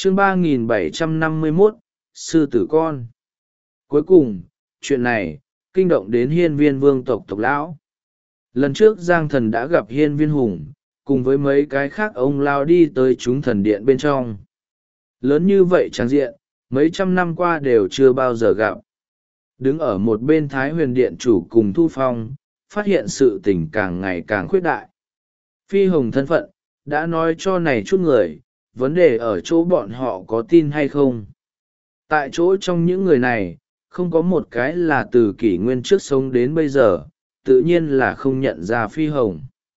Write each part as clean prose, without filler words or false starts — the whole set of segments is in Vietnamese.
chương 3751, sư tử con. Cuối cùng chuyện này kinh động đến hiên viên vương tộc tộc lão. Lần trước Giang Thần đã gặp hiên viên hùng cùng với mấy cái khác, ông lao đi tới chúng thần điện bên trong. Lớn như vậy trang diện, mấy trăm năm qua đều chưa bao giờ gặp. Đứng ở một bên Thái Huyền Điện chủ cùng Thu Phong, phát hiện sự tình càng ngày càng khuyết đại. Phi hồng thân phận, đã nói cho này chút người, vấn đề ở chỗ bọn họ có tin hay không. Tại chỗ trong những người này, không có một cái là từ kỷ nguyên trước sống đến bây giờ, tự nhiên là không nhận ra Phi hồng.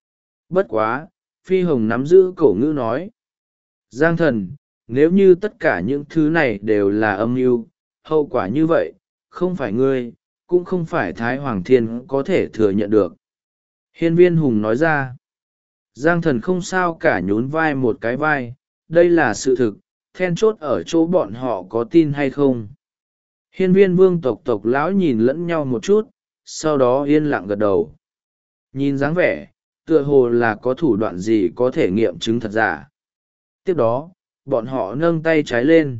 Bất quá, Phi hồng nắm giữ cổ ngữ nói: Giang Thần, nếu như tất cả những thứ này đều là âm mưu, hậu quả như vậy, không phải ngươi, cũng không phải Thái Hoàng Thiên có thể thừa nhận được. Hiên viên hùng nói ra. Giang Thần không sao cả, nhún vai một cái vai, đây là sự thực, then chốt ở chỗ bọn họ có tin hay không. Hiên viên vương tộc tộc lão nhìn lẫn nhau một chút, sau đó yên lặng gật đầu. Nhìn dáng vẻ, tựa hồ là có thủ đoạn gì có thể nghiệm chứng thật giả. Tiếp đó, bọn họ nâng tay trái lên.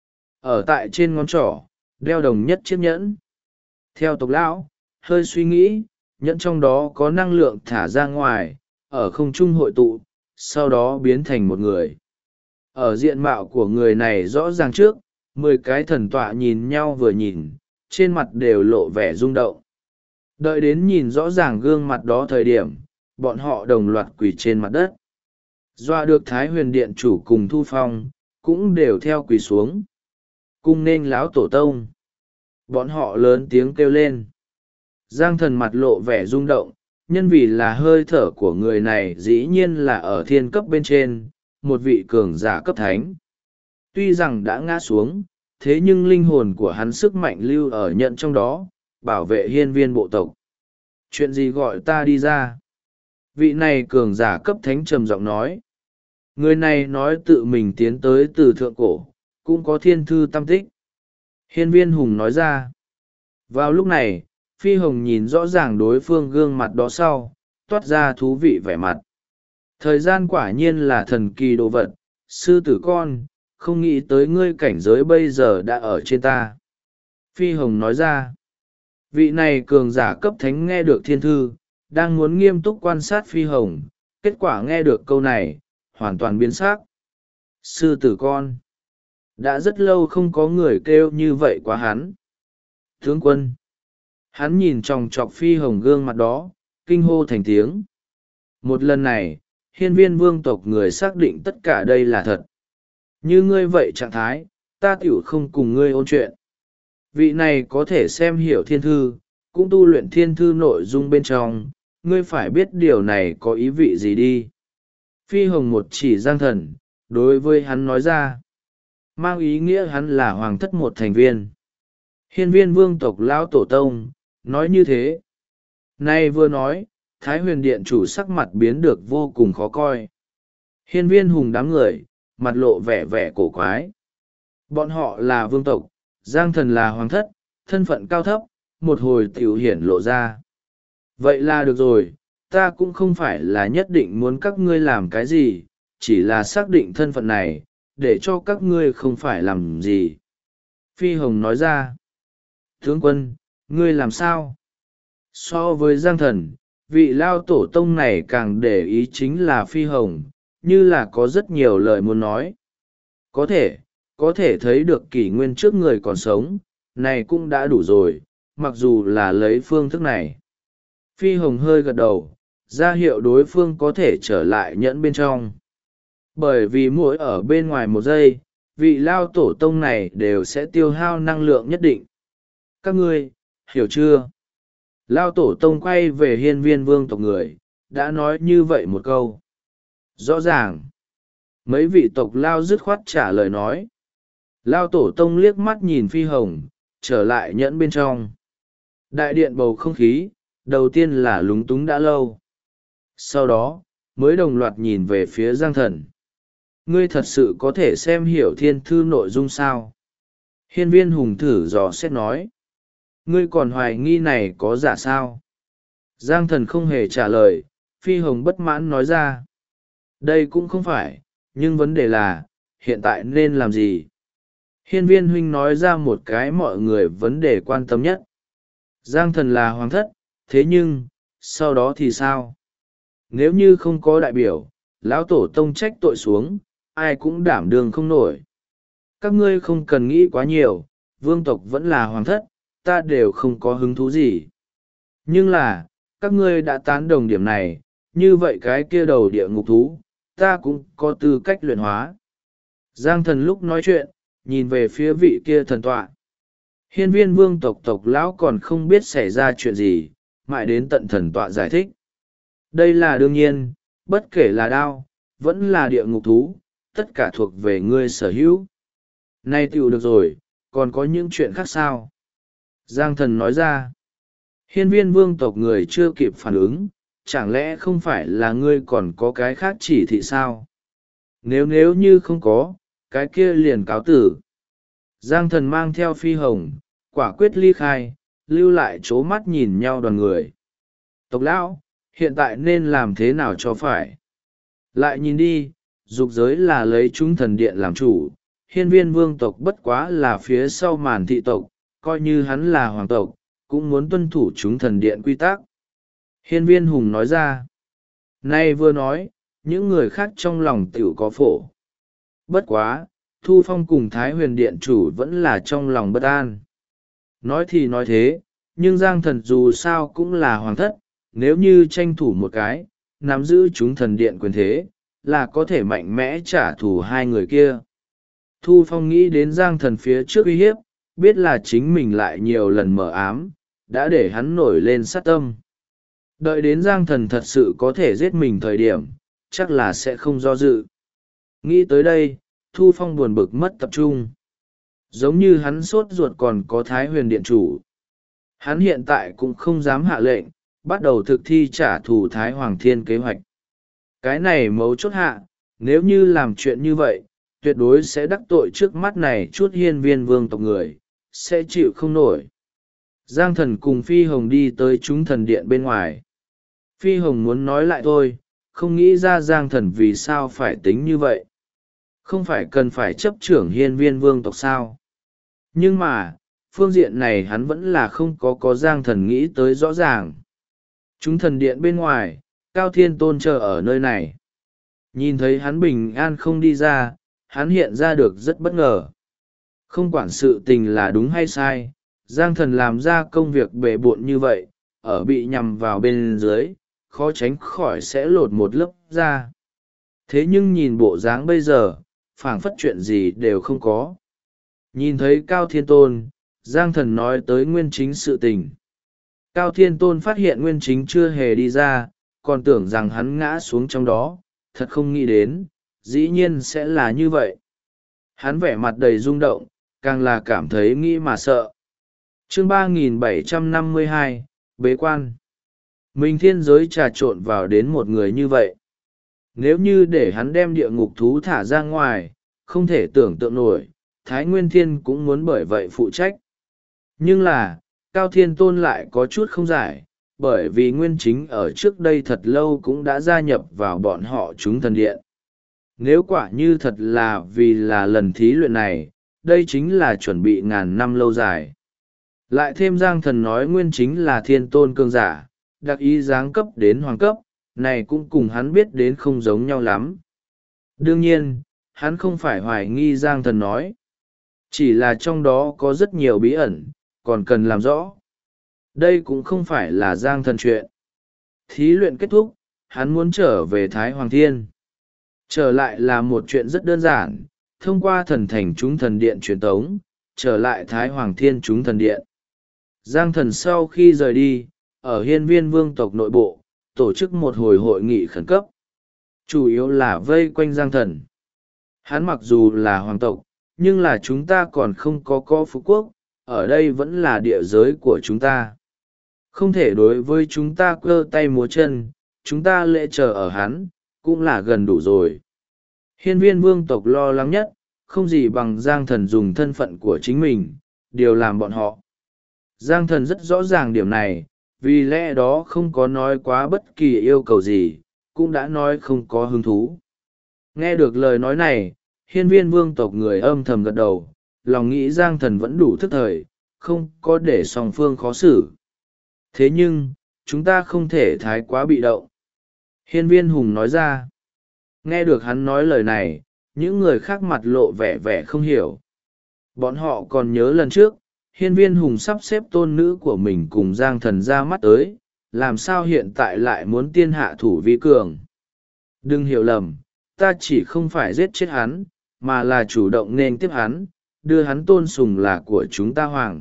Ở tại trên ngón trỏ, đeo đồng nhất chiếc nhẫn. Theo tộc lão, hơi suy nghĩ, nhẫn trong đó có năng lượng thả ra ngoài, ở không trung hội tụ, sau đó biến thành một người. Ở diện mạo của người này rõ ràng trước, 10 cái thần tọa nhìn nhau vừa nhìn, trên mặt đều lộ vẻ rung động. Đợi đến nhìn rõ ràng gương mặt đó thời điểm, bọn họ đồng loạt quỳ trên mặt đất. Doa được Thái Huyền Điện chủ cùng Thu Phong, cũng đều theo quỳ xuống. Cung nên láo tổ tông. Bọn họ lớn tiếng kêu lên. Giang Thần mặt lộ vẻ rung động, nhân vì là hơi thở của người này dĩ nhiên là ở thiên cấp bên trên, một vị cường giả cấp thánh. Tuy rằng đã ngã xuống, thế nhưng linh hồn của hắn sức mạnh lưu ở nhận trong đó, bảo vệ hiên viên bộ tộc. Chuyện gì gọi ta đi ra? Vị này cường giả cấp thánh trầm giọng nói. Người này nói tự mình tiến tới từ thượng cổ, cũng có thiên thư tam tích. Hiên viên hùng nói ra. Vào lúc này, Phi hồng nhìn rõ ràng đối phương gương mặt đó sau, toát ra thú vị vẻ mặt. Thời gian quả nhiên là thần kỳ đồ vật, sư tử con, không nghĩ tới ngươi cảnh giới bây giờ đã ở trên ta. Phi hồng nói ra. Vị này cường giả cấp thánh nghe được thiên thư, đang muốn nghiêm túc quan sát Phi hồng, kết quả nghe được câu này, hoàn toàn biến sắc. Sư tử con. Đã rất lâu không có người kêu như vậy quá hắn. Tướng quân. Hắn nhìn chòng chọc Phi hồng gương mặt đó, kinh hô thành tiếng. Một lần này, hiên viên vương tộc người xác định tất cả đây là thật. Như ngươi vậy trạng thái, ta tiểu không cùng ngươi ôn chuyện. Vị này có thể xem hiểu thiên thư, cũng tu luyện thiên thư nội dung bên trong, ngươi phải biết điều này có ý vị gì đi. Phi hồng một chỉ Giang Thần, đối với hắn nói ra. Mang ý nghĩa hắn là hoàng thất một thành viên. Hiên viên vương tộc lão tổ tông, nói như thế. Nay vừa nói, Thái Huyền Điện chủ sắc mặt biến được vô cùng khó coi. Hiên viên hùng đám người, mặt lộ vẻ vẻ cổ quái. Bọn họ là vương tộc, Giang Thần là hoàng thất, thân phận cao thấp, một hồi tiểu hiển lộ ra. Vậy là được rồi, ta cũng không phải là nhất định muốn các ngươi làm cái gì, chỉ là xác định thân phận này, để cho các ngươi không phải làm gì. Phi hồng nói ra. Tướng quân, ngươi làm sao? So với Giang Thần, vị lao tổ tông này càng để ý chính là Phi hồng, như là có rất nhiều lời muốn nói. Có thể thấy được kỷ nguyên trước người còn sống, này cũng đã đủ rồi, mặc dù là lấy phương thức này. Phi hồng hơi gật đầu, ra hiệu đối phương có thể trở lại nhẫn bên trong. Bởi vì mỗi ở bên ngoài một giây, vị lao tổ tông này đều sẽ tiêu hao năng lượng nhất định. Các ngươi, hiểu chưa? Lao tổ tông quay về hiên viên vương tộc người, đã nói như vậy một câu. Rõ ràng. Mấy vị tộc Lao dứt khoát trả lời nói. Lao tổ tông liếc mắt nhìn Phi hồng, trở lại nhẫn bên trong. Đại điện bầu không khí, đầu tiên là lúng túng đã lâu. Sau đó, mới đồng loạt nhìn về phía Giang Thần. Ngươi thật sự có thể xem hiểu thiên thư nội dung sao? Hiên viên hùng thử dò xét nói. Ngươi còn hoài nghi này có giả sao? Giang Thần không hề trả lời, Phi hồng bất mãn nói ra. Đây cũng không phải, nhưng vấn đề là, hiện tại nên làm gì? Hiên viên huynh nói ra một cái mọi người vấn đề quan tâm nhất. Giang thần là hoàng thất, thế nhưng, sau đó thì sao? Nếu như không có đại biểu, lão tổ tông trách tội xuống, ai cũng đảm đương không nổi. Các ngươi không cần nghĩ quá nhiều, vương tộc vẫn là hoàng thất, ta đều không có hứng thú gì. Nhưng là, các ngươi đã tán đồng điểm này, như vậy cái kia đầu địa ngục thú, ta cũng có tư cách luyện hóa. Giang thần lúc nói chuyện, nhìn về phía vị kia thần tọa. Hiên viên vương tộc lão còn không biết xảy ra chuyện gì, mãi đến tận thần tọa giải thích. Đây là đương nhiên, bất kể là đao, vẫn là địa ngục thú, tất cả thuộc về ngươi sở hữu. Nay tựu được rồi, còn có những chuyện khác sao? Giang thần nói ra. Hiên viên vương tộc người chưa kịp phản ứng, chẳng lẽ không phải là ngươi còn có cái khác chỉ thị sao? Nếu như không có, cái kia liền cáo tử. Giang thần mang theo phi hồng, quả quyết ly khai, lưu lại chố mắt nhìn nhau đoàn người. Tộc lão, hiện tại nên làm thế nào cho phải? Lại nhìn đi, dục giới là lấy chúng thần điện làm chủ, hiên viên vương tộc bất quá là phía sau màn thị tộc, coi như hắn là hoàng tộc, cũng muốn tuân thủ chúng thần điện quy tắc. Hiên viên hùng nói ra. Nay vừa nói, những người khác trong lòng tiểu có phổ. Bất quá, Thu Phong cùng Thái Huyền Điện chủ vẫn là trong lòng bất an. Nói thì nói thế, nhưng Giang thần dù sao cũng là hoàng thất, nếu như tranh thủ một cái, nắm giữ chúng thần điện quyền thế, là có thể mạnh mẽ trả thù hai người kia. Thu Phong nghĩ đến Giang thần phía trước uy hiếp, biết là chính mình lại nhiều lần mở ám, đã để hắn nổi lên sát tâm. Đợi đến Giang thần thật sự có thể giết mình thời điểm, chắc là sẽ không do dự. Nghĩ tới đây, Thu Phong buồn bực mất tập trung. Giống như hắn sốt ruột còn có Thái Huyền Điện chủ. Hắn hiện tại cũng không dám hạ lệnh, bắt đầu thực thi trả thù Thái Hoàng Thiên kế hoạch. Cái này mấu chốt hạ, nếu như làm chuyện như vậy, tuyệt đối sẽ đắc tội trước mắt này chút hiên viên vương tộc người, sẽ chịu không nổi. Giang thần cùng Phi Hồng đi tới chúng thần điện bên ngoài. Phi Hồng muốn nói lại thôi, không nghĩ ra Giang thần vì sao phải tính như vậy. Không phải cần phải chấp trưởng hiên viên vương tộc sao. Nhưng mà, phương diện này hắn vẫn là không có Giang thần nghĩ tới rõ ràng. Chúng thần điện bên ngoài, Cao Thiên Tôn chờ ở nơi này. Nhìn thấy hắn bình an không đi ra, hắn hiện ra được rất bất ngờ. Không quản sự tình là đúng hay sai, Giang thần làm ra công việc bề bộn như vậy, ở bị nhằm vào bên dưới, khó tránh khỏi sẽ lột một lớp da. Thế nhưng nhìn bộ dáng bây giờ, phảng phất chuyện gì đều không có. Nhìn thấy Cao Thiên Tôn, Giang thần nói tới Nguyên Chính sự tình. Cao Thiên Tôn phát hiện Nguyên Chính chưa hề đi ra, còn tưởng rằng hắn ngã xuống trong đó, thật không nghĩ đến, dĩ nhiên sẽ là như vậy. Hắn vẻ mặt đầy rung động, càng là cảm thấy nghĩ mà sợ. Chương 3752, Bế quan. Mình thiên giới trà trộn vào đến một người như vậy. Nếu như để hắn đem địa ngục thú thả ra ngoài, không thể tưởng tượng nổi, Thái Nguyên Thiên cũng muốn bởi vậy phụ trách. Nhưng là, Cao Thiên Tôn lại có chút không giải, bởi vì Nguyên Chính ở trước đây thật lâu cũng đã gia nhập vào bọn họ chúng thần điện. Nếu quả như thật là vì là lần thí luyện này, đây chính là chuẩn bị ngàn năm lâu dài. Lại thêm Giang thần nói Nguyên Chính là thiên tôn cường giả, đặc ý giáng cấp đến hoàng cấp, này cũng cùng hắn biết đến không giống nhau lắm. Đương nhiên, hắn không phải hoài nghi Giang thần nói. Chỉ là trong đó có rất nhiều bí ẩn, còn cần làm rõ. Đây cũng không phải là Giang thần chuyện. Thí luyện kết thúc, hắn muốn trở về Thái Hoàng Thiên. Trở lại là một chuyện rất đơn giản, thông qua thần thành chúng thần điện truyền tống, trở lại Thái Hoàng Thiên chúng thần điện. Giang thần sau khi rời đi, ở hiên viên vương tộc nội bộ, tổ chức một hồi hội nghị khẩn cấp. Chủ yếu là vây quanh Giang thần. Hắn mặc dù là hoàng tộc, nhưng là chúng ta còn không có phú quốc, ở đây vẫn là địa giới của chúng ta. Không thể đối với chúng ta cơ tay múa chân, chúng ta lễ chờ ở hắn, cũng là gần đủ rồi. Hiên viên vương tộc lo lắng nhất, không gì bằng Giang thần dùng thân phận của chính mình, điều làm bọn họ. Giang thần rất rõ ràng điểm này, vì lẽ đó không có nói quá bất kỳ yêu cầu gì, cũng đã nói không có hứng thú. Nghe được lời nói này, hiên viên vương tộc người âm thầm gật đầu, lòng nghĩ Giang Thần vẫn đủ thức thời, không có để song phương khó xử. Thế nhưng, chúng ta không thể thái quá bị động. Hiên viên hùng nói ra. Nghe được hắn nói lời này, những người khác mặt lộ vẻ vẻ không hiểu. Bọn họ còn nhớ lần trước, hiên viên hùng sắp xếp tôn nữ của mình cùng Giang Thần ra mắt tới, làm sao hiện tại lại muốn tiên hạ thủ vi cường. Đừng hiểu lầm, ta chỉ không phải giết chết hắn, mà là chủ động nên tiếp hắn, đưa hắn tôn sùng là của chúng ta hoàng.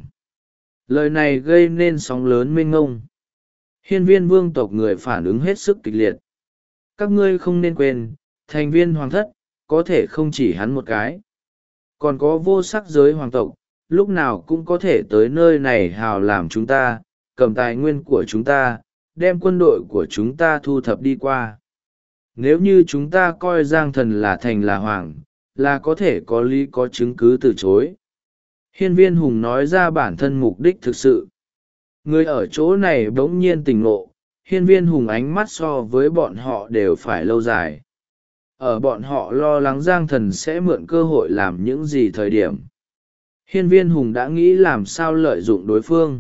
Lời này gây nên sóng lớn mênh ngông. Hiên viên vương tộc người phản ứng hết sức kịch liệt. Các ngươi không nên quên, thành viên hoàng thất, có thể không chỉ hắn một cái. Còn có vô sắc giới hoàng tộc, lúc nào cũng có thể tới nơi này hào làm chúng ta, cầm tài nguyên của chúng ta, đem quân đội của chúng ta thu thập đi qua. Nếu như chúng ta coi Giang Thần là thành là hoàng, là có thể có lý có chứng cứ từ chối. Hiên viên hùng nói ra bản thân mục đích thực sự. Người ở chỗ này bỗng nhiên tỉnh ngộ, hiên viên hùng ánh mắt so với bọn họ đều phải lâu dài. Ở bọn họ lo lắng Giang Thần sẽ mượn cơ hội làm những gì thời điểm. Hiên viên hùng đã nghĩ làm sao lợi dụng đối phương.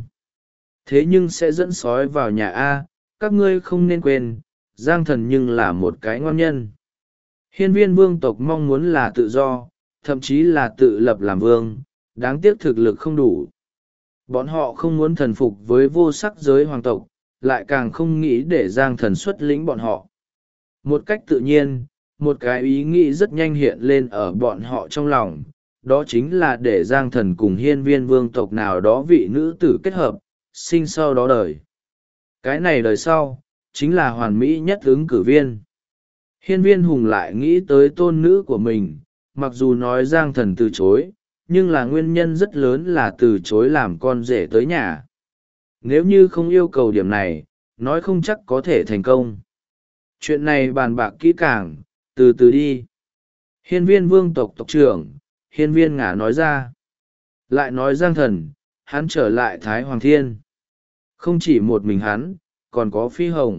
Thế nhưng sẽ dẫn sói vào nhà A, các ngươi không nên quên, Giang Thần nhưng là một cái ngon nhân. Hiên viên vương tộc mong muốn là tự do, thậm chí là tự lập làm vương, đáng tiếc thực lực không đủ. Bọn họ không muốn thần phục với vô sắc giới hoàng tộc, lại càng không nghĩ để Giang Thần xuất lĩnh bọn họ. Một cách tự nhiên, một cái ý nghĩ rất nhanh hiện lên ở bọn họ trong lòng, đó chính là để Giang Thần cùng hiên viên vương tộc nào đó vị nữ tử kết hợp, sinh sau đó đời. Cái này đời sau, chính là hoàn mỹ nhất ứng cử viên. Hiên viên hùng lại nghĩ tới tôn nữ của mình, mặc dù nói Giang Thần từ chối, nhưng là nguyên nhân rất lớn là từ chối làm con rể tới nhà. Nếu như không yêu cầu điểm này, nói không chắc có thể thành công. Chuyện này bàn bạc kỹ càng, từ từ đi. Hiên viên vương tộc tộc trưởng, hiên viên ngả nói ra. Lại nói Giang Thần, hắn trở lại Thái Hoàng Thiên. Không chỉ một mình hắn, còn có Phi Hồng.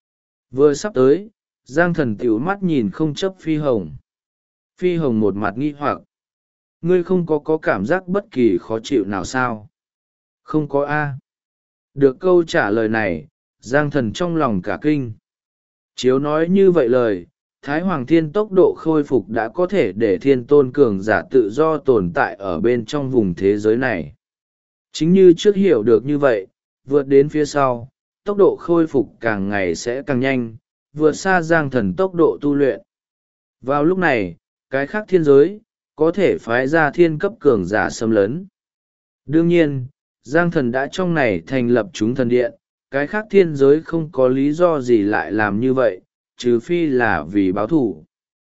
Vừa sắp tới, Giang Thần tiểu mắt nhìn không chấp Phi Hồng. Phi Hồng một mặt nghi hoặc. Ngươi không có cảm giác bất kỳ khó chịu nào sao? Không có a. Được câu trả lời này, Giang Thần trong lòng cả kinh. Chiếu nói như vậy lời, Thái Hoàng Thiên tốc độ khôi phục đã có thể để thiên tôn cường giả tự do tồn tại ở bên trong vùng thế giới này. Chính như trước hiểu được như vậy, vượt đến phía sau, tốc độ khôi phục càng ngày sẽ càng nhanh, vượt xa Giang Thần tốc độ tu luyện. Vào lúc này, cái khác thiên giới, có thể phái ra thiên cấp cường giả xâm lấn. Đương nhiên, Giang Thần đã trong này thành lập chúng thần điện, cái khác thiên giới không có lý do gì lại làm như vậy, trừ phi là vì báo thù.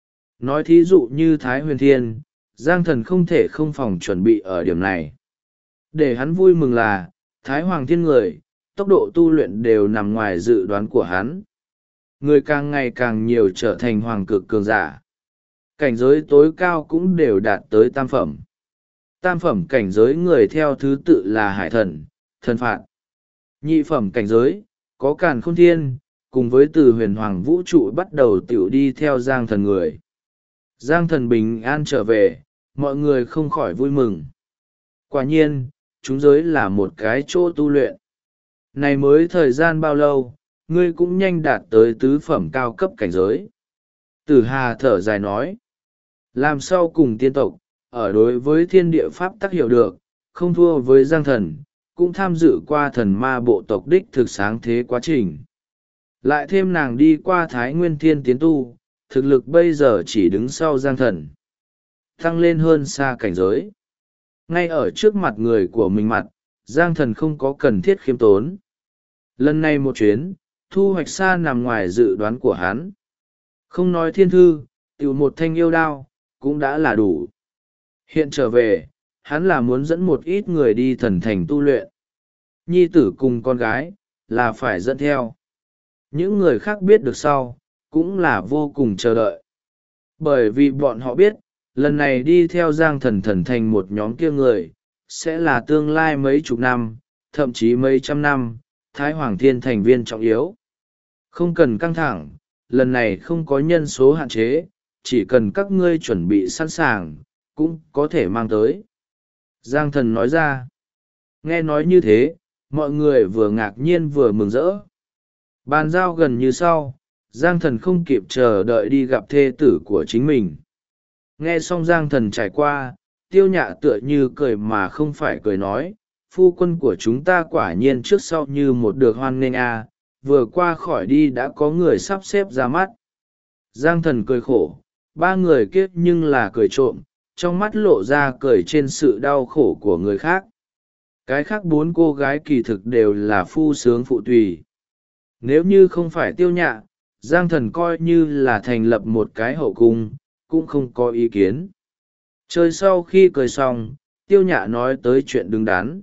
Nói thí dụ như Thái Huyền Thiên, Giang Thần không thể không phòng chuẩn bị ở điểm này. Để hắn vui mừng là, Thái Hoàng Thiên người, tốc độ tu luyện đều nằm ngoài dự đoán của hắn. Người càng ngày càng nhiều trở thành hoàng cực cường giả. Cảnh giới tối cao cũng đều đạt tới tam phẩm. Tam phẩm cảnh giới người theo thứ tự là hải thần, thần phạt. Nhị phẩm cảnh giới, có càn khôn thiên, cùng với từ huyền hoàng vũ trụ bắt đầu tiểu đi theo Giang Thần người. Giang Thần bình an trở về, mọi người không khỏi vui mừng. Quả nhiên, chúng giới là một cái chỗ tu luyện. Này mới thời gian bao lâu, ngươi cũng nhanh đạt tới tứ phẩm cao cấp cảnh giới. Tử Hà thở dài nói. Làm sao cùng tiên tộc, ở đối với thiên địa pháp tác hiểu được, không thua với Giang Thần, cũng tham dự qua thần ma bộ tộc đích thực sáng thế quá trình. Lại thêm nàng đi qua Thái Nguyên Thiên tiến tu, thực lực bây giờ chỉ đứng sau Giang Thần. Tăng lên hơn xa cảnh giới. Ngay ở trước mặt người của mình mặt, Giang Thần không có cần thiết khiêm tốn. Lần này một chuyến, thu hoạch xa nằm ngoài dự đoán của hắn. Không nói thiên thư, tiểu một thanh yêu đao, cũng đã là đủ. Hiện trở về, hắn là muốn dẫn một ít người đi thần thành tu luyện. Nhi tử cùng con gái, là phải dẫn theo. Những người khác biết được sau, cũng là vô cùng chờ đợi. Bởi vì bọn họ biết, lần này đi theo Giang Thần thần thành một nhóm kia người, sẽ là tương lai mấy chục năm, thậm chí mấy trăm năm, Thái Hoàng Thiên thành viên trọng yếu. Không cần căng thẳng, lần này không có nhân số hạn chế, chỉ cần các ngươi chuẩn bị sẵn sàng cũng có thể mang tới. Giang thần nói ra. Nghe nói như thế, mọi người vừa ngạc nhiên vừa mừng rỡ. Bàn giao gần như sau, Giang thần không kịp chờ đợi đi gặp thê tử của chính mình. Nghe xong Giang thần trải qua, Tiêu Nhạ tựa như cười mà không phải cười nói, phu quân của chúng ta quả nhiên trước sau như một được hoan nghênh a, vừa qua khỏi đi đã có người sắp xếp ra mắt. Giang thần cười khổ, ba người kiếp nhưng là cười trộm, trong mắt lộ ra cười trên sự đau khổ của người khác. Cái khác bốn cô gái kỳ thực đều là phu sướng phụ tùy. Nếu như không phải Tiêu Nhạ, Giang thần coi như là thành lập một cái hậu cung, cũng không có ý kiến. Chơi sau khi cười xong, Tiêu Nhạ nói tới chuyện đứng đắn.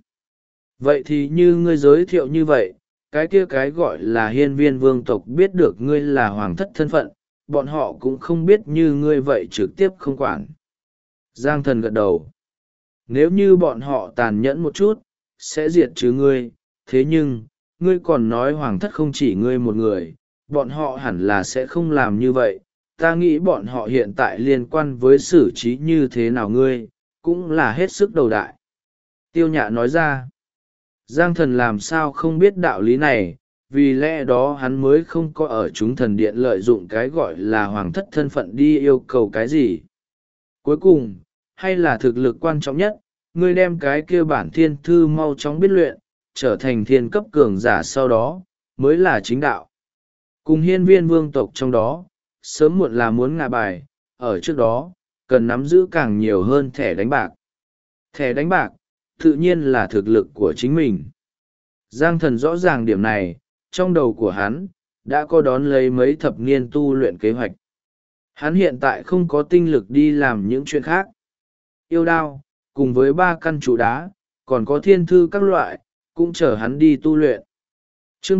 Vậy thì như ngươi giới thiệu như vậy, cái kia cái gọi là hiên viên vương tộc biết được ngươi là hoàng thất thân phận, bọn họ cũng không biết như ngươi vậy trực tiếp không quản. Giang thần gật đầu. Nếu như bọn họ tàn nhẫn một chút, sẽ diệt trừ ngươi, thế nhưng, ngươi còn nói hoàng thất không chỉ ngươi một người, bọn họ hẳn là sẽ không làm như vậy. Ta nghĩ bọn họ hiện tại liên quan với xử trí như thế nào ngươi, cũng là hết sức đầu đại. Tiêu Nhạ nói ra. Giang thần làm sao không biết đạo lý này, vì lẽ đó hắn mới không có ở chúng thần điện lợi dụng cái gọi là hoàng thất thân phận đi yêu cầu cái gì. Cuối cùng, hay là thực lực quan trọng nhất, ngươi đem cái kia bản thiên thư mau chóng biết luyện, trở thành thiên cấp cường giả sau đó, mới là chính đạo. Cùng hiên viên vương tộc trong đó, sớm muộn là muốn ngả bài, ở trước đó, cần nắm giữ càng nhiều hơn thẻ đánh bạc. Thẻ đánh bạc, tự nhiên là thực lực của chính mình. Giang thần rõ ràng điểm này, trong đầu của hắn, đã có đón lấy mấy thập niên tu luyện kế hoạch. Hắn hiện tại không có tinh lực đi làm những chuyện khác. Yêu đao, cùng với 3 căn trụ đá, còn có thiên thư các loại, cũng chở hắn đi tu luyện. Chương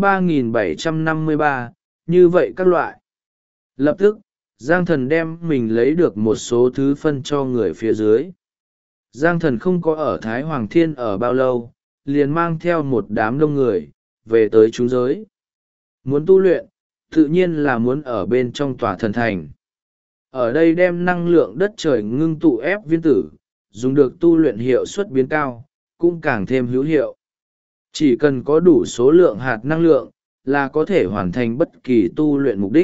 3753, như vậy các loại. Lập tức, Giang thần đem mình lấy được một số thứ phân cho người phía dưới. Giang thần không có ở Thái Hoàng Thiên ở bao lâu, liền mang theo một đám đông người, về tới chúng giới. Muốn tu luyện, tự nhiên là muốn ở bên trong tòa thần thành. Ở đây đem năng lượng đất trời ngưng tụ ép viên tử, dùng được tu luyện hiệu suất biến cao, cũng càng thêm hữu hiệu. Chỉ cần có đủ số lượng hạt năng lượng, là có thể hoàn thành bất kỳ tu luyện mục đích.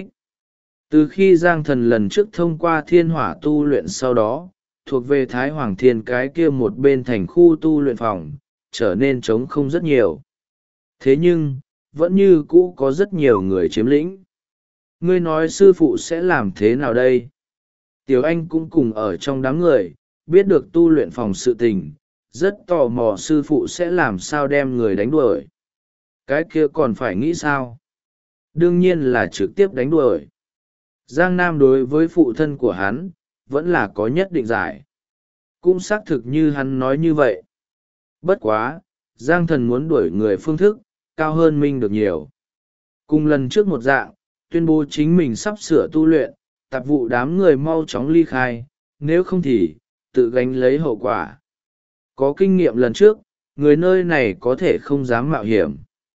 Từ khi Giang thần lần trước thông qua thiên hỏa tu luyện sau đó, thuộc về Thái Hoàng Thiên cái kia một bên thành khu tu luyện phòng, trở nên trống không rất nhiều. Thế nhưng, vẫn như cũ có rất nhiều người chiếm lĩnh. Ngươi nói sư phụ sẽ làm thế nào đây? Tiểu Anh cũng cùng ở trong đám người, biết được tu luyện phòng sự tình, rất tò mò sư phụ sẽ làm sao đem người đánh đuổi. Cái kia còn phải nghĩ sao? Đương nhiên là trực tiếp đánh đuổi. Giang Nam đối với phụ thân của hắn, vẫn là có nhất định giải. Cũng xác thực như hắn nói như vậy. Bất quá, Giang thần muốn đuổi người phương thức, cao hơn Minh được nhiều. Cùng lần trước một dạng, tuyên bố chính mình sắp sửa tu luyện, tạp vụ đám người mau chóng ly khai, nếu không thì, tự gánh lấy hậu quả. Có kinh nghiệm lần trước, người nơi này có thể không dám mạo hiểm.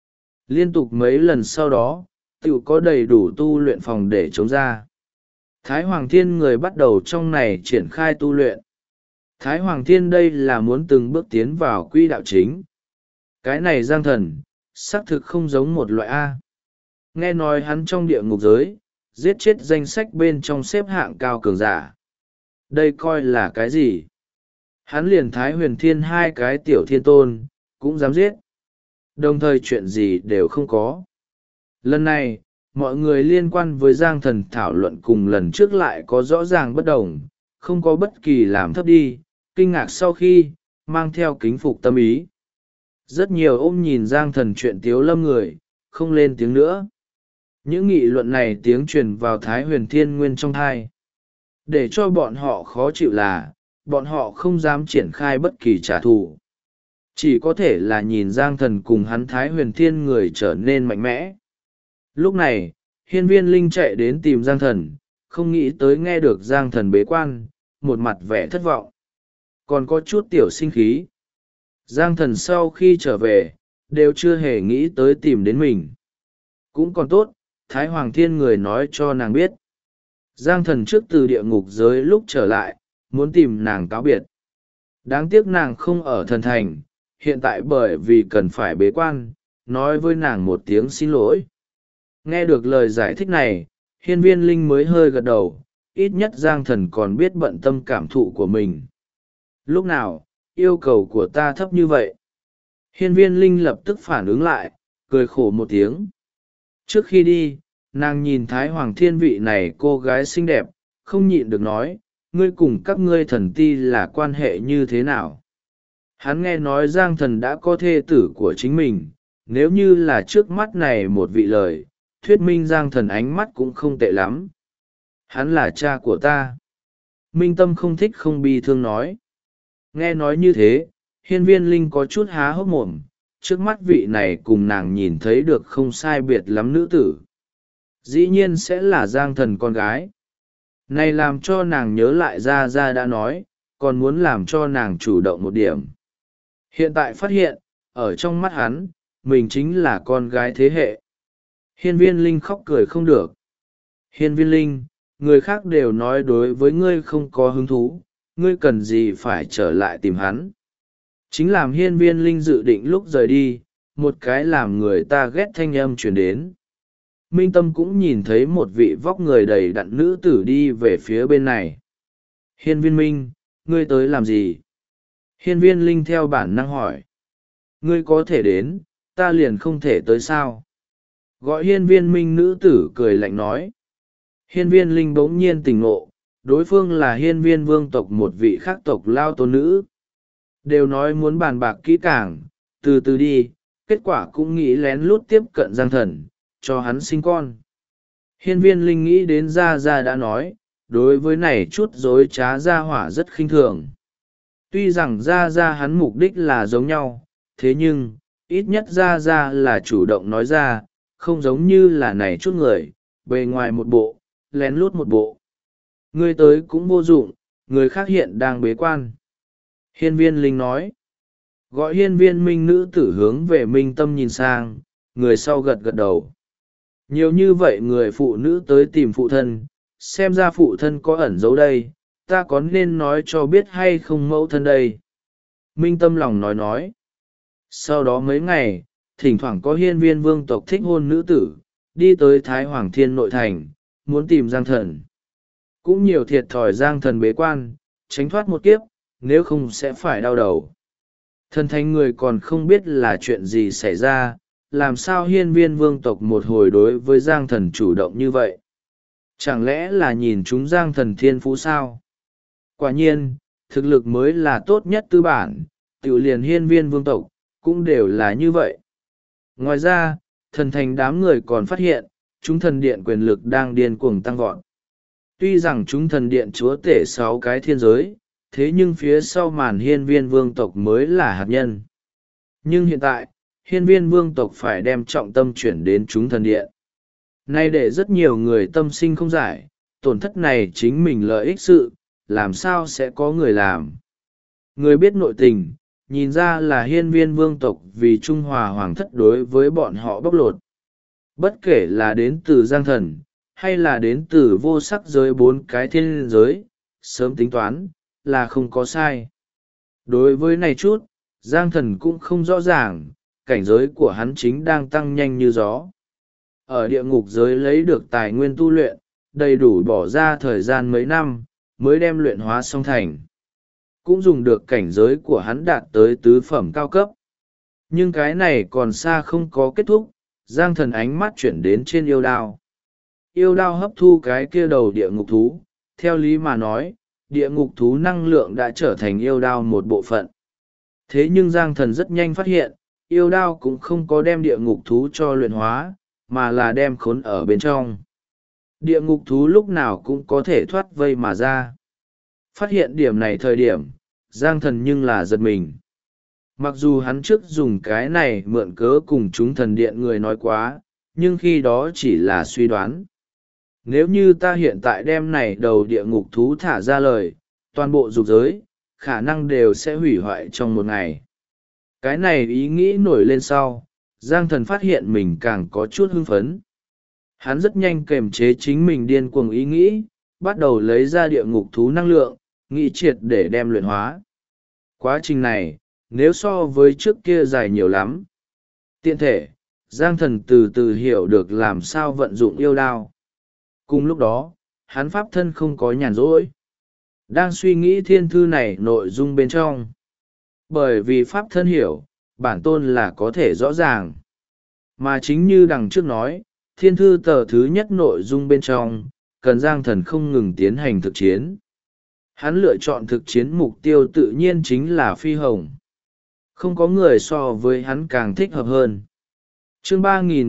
Liên tục mấy lần sau đó, tự có đầy đủ tu luyện phòng để chống ra. Thái Hoàng Thiên người bắt đầu trong này triển khai tu luyện. Thái Hoàng Thiên đây là muốn từng bước tiến vào quỹ đạo chính. Cái này Giang thần, xác thực không giống một loại A. Nghe nói hắn trong địa ngục giới, giết chết danh sách bên trong xếp hạng cao cường giả. Đây coi là cái gì? Hắn liền Thái Huyền Thiên 2 cái tiểu thiên tôn, cũng dám giết. Đồng thời chuyện gì đều không có. Lần này, mọi người liên quan với Giang thần thảo luận cùng lần trước lại có rõ ràng bất đồng, không có bất kỳ làm thấp đi, kinh ngạc sau khi, mang theo kính phục tâm ý. Rất nhiều ôm nhìn Giang thần chuyện tiếu lâm người, không lên tiếng nữa. Những nghị luận này tiếng truyền vào Thái Huyền Thiên Nguyên trong thai. Để cho bọn họ khó chịu là, bọn họ không dám triển khai bất kỳ trả thù. Chỉ có thể là nhìn Giang thần cùng hắn Thái Huyền Thiên người trở nên mạnh mẽ. Lúc này, hiên viên linh chạy đến tìm Giang thần, không nghĩ tới nghe được Giang thần bế quan, một mặt vẻ thất vọng. Còn có chút tiểu sinh khí. Giang thần sau khi trở về, đều chưa hề nghĩ tới tìm đến mình. Cũng còn tốt, Thái Hoàng Thiên người nói cho nàng biết. Giang thần trước từ địa ngục giới lúc trở lại, muốn tìm nàng cáo biệt. Đáng tiếc nàng không ở thần thành, hiện tại bởi vì cần phải bế quan, nói với nàng một tiếng xin lỗi. Nghe được lời giải thích này, hiên viên linh mới hơi gật đầu, ít nhất Giang thần còn biết bận tâm cảm thụ của mình. Lúc nào, yêu cầu của ta thấp như vậy? Hiên viên linh lập tức phản ứng lại, cười khổ một tiếng. Trước khi đi, nàng nhìn Thái Hoàng Thiên vị này cô gái xinh đẹp, không nhịn được nói, ngươi cùng các ngươi thần ti là quan hệ như thế nào? Hắn nghe nói Giang thần đã có thê tử của chính mình, nếu như là trước mắt này một vị lời, thuyết minh Giang thần ánh mắt cũng không tệ lắm. Hắn là cha của ta. Minh Tâm không thích không bi thương nói. Nghe nói như thế, hiên viên linh có chút há hốc mồm, trước mắt vị này cùng nàng nhìn thấy được không sai biệt lắm nữ tử. Dĩ nhiên sẽ là Giang thần con gái. Này làm cho nàng nhớ lại Gia Gia đã nói, còn muốn làm cho nàng chủ động một điểm. Hiện tại phát hiện, ở trong mắt hắn, mình chính là con gái thế hệ. Hiên viên linh khóc cười không được. Hiên viên linh, người khác đều nói đối với ngươi không có hứng thú, ngươi cần gì phải trở lại tìm hắn. Chính làm hiên viên linh dự định lúc rời đi, một cái làm người ta ghét thanh âm truyền đến. Minh Tâm cũng nhìn thấy một vị vóc người đầy đặn nữ tử đi về phía bên này. Hiên viên minh, ngươi tới làm gì? Hiên viên linh theo bản năng hỏi. Ngươi có thể đến, ta liền không thể tới sao? Gọi hiên viên minh nữ tử cười lạnh nói. Hiên viên linh bỗng nhiên tỉnh ngộ, đối phương là hiên viên vương tộc một vị khác tộc lao tôn nữ. Đều nói muốn bàn bạc kỹ càng, từ từ đi, kết quả cũng nghĩ lén lút tiếp cận Giang thần, cho hắn sinh con. Hiên viên linh nghĩ đến Gia Gia đã nói, đối với này chút dối trá Gia hỏa rất khinh thường. Tuy rằng Gia Gia hắn mục đích là giống nhau, thế nhưng, ít nhất Gia Gia là chủ động nói ra, không giống như là này chút người, bề ngoài một bộ, lén lút một bộ. Người tới cũng vô dụng, người khác hiện đang bế quan. Hiên viên linh nói. Gọi hiên viên minh nữ tử hướng về Minh Tâm nhìn sang, người sau gật gật đầu. Nhiều như vậy người phụ nữ tới tìm phụ thân, xem ra phụ thân có ẩn giấu đây, ta có nên nói cho biết hay không mẫu thân đây. Minh Tâm lòng nói. Sau đó mấy ngày, thỉnh thoảng có hiên viên vương tộc thích hôn nữ tử, đi tới Thái Hoàng Thiên nội thành, muốn tìm Giang thần. Cũng nhiều thiệt thòi Giang thần bế quan, tránh thoát một kiếp, nếu không sẽ phải đau đầu. Thần thánh người còn không biết là chuyện gì xảy ra, làm sao hiên viên vương tộc một hồi đối với Giang thần chủ động như vậy? Chẳng lẽ là nhìn chúng Giang thần thiên phú sao? Quả nhiên, thực lực mới là tốt nhất tư bản, tiểu liền hiên viên vương tộc, cũng đều là như vậy. Ngoài ra, thần thành đám người còn phát hiện, chúng thần điện quyền lực đang điên cuồng tăng vọt. Tuy rằng chúng thần điện chúa tể 6 cái thiên giới, thế nhưng phía sau màn hiên viên vương tộc mới là hạt nhân. Nhưng hiện tại, hiên viên vương tộc phải đem trọng tâm chuyển đến chúng thần điện. Nay để rất nhiều người tâm sinh không giải, tổn thất này chính mình lợi ích sự, làm sao sẽ có người làm. Người biết nội tình, nhìn ra là hiên viên vương tộc vì Trung Hòa Hoàng thất đối với bọn họ bóc lột. Bất kể là đến từ Giang thần, hay là đến từ vô sắc giới 4 cái thiên giới, sớm tính toán, là không có sai. Đối với này chút, Giang thần cũng không rõ ràng, cảnh giới của hắn chính đang tăng nhanh như gió. Ở địa ngục giới lấy được tài nguyên tu luyện, đầy đủ bỏ ra thời gian mấy năm, mới đem luyện hóa xong thành. Cũng dùng được cảnh giới của hắn đạt tới tứ phẩm cao cấp. Nhưng cái này còn xa không có kết thúc, Giang thần ánh mắt chuyển đến trên yêu đao. Yêu đao hấp thu cái kia đầu địa ngục thú, theo lý mà nói, địa ngục thú năng lượng đã trở thành yêu đao một bộ phận. Thế nhưng Giang thần rất nhanh phát hiện, yêu đao cũng không có đem địa ngục thú cho luyện hóa, mà là đem khốn ở bên trong. Địa ngục thú lúc nào cũng có thể thoát vây mà ra. Phát hiện điểm này thời điểm, Giang thần nhưng là giật mình. Mặc dù hắn trước dùng cái này mượn cớ cùng chúng thần điện người nói quá, nhưng khi đó chỉ là suy đoán. Nếu như ta hiện tại đem này đầu địa ngục thú thả ra lời, toàn bộ dục giới, khả năng đều sẽ hủy hoại trong một ngày. Cái này ý nghĩ nổi lên sau, Giang thần phát hiện mình càng có chút hưng phấn. Hắn rất nhanh kềm chế chính mình điên cuồng ý nghĩ, bắt đầu lấy ra địa ngục thú năng lượng, nghị triệt để đem luyện hóa. Quá trình này, nếu so với trước kia dài nhiều lắm. Tiện thể, Giang Thần từ từ hiểu được làm sao vận dụng yêu đao. Cùng lúc đó, hắn pháp thân không có nhàn rỗi. Đang suy nghĩ thiên thư này nội dung bên trong. Bởi vì pháp thân hiểu, bản tôn là có thể rõ ràng. Mà chính như đằng trước nói, thiên thư tờ thứ nhất nội dung bên trong, cần Giang Thần không ngừng tiến hành thực chiến. Hắn lựa chọn thực chiến mục tiêu tự nhiên chính là Phi Hồng. Không có người so với hắn càng thích hợp hơn. Chương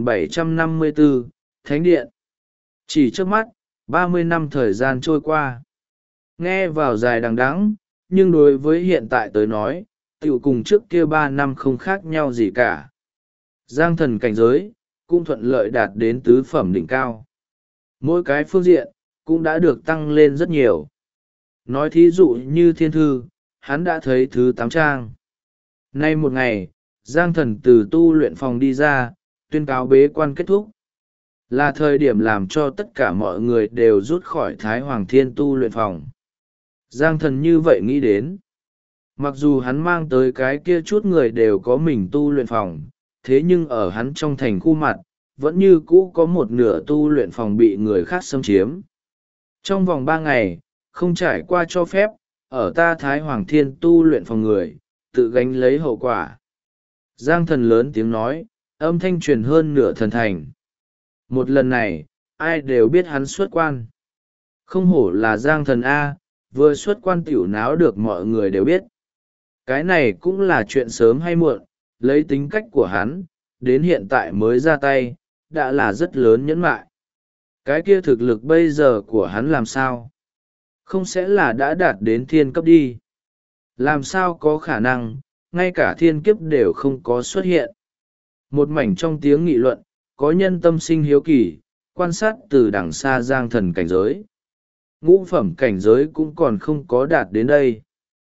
3754, Thánh Điện. Chỉ trước mắt, 30 năm thời gian trôi qua. Nghe vào dài đằng đẵng, nhưng đối với hiện tại tới nói, tiểu cùng trước kia 3 năm không khác nhau gì cả. Giang Thần cảnh giới, cũng thuận lợi đạt đến tứ phẩm đỉnh cao. Mỗi cái phương diện, cũng đã được tăng lên rất nhiều. Nói thí dụ như thiên thư, hắn đã thấy thứ 8 trang. Nay một ngày, Giang Thần từ tu luyện phòng đi ra, tuyên cáo bế quan kết thúc. Là thời điểm làm cho tất cả mọi người đều rút khỏi Thái Hoàng Thiên tu luyện phòng. Giang Thần như vậy nghĩ đến. Mặc dù hắn mang tới cái kia chút người đều có mình tu luyện phòng, thế nhưng ở hắn trong thành khu mặt, vẫn như cũ có một nửa tu luyện phòng bị người khác xâm chiếm. Trong vòng 3 ngày, không trải qua cho phép, ở ta Thái Hoàng Thiên tu luyện phòng người, tự gánh lấy hậu quả. Giang Thần lớn tiếng nói, âm thanh truyền hơn nửa thần thành. Một lần này, ai đều biết hắn xuất quan. Không hổ là Giang Thần A, vừa xuất quan tiểu náo được mọi người đều biết. Cái này cũng là chuyện sớm hay muộn, lấy tính cách của hắn, đến hiện tại mới ra tay, đã là rất lớn nhẫn mại. Cái kia thực lực bây giờ của hắn làm sao? Không sẽ là đã đạt đến thiên cấp đi. Làm sao có khả năng, ngay cả thiên kiếp đều không có xuất hiện. Một mảnh trong tiếng nghị luận, có nhân tâm sinh hiếu kỳ, quan sát từ đằng xa Giang Thần cảnh giới. Ngũ phẩm cảnh giới cũng còn không có đạt đến đây.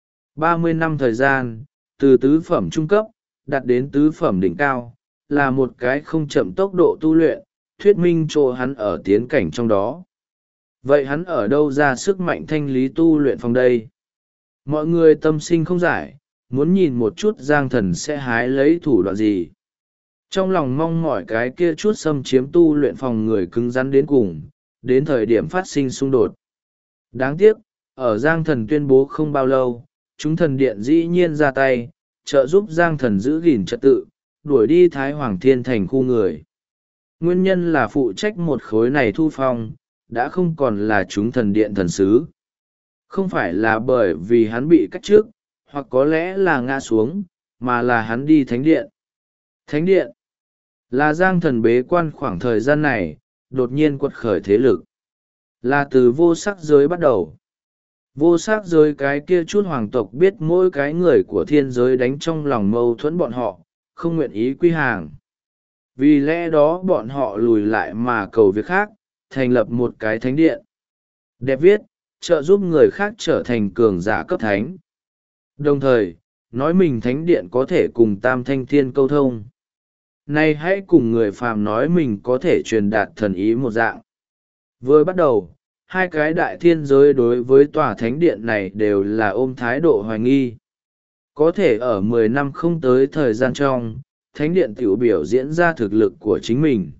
30 năm thời gian, từ tứ phẩm trung cấp, đạt đến tứ phẩm đỉnh cao, là một cái không chậm tốc độ tu luyện, thuyết minh cho hắn ở tiến cảnh trong đó. Vậy hắn ở đâu ra sức mạnh thanh lý tu luyện phòng đây? Mọi người tâm sinh không giải, muốn nhìn một chút Giang Thần sẽ hái lấy thủ đoạn gì. Trong lòng mong mỏi cái kia chút xâm chiếm tu luyện phòng người cứng rắn đến cùng, đến thời điểm phát sinh xung đột. Đáng tiếc, ở Giang Thần tuyên bố không bao lâu, chúng thần điện dĩ nhiên ra tay, trợ giúp Giang Thần giữ gìn trật tự, đuổi đi Thái Hoàng Thiên thành khu người. Nguyên nhân là phụ trách một khối này thu phong, đã không còn là chúng thần điện thần sứ. Không phải là bởi vì hắn bị cách trước, hoặc có lẽ là ngã xuống, mà là hắn đi thánh điện. Thánh điện là Giang Thần bế quan khoảng thời gian này, đột nhiên quật khởi thế lực. Là từ vô sắc giới bắt đầu. Vô sắc giới cái kia chút hoàng tộc biết mỗi cái người của thiên giới đánh trong lòng mâu thuẫn bọn họ, không nguyện ý quy hàng. Vì lẽ đó bọn họ lùi lại mà cầu việc khác, thành lập một cái thánh điện. Đẹp viết, trợ giúp người khác trở thành cường giả cấp thánh. Đồng thời, nói mình thánh điện có thể cùng tam thanh thiên câu thông. Nay hãy cùng người phàm nói mình có thể truyền đạt thần ý một dạng. Vừa bắt đầu, hai cái đại thiên giới đối với tòa thánh điện này đều là ôm thái độ hoài nghi. Có thể ở 10 năm không tới thời gian trong, thánh điện tiểu biểu diễn ra thực lực của chính mình.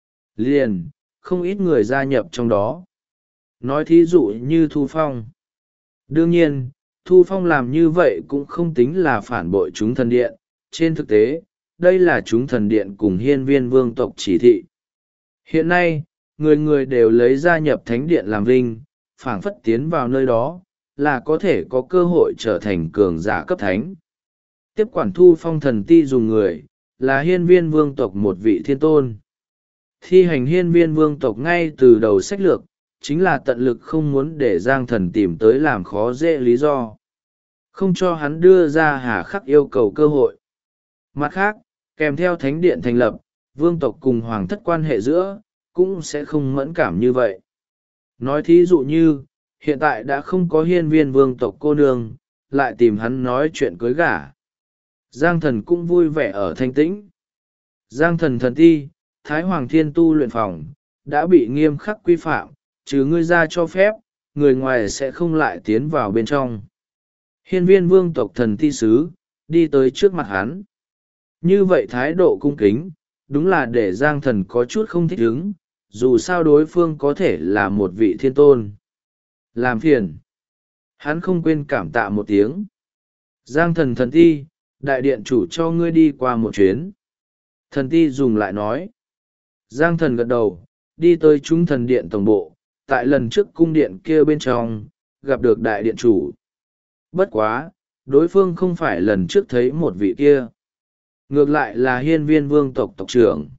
Liền, không ít người gia nhập trong đó. Nói thí dụ như Thu Phong. Đương nhiên, Thu Phong làm như vậy cũng không tính là phản bội chúng thần điện. Trên thực tế, đây là chúng thần điện cùng hiên viên vương tộc chỉ thị. Hiện nay, người người đều lấy gia nhập thánh điện làm vinh, phảng phất tiến vào nơi đó, là có thể có cơ hội trở thành cường giả cấp thánh. Tiếp quản Thu Phong thần ti dùng người, là hiên viên vương tộc một vị thiên tôn. Thi hành hiên viên vương tộc ngay từ đầu sách lược, chính là tận lực không muốn để Giang Thần tìm tới làm khó dễ lý do. Không cho hắn đưa ra hà khắc yêu cầu cơ hội. Mặt khác, kèm theo thánh điện thành lập, vương tộc cùng hoàng thất quan hệ giữa, cũng sẽ không mẫn cảm như vậy. Nói thí dụ như, hiện tại đã không có hiên viên vương tộc cô nương, lại tìm hắn nói chuyện cưới gả. Giang Thần cũng vui vẻ ở thanh tĩnh. Giang Thần thần ti, Thái Hoàng Thiên tu luyện phòng, đã bị nghiêm khắc quy phạm, trừ ngươi ra cho phép, người ngoài sẽ không lại tiến vào bên trong. Hiên viên vương tộc thần ti sứ đi tới trước mặt hắn. Như vậy thái độ cung kính đúng là để Giang Thần có chút không thích ứng, dù sao đối phương có thể là một vị thiên tôn. Làm phiền. Hắn không quên cảm tạ một tiếng. Giang Thần thần ti, đại điện chủ cho ngươi đi qua một chuyến. Thần ti dùng lại nói. Giang Thần gật đầu, đi tới chúng thần điện tổng bộ, tại lần trước cung điện kia bên trong, gặp được đại điện chủ. Bất quá, đối phương không phải lần trước thấy một vị kia. Ngược lại là hiên viên vương tộc tộc trưởng.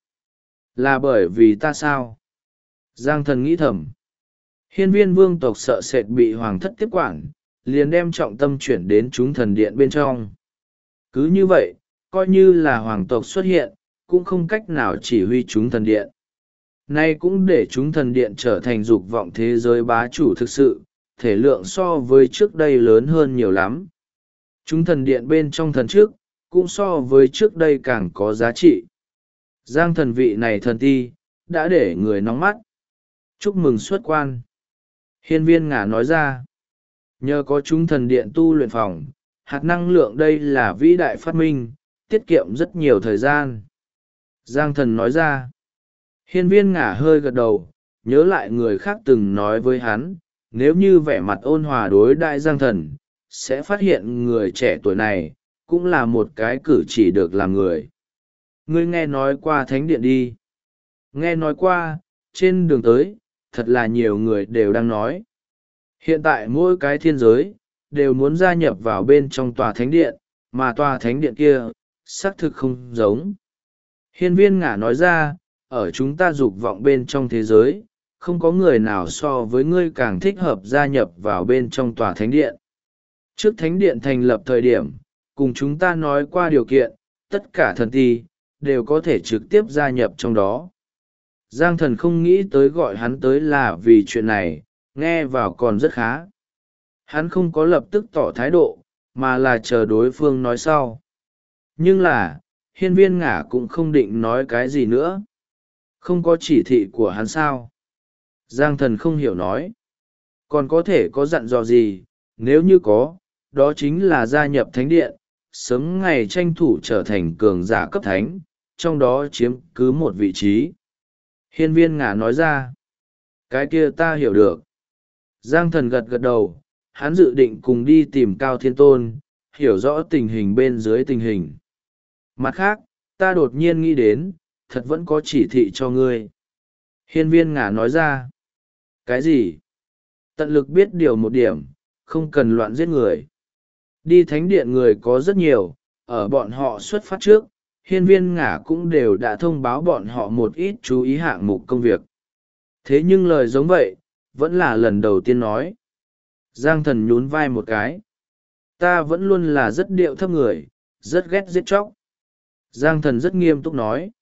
Là bởi vì ta sao? Giang Thần nghĩ thầm. Hiên viên vương tộc sợ sệt bị hoàng thất tiếp quản, liền đem trọng tâm chuyển đến chúng thần điện bên trong. Cứ như vậy, coi như là hoàng tộc xuất hiện, cũng không cách nào chỉ huy chúng thần điện. Nay cũng để chúng thần điện trở thành dục vọng thế giới bá chủ thực sự, thể lượng so với trước đây lớn hơn nhiều lắm. Chúng thần điện bên trong thần trước, cũng so với trước đây càng có giá trị. Giang Thần vị này thần ti, đã để người nóng mắt. Chúc mừng xuất quan. Hiên viên ngả nói ra. Nhờ có chúng thần điện tu luyện phòng, hạt năng lượng đây là vĩ đại phát minh, tiết kiệm rất nhiều thời gian. Giang Thần nói ra. Hiên viên ngả hơi gật đầu, nhớ lại người khác từng nói với hắn, nếu như vẻ mặt ôn hòa đối đại Giang Thần, sẽ phát hiện người trẻ tuổi này, cũng là một cái cử chỉ được làm người. Ngươi nghe nói qua thánh điện đi. Nghe nói qua, trên đường tới, thật là nhiều người đều đang nói. Hiện tại mỗi cái thiên giới, đều muốn gia nhập vào bên trong tòa thánh điện, mà tòa thánh điện kia, xác thực không giống. Hiên viên ngả nói ra, ở chúng ta dục vọng bên trong thế giới, không có người nào so với ngươi càng thích hợp gia nhập vào bên trong tòa thánh điện. Trước thánh điện thành lập thời điểm, cùng chúng ta nói qua điều kiện, tất cả thần ti, đều có thể trực tiếp gia nhập trong đó. Giang Thần không nghĩ tới gọi hắn tới là vì chuyện này, nghe vào còn rất khá. Hắn không có lập tức tỏ thái độ, mà là chờ đối phương nói sau. Nhưng là, hiên viên ngả cũng không định nói cái gì nữa. Không có chỉ thị của hắn sao? Giang Thần không hiểu nói. Còn có thể có dặn dò gì, nếu như có, đó chính là gia nhập thánh điện, sớm ngày tranh thủ trở thành cường giả cấp thánh, trong đó chiếm cứ một vị trí. Hiên viên ngả nói ra. Cái kia ta hiểu được. Giang Thần gật gật đầu, hắn dự định cùng đi tìm Cao Thiên Tôn, hiểu rõ tình hình bên dưới tình hình. Mặt khác, ta đột nhiên nghĩ đến, thật vẫn có chỉ thị cho ngươi. Hiên viên ngả nói ra. Cái gì? Tận lực biết điều một điểm, không cần loạn giết người. Đi thánh điện người có rất nhiều, ở bọn họ xuất phát trước, hiên viên ngả cũng đều đã thông báo bọn họ một ít chú ý hạng mục công việc. Thế nhưng lời giống vậy, vẫn là lần đầu tiên nói. Giang Thần nhún vai một cái. Ta vẫn luôn là rất điệu thấp người, rất ghét giết chóc. Giang Thần rất nghiêm túc nói.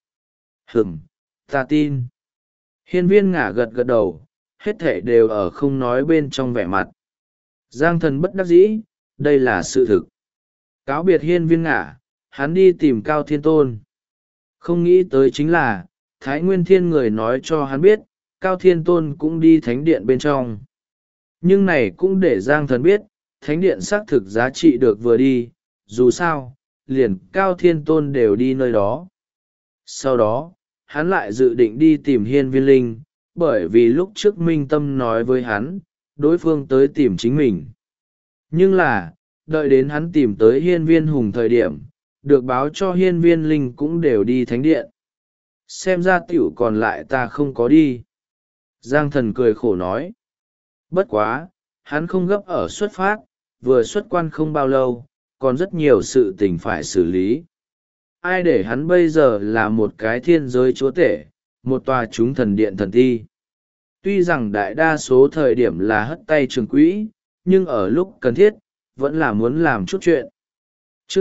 Ta tin. Hiên viên ngả gật gật đầu, hết thể đều ở không nói bên trong vẻ mặt. Giang Thần bất đắc dĩ, đây là sự thực. Cáo biệt hiên viên ngả, hắn đi tìm Cao Thiên Tôn. Không nghĩ tới chính là, Thái Nguyên Thiên người nói cho hắn biết, Cao Thiên Tôn cũng đi thánh điện bên trong. Nhưng này cũng để Giang Thần biết, thánh điện xác thực giá trị được vừa đi, dù sao, liền Cao Thiên Tôn đều đi nơi đó. Sau đó, hắn lại dự định đi tìm hiên viên linh, bởi vì lúc trước Minh Tâm nói với hắn, đối phương tới tìm chính mình. Nhưng là, đợi đến hắn tìm tới hiên viên hùng thời điểm, được báo cho hiên viên linh cũng đều đi thánh điện. Xem ra tiểu còn lại ta không có đi. Giang Thần cười khổ nói. Bất quá, hắn không gấp ở xuất phát, vừa xuất quan không bao lâu, còn rất nhiều sự tình phải xử lý. Ai để hắn bây giờ là một cái thiên giới chúa tể, một tòa chúng thần điện thần ti. Tuy rằng đại đa số thời điểm là hất tay trường quỹ, nhưng ở lúc cần thiết, vẫn là muốn làm chút chuyện. Chương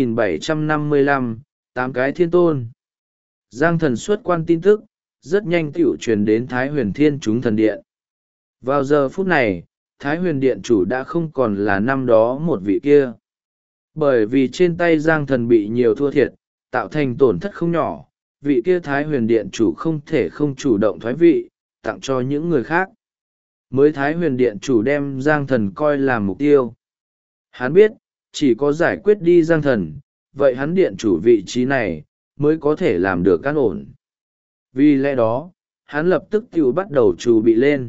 3755, 8 cái thiên tôn. Giang Thần xuất quan tin tức, rất nhanh tiểu truyền đến Thái Huyền Thiên chúng thần điện. Vào giờ phút này, Thái Huyền Điện chủ đã không còn là năm đó một vị kia. Bởi vì trên tay Giang Thần bị nhiều thua thiệt, tạo thành tổn thất không nhỏ, vị kia Thái Huyền Điện chủ không thể không chủ động thoái vị, tặng cho những người khác. mới Thái Huyền Điện chủ đem Giang Thần coi làm mục tiêu. Hắn biết, chỉ có giải quyết đi Giang Thần, vậy hắn điện chủ vị trí này mới có thể làm được an ổn. Vì lẽ đó, hắn lập tức tự bắt đầu chuẩn bị lên.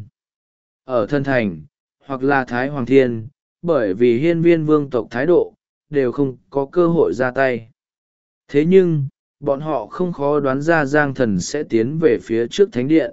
Ở Thân Thành, hoặc là Thái Hoàng Thiên, bởi vì hiên viên vương tộc thái độ, đều không có cơ hội ra tay. Thế nhưng, bọn họ không khó đoán ra Giang Thần sẽ tiến về phía trước thánh điện.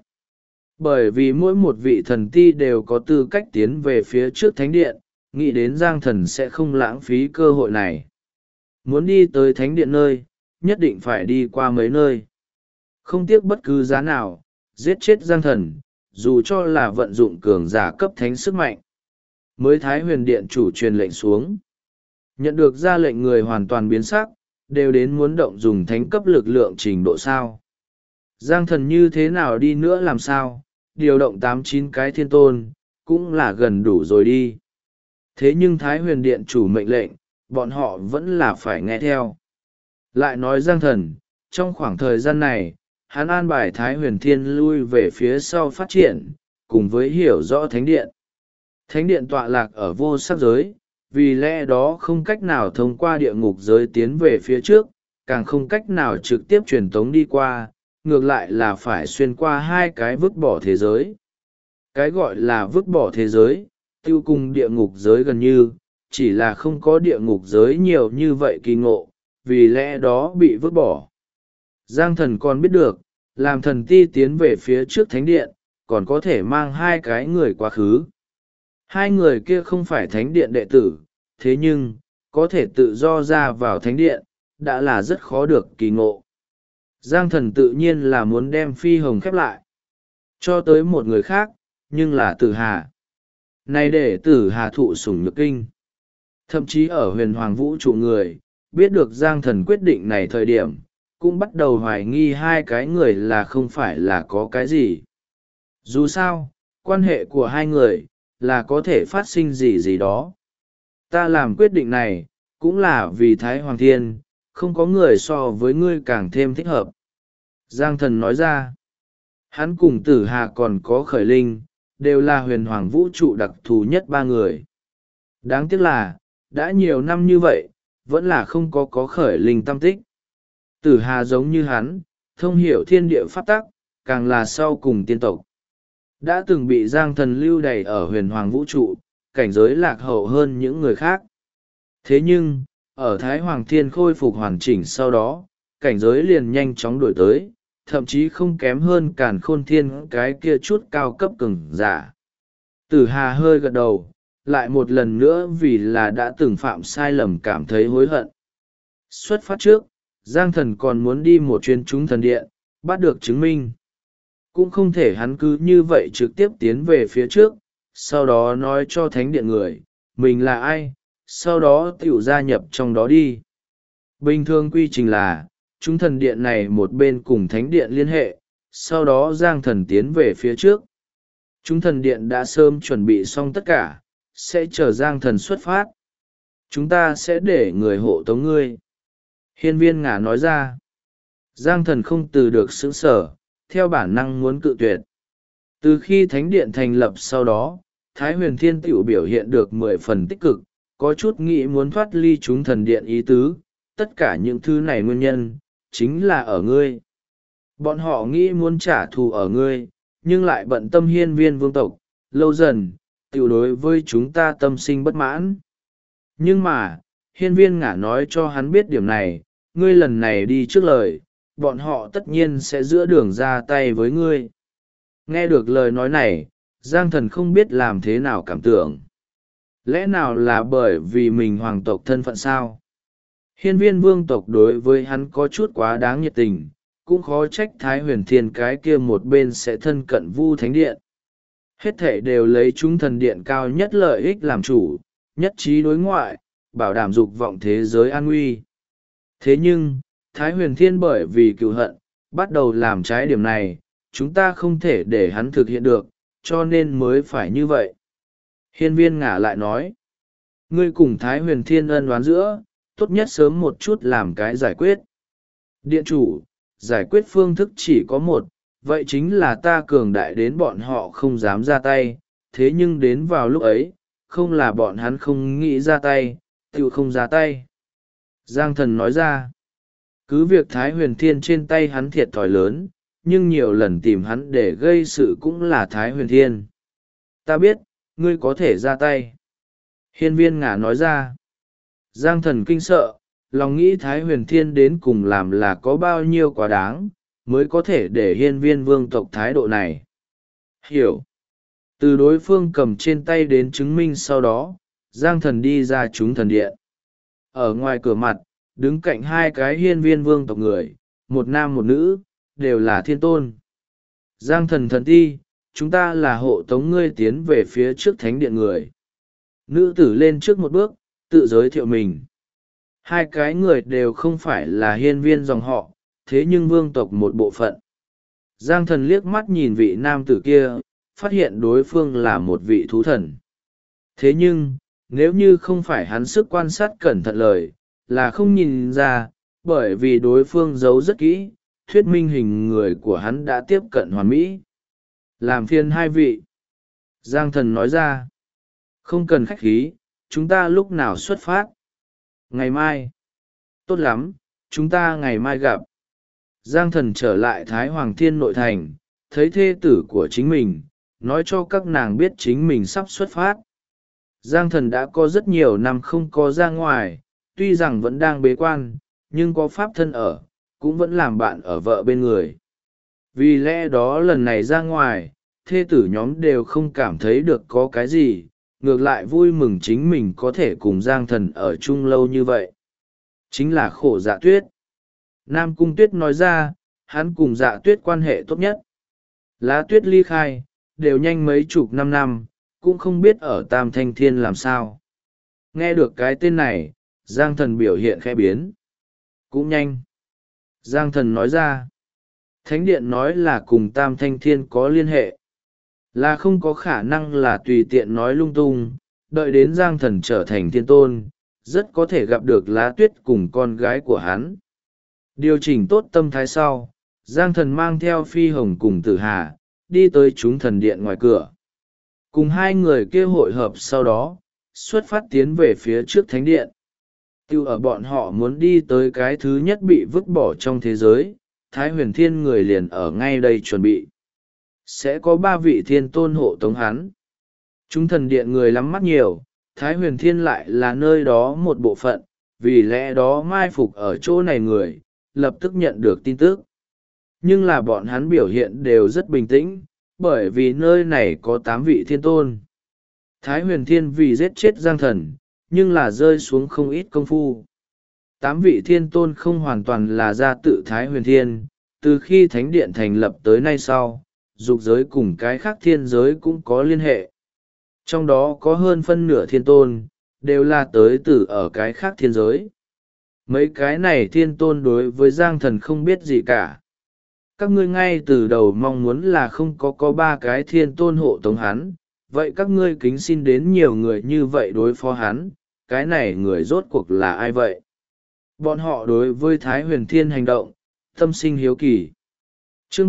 Bởi vì mỗi một vị thần ti đều có tư cách tiến về phía trước thánh điện, nghĩ đến Giang Thần sẽ không lãng phí cơ hội này. Muốn đi tới thánh điện nơi, nhất định phải đi qua mấy nơi. Không tiếc bất cứ giá nào, giết chết Giang Thần, dù cho là vận dụng cường giả cấp thánh sức mạnh. Mới Thái Huyền Điện chủ truyền lệnh xuống. Nhận được ra lệnh người hoàn toàn biến sắc, đều đến muốn động dùng thánh cấp lực lượng trình độ sao. Giang Thần như thế nào đi nữa làm sao, điều động 8-9 cái thiên tôn, cũng là gần đủ rồi đi. Thế nhưng Thái Huyền Điện chủ mệnh lệnh, bọn họ vẫn là phải nghe theo. Lại nói Giang Thần, trong khoảng thời gian này, hắn an bài Thái Huyền Thiên lui về phía sau phát triển, cùng với hiểu rõ Thánh Điện. Thánh Điện tọa lạc ở vô sắc giới, vì lẽ đó không cách nào thông qua địa ngục giới tiến về phía trước, càng không cách nào trực tiếp truyền tống đi qua, ngược lại là phải xuyên qua hai cái vứt bỏ thế giới. Cái gọi là vứt bỏ thế giới, tiêu cùng địa ngục giới gần như, chỉ là không có địa ngục giới nhiều như vậy kỳ ngộ, vì lẽ đó bị vứt bỏ. Giang Thần còn biết được, làm thần ti tiến về phía trước thánh điện, còn có thể mang hai cái người quá khứ. Hai người kia không phải thánh điện đệ tử, thế nhưng, có thể tự do ra vào thánh điện, đã là rất khó được kỳ ngộ. Giang Thần tự nhiên là muốn đem phi hồng khép lại, cho tới một người khác, nhưng là Tử Hà. Này để Tử Hà thụ sủng nhược kinh. Thậm chí ở huyền hoàng vũ trụ người, biết được Giang Thần quyết định này thời điểm, cũng bắt đầu hoài nghi hai cái người là không phải là có cái gì. Dù sao, quan hệ của hai người, là có thể phát sinh gì gì đó. Ta làm quyết định này, cũng là vì Thái Hoàng Thiên, không có người so với ngươi càng thêm thích hợp. Giang Thần nói ra, hắn cùng Tử Hà còn có Khởi Linh, đều là huyền hoàng vũ trụ đặc thù nhất ba người. Đáng tiếc là, đã nhiều năm như vậy, vẫn là không có Khởi Linh tâm tích. Tử Hà giống như hắn, thông hiểu thiên địa pháp tắc, càng là sau cùng tiên tộc. Đã từng bị Giang Thần lưu đày ở huyền hoàng vũ trụ, cảnh giới lạc hậu hơn những người khác. Thế nhưng, ở Thái Hoàng Thiên khôi phục hoàn chỉnh sau đó, cảnh giới liền nhanh chóng đổi tới, thậm chí không kém hơn Càn Khôn Thiên cái kia chút cao cấp cường giả. Tử Hà hơi gật đầu, lại một lần nữa vì là đã từng phạm sai lầm cảm thấy hối hận. Xuất phát trước, Giang Thần còn muốn đi một chuyến chúng thần điện, bắt được chứng minh. Cũng không thể hắn cứ như vậy trực tiếp tiến về phía trước, sau đó nói cho thánh điện người, mình là ai, sau đó tiểu gia nhập trong đó đi. Bình thường quy trình là, chúng thần điện này một bên cùng thánh điện liên hệ, sau đó Giang Thần tiến về phía trước. Chúng thần điện đã sớm chuẩn bị xong tất cả, sẽ chờ Giang Thần xuất phát. Chúng ta sẽ để người hộ tống ngươi. Hiên Viên Ngả nói ra. Giang Thần không từ được sững sở, theo bản năng muốn cự tuyệt. Từ khi thánh điện thành lập sau đó, Thái Huyền Thiên tiểu biểu hiện được 10 phần tích cực, có chút nghĩ muốn thoát ly chúng thần điện ý tứ, tất cả những thứ này nguyên nhân, chính là ở ngươi. Bọn họ nghĩ muốn trả thù ở ngươi, nhưng lại bận tâm hiên viên vương tộc, lâu dần, tiểu đối với chúng ta tâm sinh bất mãn. Nhưng mà, hiên viên Ngả nói cho hắn biết điểm này, ngươi lần này đi trước lời, bọn họ tất nhiên sẽ giữa đường ra tay với ngươi. Nghe được lời nói này, Giang Thần không biết làm thế nào cảm tưởng. Lẽ nào là bởi vì mình hoàng tộc thân phận sao? Hiên viên vương tộc đối với hắn có chút quá đáng nhiệt tình, cũng khó trách Thái Huyền Thiên cái kia một bên sẽ thân cận Vu Thánh Điện. Hết thể đều lấy chúng thần điện cao nhất lợi ích làm chủ, nhất trí đối ngoại, bảo đảm dục vọng thế giới an nguy. Thế nhưng, Thái Huyền Thiên bởi vì cựu hận, bắt đầu làm trái điểm này, chúng ta không thể để hắn thực hiện được, cho nên mới phải như vậy. Hiên viên Ngả lại nói, ngươi cùng Thái Huyền Thiên ân đoán giữa, tốt nhất sớm một chút làm cái giải quyết. Điện chủ, giải quyết phương thức chỉ có một, vậy chính là ta cường đại đến bọn họ không dám ra tay, thế nhưng đến vào lúc ấy, không là bọn hắn không nghĩ ra tay, tự không ra tay. Giang Thần nói ra, cứ việc Thái Huyền Thiên trên tay hắn thiệt thòi lớn, nhưng nhiều lần tìm hắn để gây sự cũng là Thái Huyền Thiên. Ta biết, ngươi có thể ra tay. Hiên Viên Ngả nói ra. Giang Thần kinh sợ, lòng nghĩ Thái Huyền Thiên đến cùng làm là có bao nhiêu quá đáng, mới có thể để Hiên Viên vương tộc thái độ này. Hiểu. Từ đối phương cầm trên tay đến chứng minh sau đó, Giang Thần đi ra chúng thần điện. Ở ngoài cửa mặt, đứng cạnh hai cái hiên viên vương tộc người, một nam một nữ, đều là thiên tôn. Giang Thần thần ti, chúng ta là hộ tống ngươi tiến về phía trước thánh điện người. Nữ tử lên trước một bước, tự giới thiệu mình. Hai cái người đều không phải là hiên viên dòng họ, thế nhưng vương tộc một bộ phận. Giang Thần liếc mắt nhìn vị nam tử kia, phát hiện đối phương là một vị thú thần. Thế nhưng, nếu như không phải hắn sức quan sát cẩn thận lời, là không nhìn ra, bởi vì đối phương giấu rất kỹ, thuyết minh hình người của hắn đã tiếp cận hoàn mỹ. Làm phiền hai vị. Giang Thần nói ra, không cần khách khí, chúng ta lúc nào xuất phát? Ngày mai. Tốt lắm, chúng ta ngày mai gặp. Giang Thần trở lại Thái Hoàng Thiên nội thành, thấy thê tử của chính mình, nói cho các nàng biết chính mình sắp xuất phát. Giang Thần đã có rất nhiều năm không có ra ngoài, tuy rằng vẫn đang bế quan, nhưng có pháp thân ở, cũng vẫn làm bạn ở vợ bên người. Vì lẽ đó lần này ra ngoài, thê tử nhóm đều không cảm thấy được có cái gì, ngược lại vui mừng chính mình có thể cùng Giang Thần ở chung lâu như vậy. Chính là khổ Dạ Tuyết. Nam Cung Tuyết nói ra, hắn cùng Dạ Tuyết quan hệ tốt nhất. Lá Tuyết ly khai, đều nhanh mấy chục năm, cũng không biết ở Tam Thanh Thiên làm sao. Nghe được cái tên này, Giang Thần biểu hiện khẽ biến. Cũng nhanh. Giang Thần nói ra, Thánh Điện nói là cùng Tam Thanh Thiên có liên hệ. Là không có khả năng là tùy tiện nói lung tung, đợi đến Giang Thần trở thành thiên tôn, rất có thể gặp được Lá Tuyết cùng con gái của hắn. Điều chỉnh tốt tâm thái sau, Giang Thần mang theo Phi Hồng cùng Tử Hà, đi tới chúng thần điện ngoài cửa. Cùng hai người kia hội hợp sau đó, xuất phát tiến về phía trước thánh điện. Tiêu ở bọn họ muốn đi tới cái thứ nhất bị vứt bỏ trong thế giới, Thái Huyền Thiên người liền ở ngay đây chuẩn bị. Sẽ có 3 vị thiên tôn hộ tống hắn. Chúng thần điện người lắm mắt nhiều, Thái Huyền Thiên lại là nơi đó một bộ phận, vì lẽ đó mai phục ở chỗ này người, lập tức nhận được tin tức. Nhưng là bọn hắn biểu hiện đều rất bình tĩnh, bởi vì nơi này có 8 vị thiên tôn. Thái Huyền Thiên vì giết chết Giang Thần, nhưng là rơi xuống không ít công phu. 8 vị thiên tôn không hoàn toàn là ra tự Thái Huyền Thiên, từ khi Thánh Điện thành lập tới nay sau, dục giới cùng cái khác thiên giới cũng có liên hệ. Trong đó có hơn phân nửa thiên tôn, đều là tới từ ở cái khác thiên giới. Mấy cái này thiên tôn đối với Giang Thần không biết gì cả. Các ngươi ngay từ đầu mong muốn là không có 3 cái thiên tôn hộ tống hắn, vậy các ngươi kính xin đến nhiều người như vậy đối phó hắn, cái này người rốt cuộc là ai vậy? Bọn họ đối với Thái Huyền Thiên hành động, tâm sinh hiếu kỳ. Chương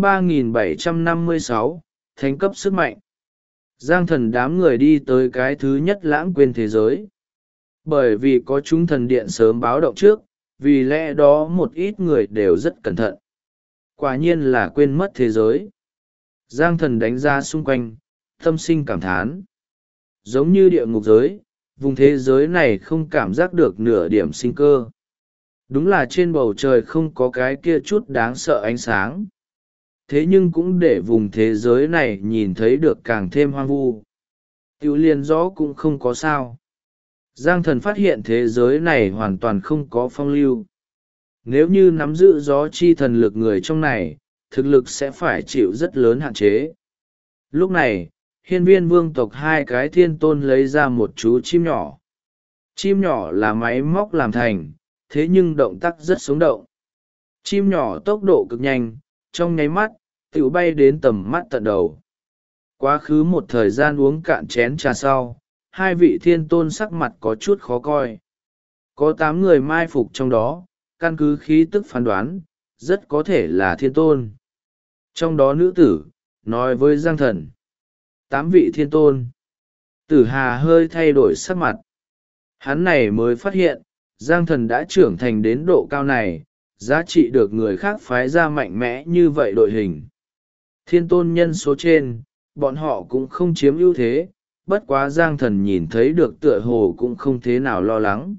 3756, Thánh cấp sức mạnh. Giang Thần đám người đi tới cái thứ nhất lãng quên thế giới. Bởi vì có chúng thần điện sớm báo động trước, vì lẽ đó một ít người đều rất cẩn thận. Quả nhiên là quên mất thế giới. Giang Thần đánh ra xung quanh, tâm sinh cảm thán. Giống như địa ngục giới, vùng thế giới này không cảm giác được nửa điểm sinh cơ. Đúng là trên bầu trời không có cái kia chút đáng sợ ánh sáng. Thế nhưng cũng để vùng thế giới này nhìn thấy được càng thêm hoang vu. Tiểu liên gió cũng không có sao. Giang Thần phát hiện thế giới này hoàn toàn không có phong lưu. Nếu như nắm giữ gió chi thần lực người trong này, thực lực sẽ phải chịu rất lớn hạn chế. Lúc này, hiên viên vương tộc 2 cái thiên tôn lấy ra một chú chim nhỏ. Chim nhỏ là máy móc làm thành, thế nhưng động tác rất sống động. Chim nhỏ tốc độ cực nhanh, trong nháy mắt, tiểu bay đến tầm mắt tận đầu. Quá khứ một thời gian uống cạn chén trà sau, 2 vị thiên tôn sắc mặt có chút khó coi. Có 8 người mai phục trong đó, căn cứ khí tức phán đoán, rất có thể là thiên tôn. Trong đó nữ tử, nói với Giang Thần. 8 vị thiên tôn. Tử Hà hơi thay đổi sắc mặt. Hắn này mới phát hiện, Giang Thần đã trưởng thành đến độ cao này, giá trị được người khác phái ra mạnh mẽ như vậy đội hình. Thiên tôn nhân số trên, bọn họ cũng không chiếm ưu thế, bất quá Giang Thần nhìn thấy được tựa hồ cũng không thế nào lo lắng.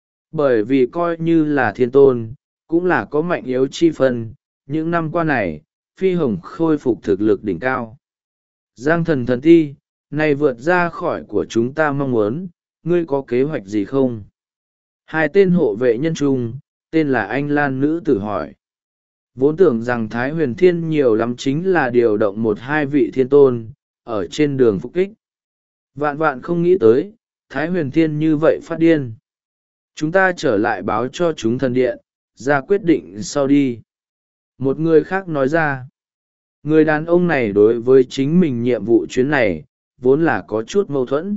Bởi vì coi như là thiên tôn, cũng là có mạnh yếu chi phân, những năm qua này, Phi Hồng khôi phục thực lực đỉnh cao. Giang Thần thần thi, này vượt ra khỏi của chúng ta mong muốn, ngươi có kế hoạch gì không? Hai tên hộ vệ nhân trung, tên là Anh Lan nữ tử hỏi. Vốn tưởng rằng Thái Huyền Thiên nhiều lắm chính là điều động một hai vị thiên tôn, ở trên đường phục kích. Vạn vạn không nghĩ tới, Thái Huyền Thiên như vậy phát điên. Chúng ta trở lại báo cho chúng thần điện, ra quyết định sau đi. Một người khác nói ra. Người đàn ông này đối với chính mình nhiệm vụ chuyến này, vốn là có chút mâu thuẫn.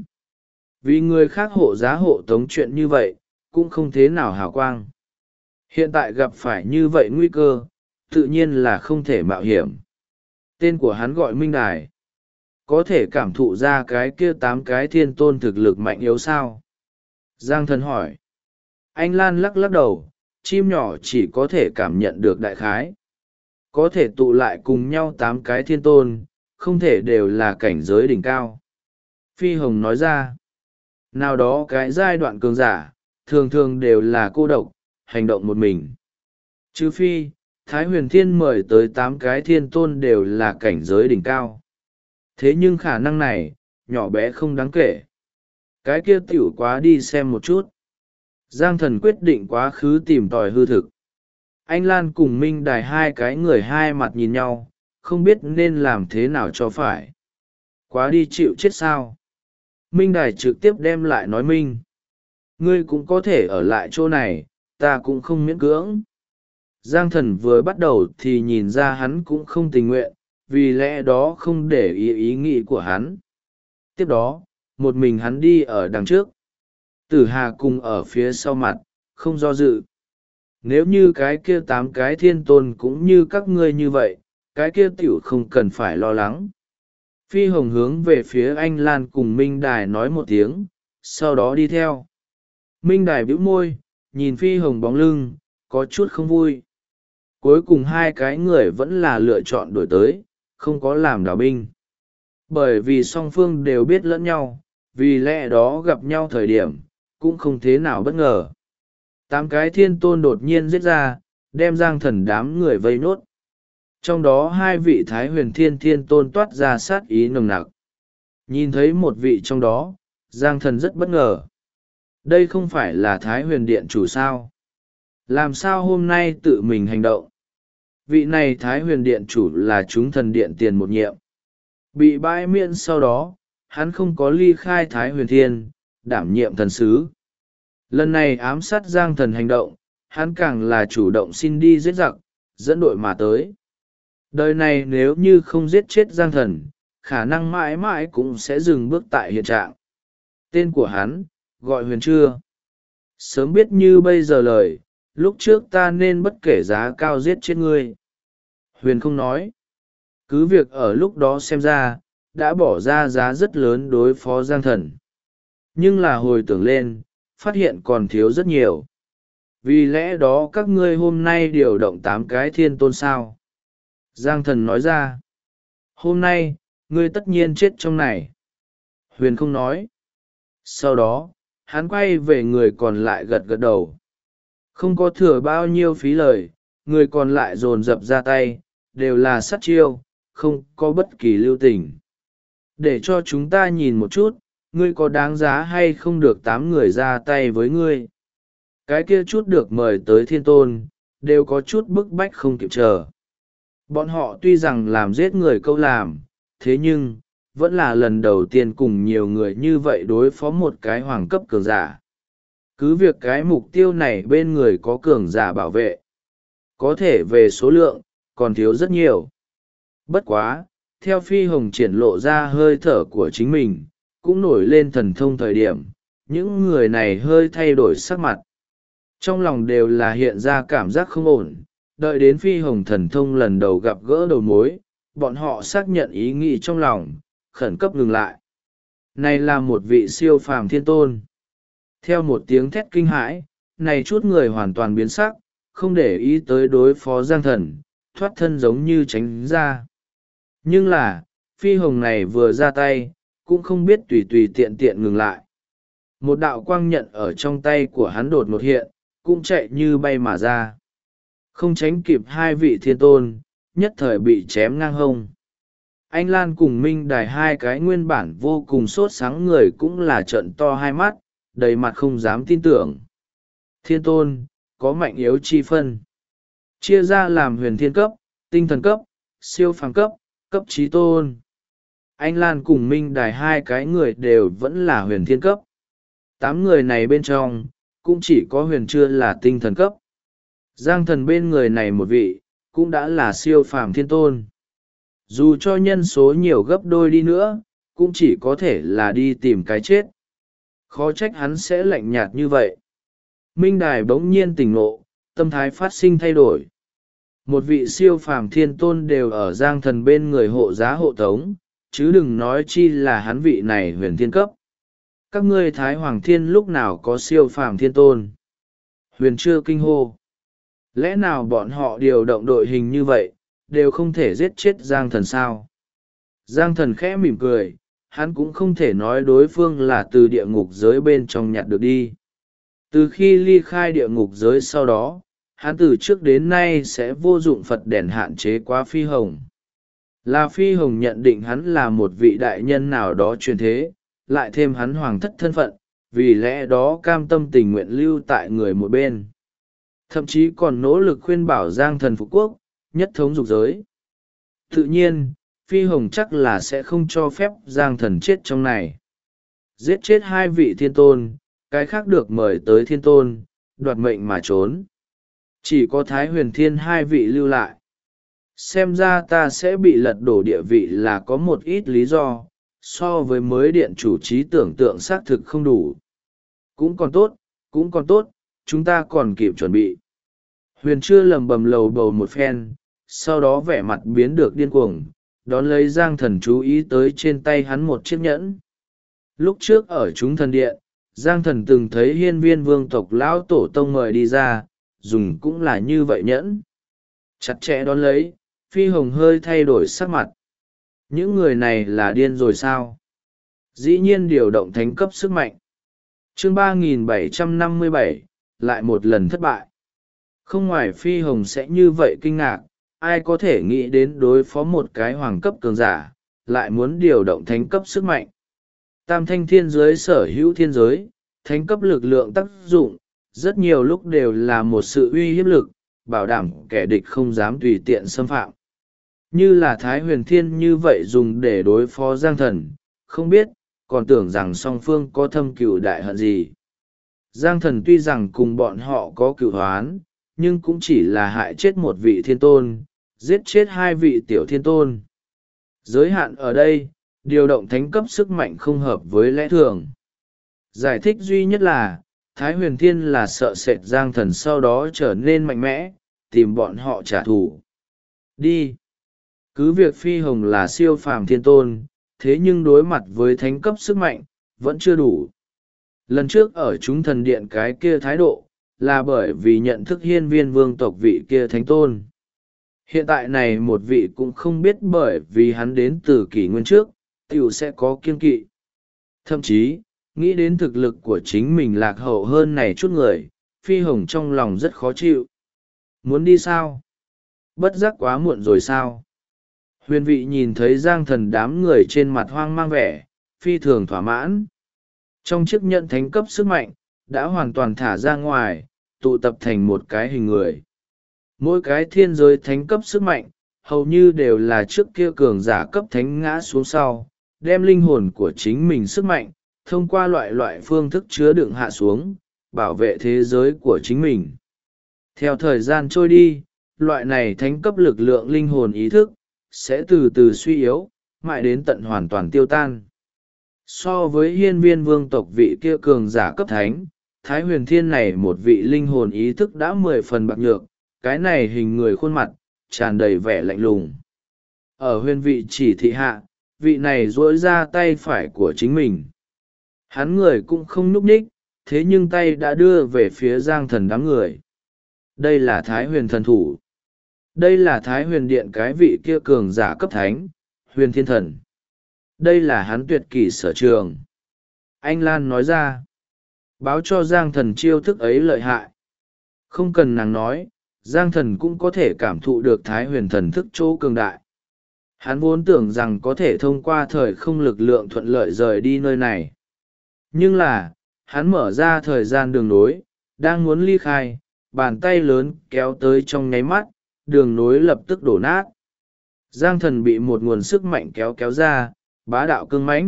Vì người khác hộ giá hộ tống chuyện như vậy, cũng không thế nào hào quang. Hiện tại gặp phải như vậy nguy cơ, tự nhiên là không thể mạo hiểm. Tên của hắn gọi Minh Đài. Có thể cảm thụ ra cái kia 8 cái thiên tôn thực lực mạnh yếu sao? Giang Thần hỏi. Anh Lan lắc lắc đầu, chim nhỏ chỉ có thể cảm nhận được đại khái. Có thể tụ lại cùng nhau 8 cái thiên tôn, không thể đều là cảnh giới đỉnh cao. Phi Hồng nói ra. Nào đó cái giai đoạn cường giả, thường thường đều là cô độc, hành động một mình. Trừ phi, Thái Huyền Thiên mời tới 8 cái thiên tôn đều là cảnh giới đỉnh cao. Thế nhưng khả năng này, nhỏ bé không đáng kể. Cái kia tiểu quá đi xem một chút. Giang Thần quyết định quá khứ tìm tòi hư thực. Anh Lan cùng Minh Đài hai cái người hai mặt nhìn nhau, không biết nên làm thế nào cho phải. Quá đi chịu chết sao? Minh Đài trực tiếp đem lại nói Minh. Ngươi cũng có thể ở lại chỗ này, ta cũng không miễn cưỡng. Giang Thần vừa bắt đầu thì nhìn ra hắn cũng không tình nguyện, vì lẽ đó không để ý nghĩ của hắn. Tiếp đó, một mình hắn đi ở đằng trước. Tử Hà cùng ở phía sau mặt, không do dự. Nếu như cái kia 8 cái thiên tôn cũng như các ngươi như vậy, cái kia tiểu không cần phải lo lắng. Phi Hồng hướng về phía anh Lan cùng Minh Đài nói một tiếng, sau đó đi theo. Minh Đài bĩu môi, nhìn Phi Hồng bóng lưng, có chút không vui. Cuối cùng hai cái người vẫn là lựa chọn đổi tới, không có làm đảo binh. Bởi vì song phương đều biết lẫn nhau, vì lẽ đó gặp nhau thời điểm, cũng không thế nào bất ngờ. 8 cái thiên tôn đột nhiên giết ra, đem Giang Thần đám người vây nốt. Trong đó 2 vị Thái Huyền Thiên thiên tôn toát ra sát ý nồng nặc. Nhìn thấy một vị trong đó, Giang Thần rất bất ngờ. Đây không phải là Thái Huyền Điện chủ sao? Làm sao hôm nay tự mình hành động? Vị này Thái Huyền Điện chủ là chúng thần điện tiền một nhiệm. Bị bãi miễn sau đó, hắn không có ly khai Thái Huyền Thiên, đảm nhiệm thần sứ. Lần này ám sát Giang Thần hành động, hắn càng là chủ động xin đi giết giặc, dẫn đội mà tới. Đời này nếu như không giết chết Giang Thần, khả năng mãi mãi cũng sẽ dừng bước tại hiện trạng. Tên của hắn, gọi Huyền Trưa. Sớm biết như bây giờ lời, lúc trước ta nên bất kể giá cao giết chết ngươi. Huyền không nói. Cứ việc ở lúc đó xem ra, đã bỏ ra giá rất lớn đối phó Giang Thần. Nhưng là hồi tưởng lên, phát hiện còn thiếu rất nhiều. Vì lẽ đó các ngươi hôm nay điều động 8 cái thiên tôn sao. Giang Thần nói ra. Hôm nay, ngươi tất nhiên chết trong này. Huyền không nói. Sau đó, hắn quay về người còn lại gật gật đầu. Không có thừa bao nhiêu phí lời, người còn lại dồn dập ra tay, đều là sát chiêu, không có bất kỳ lưu tình. Để cho chúng ta nhìn một chút, ngươi có đáng giá hay không được 8 người ra tay với ngươi. Cái kia chút được mời tới thiên tôn, đều có chút bức bách không kịp chờ. Bọn họ tuy rằng làm giết người câu làm, thế nhưng, vẫn là lần đầu tiên cùng nhiều người như vậy đối phó một cái hoàng cấp cường giả. Cứ việc cái mục tiêu này bên người có cường giả bảo vệ. Có thể về số lượng, còn thiếu rất nhiều. Bất quá, theo Phi Hồng triển lộ ra hơi thở của chính mình, cũng nổi lên thần thông thời điểm, những người này hơi thay đổi sắc mặt. Trong lòng đều là hiện ra cảm giác không ổn, đợi đến Phi Hồng thần thông lần đầu gặp gỡ đầu mối, bọn họ xác nhận ý nghĩ trong lòng, khẩn cấp ngừng lại. Này là một vị siêu phàm thiên tôn. Theo một tiếng thét kinh hãi, này chút người hoàn toàn biến sắc, không để ý tới đối phó Giang Thần, thoát thân giống như tránh ra. Nhưng là, phi hồng này vừa ra tay, cũng không biết tùy tùy tiện tiện ngừng lại. Một đạo quang nhận ở trong tay của hắn đột ngột hiện, cũng chạy như bay mà ra. Không tránh kịp hai vị thiên tôn, nhất thời bị chém ngang hông. Anh Lan cùng Minh Đài hai cái nguyên bản vô cùng sốt sáng người cũng là trợn to hai mắt, đầy mặt không dám tin tưởng. Thiên tôn, có mạnh yếu chi phân. Chia ra làm huyền thiên cấp, tinh thần cấp, siêu phàm cấp, cấp trí tôn. Anh Lan cùng Minh Đài hai cái người đều vẫn là huyền thiên cấp. 8 người này bên trong, cũng chỉ có huyền chưa là tinh thần cấp. Giang Thần bên người này một vị, cũng đã là siêu phàm thiên tôn. Dù cho nhân số nhiều gấp đôi đi nữa, cũng chỉ có thể là đi tìm cái chết. Khó trách hắn sẽ lạnh nhạt như vậy. Minh Đài bỗng nhiên tỉnh ngộ, tâm thái phát sinh thay đổi. Một vị siêu phàm thiên tôn đều ở Giang Thần bên người hộ giá hộ tống, chứ đừng nói chi là hắn vị này huyền thiên cấp. Các ngươi Thái Hoàng Thiên lúc nào có siêu phàm thiên tôn? Huyền chưa kinh hô. Lẽ nào bọn họ điều động đội hình như vậy, đều không thể giết chết Giang Thần sao? Giang Thần khẽ mỉm cười, hắn cũng không thể nói đối phương là từ địa ngục giới bên trong nhặt được đi. Từ khi ly khai địa ngục giới sau đó, hắn từ trước đến nay sẽ vô dụng Phật đèn hạn chế quá Phi Hồng. Là Phi Hồng nhận định hắn là một vị đại nhân nào đó truyền thế, lại thêm hắn hoàng thất thân phận, vì lẽ đó cam tâm tình nguyện lưu tại người một bên. Thậm chí còn nỗ lực khuyên bảo Giang Thần phục quốc, nhất thống dục giới. Tự nhiên, Phi Hồng chắc là sẽ không cho phép Giang Thần chết trong này. Giết chết hai vị thiên tôn, cái khác được mời tới thiên tôn, đoạt mệnh mà trốn. Chỉ có Thái Huyền Thiên hai vị lưu lại. Xem ra ta sẽ bị lật đổ địa vị là có một ít lý do, so với mới điện chủ trí tưởng tượng xác thực không đủ. Cũng còn tốt, chúng ta còn kịp chuẩn bị. Huyền chưa lầm bầm lầu bầu một phen, sau đó vẻ mặt biến được điên cuồng, đón lấy Giang Thần chú ý tới trên tay hắn một chiếc nhẫn. Lúc trước ở chúng thần điện, Giang Thần từng thấy hiên viên vương tộc lão tổ tông mời đi ra, dùng cũng là như vậy nhẫn. Chặt chẽ đón lấy, Phi Hồng hơi thay đổi sắc mặt. Những người này là điên rồi sao? Dĩ nhiên điều động thánh cấp sức mạnh. Chương 3757, lại một lần thất bại. Không ngoài Phi Hồng sẽ như vậy kinh ngạc, ai có thể nghĩ đến đối phó một cái hoàng cấp cường giả, lại muốn điều động thánh cấp sức mạnh. Tam thanh thiên giới sở hữu thiên giới, thánh cấp lực lượng tác dụng, rất nhiều lúc đều là một sự uy hiếp lực, bảo đảm kẻ địch không dám tùy tiện xâm phạm. Như là Thái Huyền Thiên như vậy dùng để đối phó Giang Thần, không biết, còn tưởng rằng song phương có thâm cừu đại hận gì. Giang Thần tuy rằng cùng bọn họ có cựu hoán, nhưng cũng chỉ là hại chết một vị thiên tôn, giết chết hai vị tiểu thiên tôn. Giới hạn ở đây, điều động thánh cấp sức mạnh không hợp với lẽ thường. Giải thích duy nhất là, Thái Huyền Thiên là sợ sệt Giang Thần sau đó trở nên mạnh mẽ, tìm bọn họ trả thù. Đi! Cứ việc Phi Hồng là siêu phàm thiên tôn, thế nhưng đối mặt với thánh cấp sức mạnh, vẫn chưa đủ. Lần trước ở chúng thần điện cái kia thái độ, là bởi vì nhận thức hiên viên vương tộc vị kia thánh tôn. Hiện tại này một vị cũng không biết bởi vì hắn đến từ kỷ nguyên trước, tiểu sẽ có kiên kỵ. Thậm chí, nghĩ đến thực lực của chính mình lạc hậu hơn này chút người, Phi Hồng trong lòng rất khó chịu. Muốn đi sao? Bất giác quá muộn rồi sao? Huyền vị nhìn thấy Giang Thần đám người trên mặt hoang mang vẻ, phi thường thỏa mãn. Trong chiếc nhẫn thánh cấp sức mạnh, đã hoàn toàn thả ra ngoài, tụ tập thành một cái hình người. Mỗi cái thiên giới thánh cấp sức mạnh, hầu như đều là trước kia cường giả cấp thánh ngã xuống sau, đem linh hồn của chính mình sức mạnh, thông qua loại phương thức chứa đựng hạ xuống, bảo vệ thế giới của chính mình. Theo thời gian trôi đi, loại này thánh cấp lực lượng linh hồn ý thức, sẽ từ từ suy yếu, mãi đến tận hoàn toàn tiêu tan. So với hiên viên vương tộc vị kia cường giả cấp thánh, Thái Huyền Thiên này một vị linh hồn ý thức đã 10 phần bạc nhược, cái này hình người khuôn mặt, tràn đầy vẻ lạnh lùng. Ở huyền vị chỉ thị hạ, vị này duỗi ra tay phải của chính mình. Hắn người cũng không nhúc nhích, thế nhưng tay đã đưa về phía Giang Thần đám người. Đây là Thái Huyền thần thủ. Đây là Thái Huyền điện cái vị kia cường giả cấp thánh, Huyền Thiên Thần. Đây là hắn tuyệt kỷ sở trường. Anh Lan nói ra, báo cho Giang Thần chiêu thức ấy lợi hại. Không cần nàng nói, Giang Thần cũng có thể cảm thụ được Thái Huyền thần thức chỗ cường đại. Hắn vốn tưởng rằng có thể thông qua thời không lực lượng thuận lợi rời đi nơi này. Nhưng là, hắn mở ra thời gian đường nối, đang muốn ly khai, bàn tay lớn kéo tới trong nháy mắt, đường nối lập tức đổ nát. Giang Thần bị một nguồn sức mạnh kéo ra, bá đạo cương mãnh.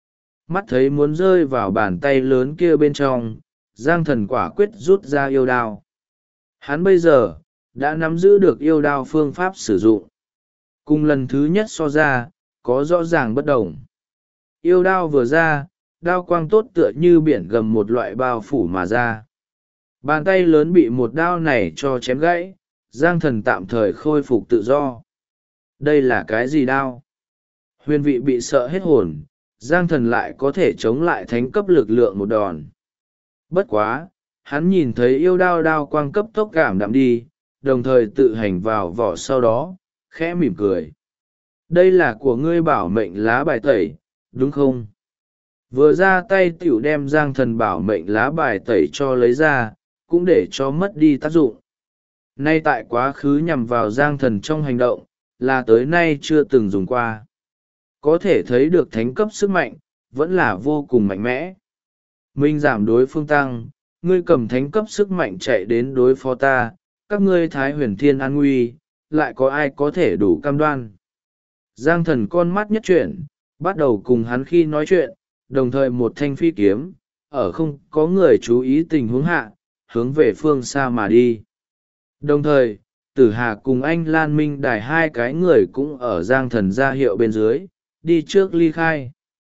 Mắt thấy muốn rơi vào bàn tay lớn kia bên trong, Giang Thần quả quyết rút ra yêu đao. Hắn bây giờ đã nắm giữ được yêu đao phương pháp sử dụng. Cùng lần thứ nhất so ra, có rõ ràng bất đồng. Yêu đao vừa ra, đao quang tốt tựa như biển gầm một loại bao phủ mà ra. Bàn tay lớn bị một đao này cho chém gãy, Giang Thần tạm thời khôi phục tự do. Đây là cái gì đao? Huyền vị bị sợ hết hồn, Giang Thần lại có thể chống lại thánh cấp lực lượng một đòn. Bất quá, hắn nhìn thấy yêu đao quang cấp tốc cảm đạm đi, đồng thời tự hành vào vỏ sau đó, khẽ mỉm cười. Đây là của ngươi bảo mệnh lá bài tẩy, đúng không? Vừa ra tay tiểu đem Giang Thần bảo mệnh lá bài tẩy cho lấy ra, cũng để cho mất đi tác dụng. Nay tại quá khứ nhằm vào Giang Thần trong hành động, là tới nay chưa từng dùng qua. Có thể thấy được thánh cấp sức mạnh, vẫn là vô cùng mạnh mẽ. Minh giảm đối phương tăng, ngươi cầm thánh cấp sức mạnh chạy đến đối phó ta, các ngươi Thái Huyền Thiên an nguy, lại có ai có thể đủ cam đoan. Giang Thần con mắt nhất chuyển, bắt đầu cùng hắn khi nói chuyện, đồng thời một thanh phi kiếm, ở không có người chú ý tình huống hạ, hướng về phương xa mà đi. Đồng thời, Tử Hà cùng anh Lan Minh Đài hai cái người cũng ở Giang Thần ra hiệu bên dưới, đi trước ly khai.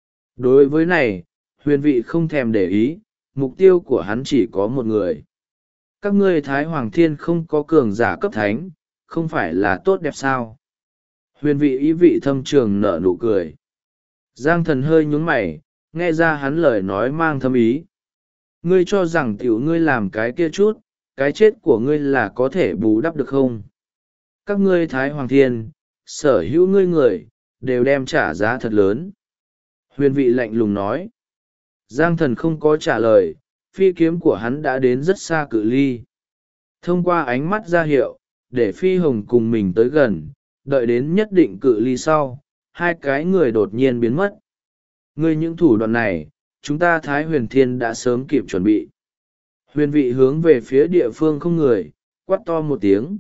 Đối với này, huyền vị không thèm để ý, mục tiêu của hắn chỉ có một người. Các ngươi Thái Hoàng Thiên không có cường giả cấp thánh, không phải là tốt đẹp sao? Huyền vị ý vị thâm trường nở nụ cười. Giang Thần hơi nhún mày, nghe ra hắn lời nói mang thâm ý. Ngươi cho rằng tiểu ngươi làm cái kia chút, cái chết của ngươi là có thể bù đắp được không? Các ngươi Thái Hoàng Thiên, sở hữu ngươi người, đều đem trả giá thật lớn. Huyền vị lạnh lùng nói. Giang Thần không có trả lời, phi kiếm của hắn đã đến rất xa cự ly. Thông qua ánh mắt ra hiệu, để phi hồng cùng mình tới gần, đợi đến nhất định cự ly sau, hai cái người đột nhiên biến mất. Ngươi những thủ đoạn này, chúng ta Thái Huyền Thiên đã sớm kịp chuẩn bị. Huyền vị hướng về phía địa phương không người, quát to một tiếng.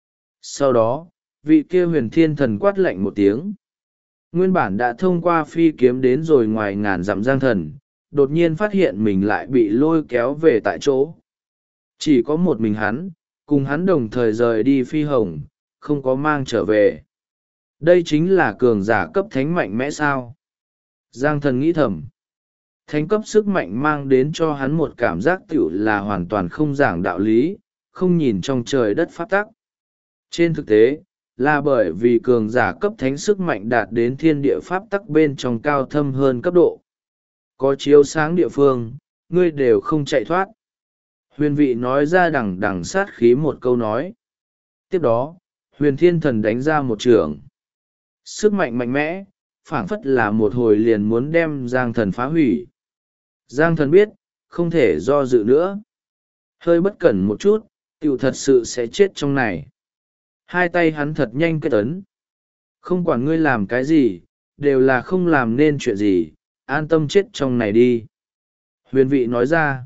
Sau đó, vị kia Huyền Thiên Thần quát lạnh một tiếng. Nguyên bản đã thông qua phi kiếm đến rồi ngoài ngàn dặm Giang Thần, đột nhiên phát hiện mình lại bị lôi kéo về tại chỗ. Chỉ có một mình hắn, cùng hắn đồng thời rời đi phi hồng, không có mang trở về. Đây chính là cường giả cấp thánh mạnh mẽ sao? Giang Thần nghĩ thầm. Thánh cấp sức mạnh mang đến cho hắn một cảm giác tiểu là hoàn toàn không giảng đạo lý, không nhìn trong trời đất pháp tắc. Trên thực tế, là bởi vì cường giả cấp thánh sức mạnh đạt đến thiên địa pháp tắc bên trong cao thâm hơn cấp độ. Có chiếu sáng địa phương, ngươi đều không chạy thoát. Huyền vị nói ra đằng đằng sát khí một câu nói. Tiếp đó, Huyền Thiên Thần đánh ra một trường. Sức mạnh mạnh mẽ, phảng phất là một hồi liền muốn đem Giang Thần phá hủy. Giang Thần biết, không thể do dự nữa. Hơi bất cẩn một chút, tiểu thật sự sẽ chết trong này. Hai tay hắn thật nhanh kết ấn. Không quản ngươi làm cái gì, đều là không làm nên chuyện gì, an tâm chết trong này đi. Huyền vị nói ra.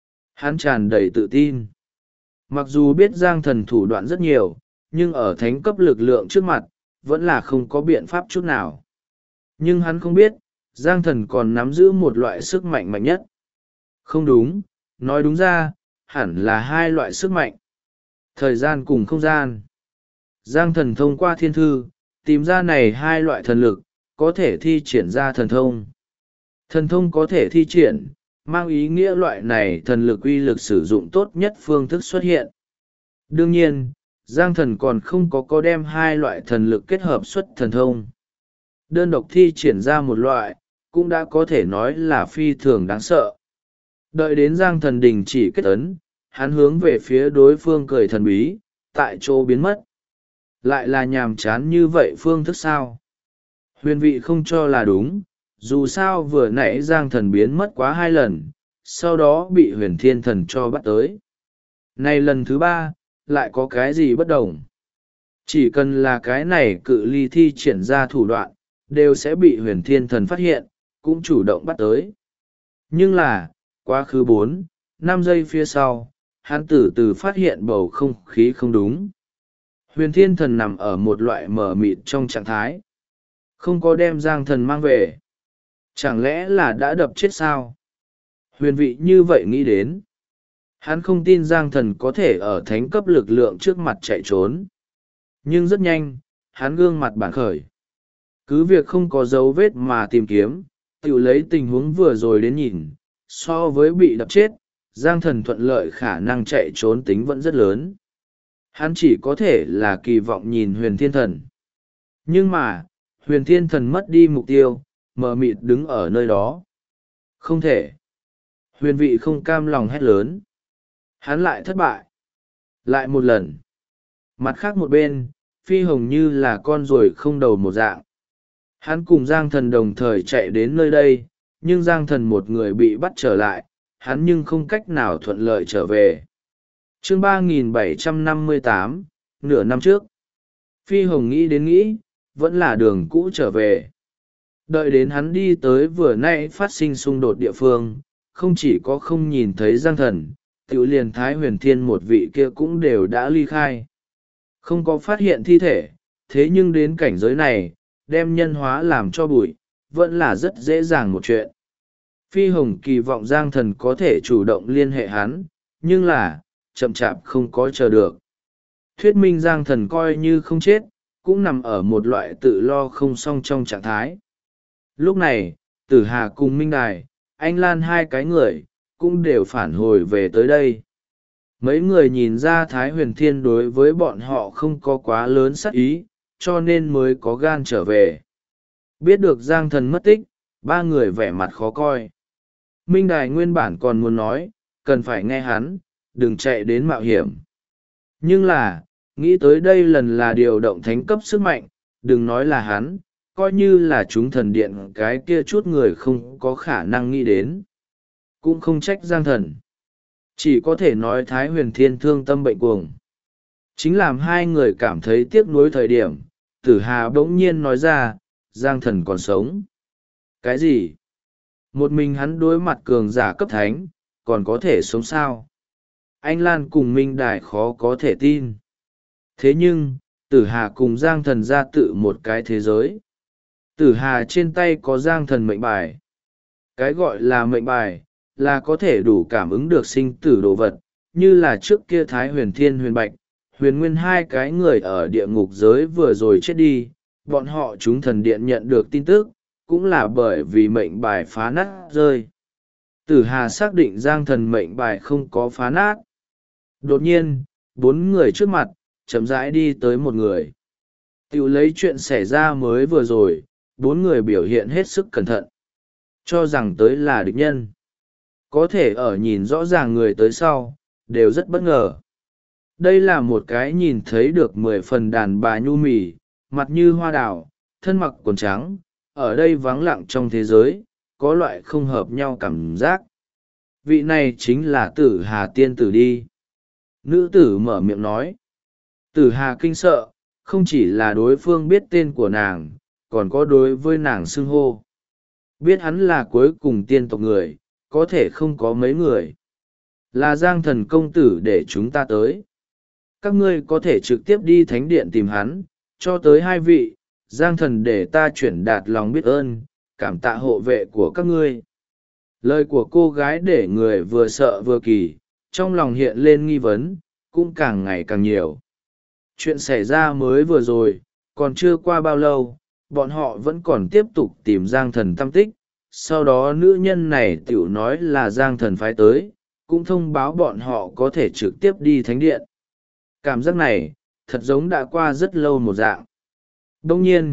Hắn tràn đầy tự tin. Mặc dù biết Giang Thần thủ đoạn rất nhiều, nhưng ở thánh cấp lực lượng trước mặt, vẫn là không có biện pháp chút nào. Nhưng hắn không biết, Giang Thần còn nắm giữ một loại sức mạnh mạnh nhất. Không đúng, nói đúng ra, hẳn là hai loại sức mạnh. Thời gian cùng không gian. Giang Thần thông qua thiên thư, tìm ra này hai loại thần lực, có thể thi triển ra thần thông. Thần thông có thể thi triển, mang ý nghĩa loại này thần lực uy lực sử dụng tốt nhất phương thức xuất hiện. Đương nhiên, Giang Thần còn không có đem hai loại thần lực kết hợp xuất thần thông. đơn độc thi triển ra một loại cũng đã có thể nói là phi thường đáng sợ. Đợi đến Giang Thần đình chỉ kết ấn, hắn hướng về phía đối phương cười thần bí, tại chỗ biến mất. Lại là nhàm chán như vậy phương thức sao? Huyền vị không cho là đúng, dù sao vừa nãy Giang Thần biến mất quá 2 lần, sau đó bị Huyền Thiên Thần cho bắt tới. Này lần thứ 3, lại có cái gì bất đồng? Chỉ cần là cái này cự ly thi triển ra thủ đoạn, đều sẽ bị Huyền Thiên Thần phát hiện, cũng chủ động bắt tới. Nhưng là, quá khứ 4-5 giây phía sau, hắn từ từ phát hiện bầu không khí không đúng. Huyền Thiên Thần nằm ở một loại mờ mịt trong trạng thái. Không có đem Giang Thần mang về. Chẳng lẽ là đã đập chết sao? Huyền vị như vậy nghĩ đến. Hắn không tin Giang Thần có thể ở thánh cấp lực lượng trước mặt chạy trốn. Nhưng rất nhanh, hắn gương mặt bản khởi. Cứ việc không có dấu vết mà tìm kiếm, tự lấy tình huống vừa rồi đến nhìn, so với bị đập chết, Giang Thần thuận lợi khả năng chạy trốn tính vẫn rất lớn. Hắn chỉ có thể là kỳ vọng nhìn Huyền Thiên Thần. Nhưng mà, Huyền Thiên Thần mất đi mục tiêu, mờ mịt đứng ở nơi đó. Không thể. Huyền vị không cam lòng hét lớn. Hắn lại thất bại. Lại một lần. Mặt khác một bên, Phi Hồng như là con ruồi không đầu một dạng. Hắn cùng Giang Thần đồng thời chạy đến nơi đây, nhưng Giang Thần một người bị bắt trở lại, hắn nhưng không cách nào thuận lợi trở về. Chương 3758, nửa năm trước. Phi Hồng nghĩ đến nghĩ, vẫn là đường cũ trở về. Đợi đến hắn đi tới vừa nãy phát sinh xung đột địa phương, không chỉ có không nhìn thấy Giang Thần, tiểu liền Thái Huyền Thiên một vị kia cũng đều đã ly khai. Không có phát hiện thi thể, thế nhưng đến cảnh giới này, đem nhân hóa làm cho bụi, vẫn là rất dễ dàng một chuyện. Phi Hồng kỳ vọng Giang Thần có thể chủ động liên hệ hắn, nhưng là, chậm chạp không có chờ được. Thuyết minh Giang Thần coi như không chết, cũng nằm ở một loại tự lo không xong trong trạng thái. Lúc này, Tử Hà cùng Minh Đài, anh Lan hai cái người, cũng đều phản hồi về tới đây. Mấy người nhìn ra Thái Huyền Thiên đối với bọn họ không có quá lớn sát ý, cho nên mới có gan trở về. Biết được Giang Thần mất tích, 3 người vẻ mặt khó coi. Minh Đài nguyên bản còn muốn nói, cần phải nghe hắn, đừng chạy đến mạo hiểm. Nhưng là, nghĩ tới đây lần là điều động thánh cấp sức mạnh, đừng nói là hắn, coi như là chúng thần điện cái kia chút người không có khả năng nghĩ đến. Cũng không trách Giang Thần. Chỉ có thể nói Thái Huyền Thiên thương tâm bệnh cuồng. Chính làm 2 người cảm thấy tiếc nuối thời điểm, Tử Hà bỗng nhiên nói ra, Giang Thần còn sống. Cái gì? Một mình hắn đối mặt cường giả cấp thánh, còn có thể sống sao? Anh Lan cùng Minh Đài khó có thể tin. Thế nhưng, Tử Hà cùng Giang Thần ra tự một cái thế giới. Tử Hà trên tay có Giang Thần mệnh bài. Cái gọi là mệnh bài, là có thể đủ cảm ứng được sinh tử đồ vật, như là trước kia Thái Huyền Thiên Huyền Bạch, Huyền Nguyên hai cái người ở địa ngục giới vừa rồi chết đi, bọn họ chúng thần điện nhận được tin tức, cũng là bởi vì mệnh bài phá nát rơi. Tử Hà xác định Giang Thần mệnh bài không có phá nát. Đột nhiên, 4 người trước mặt, chậm rãi đi tới một người. Tiểu lấy chuyện xảy ra mới vừa rồi, 4 người biểu hiện hết sức cẩn thận. Cho rằng tới là địch nhân. Có thể ở nhìn rõ ràng người tới sau, đều rất bất ngờ. Đây là một cái nhìn thấy được 10 phần đàn bà nhu mì, mặt như hoa đào, thân mặc quần trắng, ở đây vắng lặng trong thế giới, có loại không hợp nhau cảm giác. Vị này chính là Tử Hà tiên tử đi. Nữ tử mở miệng nói. Tử Hà kinh sợ, không chỉ là đối phương biết tên của nàng, còn có đối với nàng xưng hô. Biết hắn là cuối cùng tiên tộc người, có thể không có mấy người. Là Giang Thần công tử để chúng ta tới. Các ngươi có thể trực tiếp đi thánh điện tìm hắn, cho tới 2 vị, Giang Thần để ta chuyển đạt lòng biết ơn, cảm tạ hộ vệ của các ngươi. Lời của cô gái để người vừa sợ vừa kỳ, trong lòng hiện lên nghi vấn, cũng càng ngày càng nhiều. Chuyện xảy ra mới vừa rồi, còn chưa qua bao lâu, bọn họ vẫn còn tiếp tục tìm Giang Thần tăm tích. Sau đó nữ nhân này tiểu nói là Giang Thần phái tới, cũng thông báo bọn họ có thể trực tiếp đi thánh điện. Cảm giác này, thật giống đã qua rất lâu một dạng. Đông nhiên,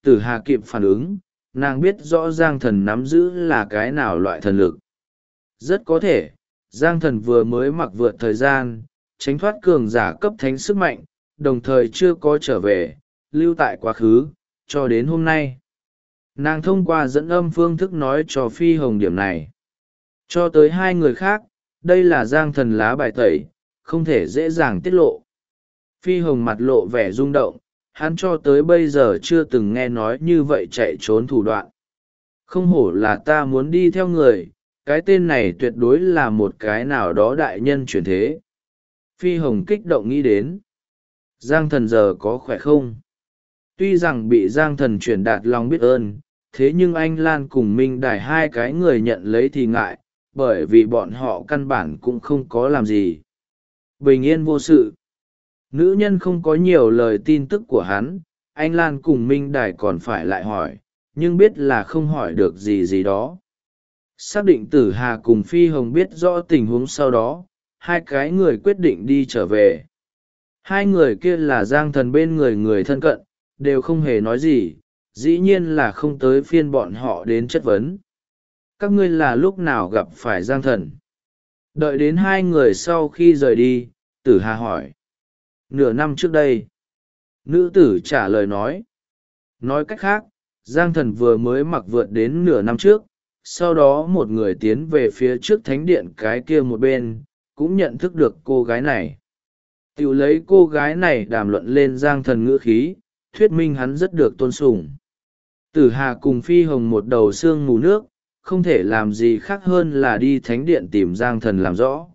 Tử Hà kịp phản ứng, nàng biết rõ Giang Thần nắm giữ là cái nào loại thần lực. Rất có thể, Giang Thần vừa mới mặc vượt thời gian, tránh thoát cường giả cấp thánh sức mạnh, đồng thời chưa có trở về, lưu tại quá khứ, cho đến hôm nay. Nàng thông qua dẫn âm phương thức nói cho Phi Hồng điểm này. Cho tới hai người khác, đây là Giang Thần lá bài tẩy, không thể dễ dàng tiết lộ. Phi Hồng mặt lộ vẻ rung động, hắn cho tới bây giờ chưa từng nghe nói như vậy chạy trốn thủ đoạn. Không hổ là ta muốn đi theo người, cái tên này tuyệt đối là một cái nào đó đại nhân chuyển thế. Phi Hồng kích động nghĩ đến. Giang Thần giờ có khỏe không? Tuy rằng bị Giang Thần chuyển đạt lòng biết ơn, thế nhưng anh Lan cùng Minh Đài hai cái người nhận lấy thì ngại, bởi vì bọn họ căn bản cũng không có làm gì. Bình yên vô sự. Nữ nhân không có nhiều lời tin tức của hắn, anh Lan cùng Minh Đài còn phải lại hỏi, nhưng biết là không hỏi được gì gì đó. Xác định Tử Hà cùng Phi Hồng biết rõ tình huống sau đó, hai cái người quyết định đi trở về. Hai người kia là Giang Thần bên người người thân cận, đều không hề nói gì, dĩ nhiên là không tới phiên bọn họ đến chất vấn. Các ngươi là lúc nào gặp phải Giang Thần? Đợi đến hai người sau khi rời đi, Tử Hà hỏi. Nửa năm trước đây. Nữ tử trả lời nói. Nói cách khác, Giang Thần vừa mới mặc vượt đến nửa năm trước, sau đó một người tiến về phía trước thánh điện cái kia một bên, cũng nhận thức được cô gái này. Tiểu lấy cô gái này đàm luận lên Giang Thần ngữ khí, thuyết minh hắn rất được tôn sùng. Tử Hà cùng Phi Hồng một đầu xương mù nước, không thể làm gì khác hơn là đi thánh điện tìm Giang Thần làm rõ.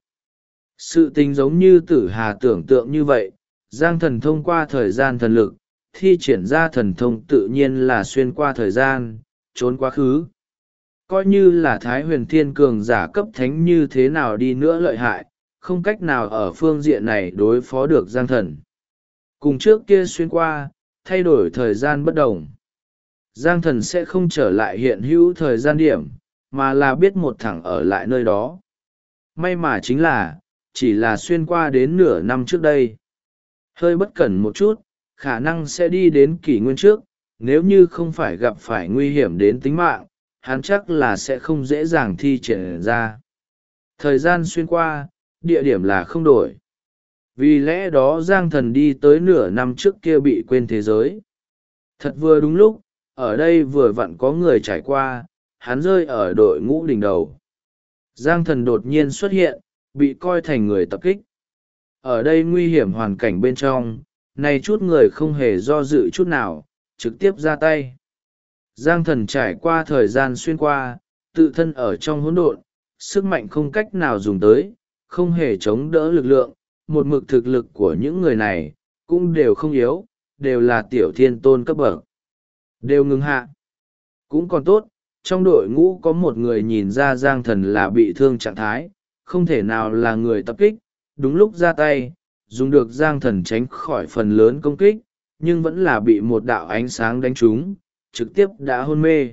Sự tình giống như Tử Hà tưởng tượng như vậy, Giang Thần thông qua thời gian thần lực, thi triển ra thần thông tự nhiên là xuyên qua thời gian, trốn quá khứ. Coi như là Thái Huyền Thiên cường giả cấp thánh như thế nào đi nữa lợi hại, không cách nào ở phương diện này đối phó được Giang Thần. Cùng trước kia xuyên qua, thay đổi thời gian bất đồng. Giang Thần sẽ không trở lại hiện hữu thời gian điểm, mà là biết một thẳng ở lại nơi đó. May mà chính là, chỉ là xuyên qua đến nửa năm trước đây. Hơi bất cẩn một chút, khả năng sẽ đi đến kỷ nguyên trước, nếu như không phải gặp phải nguy hiểm đến tính mạng, hắn chắc là sẽ không dễ dàng thi triển ra. Thời gian xuyên qua, địa điểm là không đổi. Vì lẽ đó Giang Thần đi tới nửa năm trước kia bị quên thế giới. Thật vừa đúng lúc, ở đây vừa vặn có người trải qua, hắn rơi ở đội ngũ đỉnh đầu. Giang Thần đột nhiên xuất hiện, bị coi thành người tập kích. Ở đây nguy hiểm hoàn cảnh bên trong, này chút người không hề do dự chút nào, trực tiếp ra tay. Giang Thần trải qua thời gian xuyên qua, tự thân ở trong hỗn độn, sức mạnh không cách nào dùng tới, không hề chống đỡ lực lượng, một mực thực lực của những người này, cũng đều không yếu, đều là tiểu thiên tôn cấp bậc. Đều ngừng hạ. Cũng còn tốt, trong đội ngũ có một người nhìn ra Giang Thần là bị thương trạng thái, không thể nào là người tập kích, đúng lúc ra tay, dùng được Giang Thần tránh khỏi phần lớn công kích, nhưng vẫn là bị một đạo ánh sáng đánh trúng, trực tiếp đã hôn mê.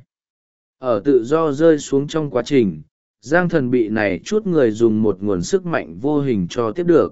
Ở tự do rơi xuống trong quá trình, Giang Thần bị này chút người dùng một nguồn sức mạnh vô hình cho tiếp được.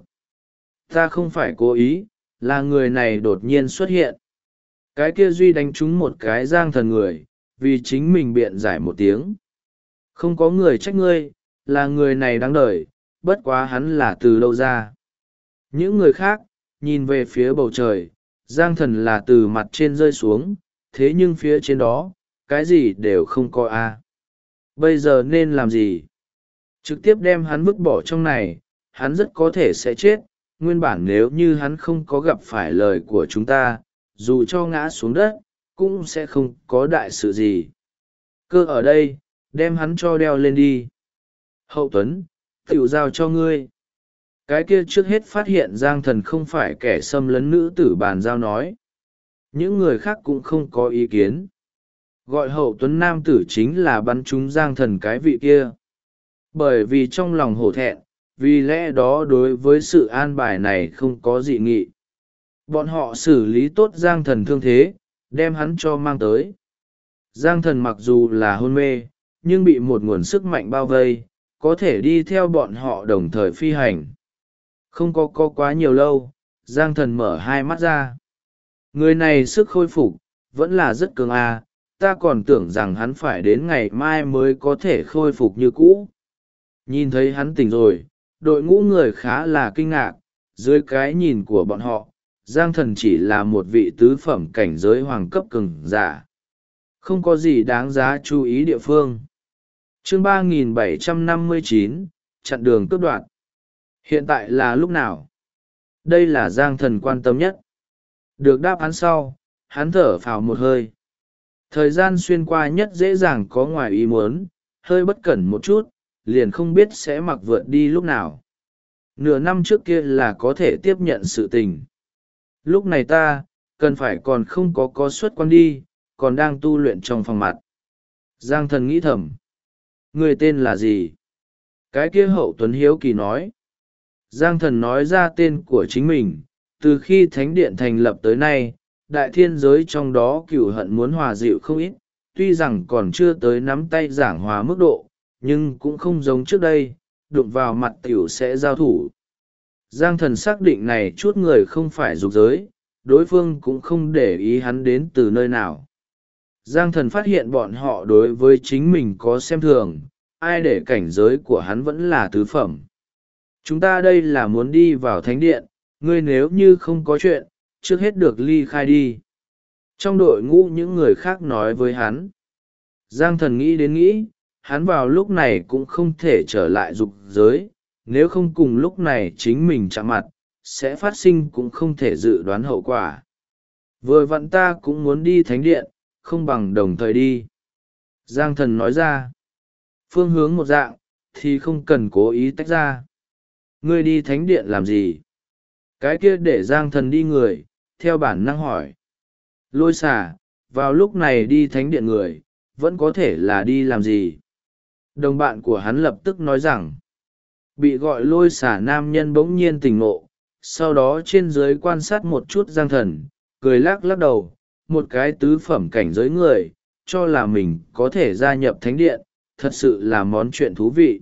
Ta không phải cố ý, là người này đột nhiên xuất hiện. Cái kia duy đánh trúng một cái Giang Thần người, vì chính mình biện giải một tiếng. Không có người trách ngươi, là người này đáng đời, bất quá hắn là từ đâu ra. Những người khác, nhìn về phía bầu trời, Giang Thần là từ mặt trên rơi xuống, thế nhưng phía trên đó, cái gì đều không có a. Bây giờ nên làm gì? Trực tiếp đem hắn vứt bỏ trong này, hắn rất có thể sẽ chết, nguyên bản nếu như hắn không có gặp phải lời của chúng ta, dù cho ngã xuống đất, cũng sẽ không có đại sự gì. Cơ ở đây, đem hắn cho đeo lên đi. Hậu Tuấn, tiểu giao cho ngươi. Cái kia trước hết phát hiện Giang Thần không phải kẻ xâm lấn nữ tử bàn giao nói. Những người khác cũng không có ý kiến. Gọi Hậu Tuấn nam tử chính là bắn trúng Giang Thần cái vị kia. Bởi vì trong lòng hổ thẹn, vì lẽ đó đối với sự an bài này không có dị nghị. Bọn họ xử lý tốt Giang Thần thương thế, đem hắn cho mang tới. Giang Thần mặc dù là hôn mê, nhưng bị một nguồn sức mạnh bao vây, có thể đi theo bọn họ đồng thời phi hành. Không có quá nhiều lâu, Giang Thần mở hai mắt ra. Người này sức khôi phục, vẫn là rất cường à, ta còn tưởng rằng hắn phải đến ngày mai mới có thể khôi phục như cũ. Nhìn thấy hắn tỉnh rồi, đội ngũ người khá là kinh ngạc. Dưới cái nhìn của bọn họ, Giang Thần chỉ là một vị tứ phẩm cảnh giới hoàng cấp cường giả, không có gì đáng giá chú ý địa phương. Chương 3759, chặn đường cướp đoạt. Hiện tại là lúc nào? Đây là Giang Thần quan tâm nhất. Được đáp án sau, hắn thở phào một hơi. Thời gian xuyên qua nhất dễ dàng có ngoài ý muốn, hơi bất cẩn một chút, liền không biết sẽ mặc vượt đi lúc nào. Nửa năm trước kia là có thể tiếp nhận sự tình. Lúc này ta, cần phải còn không có xuất quan đi, còn đang tu luyện trong phòng mặt. Giang Thần nghĩ thầm. Người tên là gì? Cái kia Hậu Tuấn hiếu kỳ nói. Giang Thần nói ra tên của chính mình. Từ khi Thánh Điện thành lập tới nay, đại thiên giới trong đó cửu hận muốn hòa dịu không ít. Tuy rằng còn chưa tới nắm tay giảng hòa mức độ, nhưng cũng không giống trước đây, đụng vào mặt tiểu sẽ giao thủ. Giang Thần xác định này chút người không phải dục giới, đối phương cũng không để ý hắn đến từ nơi nào. Giang Thần phát hiện bọn họ đối với chính mình có xem thường, ai để cảnh giới của hắn vẫn là tứ phẩm. Chúng ta đây là muốn đi vào thánh điện, ngươi nếu như không có chuyện, trước hết được ly khai đi. Trong đội ngũ những người khác nói với hắn. Giang Thần nghĩ đến nghĩ, hắn vào lúc này cũng không thể trở lại dục giới, nếu không cùng lúc này chính mình chạm mặt, sẽ phát sinh cũng không thể dự đoán hậu quả. Vừa vặn ta cũng muốn đi thánh điện, không bằng đồng thời đi. Giang Thần nói ra, phương hướng một dạng, thì không cần cố ý tách ra. Ngươi đi thánh điện làm gì? Cái kia để Giang Thần đi người, theo bản năng hỏi. Lôi xả, vào lúc này đi thánh điện người, vẫn có thể là đi làm gì? Đồng bạn của hắn lập tức nói rằng, bị gọi lôi xả nam nhân bỗng nhiên tỉnh ngộ, sau đó trên dưới quan sát một chút Giang Thần, cười lắc lắc đầu, một cái tứ phẩm cảnh giới người, cho là mình có thể gia nhập thánh điện, thật sự là món chuyện thú vị.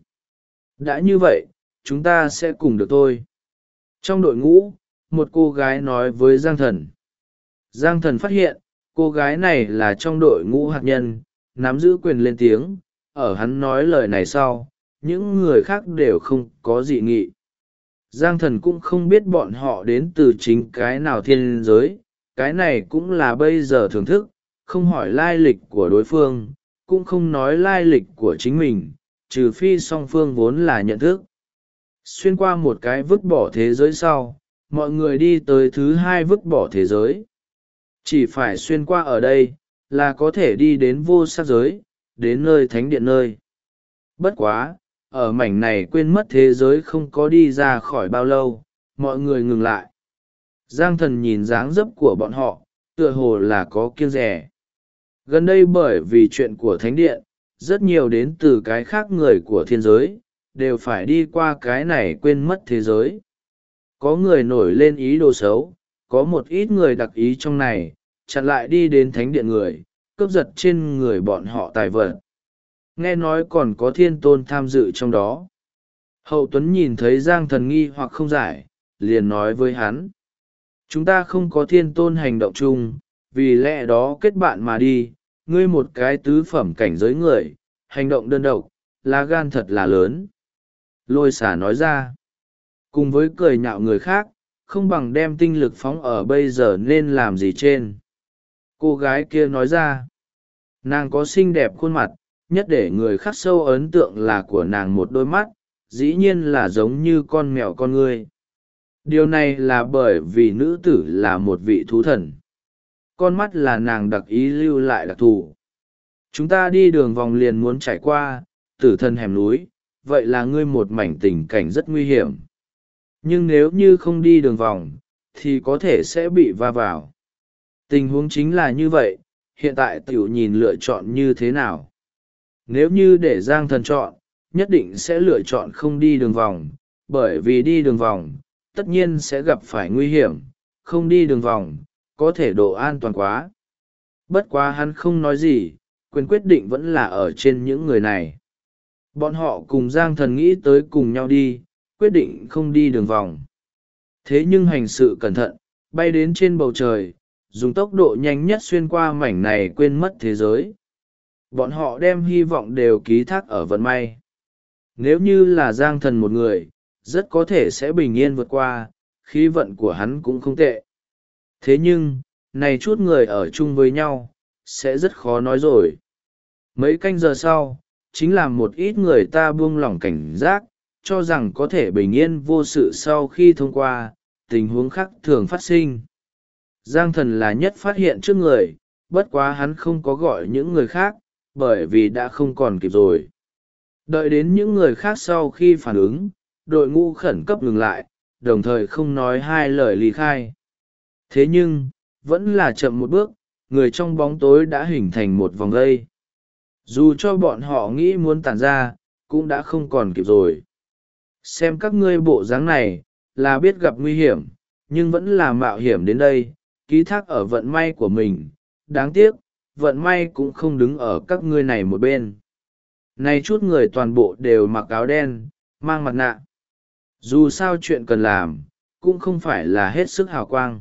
Đã như vậy, chúng ta sẽ cùng được thôi. Trong đội ngũ, một cô gái nói với Giang Thần. Giang Thần phát hiện, cô gái này là trong đội ngũ hạt nhân, nắm giữ quyền lên tiếng, ở hắn nói lời này sau, những người khác đều không có dị nghị. Giang Thần cũng không biết bọn họ đến từ chính cái nào thiên giới, cái này cũng là bây giờ thưởng thức, không hỏi lai lịch của đối phương, cũng không nói lai lịch của chính mình, trừ phi song phương vốn là nhận thức. Xuyên qua một cái vứt bỏ thế giới sau, mọi người đi tới thứ hai vứt bỏ thế giới. Chỉ phải xuyên qua ở đây, là có thể đi đến vô sắc giới, đến nơi thánh điện nơi. Bất quá, ở mảnh này quên mất thế giới không có đi ra khỏi bao lâu, mọi người ngừng lại. Giang Thần nhìn dáng dấp của bọn họ, tựa hồ là có kiêng rẻ. Gần đây bởi vì chuyện của thánh điện, rất nhiều đến từ cái khác người của thiên giới, đều phải đi qua cái này quên mất thế giới. Có người nổi lên ý đồ xấu, có một ít người đặc ý trong này, chặn lại đi đến thánh điện người, cướp giật trên người bọn họ tài vật. Nghe nói còn có thiên tôn tham dự trong đó. Hậu Tuấn nhìn thấy Giang Thần nghi hoặc không giải, liền nói với hắn. Chúng ta không có thiên tôn hành động chung, vì lẽ đó kết bạn mà đi, ngươi một cái tứ phẩm cảnh giới người, hành động đơn độc, lá gan thật là lớn. Lôi xả nói ra, cùng với cười nhạo người khác, không bằng đem tinh lực phóng ở bây giờ nên làm gì trên. Cô gái kia nói ra, nàng có xinh đẹp khuôn mặt, nhất để người khắc sâu ấn tượng là của nàng một đôi mắt, dĩ nhiên là giống như con mèo con ngươi. Điều này là bởi vì nữ tử là một vị thú thần. Con mắt là nàng đặc ý lưu lại đặc thù. Chúng ta đi đường vòng liền muốn trải qua tử thần hẻm núi, vậy là ngươi một mảnh tình cảnh rất nguy hiểm. Nhưng nếu như không đi đường vòng, thì có thể sẽ bị va vào. Tình huống chính là như vậy, hiện tại tiểu nhìn lựa chọn như thế nào. Nếu như để Giang Thần chọn, nhất định sẽ lựa chọn không đi đường vòng, bởi vì đi đường vòng, tất nhiên sẽ gặp phải nguy hiểm, không đi đường vòng, có thể độ an toàn quá. Bất quá hắn không nói gì, quyền quyết định vẫn là ở trên những người này. Bọn họ cùng Giang Thần nghĩ tới cùng nhau đi, quyết định không đi đường vòng. Thế nhưng hành sự cẩn thận, bay đến trên bầu trời, dùng tốc độ nhanh nhất xuyên qua mảnh này quên mất thế giới. Bọn họ đem hy vọng đều ký thác ở vận may. Nếu như là Giang Thần một người, rất có thể sẽ bình yên vượt qua, khí vận của hắn cũng không tệ. Thế nhưng, này chút người ở chung với nhau, sẽ rất khó nói rồi. Mấy canh giờ sau, chính là một ít người ta buông lỏng cảnh giác, cho rằng có thể bình yên vô sự sau khi thông qua, tình huống khác thường phát sinh. Giang Thần là nhất phát hiện trước người, bất quá hắn không có gọi những người khác, bởi vì đã không còn kịp rồi. Đợi đến những người khác sau khi phản ứng, đội ngũ khẩn cấp ngừng lại, đồng thời không nói hai lời ly khai. Thế nhưng, vẫn là chậm một bước, người trong bóng tối đã hình thành một vòng vây. Dù cho bọn họ nghĩ muốn tản ra, cũng đã không còn kịp rồi. Xem các ngươi bộ dáng này, là biết gặp nguy hiểm, nhưng vẫn là mạo hiểm đến đây, ký thác ở vận may của mình. Đáng tiếc, vận may cũng không đứng ở các ngươi này một bên. Này chút người toàn bộ đều mặc áo đen, mang mặt nạ. Dù sao chuyện cần làm, cũng không phải là hết sức hào quang.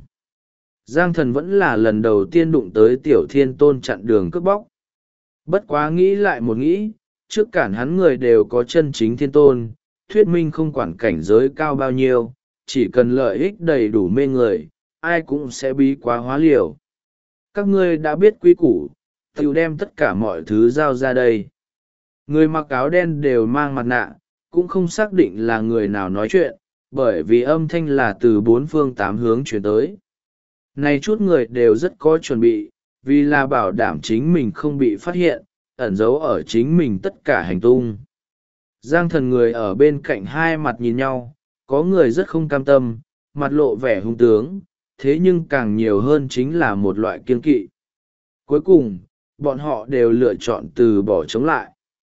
Giang Thần vẫn là lần đầu tiên đụng tới Tiểu Thiên Tôn chặn đường cướp bóc. Bất quá nghĩ lại một nghĩ, trước cản hắn người đều có chân chính thiên tôn, thuyết minh không quản cảnh giới cao bao nhiêu, chỉ cần lợi ích đầy đủ mê người, ai cũng sẽ bí quá hóa liều. Các ngươi đã biết quy củ, tự đem tất cả mọi thứ giao ra đây. Người mặc áo đen đều mang mặt nạ, cũng không xác định là người nào nói chuyện, bởi vì âm thanh là từ bốn phương tám hướng chuyển tới. Này chút người đều rất có chuẩn bị, vì là bảo đảm chính mình không bị phát hiện, ẩn giấu ở chính mình tất cả hành tung. Giang Thần người ở bên cạnh hai mặt nhìn nhau, có người rất không cam tâm, mặt lộ vẻ hung tướng, thế nhưng càng nhiều hơn chính là một loại kiên kỵ. Cuối cùng, bọn họ đều lựa chọn từ bỏ chống lại.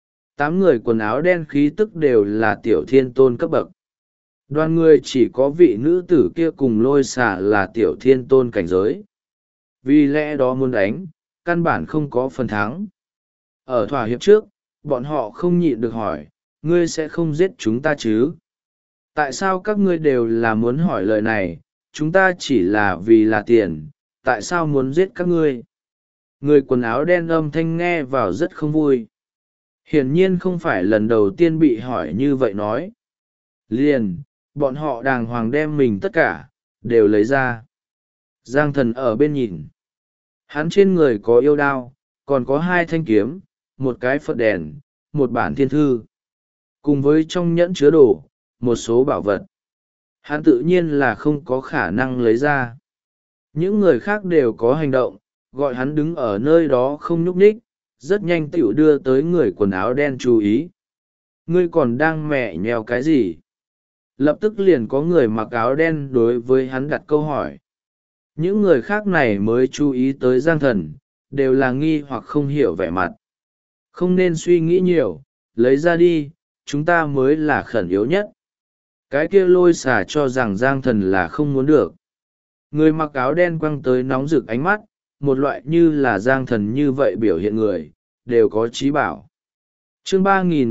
8 người quần áo đen khí tức đều là Tiểu Thiên Tôn cấp bậc. Đoàn người chỉ có vị nữ tử kia cùng Lôi Xà là Tiểu Thiên Tôn cảnh giới. Vì lẽ đó muốn đánh, căn bản không có phần thắng. Ở thỏa hiệp trước, bọn họ không nhịn được hỏi, ngươi sẽ không giết chúng ta chứ? Tại sao các ngươi đều là muốn hỏi lời này, chúng ta chỉ là vì là tiền, tại sao muốn giết các ngươi? Người quần áo đen âm thanh nghe vào rất không vui. Hiển nhiên không phải lần đầu tiên bị hỏi như vậy nói. Liền, bọn họ đàng hoàng đem mình tất cả, đều lấy ra. Giang Thần ở bên nhìn. Hắn trên người có yêu đao, còn có 2 thanh kiếm, một cái Phật đèn, một bản thiên thư. Cùng với trong nhẫn chứa đồ, một số bảo vật. Hắn tự nhiên là không có khả năng lấy ra. Những người khác đều có hành động, gọi hắn đứng ở nơi đó không nhúc nhích, rất nhanh tựu đưa tới người quần áo đen chú ý. Ngươi còn đang mẹ nheo cái gì? Lập tức liền có người mặc áo đen đối với hắn đặt câu hỏi. Những người khác này mới chú ý tới Giang Thần, đều là nghi hoặc không hiểu vẻ mặt. Không nên suy nghĩ nhiều, lấy ra đi, chúng ta mới là khẩn yếu nhất. Cái kia Lôi Xà cho rằng Giang Thần là không muốn được. Người mặc áo đen quăng tới nóng rực ánh mắt, một loại như là Giang Thần như vậy biểu hiện người, đều có trí bảo. Chương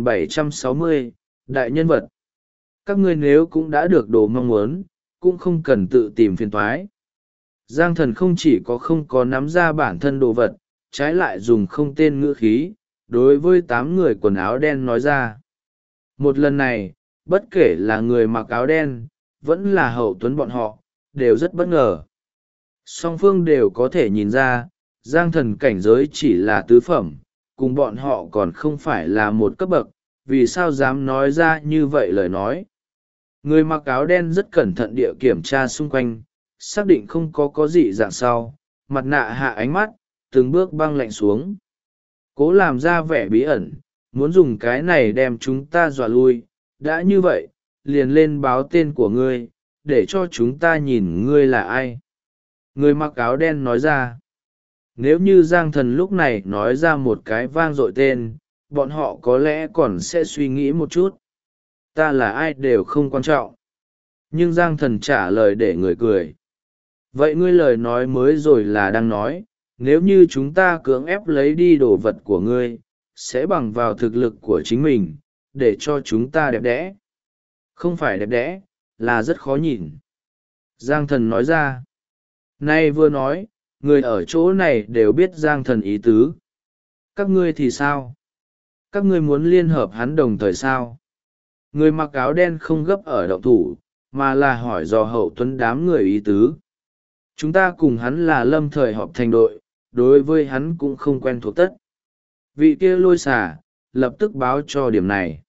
3760, Đại nhân vật. Các ngươi nếu cũng đã được đồ mong muốn, cũng không cần tự tìm phiền toái. Giang Thần không chỉ không có nắm ra bản thân đồ vật, trái lại dùng không tên ngữ khí, đối với 8 người quần áo đen nói ra. Một lần này, bất kể là người mặc áo đen, vẫn là hậu tuấn bọn họ, đều rất bất ngờ. Song phương đều có thể nhìn ra, Giang Thần cảnh giới chỉ là tứ phẩm, cùng bọn họ còn không phải là một cấp bậc, vì sao dám nói ra như vậy lời nói. Người mặc áo đen rất cẩn thận địa kiểm tra xung quanh, xác định không có gì dạng sau, mặt nạ hạ ánh mắt, từng bước băng lạnh xuống. Cố làm ra vẻ bí ẩn, muốn dùng cái này đem chúng ta dọa lui, đã như vậy, liền lên báo tên của ngươi, để cho chúng ta nhìn ngươi là ai. Người mặc áo đen nói ra. Nếu như Giang Thần lúc này nói ra một cái vang dội tên, bọn họ có lẽ còn sẽ suy nghĩ một chút. Ta là ai đều không quan trọng. Nhưng Giang Thần trả lời để người cười. Vậy ngươi lời nói mới rồi là đang nói, nếu như chúng ta cưỡng ép lấy đi đồ vật của ngươi, sẽ bằng vào thực lực của chính mình, để cho chúng ta đẹp đẽ. Không phải đẹp đẽ, là rất khó nhìn. Giang Thần nói ra. Nay vừa nói, người ở chỗ này đều biết Giang Thần ý tứ. Các ngươi thì sao? Các ngươi muốn liên hợp hắn đồng thời sao? Người mặc áo đen không gấp ở động thủ, mà là hỏi dò Hậu Tuấn đám người ý tứ. Chúng ta cùng hắn là lâm thời họp thành đội, đối với hắn cũng không quen thuộc tất. Vị kia Lôi Xà lập tức báo cho điểm này.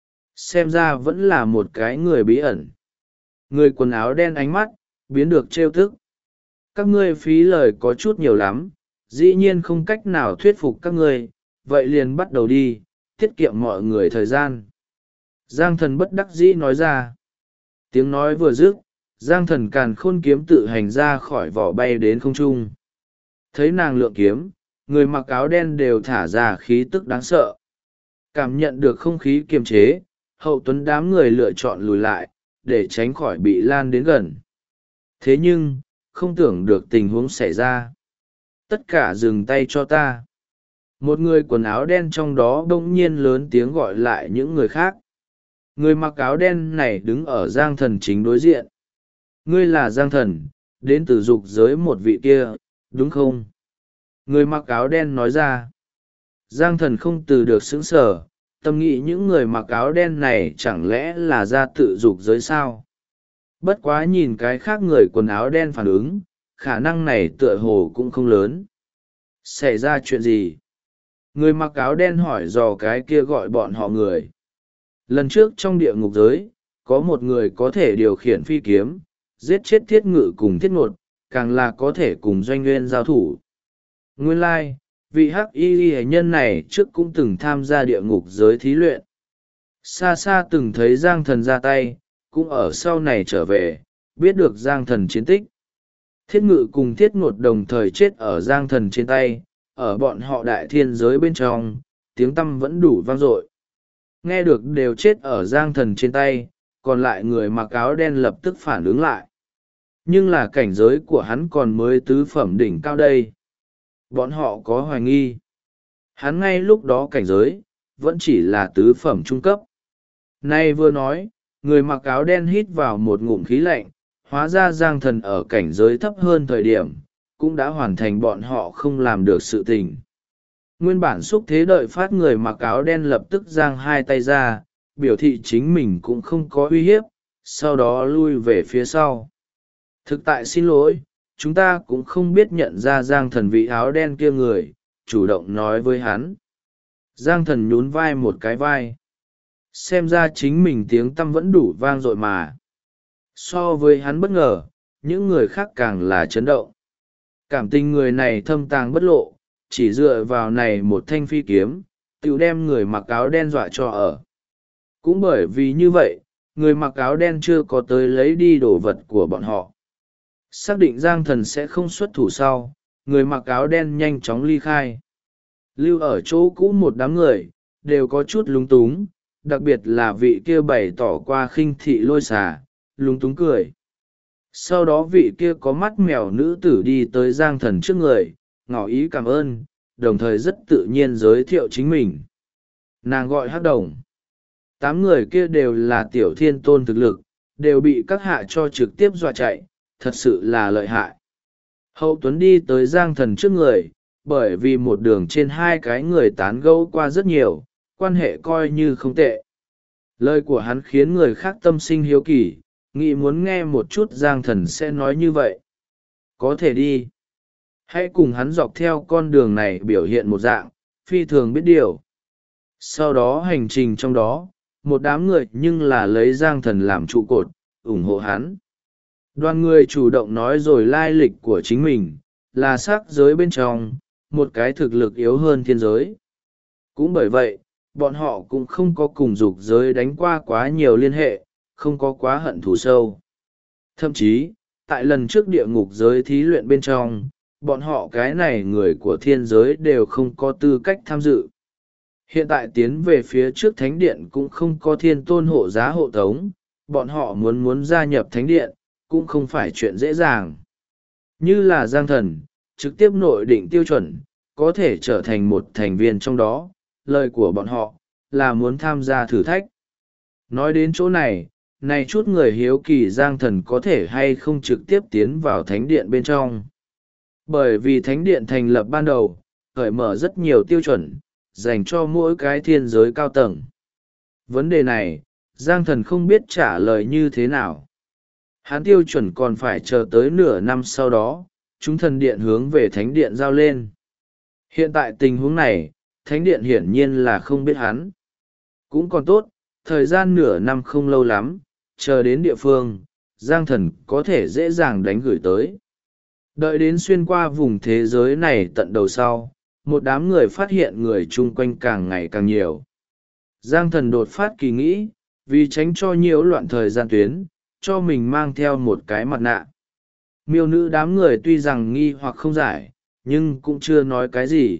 Xem ra vẫn là một cái người bí ẩn. Người quần áo đen ánh mắt biến được trêu tức. Các ngươi phí lời có chút nhiều lắm, dĩ nhiên không cách nào thuyết phục các ngươi, vậy liền bắt đầu đi, tiết kiệm mọi người thời gian. Giang Thần bất đắc dĩ nói ra. Tiếng nói vừa dứt, Giang Thần càn khôn kiếm tự hành ra khỏi vỏ bay đến không trung. Thấy nàng lượng kiếm, người mặc áo đen đều thả ra khí tức đáng sợ. Cảm nhận được không khí kiềm chế, Hậu Tuấn đám người lựa chọn lùi lại, để tránh khỏi bị lan đến gần. Thế nhưng, không tưởng được tình huống xảy ra. Tất cả dừng tay cho ta. Một người quần áo đen trong đó bỗng nhiên lớn tiếng gọi lại những người khác. Người mặc áo đen này đứng ở Giang Thần chính đối diện. Ngươi là Giang Thần, đến từ dục giới một vị kia, đúng không? Người mặc áo đen nói ra. Giang Thần không từ được sững sờ, tâm nghĩ những người mặc áo đen này chẳng lẽ là ra tự dục giới sao? Bất quá nhìn cái khác người quần áo đen phản ứng, khả năng này tựa hồ cũng không lớn. Xảy ra chuyện gì? Người mặc áo đen hỏi dò cái kia gọi bọn họ người. Lần trước trong địa ngục giới, có một người có thể điều khiển phi kiếm, giết chết thiết ngự cùng thiết ngột, càng là có thể cùng doanh nguyên giao thủ. Nguyên lai, vị hắc y hệ nhân này trước cũng từng tham gia địa ngục giới thí luyện. Xa xa từng thấy Giang Thần ra tay, cũng ở sau này trở về, biết được Giang Thần chiến tích. Thiết ngự cùng thiết ngột đồng thời chết ở Giang Thần trên tay, ở bọn họ đại thiên giới bên trong, tiếng tăm vẫn đủ vang dội. Nghe được đều chết ở Giang Thần trên tay, còn lại người mặc áo đen lập tức phản ứng lại. Nhưng là cảnh giới của hắn còn mới tứ phẩm đỉnh cao đây. Bọn họ có hoài nghi. Hắn ngay lúc đó cảnh giới, vẫn chỉ là tứ phẩm trung cấp. Nay vừa nói, người mặc áo đen hít vào một ngụm khí lạnh, hóa ra Giang Thần ở cảnh giới thấp hơn thời điểm, cũng đã hoàn thành bọn họ không làm được sự tình. Nguyên bản xúc thế đợi phát người mặc áo đen lập tức giang hai tay ra, biểu thị chính mình cũng không có uy hiếp, sau đó lui về phía sau. Thực tại xin lỗi, chúng ta cũng không biết nhận ra Giang Thần vị áo đen kia người, chủ động nói với hắn. Giang Thần nhún vai một cái vai. Xem ra chính mình tiếng tăm vẫn đủ vang dội mà. So với hắn bất ngờ, những người khác càng là chấn động. Cảm tình người này thâm tàng bất lộ, chỉ dựa vào này một thanh phi kiếm, tự đem người mặc áo đen dọa cho ở. Cũng bởi vì như vậy, người mặc áo đen chưa có tới lấy đi đồ vật của bọn họ. Xác định Giang Thần sẽ không xuất thủ sau, người mặc áo đen nhanh chóng ly khai. Lưu ở chỗ cũ một đám người, đều có chút lúng túng, đặc biệt là vị kia bày tỏ qua khinh thị Lôi Xà, lúng túng cười. Sau đó vị kia có mắt mèo nữ tử đi tới Giang Thần trước người, ngỏ ý cảm ơn, đồng thời rất tự nhiên giới thiệu chính mình. Nàng gọi Hắc Đồng. 8 người kia đều là tiểu thiên tôn thực lực, đều bị các hạ cho trực tiếp dọa chạy, thật sự là lợi hại. Hậu Tuấn đi tới Giang Thần trước người, bởi vì một đường trên hai cái người tán gẫu qua rất nhiều, quan hệ coi như không tệ. Lời của hắn khiến người khác tâm sinh hiếu kỳ, nghĩ muốn nghe một chút Giang Thần sẽ nói như vậy. Có thể đi. Hãy cùng hắn dọc theo con đường này biểu hiện một dạng, phi thường biết điều. Sau đó hành trình trong đó, một đám người nhưng là lấy Giang Thần làm trụ cột, ủng hộ hắn. Đoàn người chủ động nói rồi lai lịch của chính mình, là sắc giới bên trong, một cái thực lực yếu hơn thiên giới. Cũng bởi vậy, bọn họ cũng không có cùng dục giới đánh qua quá nhiều liên hệ, không có quá hận thù sâu. Thậm chí, tại lần trước địa ngục giới thí luyện bên trong, bọn họ cái này người của thiên giới đều không có tư cách tham dự. Hiện tại tiến về phía trước thánh điện cũng không có thiên tôn hộ giá hộ tống, bọn họ muốn gia nhập thánh điện, cũng không phải chuyện dễ dàng. Như là Giang Thần, trực tiếp nội định tiêu chuẩn, có thể trở thành một thành viên trong đó, lời của bọn họ, là muốn tham gia thử thách. Nói đến chỗ này, này chút người hiếu kỳ Giang Thần có thể hay không trực tiếp tiến vào thánh điện bên trong. Bởi vì thánh điện thành lập ban đầu, khởi mở rất nhiều tiêu chuẩn, dành cho mỗi cái thiên giới cao tầng. Vấn đề này, Giang Thần không biết trả lời như thế nào. Hắn tiêu chuẩn còn phải chờ tới nửa năm sau đó, chúng thần điện hướng về thánh điện giao lên. Hiện tại tình huống này, thánh điện hiển nhiên là không biết hắn. Cũng còn tốt, thời gian nửa năm không lâu lắm, chờ đến địa phương, Giang Thần có thể dễ dàng đánh gửi tới. Đợi đến xuyên qua vùng thế giới này tận đầu sau, một đám người phát hiện người chung quanh càng ngày càng nhiều. Giang Thần đột phát kỳ nghĩ, vì tránh cho nhiễu loạn thời gian tuyến, cho mình mang theo một cái mặt nạ. Miêu nữ đám người tuy rằng nghi hoặc không giải, nhưng cũng chưa nói cái gì.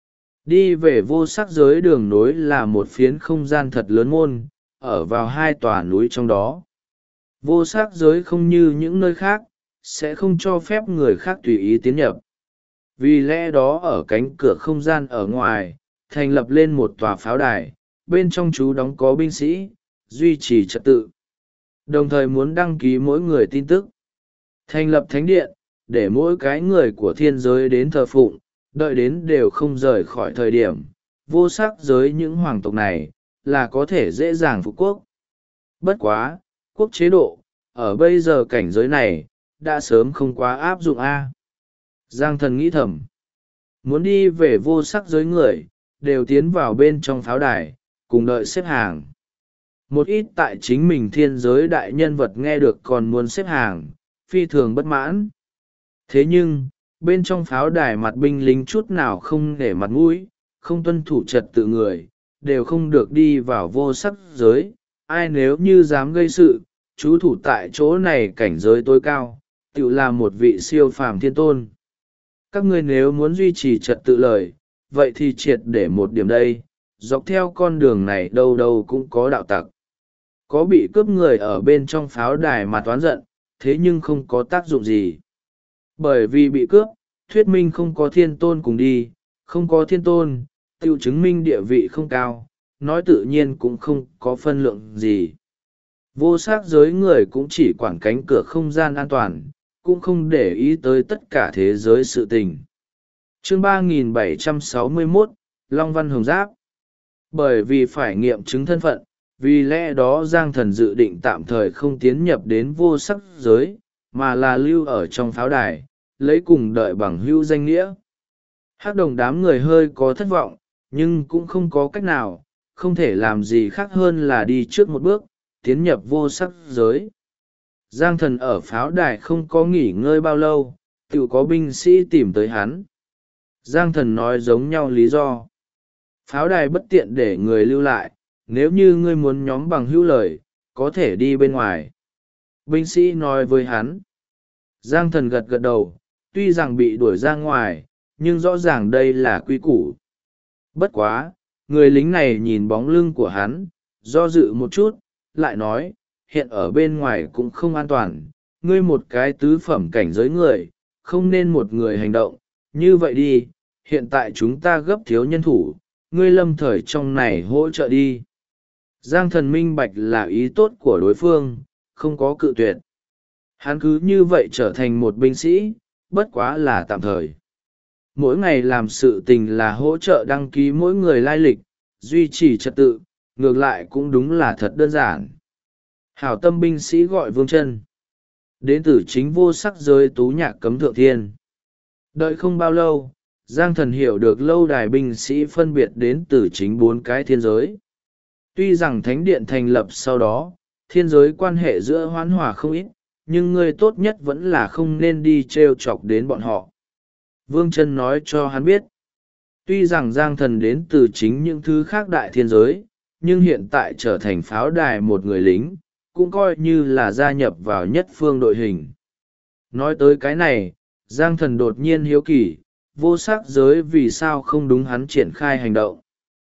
Đi về vô sắc giới đường nối là một phiến không gian thật lớn môn, ở vào hai tòa núi trong đó. Vô sắc giới không như những nơi khác, sẽ không cho phép người khác tùy ý tiến nhập. Vì lẽ đó ở cánh cửa không gian ở ngoài, thành lập lên một tòa pháo đài, bên trong trú đóng có binh sĩ, duy trì trật tự. Đồng thời muốn đăng ký mỗi người tin tức. Thành lập thánh điện, để mỗi cái người của thiên giới đến thờ phụng, đợi đến đều không rời khỏi thời điểm, vô sắc giới những hoàng tộc này, là có thể dễ dàng phục quốc. Bất quá, quốc chế độ, ở bây giờ cảnh giới này, đã sớm không quá áp dụng A. Giang Thần nghĩ thầm, muốn đi về vô sắc giới người, đều tiến vào bên trong pháo đài, cùng đợi xếp hàng. Một ít tại chính mình thiên giới đại nhân vật nghe được còn muốn xếp hàng, phi thường bất mãn. Thế nhưng, bên trong pháo đài mặt binh lính chút nào không để mặt mũi, không tuân thủ trật tự người, đều không được đi vào vô sắc giới. Ai nếu như dám gây sự, chú thủ tại chỗ này cảnh giới tối cao, tự là một vị siêu phàm thiên tôn. Các ngươi nếu muốn duy trì trật tự lời, vậy thì triệt để một điểm đây, dọc theo con đường này đâu đâu cũng có đạo tặc. Có bị cướp người ở bên trong pháo đài mà toán giận, thế nhưng không có tác dụng gì. Bởi vì bị cướp, thuyết minh không có thiên tôn cùng đi, không có thiên tôn, tự chứng minh địa vị không cao, nói tự nhiên cũng không có phân lượng gì. Vô sắc giới người cũng chỉ quản cánh cửa không gian an toàn, cũng không để ý tới tất cả thế giới sự tình. Chương 3761, Long Văn Hồng Giáp. Bởi vì phải nghiệm chứng thân phận, vì lẽ đó Giang Thần dự định tạm thời không tiến nhập đến vô sắc giới, mà là lưu ở trong pháo đài, lấy cùng đợi bằng hữu danh nghĩa. Hắc đồng đám người hơi có thất vọng, nhưng cũng không có cách nào, không thể làm gì khác hơn là đi trước một bước, tiến nhập vô sắc giới. Giang Thần ở pháo đài không có nghỉ ngơi bao lâu, tự có binh sĩ tìm tới hắn. Giang Thần nói giống nhau lý do. Pháo đài bất tiện để người lưu lại, nếu như ngươi muốn nhóm bằng hữu lời, có thể đi bên ngoài. Binh sĩ nói với hắn. Giang Thần gật gật đầu, tuy rằng bị đuổi ra ngoài, nhưng rõ ràng đây là quy củ. Bất quá, người lính này nhìn bóng lưng của hắn, do dự một chút, lại nói, hiện ở bên ngoài cũng không an toàn, ngươi một cái tứ phẩm cảnh giới người, không nên một người hành động, như vậy đi, hiện tại chúng ta gấp thiếu nhân thủ, ngươi lâm thời trong này hỗ trợ đi. Giang Thần minh bạch là ý tốt của đối phương, không có cự tuyệt. Hắn cứ như vậy trở thành một binh sĩ, bất quá là tạm thời. Mỗi ngày làm sự tình là hỗ trợ đăng ký mỗi người lai lịch, duy trì trật tự, ngược lại cũng đúng là thật đơn giản. Hảo tâm binh sĩ gọi Vương Chân. Đến từ chính vô sắc giới Tú Nhạc Cấm Thượng Thiên. Đợi không bao lâu, Giang Thần hiểu được lâu đài binh sĩ phân biệt đến từ chính 4 cái thiên giới. Tuy rằng thánh điện thành lập sau đó, thiên giới quan hệ giữa hoán hòa không ít, nhưng người tốt nhất vẫn là không nên đi trêu chọc đến bọn họ. Vương Chân nói cho hắn biết. Tuy rằng Giang Thần đến từ chính những thứ khác đại thiên giới, nhưng hiện tại trở thành pháo đài một người lính, cũng coi như là gia nhập vào nhất phương đội hình. Nói tới cái này, Giang Thần đột nhiên hiếu kỳ, vô sắc giới vì sao không đúng hắn triển khai hành động.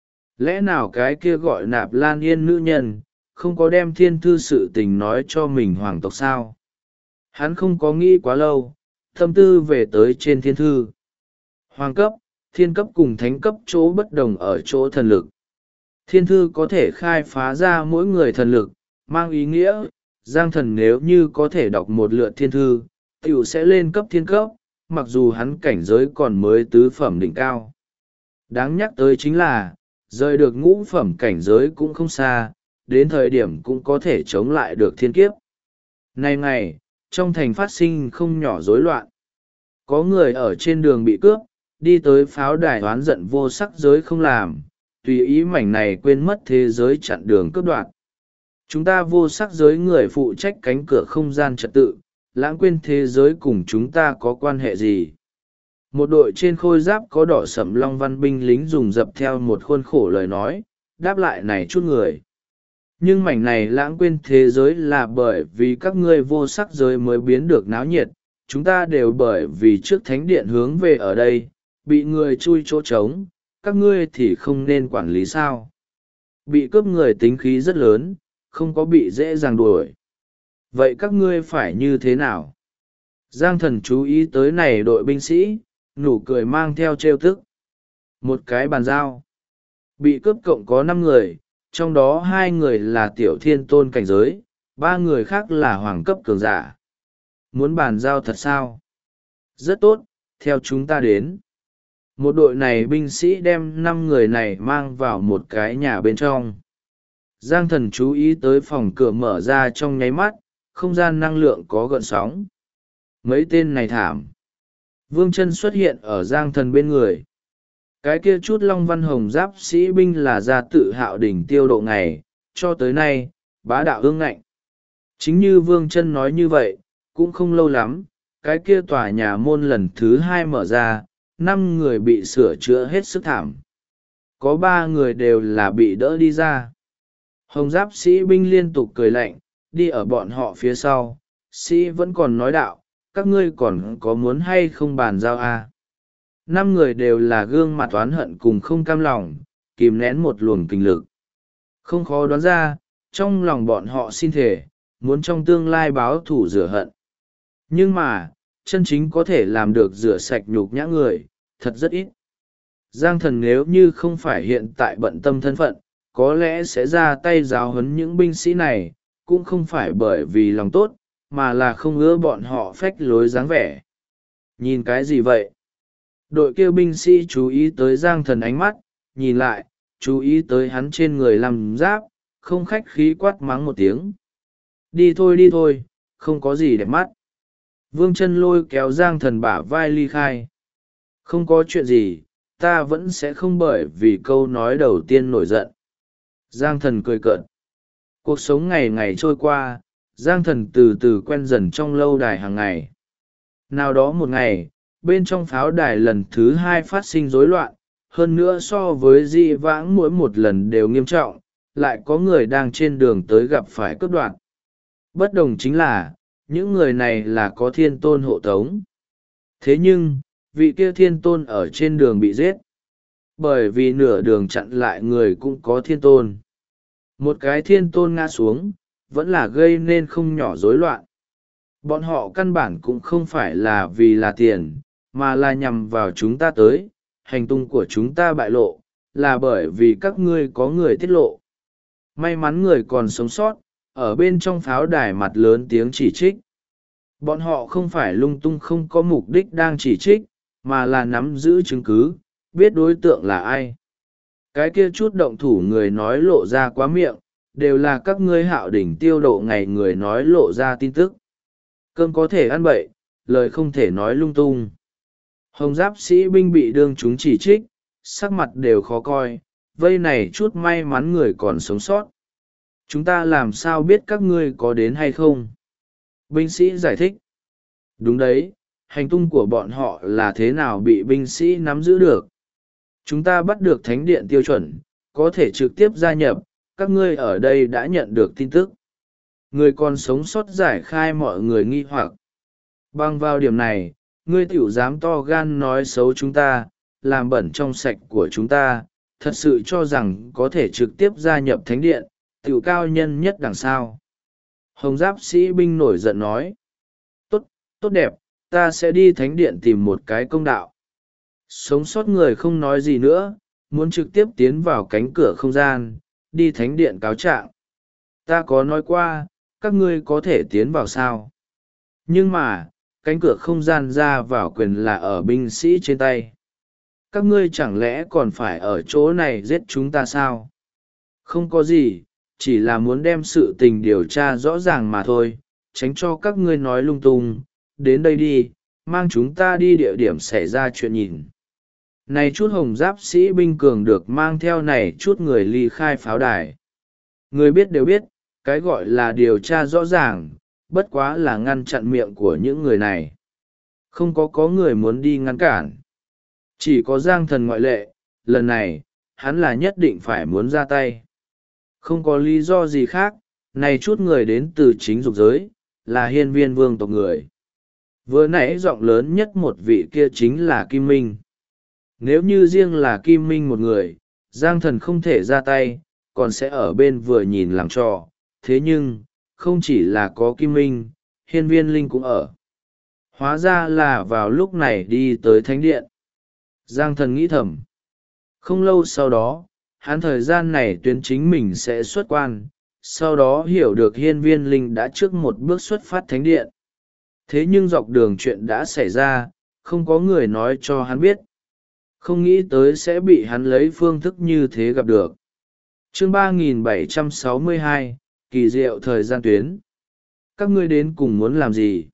Lẽ nào cái kia gọi Nạp Lan Yên nữ nhân, không có đem thiên thư sự tình nói cho mình hoàng tộc sao? Hắn không có nghĩ quá lâu, tâm tư về tới trên thiên thư. Hoàng cấp, thiên cấp cùng thánh cấp chỗ bất đồng ở chỗ thần lực. Thiên thư có thể khai phá ra mỗi người thần lực, mang ý nghĩa, Giang Thần nếu như có thể đọc một lượt thiên thư, tiểu sẽ lên cấp thiên cấp, mặc dù hắn cảnh giới còn mới tứ phẩm đỉnh cao. Đáng nhắc tới chính là, rời được ngũ phẩm cảnh giới cũng không xa, đến thời điểm cũng có thể chống lại được thiên kiếp. Nay ngày, trong thành phát sinh không nhỏ rối loạn. Có người ở trên đường bị cướp, đi tới pháo đài oán giận vô sắc giới không làm, tùy ý mảnh này quên mất thế giới chặn đường cướp đoạt. Chúng ta vô sắc giới người phụ trách cánh cửa không gian trật tự, lãng quên thế giới cùng chúng ta có quan hệ gì. Một đội trên khôi giáp có đỏ sẫm long văn binh lính dùng dập theo một khuôn khổ lời nói, đáp lại này chút người. Nhưng mảnh này lãng quên thế giới là bởi vì các ngươi vô sắc giới mới biến được náo nhiệt, chúng ta đều bởi vì trước thánh điện hướng về ở đây, bị người chui chỗ trống, các ngươi thì không nên quản lý sao. Bị cướp người tính khí rất lớn, không có bị dễ dàng đuổi. Vậy các ngươi phải như thế nào? Giang Thần chú ý tới này đội binh sĩ, nụ cười mang theo trêu tức. Một cái bàn giao. Bị cướp cộng có 5 người, trong đó 2 người là tiểu thiên tôn cảnh giới, 3 người khác là hoàng cấp cường giả. Muốn bàn giao thật sao? Rất tốt, theo chúng ta đến. Một đội này binh sĩ đem 5 người này mang vào một cái nhà bên trong. Giang Thần chú ý tới phòng cửa mở ra trong nháy mắt, không gian năng lượng có gợn sóng. Mấy tên này thảm. Vương Chân xuất hiện ở Giang Thần bên người. Cái kia chút long văn hồng giáp sĩ binh là gia tự Hạo đỉnh tiêu độ ngày, cho tới nay, bá đạo ương ngạnh. Chính như Vương Chân nói như vậy, cũng không lâu lắm, cái kia tòa nhà môn lần thứ 2 mở ra, 5 người bị sửa chữa hết sức thảm. Có 3 người đều là bị đỡ đi ra. Hồng giáp sĩ binh liên tục cười lạnh, đi ở bọn họ phía sau, sĩ vẫn còn nói đạo, các ngươi còn có muốn hay không bàn giao à? 5 người đều là gương mặt oán hận cùng không cam lòng, kìm nén một luồng kinh lực. Không khó đoán ra, trong lòng bọn họ xin thể, muốn trong tương lai báo thù rửa hận. Nhưng mà, chân chính có thể làm được rửa sạch nhục nhã người, thật rất ít. Giang Thần nếu như không phải hiện tại bận tâm thân phận, có lẽ sẽ ra tay giáo huấn những binh sĩ này, cũng không phải bởi vì lòng tốt, mà là không ưa bọn họ phách lối dáng vẻ. Nhìn cái gì vậy? Đội kia binh sĩ chú ý tới Giang Thần ánh mắt, nhìn lại, chú ý tới hắn trên người làm giáp, không khách khí quát mắng một tiếng. Đi thôi, không có gì đẹp mắt. Vương Chân lôi kéo Giang Thần bả vai ly khai. Không có chuyện gì, ta vẫn sẽ không bởi vì câu nói đầu tiên nổi giận. Giang Thần cười cợt. Cuộc sống ngày ngày trôi qua, Giang Thần từ từ quen dần trong lâu đài hàng ngày. Nào đó một ngày, bên trong pháo đài lần thứ 2 phát sinh rối loạn, hơn nữa so với dị vãng mỗi một lần đều nghiêm trọng, lại có người đang trên đường tới gặp phải cướp đoạt. Bất đồng chính là, những người này là có thiên tôn hộ tống. Thế nhưng, vị kia thiên tôn ở trên đường bị giết. Bởi vì nửa đường chặn lại người cũng có thiên tôn. Một cái thiên tôn ngã xuống, vẫn là gây nên không nhỏ rối loạn. Bọn họ căn bản cũng không phải là vì là tiền, mà là nhằm vào chúng ta tới, hành tung của chúng ta bại lộ, là bởi vì các ngươi có người tiết lộ. May mắn người còn sống sót, ở bên trong pháo đài mặt lớn tiếng chỉ trích. Bọn họ không phải lung tung không có mục đích đang chỉ trích, mà là nắm giữ chứng cứ, biết đối tượng là ai. Cái kia chút động thủ người nói lộ ra quá miệng, đều là các ngươi Hạo đỉnh tiêu độ ngày người nói lộ ra tin tức. Cơm có thể ăn bậy, lời không thể nói lung tung. Hồng giáp sĩ binh bị đương chúng chỉ trích, sắc mặt đều khó coi, vây này chút may mắn người còn sống sót. Chúng ta làm sao biết các ngươi có đến hay không? Binh sĩ giải thích. Đúng đấy, hành tung của bọn họ là thế nào bị binh sĩ nắm giữ được. Chúng ta bắt được thánh điện tiêu chuẩn, có thể trực tiếp gia nhập, các ngươi ở đây đã nhận được tin tức. Người còn sống sót giải khai mọi người nghi hoặc. Bằng vào điểm này, ngươi tiểu dám to gan nói xấu chúng ta, làm bẩn trong sạch của chúng ta, thật sự cho rằng có thể trực tiếp gia nhập thánh điện, tiểu cao nhân nhất đằng sau. Hồng giáp sĩ binh nổi giận nói. Tốt đẹp, ta sẽ đi thánh điện tìm một cái công đạo. Sống sót người không nói gì nữa, muốn trực tiếp tiến vào cánh cửa không gian, đi thánh điện cáo trạng. Ta có nói qua, các ngươi có thể tiến vào sao? Nhưng mà, cánh cửa không gian ra vào quyền là ở binh sĩ trên tay. Các ngươi chẳng lẽ còn phải ở chỗ này giết chúng ta sao? Không có gì, chỉ là muốn đem sự tình điều tra rõ ràng mà thôi, tránh cho các ngươi nói lung tung. Đến đây đi, mang chúng ta đi địa điểm xảy ra chuyện nhìn. Này chút hồng giáp sĩ binh cường được mang theo này chút người ly khai pháo đài. Người biết đều biết, cái gọi là điều tra rõ ràng, bất quá là ngăn chặn miệng của những người này. Không có người muốn đi ngăn cản. Chỉ có Giang Thần ngoại lệ, lần này, hắn là nhất định phải muốn ra tay. Không có lý do gì khác, này chút người đến từ chính dục giới, là hiên viên vương tộc người. Vừa nãy giọng lớn nhất một vị kia chính là Kim Minh. Nếu như riêng là Kim Minh một người, Giang Thần không thể ra tay, còn sẽ ở bên vừa nhìn làm trò. Thế nhưng, không chỉ là có Kim Minh, hiên viên linh cũng ở. Hóa ra là vào lúc này đi tới thánh điện. Giang Thần nghĩ thầm. Không lâu sau đó, hắn thời gian này tuyến chính mình sẽ xuất quan, sau đó hiểu được hiên viên linh đã trước một bước xuất phát thánh điện. Thế nhưng dọc đường chuyện đã xảy ra, không có người nói cho hắn biết. Không nghĩ tới sẽ bị hắn lấy phương thức như thế gặp được. Chương 3762, kỳ diệu thời gian tuyến. Các ngươi đến cùng muốn làm gì?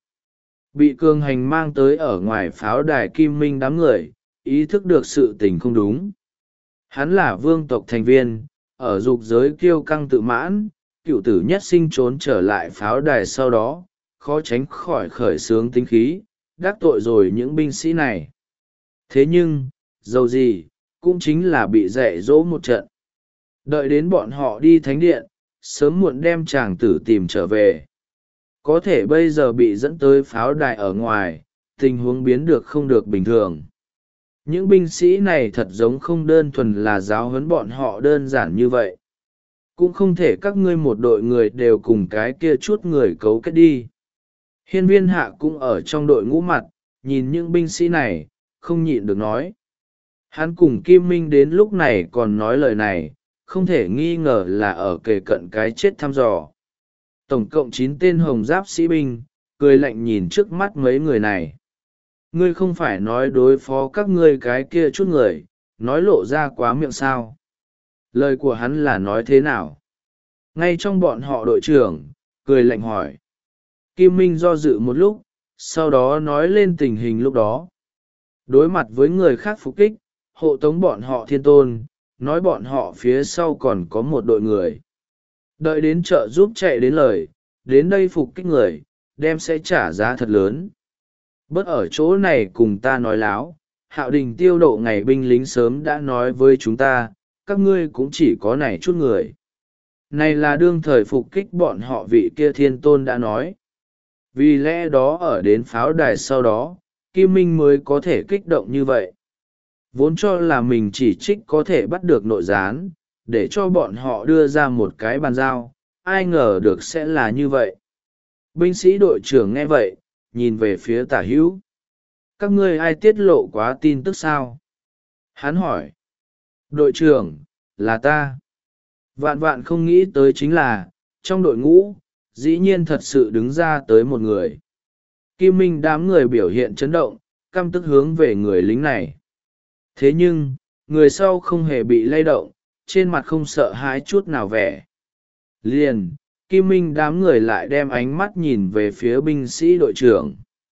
Bị cường hành mang tới ở ngoài pháo đài Kim Minh đám người, ý thức được sự tình không đúng. Hắn là vương tộc thành viên, ở dục giới kiêu căng tự mãn, cựu tử nhất sinh trốn trở lại pháo đài sau đó, khó tránh khỏi khởi xướng tính khí, đắc tội rồi những binh sĩ này. Thế nhưng, dầu gì, cũng chính là bị dạy dỗ một trận. Đợi đến bọn họ đi thánh điện, sớm muộn đem chàng tử tìm trở về. Có thể bây giờ bị dẫn tới pháo đài ở ngoài, tình huống biến được không được bình thường. Những binh sĩ này thật giống không đơn thuần là giáo huấn bọn họ đơn giản như vậy. Cũng không thể các ngươi một đội người đều cùng cái kia chút người cấu kết đi. Hiên viên hạ cũng ở trong đội ngũ mặt, nhìn những binh sĩ này, không nhịn được nói. Hắn cùng Kim Minh đến lúc này còn nói lời này, không thể nghi ngờ là ở kề cận cái chết thăm dò. Tổng cộng 9 tên hồng giáp sĩ binh, cười lạnh nhìn trước mắt mấy người này. Ngươi không phải nói đối phó các ngươi cái kia chút người, nói lộ ra quá miệng sao. Lời của hắn là nói thế nào? Ngay trong bọn họ đội trưởng, cười lạnh hỏi. Kim Minh do dự một lúc, sau đó nói lên tình hình lúc đó. Đối mặt với người khác phục kích, hộ tống bọn họ thiên tôn, nói bọn họ phía sau còn có một đội người. Đợi đến chợ giúp chạy đến lời, đến đây phục kích người, đem sẽ trả giá thật lớn. Bớt ở chỗ này cùng ta nói láo, Hạo Đình tiêu độ ngày binh lính sớm đã nói với chúng ta, các ngươi cũng chỉ có này chút người. Này là đương thời phục kích bọn họ vị kia thiên tôn đã nói. Vì lẽ đó ở đến pháo đài sau đó, Kim Minh mới có thể kích động như vậy. Vốn cho là mình chỉ trích có thể bắt được nội gián, để cho bọn họ đưa ra một cái bàn giao, ai ngờ được sẽ là như vậy. Binh sĩ đội trưởng nghe vậy, nhìn về phía Tả Hữu. Các ngươi ai tiết lộ quá tin tức sao? Hắn hỏi. Đội trưởng, là ta. Vạn vạn không nghĩ tới chính là, trong đội ngũ, dĩ nhiên thật sự đứng ra tới một người. Kim Minh đám người biểu hiện chấn động, căm tức hướng về người lính này. Thế nhưng, người sau không hề bị lay động, trên mặt không sợ hãi chút nào vẻ. Liền, Kim Minh đám người lại đem ánh mắt nhìn về phía binh sĩ đội trưởng.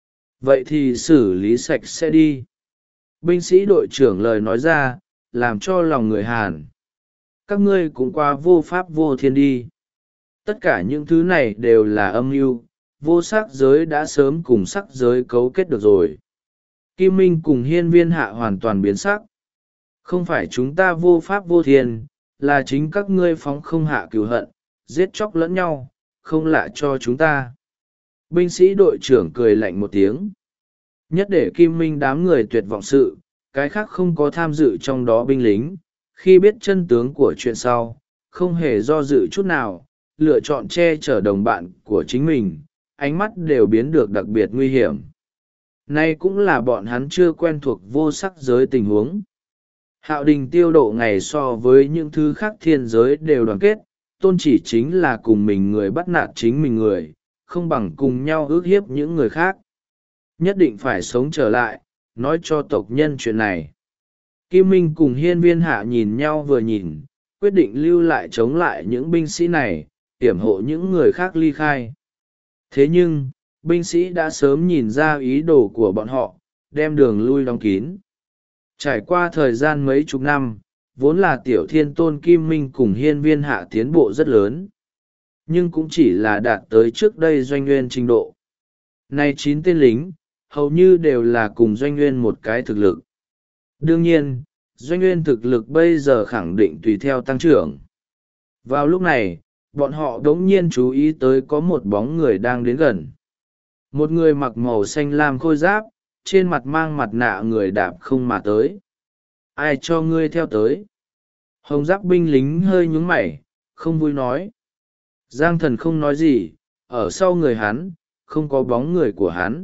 Vậy thì xử lý sạch sẽ đi. Binh sĩ đội trưởng lời nói ra, làm cho lòng người Hàn. Các ngươi cũng qua vô pháp vô thiên đi. Tất cả những thứ này đều là âm mưu, vô sắc giới đã sớm cùng sắc giới cấu kết được rồi. Kim Minh cùng hiên viên hạ hoàn toàn biến sắc. Không phải chúng ta vô pháp vô thiên, là chính các ngươi phóng không hạ cừu hận, giết chóc lẫn nhau, không lạ cho chúng ta. Binh sĩ đội trưởng cười lạnh một tiếng. Nhất để Kim Minh đám người tuyệt vọng sự, cái khác không có tham dự trong đó binh lính, khi biết chân tướng của chuyện sau, không hề do dự chút nào, lựa chọn che chở đồng bạn của chính mình, ánh mắt đều biến được đặc biệt nguy hiểm. Nay cũng là bọn hắn chưa quen thuộc vô sắc giới tình huống. Hạo Đình tiêu độ ngày so với những thứ khác thiên giới đều đoàn kết, tôn chỉ chính là cùng mình người bắt nạt chính mình người, không bằng cùng nhau ước hiếp những người khác. nhất định phải sống trở lại, nói cho tộc nhân chuyện này. Kim Minh cùng Hiên Viên Hạ nhìn nhau vừa nhìn, quyết định lưu lại chống lại những binh sĩ này, yểm hộ những người khác ly khai. Thế nhưng, binh sĩ đã sớm nhìn ra ý đồ của bọn họ, đem đường lui đóng kín. Trải qua thời gian mấy chục năm, vốn là Tiểu Thiên Tôn Kim Minh cùng Hiên Viên Hạ tiến bộ rất lớn, nhưng cũng chỉ là đạt tới trước đây Doanh Nguyên trình độ. Nay 9 tên lính, hầu như đều là cùng Doanh Nguyên một cái thực lực. Đương nhiên, Doanh Nguyên thực lực bây giờ khẳng định tùy theo tăng trưởng. Vào lúc này, bọn họ đống nhiên chú ý tới có một bóng người đang đến gần. Một người mặc màu xanh lam khôi giáp, trên mặt mang mặt nạ người đạp không mà tới. Ai cho ngươi theo tới? Hồng giáp binh lính hơi nhúng mày, không vui nói. Giang Thần không nói gì, ở sau người hắn, không có bóng người của hắn.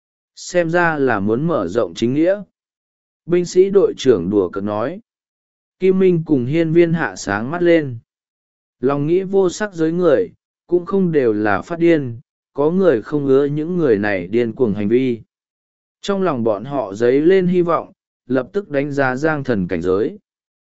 Xem ra là muốn mở rộng chính nghĩa. Binh sĩ đội trưởng đùa cợt nói. Kim Minh cùng Hiên Viên Hạ sáng mắt lên. Lòng nghĩ vô sắc giới người, cũng không đều là phát điên, có người không ưa những người này điên cuồng hành vi. Trong lòng bọn họ dấy lên hy vọng, lập tức đánh giá Giang Thần cảnh giới.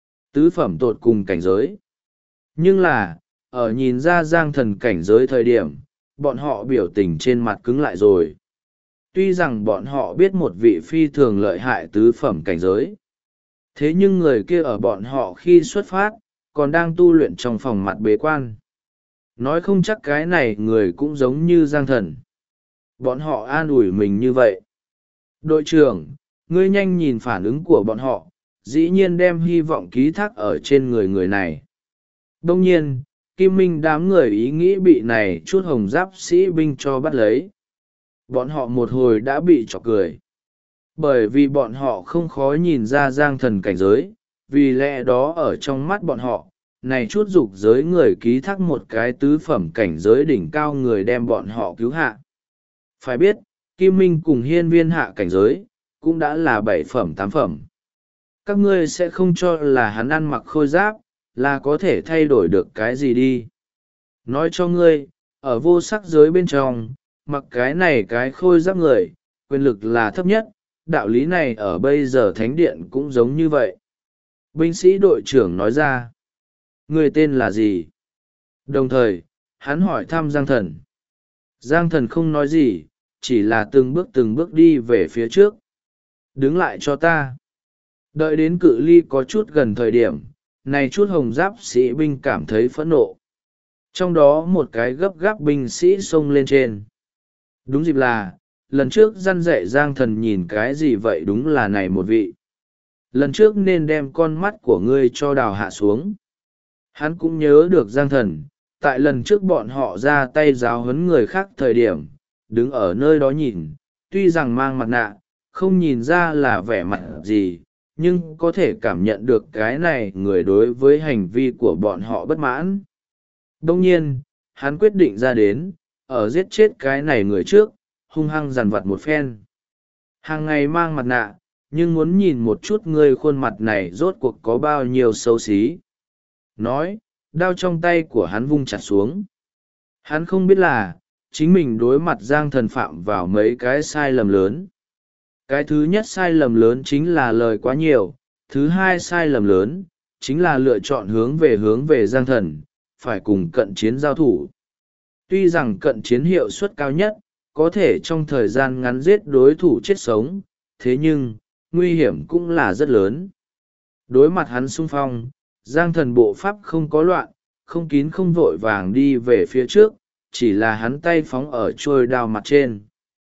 Tứ phẩm tột cùng cảnh giới. Nhưng là, ở nhìn ra Giang Thần cảnh giới thời điểm, bọn họ biểu tình trên mặt cứng lại rồi. Tuy rằng bọn họ biết một vị phi thường lợi hại tứ phẩm cảnh giới. Thế nhưng người kia ở bọn họ khi xuất phát, còn đang tu luyện trong phòng mặt bế quan. Nói không chắc cái này người cũng giống như Giang Thần. Bọn họ an ủi mình như vậy. Đội trưởng, ngươi nhanh nhìn phản ứng của bọn họ, dĩ nhiên đem hy vọng ký thác ở trên người người này. Đông nhiên, Kim Minh đám người ý nghĩ bị này chút hồng giáp sĩ binh cho bắt lấy. Bọn họ một hồi đã bị chọc cười. Bởi vì bọn họ không khó nhìn ra Giang Thần cảnh giới, vì lẽ đó ở trong mắt bọn họ, này chút dục giới người ký thác một cái tứ phẩm cảnh giới đỉnh cao người đem bọn họ cứu hạ. Phải biết, Kim Minh cùng Hiên Viên Hạ cảnh giới, cũng đã là 7 phẩm 8 phẩm. Các ngươi sẽ không cho là hắn ăn mặc khôi giáp, là có thể thay đổi được cái gì đi. Nói cho ngươi, ở vô sắc giới bên trong, mặc cái này cái khôi giáp người, quyền lực là thấp nhất, đạo lý này ở bây giờ thánh điện cũng giống như vậy. Binh sĩ đội trưởng nói ra, người tên là gì? Đồng thời, hắn hỏi thăm Giang Thần. Giang Thần không nói gì, chỉ là từng bước đi về phía trước. Đứng lại cho ta. Đợi đến cự ly có chút gần thời điểm, này chút hồng giáp sĩ binh cảm thấy phẫn nộ. Trong đó một cái gấp gáp binh sĩ xông lên trên. Đúng dịp là, lần trước răn dạy Giang Thần nhìn cái gì vậy đúng là này một vị. Lần trước nên đem con mắt của ngươi cho đào hạ xuống. Hắn cũng nhớ được Giang Thần, tại lần trước bọn họ ra tay giáo huấn người khác thời điểm, đứng ở nơi đó nhìn, tuy rằng mang mặt nạ, không nhìn ra là vẻ mặt gì, nhưng có thể cảm nhận được cái này người đối với hành vi của bọn họ bất mãn. Đông nhiên, hắn quyết định ra đến, ở giết chết cái này người trước, hung hăng dằn vặt một phen. Hàng ngày mang mặt nạ, nhưng muốn nhìn một chút người khuôn mặt này rốt cuộc có bao nhiêu xấu xí. Nói, đao trong tay của hắn vung chặt xuống. Hắn không biết là, chính mình đối mặt Giang Thần phạm vào mấy cái sai lầm lớn. Cái thứ nhất sai lầm lớn chính là lời quá nhiều, thứ hai sai lầm lớn, chính là lựa chọn hướng về Giang Thần, phải cùng cận chiến giao thủ. Tuy rằng cận chiến hiệu suất cao nhất, có thể trong thời gian ngắn giết đối thủ chết sống, thế nhưng, nguy hiểm cũng là rất lớn. Đối mặt hắn xung phong, Giang Thần bộ pháp không có loạn, không kín không vội vàng đi về phía trước, chỉ là hắn tay phóng ở trôi đao mặt trên.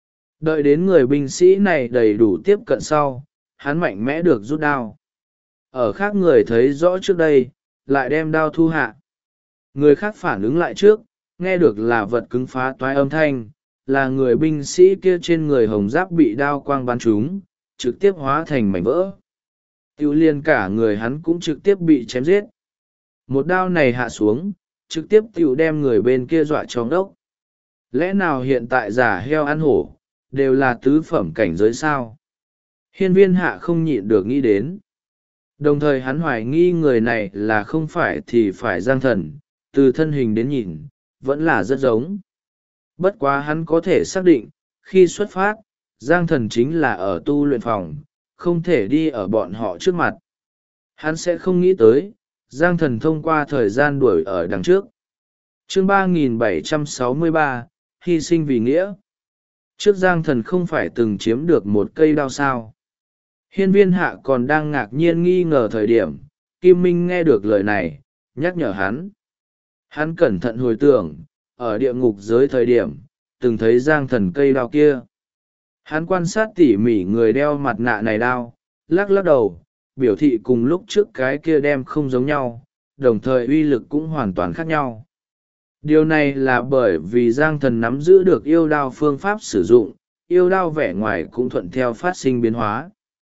Đợi đến người binh sĩ này đầy đủ tiếp cận sau, hắn mạnh mẽ được rút đao. Ở khác người thấy rõ trước đây, lại đem đao thu hạ. Người khác phản ứng lại trước, nghe được là vật cứng phá toái âm thanh, là người binh sĩ kia trên người hồng giáp bị đao quang bắn trúng, trực tiếp hóa thành mảnh vỡ. Tiêu liên cả người hắn cũng trực tiếp bị chém giết. Một đao này hạ xuống, trực tiếp tiêu đem người bên kia dọa cho ngốc. Lẽ nào hiện tại giả heo ăn hổ, đều là tứ phẩm cảnh giới sao? Hiên Viên Hạ không nhịn được nghĩ đến. Đồng thời hắn hoài nghi người này là không phải thì phải Giang Thần, từ thân hình đến nhìn, vẫn là rất giống. Bất quá hắn có thể xác định, khi xuất phát, Giang Thần chính là ở tu luyện phòng, không thể đi ở bọn họ trước mặt. Hắn sẽ không nghĩ tới, Giang Thần thông qua thời gian đuổi ở đằng trước. Chương 3763, hy sinh vì nghĩa. Trước Giang Thần không phải từng chiếm được một cây đao sao. Hiên Viên Hạ còn đang ngạc nhiên nghi ngờ thời điểm, Kim Minh nghe được lời này, nhắc nhở hắn. Hắn cẩn thận hồi tưởng, ở địa ngục giới thời điểm, từng thấy Giang Thần cây đao kia. Hắn quan sát tỉ mỉ người đeo mặt nạ này đao, lắc lắc đầu, biểu thị cùng lúc trước cái kia đem không giống nhau, đồng thời uy lực cũng hoàn toàn khác nhau. Điều này là bởi vì Giang Thần nắm giữ được yêu đao phương pháp sử dụng, yêu đao vẻ ngoài cũng thuận theo phát sinh biến hóa.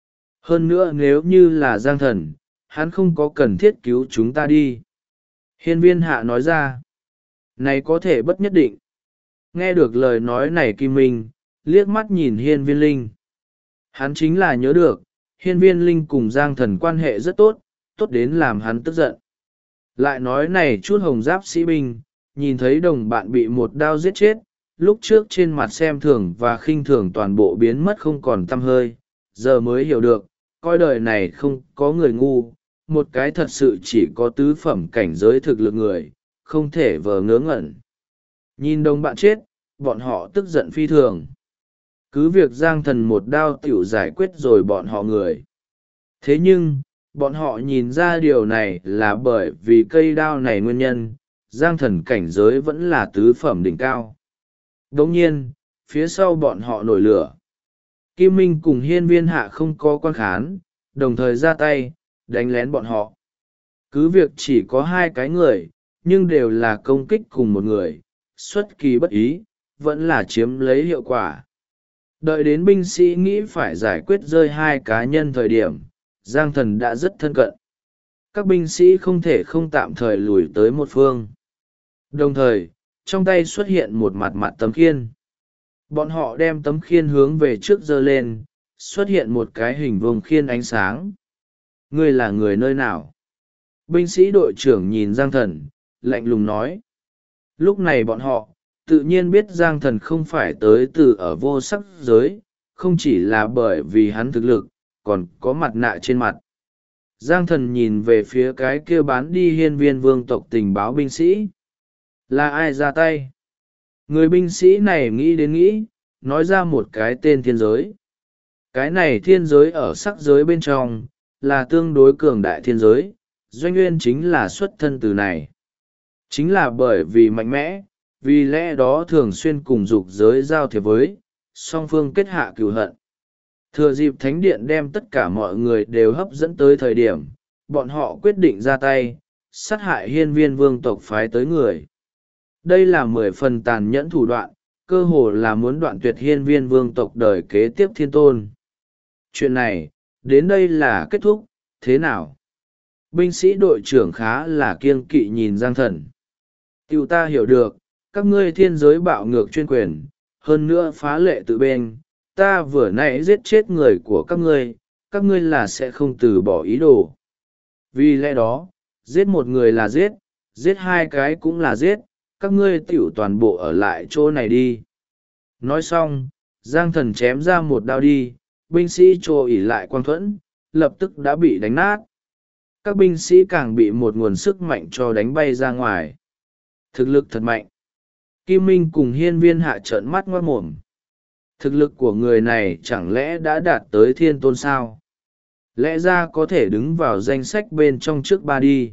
Hơn nữa nếu như là Giang Thần, hắn không có cần thiết cứu chúng ta đi. Hiên Viên Hạ nói ra, này có thể bất nhất định. Nghe được lời nói này Kim Minh, liếc mắt nhìn Hiên Viên Linh. Hắn chính là nhớ được, Hiên Viên Linh cùng Giang Thần quan hệ rất tốt, tốt đến làm hắn tức giận. Lại nói này chút hồng giáp sĩ binh, nhìn thấy đồng bạn bị một đao giết chết, lúc trước trên mặt xem thường và khinh thường toàn bộ biến mất không còn tăm hơi, giờ mới hiểu được, coi đời này không có người ngu, một cái thật sự chỉ có tứ phẩm cảnh giới thực lực người, không thể vờ ngớ ngẩn. Nhìn đồng bạn chết, bọn họ tức giận phi thường. Cứ việc Giang Thần một đao tiểu giải quyết rồi bọn họ người. Thế nhưng, bọn họ nhìn ra điều này là bởi vì cây đao này nguyên nhân, Giang Thần cảnh giới vẫn là tứ phẩm đỉnh cao. Đồng nhiên, phía sau bọn họ nổi lửa. Kim Minh cùng Hiên Viên Hạ không có quan khán, đồng thời ra tay, đánh lén bọn họ. Cứ việc chỉ có hai cái người, nhưng đều là công kích cùng một người, xuất kỳ bất ý, vẫn là chiếm lấy hiệu quả. Đợi đến binh sĩ nghĩ phải giải quyết rơi hai cá nhân thời điểm, Giang Thần đã rất thân cận. Các binh sĩ không thể không tạm thời lùi tới một phương. Đồng thời, trong tay xuất hiện một mặt mặt tấm khiên. Bọn họ đem tấm khiên hướng về trước giơ lên, xuất hiện một cái hình vuông khiên ánh sáng. Ngươi là người nơi nào? Binh sĩ đội trưởng nhìn Giang Thần, lạnh lùng nói. Lúc này bọn họ, tự nhiên biết Giang Thần không phải tới từ ở vô sắc giới, không chỉ là bởi vì hắn thực lực, còn có mặt nạ trên mặt. Giang Thần nhìn về phía cái kia bán đi hiên viên vương tộc tình báo binh sĩ. Là ai ra tay? Người binh sĩ này nghĩ đến nghĩ, nói ra một cái tên thiên giới. Cái này thiên giới ở sắc giới bên trong, là tương đối cường đại thiên giới, Doanh Nguyên chính là xuất thân từ này. Chính là bởi vì mạnh mẽ, vì lẽ đó thường xuyên cùng dục giới giao thiệp với, song phương kết hạ cừu hận. Thừa dịp thánh điện đem tất cả mọi người đều hấp dẫn tới thời điểm, bọn họ quyết định ra tay, sát hại hiên viên vương tộc phái tới người. Đây là 10 phần tàn nhẫn thủ đoạn, cơ hồ là muốn đoạn tuyệt hiên viên vương tộc đời kế tiếp thiên tôn. Chuyện này, đến đây là kết thúc, thế nào? Binh sĩ đội trưởng khá là kiêng kỵ nhìn Giang Thần. Tiểu ta hiểu được, các ngươi thiên giới bạo ngược chuyên quyền, hơn nữa phá lệ tự bên, ta vừa nãy giết chết người của các ngươi là sẽ không từ bỏ ý đồ. Vì lẽ đó, giết một người là giết, giết hai cái cũng là giết, các ngươi tiểu toàn bộ ở lại chỗ này đi. Nói xong, Giang Thần chém ra một đao đi, binh sĩ trồ ỉ lại quang thuẫn, lập tức đã bị đánh nát. Các binh sĩ càng bị một nguồn sức mạnh cho đánh bay ra ngoài. Thực lực thật mạnh. Kim Minh cùng Hiên Viên Hạ trợn mắt ngoát mồm. Thực lực của người này chẳng lẽ đã đạt tới thiên tôn sao? Lẽ ra có thể đứng vào danh sách bên trong trước ba đi.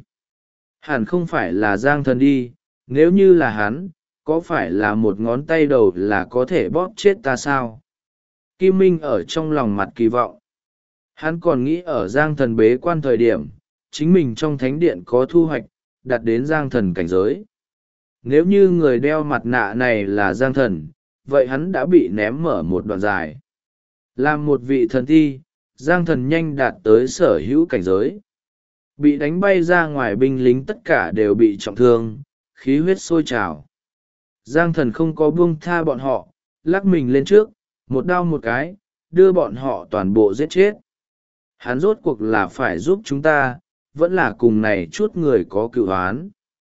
Hẳn không phải là Giang Thần đi, nếu như là hắn, có phải là một ngón tay đầu là có thể bóp chết ta sao? Kim Minh ở trong lòng mặt kỳ vọng. Hắn còn nghĩ ở Giang Thần bế quan thời điểm, chính mình trong thánh điện có thu hoạch, đạt đến Giang Thần cảnh giới. Nếu như người đeo mặt nạ này là Giang Thần, vậy hắn đã bị ném mở một đoạn dài. Làm một vị thần thi, Giang Thần nhanh đạt tới sở hữu cảnh giới. Bị đánh bay ra ngoài binh lính tất cả đều bị trọng thương, khí huyết sôi trào. Giang Thần không có buông tha bọn họ, lắc mình lên trước, một đao một cái, đưa bọn họ toàn bộ giết chết. Hắn rốt cuộc là phải giúp chúng ta, vẫn là cùng này chút người có cựu oán.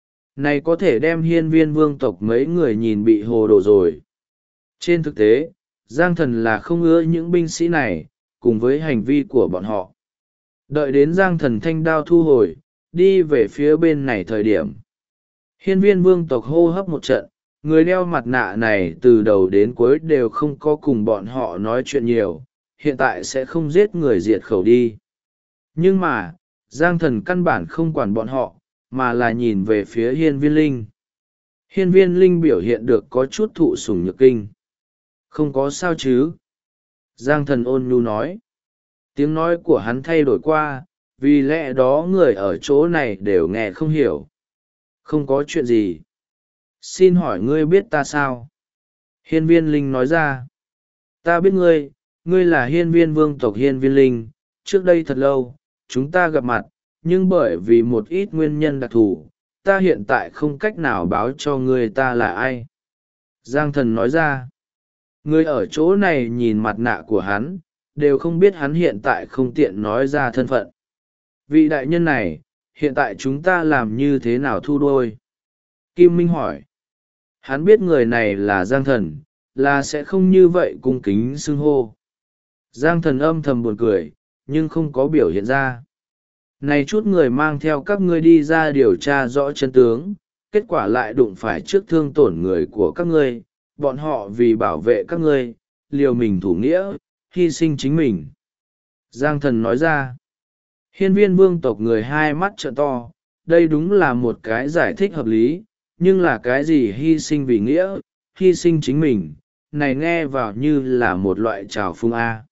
Này có thể đem hiên viên vương tộc mấy người nhìn bị hồ đồ rồi. Trên thực tế, Giang thần là không ưa những binh sĩ này cùng với hành vi của bọn họ. Đợi đến Giang thần thanh đao thu hồi đi về phía bên này thời điểm hiên viên vương tộc hô hấp một trận. Người đeo mặt nạ này từ đầu đến cuối đều không có cùng bọn họ nói chuyện nhiều, hiện tại sẽ không giết người diệt khẩu đi. Nhưng mà Giang thần căn bản không quản bọn họ mà là nhìn về phía hiên viên linh. Hiên viên linh biểu hiện được có chút thụ sủng nhược kinh. Không có sao chứ? Giang thần ôn nhu nói. Tiếng nói của hắn thay đổi qua, vì lẽ đó người ở chỗ này đều nghe không hiểu. Không có chuyện gì. Xin hỏi ngươi biết ta sao? Hiên viên linh nói ra. Ta biết ngươi, ngươi là hiên viên vương tộc hiên viên linh. Trước đây thật lâu, chúng ta gặp mặt, nhưng bởi vì một ít nguyên nhân đặc thù, ta hiện tại không cách nào báo cho ngươi ta là ai. Giang thần nói ra. Người ở chỗ này nhìn mặt nạ của hắn, đều không biết hắn hiện tại không tiện nói ra thân phận. Vị đại nhân này, hiện tại chúng ta làm như thế nào thu đôi? Kim Minh hỏi. Hắn biết người này là Giang thần, là sẽ không như vậy cung kính xưng hô. Giang thần âm thầm buồn cười, nhưng không có biểu hiện ra. Này chút người mang theo các ngươi đi ra điều tra rõ chân tướng, kết quả lại đụng phải trước thương tổn người của các ngươi, bọn họ vì bảo vệ các ngươi, liều mình thủ nghĩa, hy sinh chính mình. Giang thần nói ra. Hiên viên vương tộc người hai mắt trợn to, đây đúng là một cái giải thích hợp lý, nhưng là cái gì hy sinh vì nghĩa, hy sinh chính mình, này nghe vào như là một loại trào phúng A.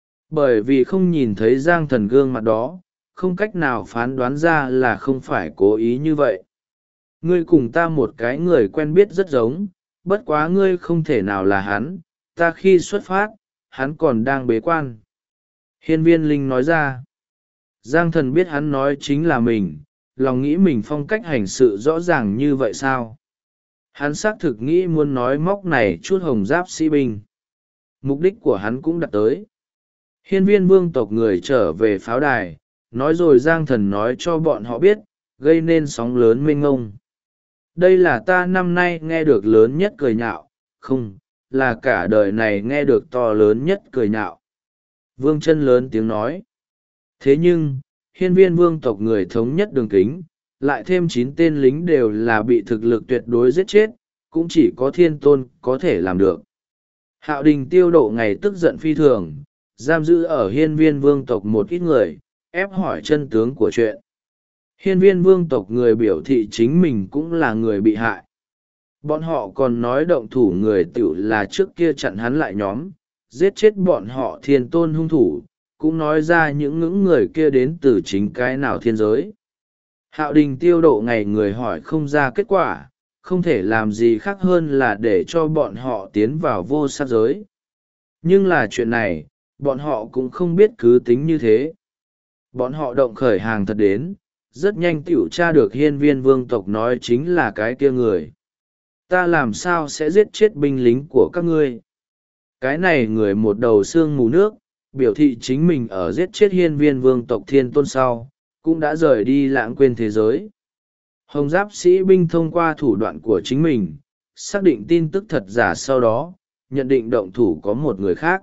Bởi vì không nhìn thấy Giang thần gương mặt đó, không cách nào phán đoán ra là không phải cố ý như vậy. Ngươi cùng ta một cái người quen biết rất giống, bất quá ngươi không thể nào là hắn, ta khi xuất phát, hắn còn đang bế quan. Hiên viên linh nói ra. Giang thần biết hắn nói chính là mình, lòng nghĩ mình phong cách hành sự rõ ràng như vậy sao? Hắn xác thực nghĩ muốn nói móc này chút hồng giáp sĩ binh. Mục đích của hắn cũng đặt tới. Hiên viên vương tộc người trở về pháo đài, nói rồi Giang thần nói cho bọn họ biết, gây nên sóng lớn mênh ngông. Đây là ta năm nay nghe được lớn nhất cười nhạo, không, là cả đời này nghe được to lớn nhất cười nhạo. Vương chân lớn tiếng nói. Thế nhưng, hiên viên vương tộc người thống nhất đường kính, lại thêm 9 tên lính đều là bị thực lực tuyệt đối giết chết, cũng chỉ có thiên tôn có thể làm được. Hạo Đình Tiêu Độ ngày tức giận phi thường, giam giữ ở hiên viên vương tộc một ít người, ép hỏi chân tướng của chuyện. Hiên viên vương tộc người biểu thị chính mình cũng là người bị hại. Bọn họ còn nói động thủ người tiểu là trước kia chặn hắn lại nhóm, giết chết bọn họ thiên tôn hung thủ, cũng nói ra những ngưỡng người kia đến từ chính cái nào thiên giới. Hạo Đình Tiêu Độ ngày người hỏi không ra kết quả, không thể làm gì khác hơn là để cho bọn họ tiến vào vô sát giới. Nhưng là chuyện này, bọn họ cũng không biết cứ tính như thế. Bọn họ động khởi hàng thật đến, rất nhanh tiểu tra được hiên viên vương tộc nói chính là cái kia người. Ta làm sao sẽ giết chết binh lính của các ngươi? Cái này người một đầu xương mù nước, biểu thị chính mình ở giết chết hiên viên vương tộc thiên tôn sau, cũng đã rời đi lãng quên thế giới. Hồng giáp sĩ binh thông qua thủ đoạn của chính mình, xác định tin tức thật giả sau đó, nhận định động thủ có một người khác.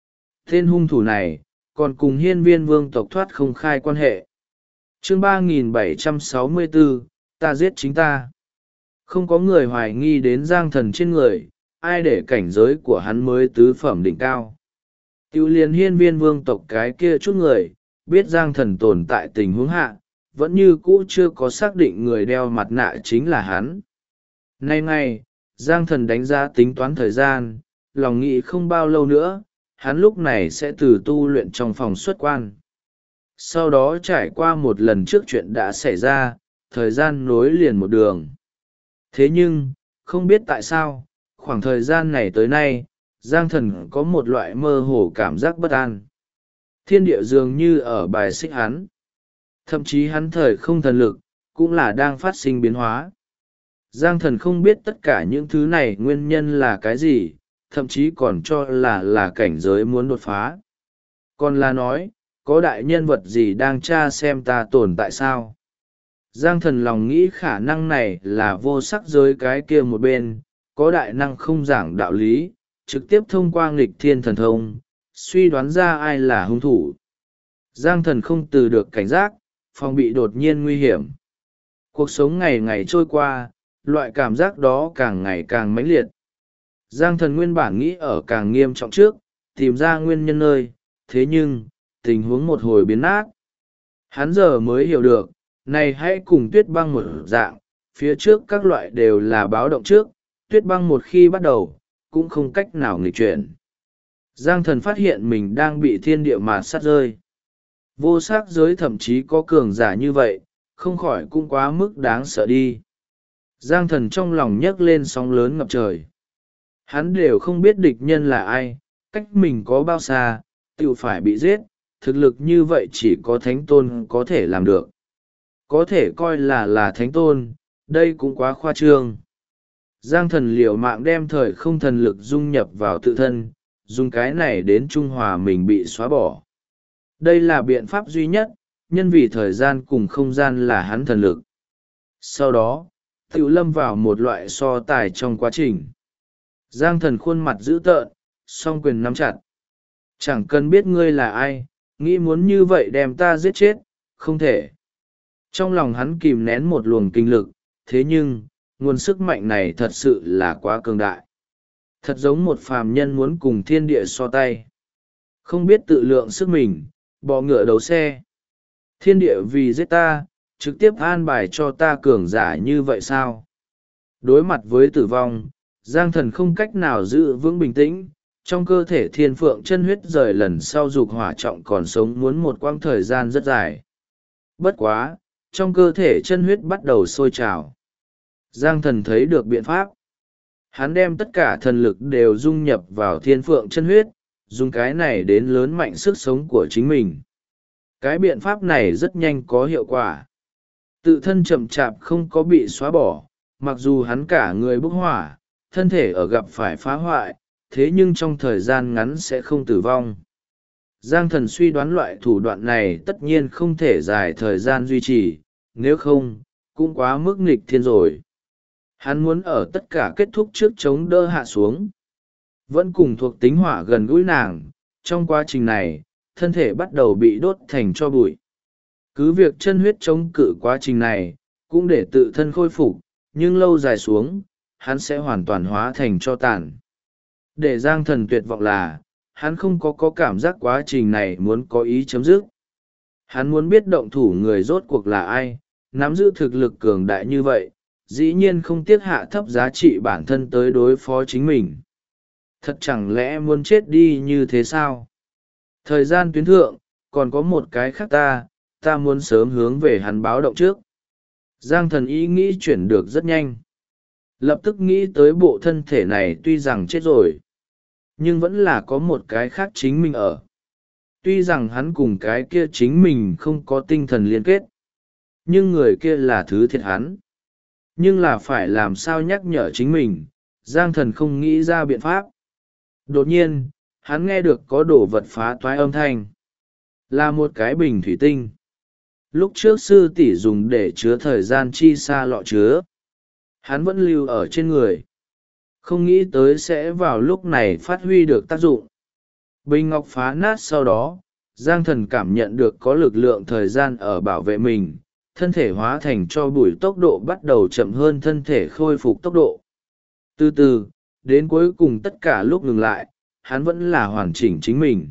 Tên hung thủ này, còn cùng hiên viên vương tộc thoát không khai quan hệ. Chương 3764, ta giết chính ta. Không có người hoài nghi đến Giang thần trên người, ai để cảnh giới của hắn mới tứ phẩm đỉnh cao. Tiểu liền hiên viên vương tộc cái kia chút người, biết Giang thần tồn tại tình huống hạ, vẫn như cũ chưa có xác định người đeo mặt nạ chính là hắn. Nay ngày, Giang thần đánh giá tính toán thời gian, lòng nghĩ không bao lâu nữa, hắn lúc này sẽ từ tu luyện trong phòng xuất quan. Sau đó trải qua một lần trước chuyện đã xảy ra, thời gian nối liền một đường. Thế nhưng, không biết tại sao, khoảng thời gian này tới nay, Giang thần có một loại mơ hồ cảm giác bất an. Thiên địa dường như ở bài xích hắn. Thậm chí hắn thời không thần lực, cũng là đang phát sinh biến hóa. Giang thần không biết tất cả những thứ này nguyên nhân là cái gì, thậm chí còn cho là cảnh giới muốn đột phá. Còn là nói, có đại nhân vật gì đang tra xem ta tồn tại sao? Giang thần lòng nghĩ khả năng này là vô sắc giới cái kia một bên, có đại năng không giảng đạo lý, trực tiếp thông qua nghịch thiên thần thông, suy đoán ra ai là hung thủ. Giang thần không từ được cảnh giác, phòng bị đột nhiên nguy hiểm. Cuộc sống ngày ngày trôi qua, loại cảm giác đó càng ngày càng mãnh liệt. Giang thần nguyên bản nghĩ ở càng nghiêm trọng trước, tìm ra nguyên nhân nơi, thế nhưng, tình huống một hồi biến nát. Hắn giờ mới hiểu được, này hãy cùng tuyết băng một dạng, phía trước các loại đều là báo động trước, tuyết băng một khi bắt đầu, cũng không cách nào nghịch chuyển. Giang thần phát hiện mình đang bị thiên địa mạt sát rơi. Vô sắc giới thậm chí có cường giả như vậy, không khỏi cũng quá mức đáng sợ đi. Giang thần trong lòng nhấc lên sóng lớn ngập trời. Hắn đều không biết địch nhân là ai, cách mình có bao xa, tự phải bị giết, thực lực như vậy chỉ có thánh tôn có thể làm được. Có thể coi là thánh tôn, đây cũng quá khoa trương. Giang thần liều mạng đem thời không thần lực dung nhập vào tự thân, dùng cái này đến trung hòa mình bị xóa bỏ. Đây là biện pháp duy nhất, nhân vì thời gian cùng không gian là hắn thần lực. Sau đó, tự lâm vào một loại so tài trong quá trình. Giang thần khuôn mặt dữ tợn, song quyền nắm chặt. Chẳng cần biết ngươi là ai, nghĩ muốn như vậy đem ta giết chết, không thể. Trong lòng hắn kìm nén một luồng kinh lực, thế nhưng, nguồn sức mạnh này thật sự là quá cường đại. Thật giống một phàm nhân muốn cùng thiên địa so tay. Không biết tự lượng sức mình, bò ngựa đấu xe. Thiên địa vì giết ta, trực tiếp an bài cho ta cường giả như vậy sao? Đối mặt với tử vong, Giang thần không cách nào giữ vững bình tĩnh, trong cơ thể thiên phượng chân huyết rời lần sau dục hỏa trọng còn sống muốn một quãng thời gian rất dài. Bất quá, trong cơ thể chân huyết bắt đầu sôi trào. Giang thần thấy được biện pháp. Hắn đem tất cả thần lực đều dung nhập vào thiên phượng chân huyết, dùng cái này đến lớn mạnh sức sống của chính mình. Cái biện pháp này rất nhanh có hiệu quả. Tự thân chậm chạp không có bị xóa bỏ, mặc dù hắn cả người bốc hỏa, thân thể ở gặp phải phá hoại, thế nhưng trong thời gian ngắn sẽ không tử vong. Giang thần suy đoán loại thủ đoạn này tất nhiên không thể dài thời gian duy trì, nếu không, cũng quá mức nghịch thiên rồi. Hắn muốn ở tất cả kết thúc trước chống đỡ hạ xuống. Vẫn cùng thuộc tính hỏa gần gũi nàng, trong quá trình này, thân thể bắt đầu bị đốt thành tro bụi. Cứ việc chân huyết chống cự quá trình này, cũng để tự thân khôi phục, nhưng lâu dài xuống, hắn sẽ hoàn toàn hóa thành tro tàn. Để Giang thần tuyệt vọng là, hắn không có cảm giác quá trình này muốn có ý chấm dứt. Hắn muốn biết động thủ người rốt cuộc là ai, nắm giữ thực lực cường đại như vậy, dĩ nhiên không tiếc hạ thấp giá trị bản thân tới đối phó chính mình. Thật chẳng lẽ muốn chết đi như thế sao? Thời gian tuyến thượng, còn có một cái khác ta muốn sớm hướng về hắn báo động trước. Giang thần ý nghĩ chuyển được rất nhanh. Lập tức nghĩ tới bộ thân thể này tuy rằng chết rồi, nhưng vẫn là có một cái khác chính mình ở. Tuy rằng hắn cùng cái kia chính mình không có tinh thần liên kết, nhưng người kia là thứ thiệt hắn. Nhưng là phải làm sao nhắc nhở chính mình, Giang thần không nghĩ ra biện pháp. Đột nhiên, hắn nghe được có đồ vật phá toái âm thanh. Là một cái bình thủy tinh. Lúc trước sư tỷ dùng để chứa thời gian chi xa lọ chứa. Hắn vẫn lưu ở trên người. Không nghĩ tới sẽ vào lúc này phát huy được tác dụng. Bình ngọc phá nát sau đó, Giang thần cảm nhận được có lực lượng thời gian ở bảo vệ mình. Thân thể hóa thành cho bụi tốc độ bắt đầu chậm hơn thân thể khôi phục tốc độ. Từ từ, đến cuối cùng tất cả lúc ngừng lại, hắn vẫn là hoàn chỉnh chính mình.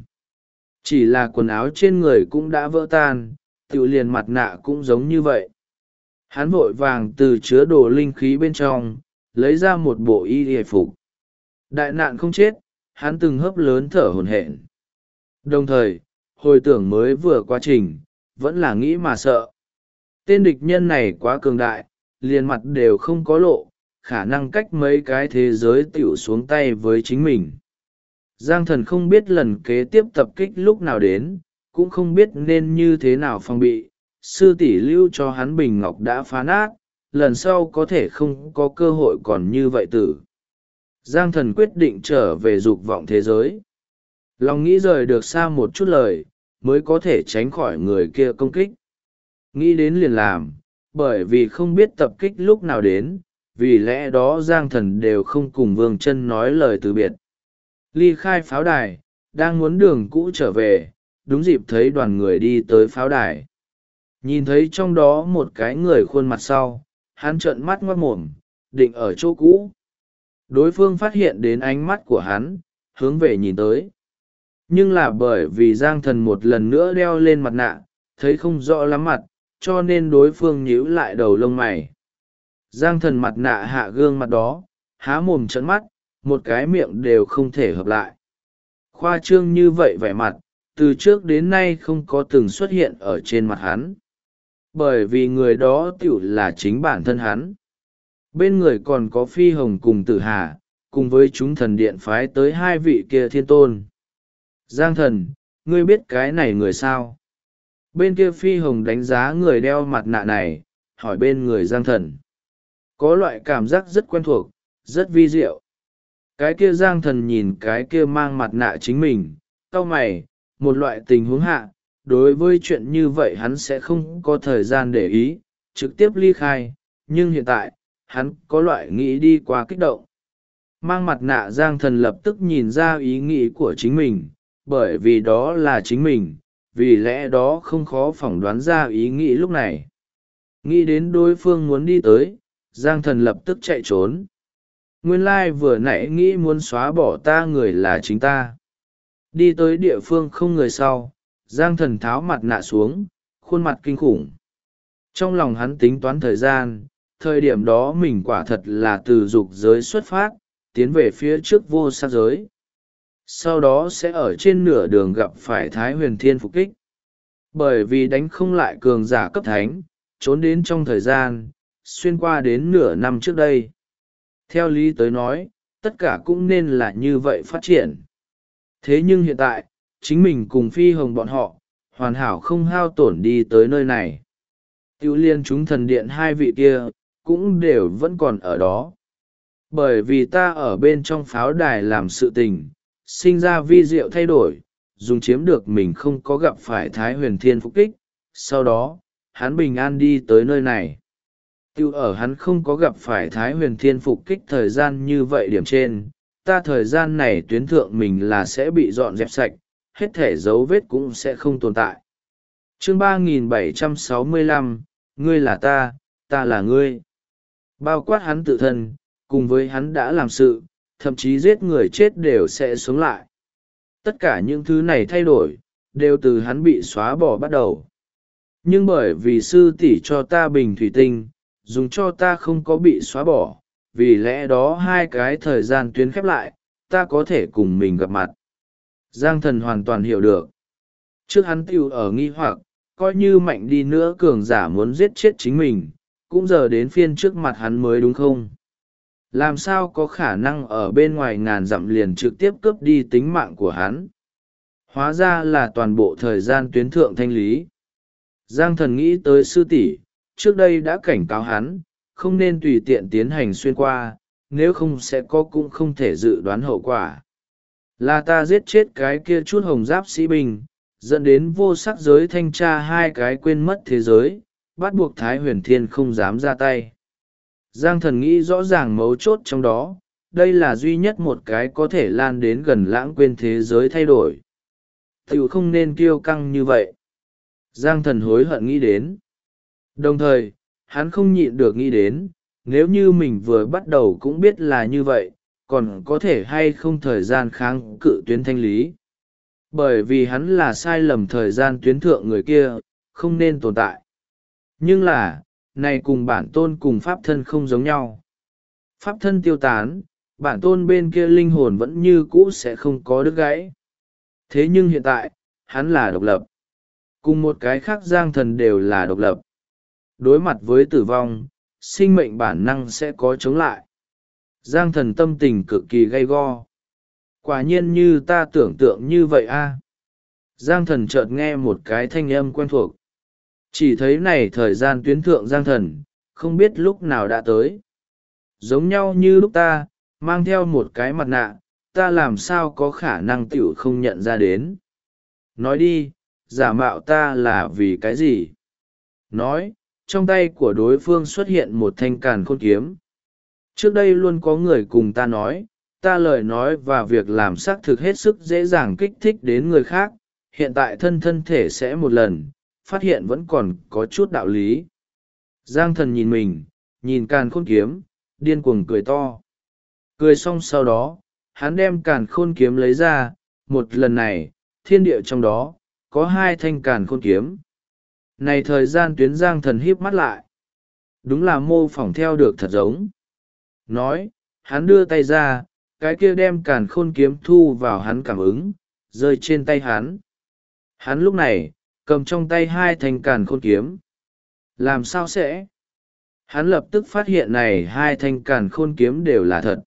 Chỉ là quần áo trên người cũng đã vỡ tan, tự liền mặt nạ cũng giống như vậy. Hắn vội vàng từ chứa đồ linh khí bên trong, lấy ra một bộ y hề phục. Đại nạn không chết, hắn từng hớp lớn thở hổn hển. Đồng thời, hồi tưởng mới vừa quá trình, vẫn là nghĩ mà sợ. Tên địch nhân này quá cường đại, liền mặt đều không có lộ, khả năng cách mấy cái thế giới tiểu xuống tay với chính mình. Giang thần không biết lần kế tiếp tập kích lúc nào đến, cũng không biết nên như thế nào phòng bị. Sư tỷ lưu cho hắn bình ngọc đã phá nát, lần sau có thể không có cơ hội còn như vậy tử. Giang thần quyết định trở về dục vọng thế giới. Lòng nghĩ rời được xa một chút lời, mới có thể tránh khỏi người kia công kích. Nghĩ đến liền làm, bởi vì không biết tập kích lúc nào đến, vì lẽ đó Giang thần đều không cùng Vương Chân nói lời từ biệt. Ly khai pháo đài, đang muốn đường cũ trở về, đúng dịp thấy đoàn người đi tới pháo đài. Nhìn thấy trong đó một cái người khuôn mặt sau, hắn trợn mắt ngoác mồm, định ở chỗ cũ. Đối phương phát hiện đến ánh mắt của hắn, hướng về nhìn tới. Nhưng là bởi vì Giang Thần một lần nữa đeo lên mặt nạ, thấy không rõ lắm mặt, cho nên đối phương nhíu lại đầu lông mày. Giang Thần mặt nạ hạ gương mặt đó, há mồm trợn mắt, một cái miệng đều không thể hợp lại. Khoa trương như vậy vẻ mặt, từ trước đến nay không có từng xuất hiện ở trên mặt hắn. Bởi vì người đó tựu là chính bản thân hắn. Bên người còn có Phi Hồng cùng Tử Hà, cùng với chúng thần điện phái tới hai vị kia thiên tôn. Giang Thần, ngươi biết cái này người sao? Bên kia Phi Hồng đánh giá người đeo mặt nạ này, hỏi bên người Giang Thần. Có loại cảm giác rất quen thuộc, rất vi diệu. Cái kia Giang Thần nhìn cái kia mang mặt nạ chính mình, cau mày, một loại tình huống hạ, đối với chuyện như vậy hắn sẽ không có thời gian để ý, trực tiếp ly khai, nhưng hiện tại, hắn có loại nghĩ đi qua kích động. Mang mặt nạ Giang Thần lập tức nhìn ra ý nghĩ của chính mình, bởi vì đó là chính mình, vì lẽ đó không khó phỏng đoán ra ý nghĩ lúc này. Nghĩ đến đối phương muốn đi tới, Giang Thần lập tức chạy trốn. Nguyên lai vừa nãy nghĩ muốn xóa bỏ ta người là chính ta. Đi tới địa phương không người sau, Giang Thần tháo mặt nạ xuống, khuôn mặt kinh khủng. Trong lòng hắn tính toán thời điểm đó mình quả thật là từ dục giới xuất phát, tiến về phía trước vô sắc giới. Sau đó sẽ ở trên nửa đường gặp phải Thái Huyền Thiên phục kích. Bởi vì đánh không lại cường giả cấp thánh, trốn đến trong thời gian, xuyên qua đến nửa năm trước đây. Theo lý tới nói, tất cả cũng nên là như vậy phát triển. Thế nhưng hiện tại, chính mình cùng Phi Hồng bọn họ, hoàn hảo không hao tổn đi tới nơi này. Tiểu liên chúng thần điện hai vị kia, cũng đều vẫn còn ở đó. Bởi vì ta ở bên trong pháo đài làm sự tình, sinh ra vi diệu thay đổi, dùng chiếm được mình không có gặp phải Thái Huyền Thiên phục kích, sau đó, hắn bình an đi tới nơi này. Tiêu ở hắn không có gặp phải Thái Huyền Thiên phục kích thời gian như vậy điểm trên, ta thời gian này tuyến thượng mình là sẽ bị dọn dẹp sạch, hết thể dấu vết cũng sẽ không tồn tại. Chương 3765, ngươi là ta là ngươi. Bao quát hắn tự thân, cùng với hắn đã làm sự, thậm chí giết người chết đều sẽ sống lại. Tất cả những thứ này thay đổi, đều từ hắn bị xóa bỏ bắt đầu. Nhưng bởi vì sư tỷ cho ta bình thủy tinh, dùng cho ta không có bị xóa bỏ, vì lẽ đó hai cái thời gian tuyến khép lại, ta có thể cùng mình gặp mặt. Giang Thần hoàn toàn hiểu được. Trước hắn tiêu ở nghi hoặc, coi như mạnh đi nữa cường giả muốn giết chết chính mình, cũng giờ đến phiên trước mặt hắn mới đúng không? Làm sao có khả năng ở bên ngoài ngàn dặm liền trực tiếp cướp đi tính mạng của hắn? Hóa ra là toàn bộ thời gian tuyến thượng thanh lý. Giang Thần nghĩ tới sư tỷ, trước đây đã cảnh cáo hắn, không nên tùy tiện tiến hành xuyên qua, nếu không sẽ có cũng không thể dự đoán hậu quả. Là ta giết chết cái kia chút hồng giáp sĩ binh, dẫn đến vô sắc giới thanh tra hai cái quên mất thế giới, bắt buộc Thái Huyền Thiên không dám ra tay. Giang Thần nghĩ rõ ràng mấu chốt trong đó, đây là duy nhất một cái có thể lan đến gần lãng quên thế giới thay đổi. Tiểu không nên kiêu căng như vậy. Giang Thần hối hận nghĩ đến. Đồng thời, hắn không nhịn được nghĩ đến, nếu như mình vừa bắt đầu cũng biết là như vậy, còn có thể hay không thời gian kháng cự tuyến thanh lý. Bởi vì hắn là sai lầm thời gian tuyến thượng người kia, không nên tồn tại. Nhưng là, này cùng bản tôn cùng pháp thân không giống nhau. Pháp thân tiêu tán, bản tôn bên kia linh hồn vẫn như cũ sẽ không có đứt gãy. Thế nhưng hiện tại, hắn là độc lập. Cùng một cái khác Giang Thần đều là độc lập. Đối mặt với tử vong, sinh mệnh bản năng sẽ có chống lại. Giang Thần tâm tình cực kỳ gay go. Quả nhiên như ta tưởng tượng như vậy a. Giang Thần chợt nghe một cái thanh âm quen thuộc. Chỉ thấy này thời gian tuyến thượng Giang Thần, không biết lúc nào đã tới. Giống nhau như lúc ta, mang theo một cái mặt nạ, ta làm sao có khả năng tiểu không nhận ra đến. Nói đi, giả mạo ta là vì cái gì? Nói, trong tay của đối phương xuất hiện một thanh càn khôn kiếm. Trước đây luôn có người cùng ta nói, ta lời nói và việc làm xác thực hết sức dễ dàng kích thích đến người khác, hiện tại thân thể sẽ một lần phát hiện vẫn còn có chút đạo lý. Giang Thần nhìn mình, nhìn càn khôn kiếm, điên cuồng cười to. Cười xong sau đó, hắn đem càn khôn kiếm lấy ra, một lần này, thiên địa trong đó, có 2 thanh càn khôn kiếm. Này thời gian tuyến Giang Thần híp mắt lại. Đúng là mô phỏng theo được thật giống. Nói, hắn đưa tay ra, cái kia đem càn khôn kiếm thu vào hắn cảm ứng, rơi trên tay hắn. Hắn lúc này, cầm trong tay 2 thanh càn khôn kiếm. Làm sao sẽ? Hắn lập tức phát hiện này 2 thanh càn khôn kiếm đều là thật.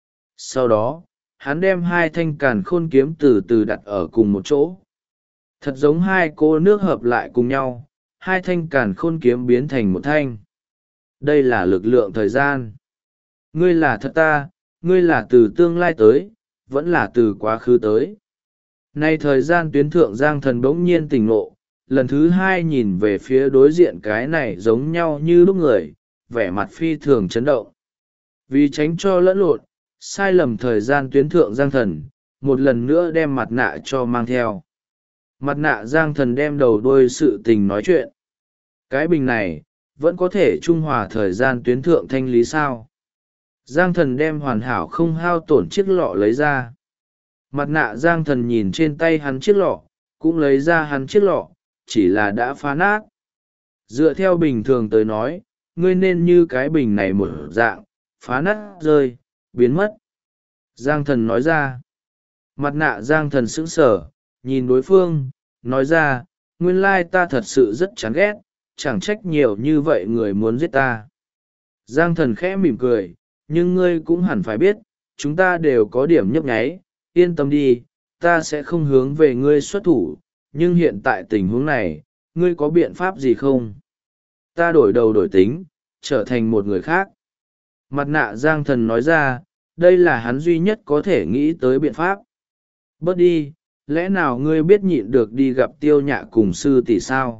Sau đó, hắn đem 2 thanh càn khôn kiếm từ từ đặt ở cùng một chỗ. Thật giống 2 cỗ nước hợp lại cùng nhau, 2 thanh càn khôn kiếm biến thành một thanh. Đây là lực lượng thời gian. Ngươi là thật ta, ngươi là từ tương lai tới, vẫn là từ quá khứ tới. Nay thời gian tuyến thượng Giang Thần bỗng nhiên tỉnh ngộ, lần thứ 2 nhìn về phía đối diện cái này giống nhau như lúc người, vẻ mặt phi thường chấn động. Vì tránh cho lẫn lộn, sai lầm thời gian tuyến thượng Giang Thần, một lần nữa đem mặt nạ cho mang theo. Mặt nạ Giang Thần đem đầu đuôi sự tình nói chuyện. Cái bình này, vẫn có thể trung hòa thời gian tuyến thượng thanh lý sao. Giang Thần đem hoàn hảo không hao tổn chiếc lọ lấy ra. Mặt nạ Giang Thần nhìn trên tay hắn chiếc lọ, cũng lấy ra hắn chiếc lọ, chỉ là đã phá nát. Dựa theo bình thường tới nói, ngươi nên như cái bình này một dạng, phá nát rơi, biến mất. Giang Thần nói ra. Mặt nạ Giang Thần sững sờ, nhìn đối phương, nói ra, nguyên lai ta thật sự rất chán ghét, chẳng trách nhiều như vậy người muốn giết ta. Giang Thần khẽ mỉm cười, nhưng ngươi cũng hẳn phải biết, chúng ta đều có điểm nhấp nháy, yên tâm đi, ta sẽ không hướng về ngươi xuất thủ, nhưng hiện tại tình huống này, ngươi có biện pháp gì không? Ta đổi đầu đổi tính, trở thành một người khác. Mặt nạ Giang Thần nói ra, đây là hắn duy nhất có thể nghĩ tới biện pháp. Bớt đi, lẽ nào ngươi biết nhịn được đi gặp Tiêu Nhạ cùng sư tỷ sao?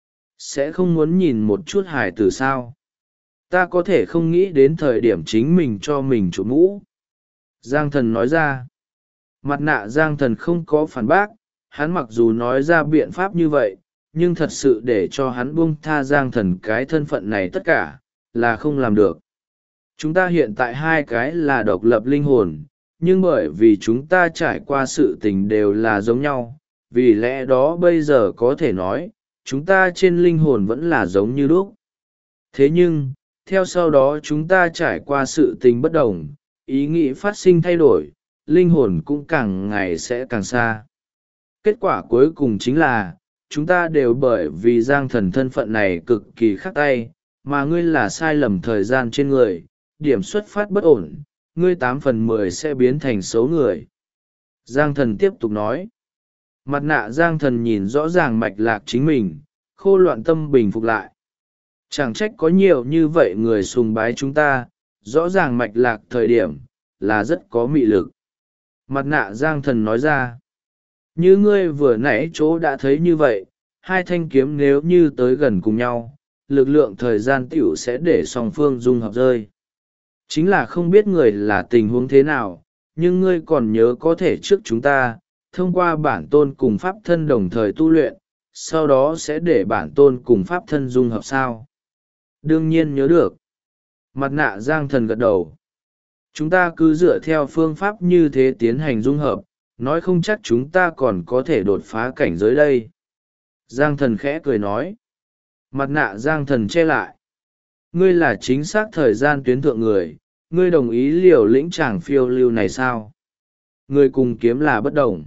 Sẽ không muốn nhìn một chút hài tử sao? Ta có thể không nghĩ đến thời điểm chính mình cho mình chủ mũ. Giang Thần nói ra. Mặt nạ Giang Thần không có phản bác, hắn mặc dù nói ra biện pháp như vậy, nhưng thật sự để cho hắn buông tha Giang Thần cái thân phận này tất cả, là không làm được. Chúng ta hiện tại 2 cái là độc lập linh hồn, nhưng bởi vì chúng ta trải qua sự tình đều là giống nhau, vì lẽ đó bây giờ có thể nói, chúng ta trên linh hồn vẫn là giống như lúc. Thế nhưng, theo sau đó chúng ta trải qua sự tình bất đồng, ý nghĩ phát sinh thay đổi, linh hồn cũng càng ngày sẽ càng xa. Kết quả cuối cùng chính là, chúng ta đều bởi vì Giang Thần thân phận này cực kỳ khắc tay, mà ngươi là sai lầm thời gian trên người, điểm xuất phát bất ổn, ngươi 8/10 sẽ biến thành xấu người. Giang Thần tiếp tục nói. Mặt nạ Giang Thần nhìn rõ ràng mạch lạc chính mình, khô loạn tâm bình phục lại. Chẳng trách có nhiều như vậy người sùng bái chúng ta, rõ ràng mạch lạc thời điểm, là rất có mị lực. Mặt nạ Giang Thần nói ra. Như ngươi vừa nãy chỗ đã thấy như vậy, 2 thanh kiếm nếu như tới gần cùng nhau, lực lượng thời gian tiểu sẽ để song phương dung hợp rơi. Chính là không biết người là tình huống thế nào, nhưng ngươi còn nhớ có thể trước chúng ta, thông qua bản tôn cùng pháp thân đồng thời tu luyện, sau đó sẽ để bản tôn cùng pháp thân dung hợp sao? Đương nhiên nhớ được. Mặt nạ Giang Thần gật đầu. Chúng ta cứ dựa theo phương pháp như thế tiến hành dung hợp, nói không chắc chúng ta còn có thể đột phá cảnh giới đây. Giang Thần khẽ cười nói. Mặt nạ Giang Thần che lại. Ngươi là chính xác thời gian tuyến thượng người, ngươi đồng ý liều lĩnh chàng phiêu lưu này sao? Ngươi cùng kiếm là bất đồng.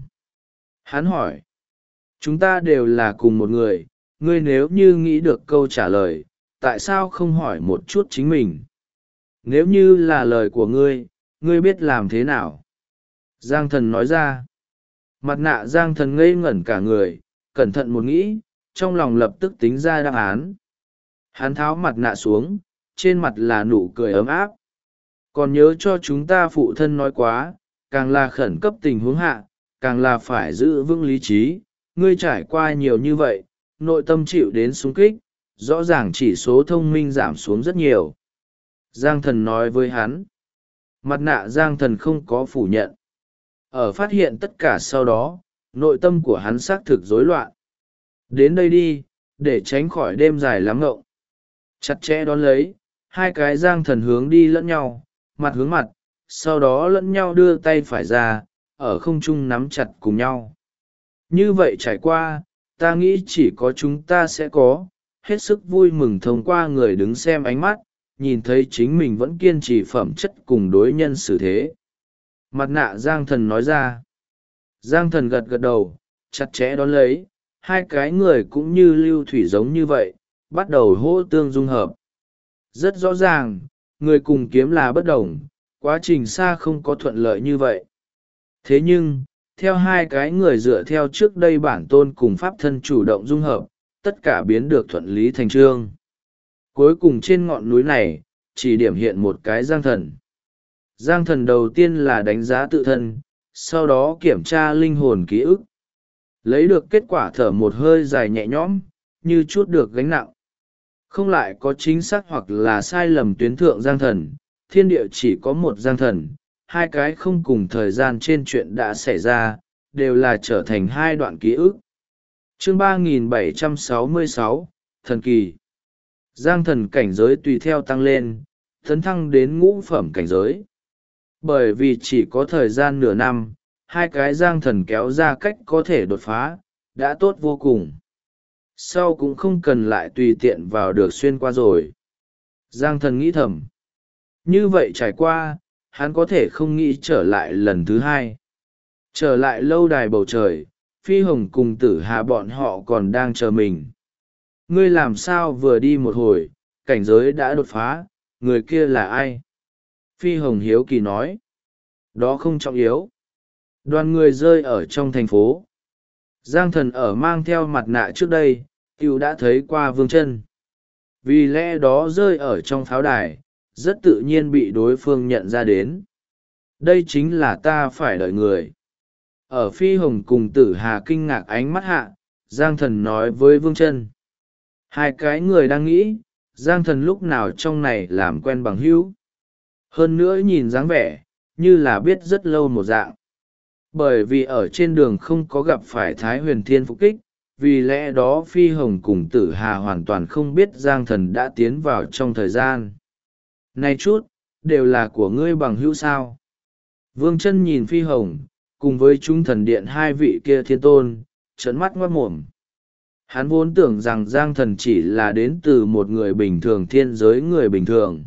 Hắn hỏi. Chúng ta đều là cùng một người, ngươi nếu như nghĩ được câu trả lời, tại sao không hỏi một chút chính mình? Nếu như là lời của ngươi, ngươi biết làm thế nào? Giang Thần nói ra. Mặt nạ Giang Thần ngây ngẩn cả người, cẩn thận một nghĩ, trong lòng lập tức tính ra đáp án. Hắn tháo mặt nạ xuống, trên mặt là nụ cười ấm áp. Còn nhớ cho chúng ta phụ thân nói quá, càng là khẩn cấp tình huống hạ, càng là phải giữ vững lý trí. Ngươi trải qua nhiều như vậy, nội tâm chịu đến xung kích, rõ ràng chỉ số thông minh giảm xuống rất nhiều. Giang Thần nói với hắn. Mặt nạ Giang Thần không có phủ nhận. Ở phát hiện tất cả sau đó, nội tâm của hắn xác thực rối loạn. Đến đây đi, để tránh khỏi đêm dài lắm ngộng. Chặt chẽ đón lấy, hai cái Giang Thần hướng đi lẫn nhau, mặt hướng mặt, sau đó lẫn nhau đưa tay phải ra, ở không trung nắm chặt cùng nhau. Như vậy trải qua, ta nghĩ chỉ có chúng ta sẽ có, hết sức vui mừng thông qua người đứng xem ánh mắt, nhìn thấy chính mình vẫn kiên trì phẩm chất cùng đối nhân xử thế. Mặt nạ Giang Thần nói ra. Giang Thần gật gật đầu, chặt chẽ đón lấy, hai cái người cũng như lưu thủy giống như vậy, bắt đầu hô tương dung hợp. Rất rõ ràng, người cùng kiếm là bất đồng, quá trình xa không có thuận lợi như vậy. Thế nhưng, theo hai cái người dựa theo trước đây bản tôn cùng pháp thân chủ động dung hợp, tất cả biến được thuận lý thành trương. Cuối cùng trên ngọn núi này, chỉ điểm hiện một cái Giang Thần. Giang Thần đầu tiên là đánh giá tự thân, sau đó kiểm tra linh hồn ký ức. Lấy được kết quả thở một hơi dài nhẹ nhõm, như chút được gánh nặng. Không lại có chính xác hoặc là sai lầm tuyến thượng Giang Thần, thiên địa chỉ có một Giang Thần, hai cái không cùng thời gian trên chuyện đã xảy ra, đều là trở thành hai đoạn ký ức. Chương 3766, Thần Kỳ. Giang Thần cảnh giới tùy theo tăng lên, tấn thăng đến ngũ phẩm cảnh giới. Bởi vì chỉ có thời gian nửa năm, hai cái Giang Thần kéo ra cách có thể đột phá, đã tốt vô cùng. Sau cũng không cần lại tùy tiện vào được xuyên qua rồi. Giang Thần nghĩ thầm. Như vậy trải qua, hắn có thể không nghĩ trở lại lần thứ hai. Trở lại lâu đài bầu trời, Phi Hồng cùng Tử Hà bọn họ còn đang chờ mình. Ngươi làm sao vừa đi một hồi, cảnh giới đã đột phá, người kia là ai? Phi Hồng hiếu kỳ nói. Đó không trọng yếu. Đoàn người rơi ở trong thành phố. Giang Thần ở mang theo mặt nạ trước đây, Tiêu đã thấy qua Vương Chân. Vì lẽ đó rơi ở trong pháo đài, rất tự nhiên bị đối phương nhận ra đến. Đây chính là ta phải đợi người. Ở Phi Hồng cùng Tử Hà kinh ngạc ánh mắt hạ, Giang Thần nói với Vương Chân. Hai cái người đang nghĩ, Giang Thần lúc nào trong này làm quen bằng hữu. Hơn nữa nhìn dáng vẻ, như là biết rất lâu một dạng. Bởi vì ở trên đường không có gặp phải Thái Huyền Thiên phục kích, vì lẽ đó Phi Hồng cùng Tử Hà hoàn toàn không biết Giang Thần đã tiến vào trong thời gian. Này chút, đều là của ngươi bằng hữu sao. Vương Chân nhìn Phi Hồng, cùng với chúng thần điện hai vị kia thiên tôn, trợn mắt ngoát mồm. Hắn vốn tưởng rằng Giang Thần chỉ là đến từ một người bình thường thiên giới người bình thường.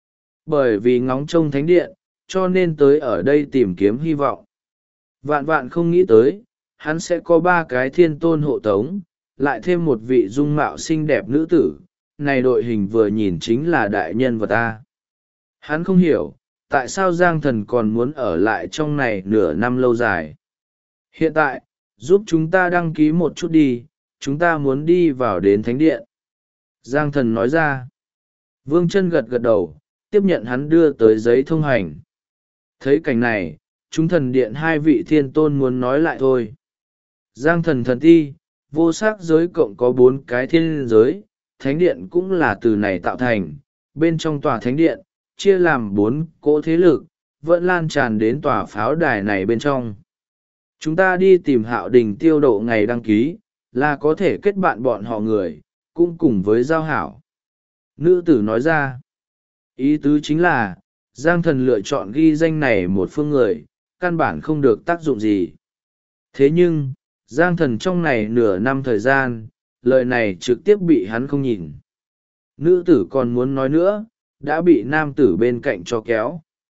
Bởi vì ngóng trông thánh điện, cho nên tới ở đây tìm kiếm hy vọng. Vạn vạn không nghĩ tới, hắn sẽ có ba cái thiên tôn hộ tống, lại thêm một vị dung mạo xinh đẹp nữ tử, này đội hình vừa nhìn chính là đại nhân vật ta. Hắn không hiểu, tại sao Giang Thần còn muốn ở lại trong này nửa năm lâu dài. Hiện tại, giúp chúng ta đăng ký một chút đi, chúng ta muốn đi vào đến thánh điện. Giang Thần nói ra. Vương Chân gật gật đầu, tiếp nhận hắn đưa tới giấy thông hành. Thấy cảnh này, chúng thần điện hai vị thiên tôn muốn nói lại thôi. Giang Thần thần ti, vô sắc giới cộng có 4 cái thiên giới, thánh điện cũng là từ này tạo thành. Bên trong tòa thánh điện, chia làm 4 cỗ thế lực, vẫn lan tràn đến tòa pháo đài này bên trong. Chúng ta đi tìm Hạo Đình tiêu độ ngày đăng ký, là có thể kết bạn bọn họ người, cũng cùng với giao hảo. Nữ tử nói ra, ý tứ chính là, Giang Thần lựa chọn ghi danh này một phương người, căn bản không được tác dụng gì. Thế nhưng, Giang Thần trong này nửa năm thời gian, lời này trực tiếp bị hắn không nhìn. Nữ tử còn muốn nói nữa, đã bị nam tử bên cạnh cho kéo.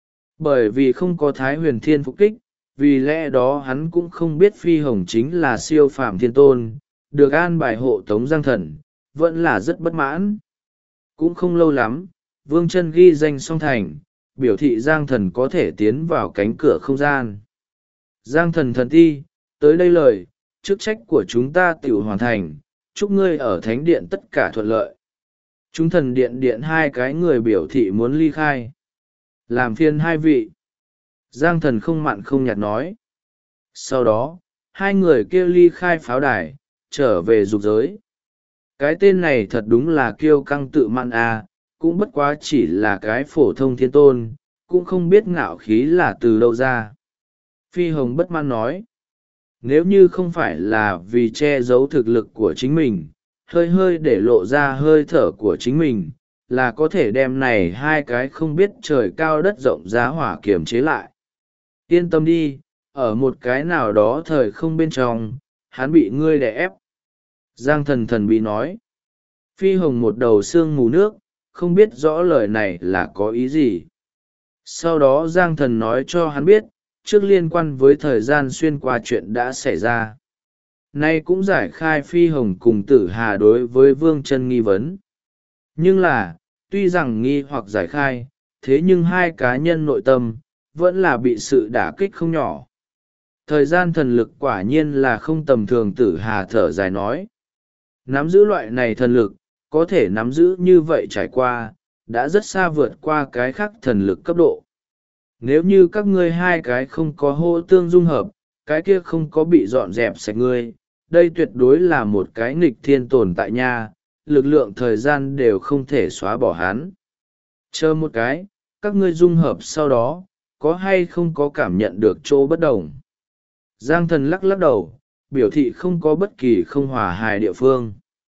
Bởi vì không có Thái Huyền Thiên phục kích, vì lẽ đó hắn cũng không biết Phi Hồng chính là siêu phàm thiên tôn, được an bài hộ tống Giang Thần, vẫn là rất bất mãn. Cũng không lâu lắm, Vương Chân ghi danh xong thành, biểu thị Giang Thần có thể tiến vào cánh cửa không gian. Giang Thần thần ti, tới đây lời, chức trách của chúng ta tiểu hoàn thành, chúc ngươi ở thánh điện tất cả thuận lợi. Chúng thần điện điện hai cái người biểu thị muốn ly khai. Làm phiền hai vị. Giang Thần không mặn không nhạt nói. Sau đó, hai người kêu ly khai pháo đài, trở về dục giới. Cái tên này thật đúng là kiêu căng tự mặn à, cũng bất quá chỉ là cái phổ thông thiên tôn, cũng không biết ngạo khí là từ đâu ra. Phi Hồng bất mãn nói, nếu như không phải là vì che giấu thực lực của chính mình, hơi hơi để lộ ra hơi thở của chính mình, là có thể đem này hai cái không biết trời cao đất rộng giá hỏa kiềm chế lại. Yên tâm đi, ở một cái nào đó thời không bên trong, hắn bị ngươi đè ép. Giang Thần thần bị nói. Phi Hồng một đầu sương mù nước, không biết rõ lời này là có ý gì. Sau đó Giang Thần nói cho hắn biết, trước liên quan với thời gian xuyên qua chuyện đã xảy ra. Nay cũng giải khai Phi Hồng cùng Tử Hà đối với Vương Chân nghi vấn. Nhưng là, tuy rằng nghi hoặc giải khai, thế nhưng hai cá nhân nội tâm, vẫn là bị sự đả kích không nhỏ. Thời gian thần lực quả nhiên là không tầm thường. Tử Hà thở dài nói. Nắm giữ loại này thần lực, có thể nắm giữ như vậy trải qua, đã rất xa vượt qua cái khác thần lực cấp độ. Nếu như các ngươi hai cái không có hô tương dung hợp, cái kia không có bị dọn dẹp sạch ngươi, đây tuyệt đối là một cái nghịch thiên tồn tại nha, lực lượng thời gian đều không thể xóa bỏ hắn. Chờ một cái, các ngươi dung hợp sau đó, có hay không có cảm nhận được chỗ bất đồng? Giang Thần lắc lắc đầu, biểu thị không có bất kỳ không hòa hài địa phương.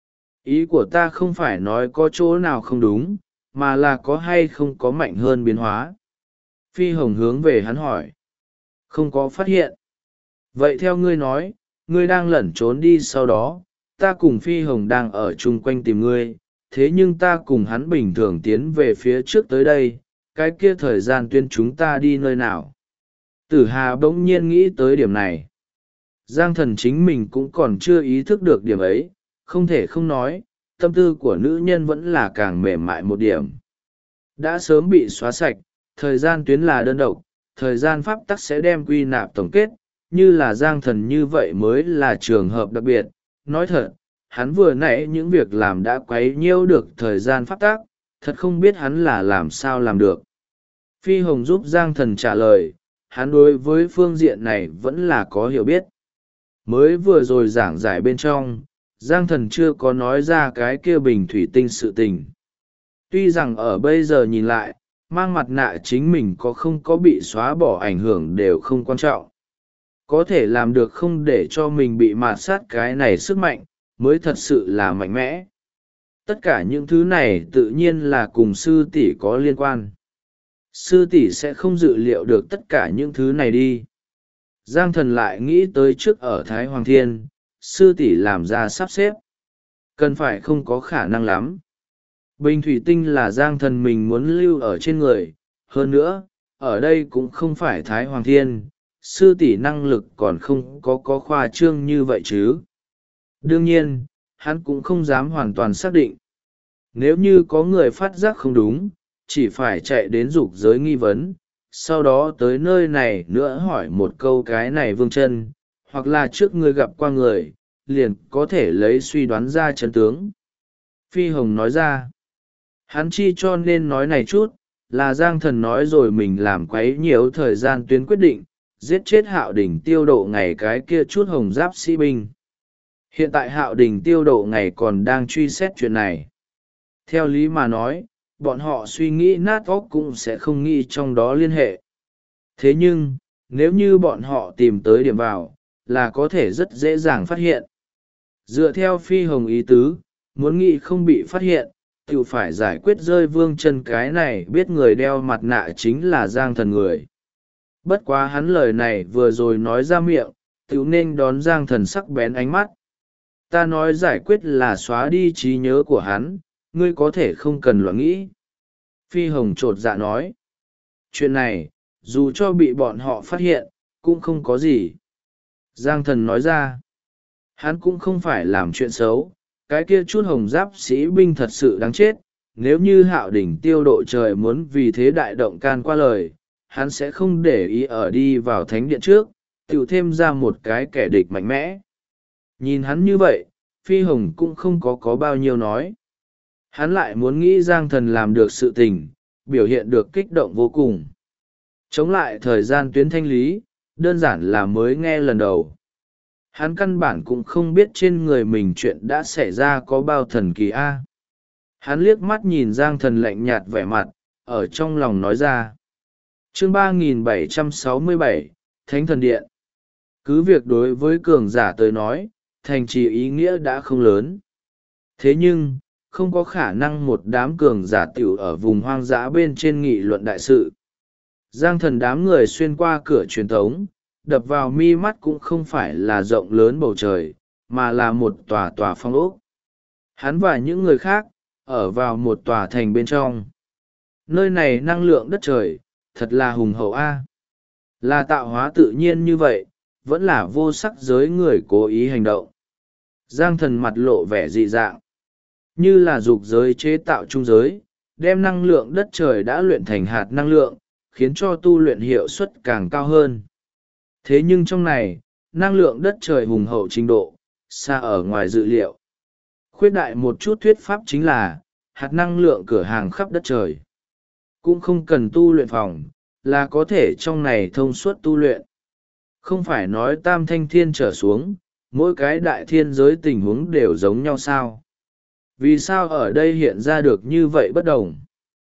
Ý của ta không phải nói có chỗ nào không đúng, mà là có hay không có mạnh hơn biến hóa. Phi Hồng hướng về hắn hỏi. Không có phát hiện. Vậy theo ngươi nói, ngươi đang lẩn trốn đi sau đó, ta cùng Phi Hồng đang ở chung quanh tìm ngươi, thế nhưng ta cùng hắn bình thường tiến về phía trước tới đây, cái kia thời gian tuyên chúng ta đi nơi nào? Tử Hà bỗng nhiên nghĩ tới điểm này. Giang Thần chính mình cũng còn chưa ý thức được điểm ấy, không thể không nói, tâm tư của nữ nhân vẫn là càng mềm mại một điểm. Đã sớm bị xóa sạch, thời gian tuyến là đơn độc, thời gian pháp tắc sẽ đem quy nạp tổng kết, như là Giang Thần như vậy mới là trường hợp đặc biệt. Nói thật, hắn vừa nãy những việc làm đã quấy nhiễu được thời gian pháp tắc, thật không biết hắn là làm sao làm được. Phi Hồng giúp Giang Thần trả lời, hắn đối với phương diện này vẫn là có hiểu biết. Mới vừa rồi giảng giải bên trong, Giang Thần chưa có nói ra cái kia bình thủy tinh sự tình. Tuy rằng ở bây giờ nhìn lại, mang mặt nạ chính mình có không có bị xóa bỏ ảnh hưởng đều không quan trọng. Có thể làm được không để cho mình bị mạt sát cái này sức mạnh, mới thật sự là mạnh mẽ. Tất cả những thứ này tự nhiên là cùng sư tỷ có liên quan. Sư tỷ sẽ không dự liệu được tất cả những thứ này đi. Giang Thần lại nghĩ tới trước ở Thái Hoàng Thiên, sư tỷ làm ra sắp xếp. Cần phải không có khả năng lắm. Bình thủy tinh là Giang Thần mình muốn lưu ở trên người. Hơn nữa, ở đây cũng không phải Thái Hoàng Thiên, sư tỷ năng lực còn không có khoa trương như vậy chứ. Đương nhiên, hắn cũng không dám hoàn toàn xác định. Nếu như có người phát giác không đúng, chỉ phải chạy đến dục giới nghi vấn, sau đó tới nơi này nữa hỏi một câu cái này Vương Chân, hoặc là trước người gặp qua người, liền có thể lấy suy đoán ra chân tướng. Phi Hồng nói ra, hắn chi cho nên nói này chút, là Giang Thần nói rồi mình làm quấy nhiều thời gian tuyến quyết định, giết chết Hạo Đỉnh Tiêu Độ ngày cái kia chút hồng giáp sĩ binh. Hiện tại Hạo Đỉnh Tiêu Độ ngày còn đang truy xét chuyện này. Theo lý mà nói, bọn họ suy nghĩ nát óc cũng sẽ không nghĩ trong đó liên hệ. Thế nhưng, nếu như bọn họ tìm tới điểm vào, là có thể rất dễ dàng phát hiện. Dựa theo Phi Hồng ý tứ, muốn nghĩ không bị phát hiện, tự phải giải quyết rơi Vương Chân cái này biết người đeo mặt nạ chính là Giang Thần người. Bất quá hắn lời này vừa rồi nói ra miệng, tự nên đón Giang Thần sắc bén ánh mắt. Ta nói giải quyết là xóa đi trí nhớ của hắn, ngươi có thể không cần loạn nghĩ. Phi Hồng chột dạ nói. Chuyện này, dù cho bị bọn họ phát hiện, cũng không có gì. Giang Thần nói ra. Hắn cũng không phải làm chuyện xấu, cái kia chút hồng giáp sĩ binh thật sự đáng chết. Nếu như Hạo Đỉnh Tiêu Độ trời muốn vì thế đại động can qua lời, hắn sẽ không để ý ở đi vào thánh điện trước, tự thêm ra một cái kẻ địch mạnh mẽ. Nhìn hắn như vậy, Phi Hồng cũng không có bao nhiêu nói. Hắn lại muốn nghĩ Giang Thần làm được sự tình, biểu hiện được kích động vô cùng. Chống lại thời gian tuyến thanh lý, đơn giản là mới nghe lần đầu. Hắn căn bản cũng không biết trên người mình chuyện đã xảy ra có bao thần kỳ a. Hắn liếc mắt nhìn Giang Thần lạnh nhạt vẻ mặt, ở trong lòng nói ra. Chương 3767, Thánh Thần Điện. Cứ việc đối với cường giả tới nói, thành trì ý nghĩa đã không lớn. Thế nhưng, không có khả năng một đám cường giả tiểu ở vùng hoang dã bên trên nghị luận đại sự. Giang thần đám người xuyên qua cửa truyền thống, đập vào mi mắt cũng không phải là rộng lớn bầu trời, mà là một tòa tòa phong ốc. Hắn và những người khác, ở vào một tòa thành bên trong. Nơi này năng lượng đất trời, thật là hùng hậu a. Là tạo hóa tự nhiên như vậy, vẫn là vô sắc giới người cố ý hành động. Giang thần mặt lộ vẻ dị dạng. Như là dục giới chế tạo trung giới, đem năng lượng đất trời đã luyện thành hạt năng lượng, khiến cho tu luyện hiệu suất càng cao hơn. Thế nhưng trong này, năng lượng đất trời hùng hậu trình độ, xa ở ngoài dự liệu. Khuyết đại một chút thuyết pháp chính là, hạt năng lượng cửa hàng khắp đất trời. Cũng không cần tu luyện phòng, là có thể trong này thông suốt tu luyện. Không phải nói tam thanh thiên trở xuống, mỗi cái đại thiên giới tình huống đều giống nhau sao. Vì sao ở đây hiện ra được như vậy bất đồng?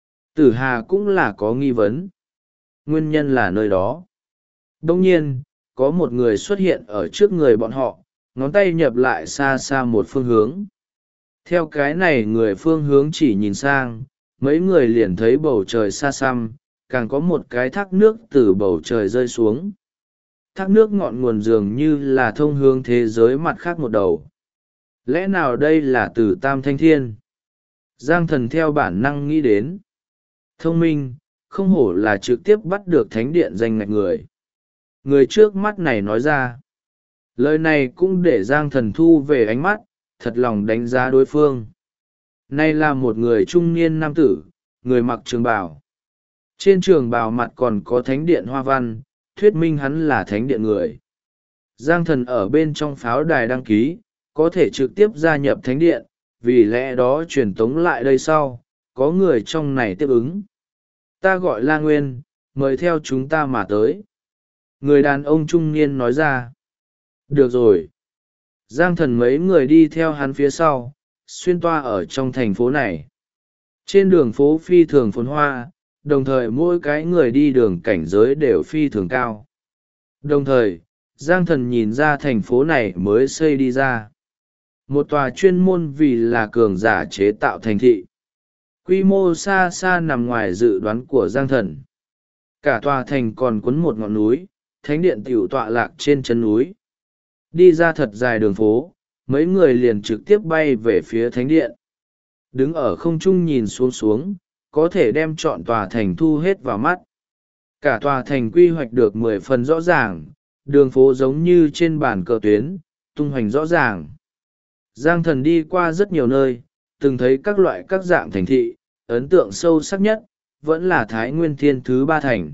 Tử Hà cũng là có nghi vấn. Nguyên nhân là nơi đó. Đông nhiên, có một người xuất hiện ở trước người bọn họ, ngón tay nhập lại xa xa một phương hướng. Theo cái này người phương hướng chỉ nhìn sang, mấy người liền thấy bầu trời xa xăm, càng có một cái thác nước từ bầu trời rơi xuống. Thác nước ngọn nguồn dường như là thông hướng thế giới mặt khác một đầu. Lẽ nào đây là từ Tam Thanh Thiên? Giang thần theo bản năng nghĩ đến. Thông minh, không hổ là trực tiếp bắt được thánh điện danh ngạch người. Người trước mắt này nói ra. Lời này cũng để Giang thần thu về ánh mắt, thật lòng đánh giá đối phương. Này là một người trung niên nam tử, người mặc trường bào. Trên trường bào mặt còn có thánh điện hoa văn, thuyết minh hắn là thánh điện người. Giang thần ở bên trong pháo đài đăng ký, có thể trực tiếp gia nhập thánh điện, vì lẽ đó truyền tống lại đây sau, có người trong này tiếp ứng. Ta gọi La Nguyên, mời theo chúng ta mà tới. Người đàn ông trung niên nói ra. Được rồi. Giang thần mấy người đi theo hắn phía sau, xuyên toa ở trong thành phố này. Trên đường phố phi thường phồn hoa, đồng thời mỗi cái người đi đường cảnh giới đều phi thường cao. Đồng thời, Giang thần nhìn ra thành phố này mới xây đi ra. Một tòa chuyên môn vì là cường giả chế tạo thành thị. Quy mô xa xa nằm ngoài dự đoán của Giang thần. Cả tòa thành còn quấn một ngọn núi, thánh điện tiểu tọa lạc trên chân núi. Đi ra thật dài đường phố, mấy người liền trực tiếp bay về phía thánh điện. Đứng ở không trung nhìn xuống, có thể đem trọn tòa thành thu hết vào mắt. Cả tòa thành quy hoạch được 10 phần rõ ràng, đường phố giống như trên bản cờ tuyến, tung hoành rõ ràng. Giang thần đi qua rất nhiều nơi, từng thấy các loại các dạng thành thị, ấn tượng sâu sắc nhất, vẫn là Thái Nguyên Thiên thứ 3 thành.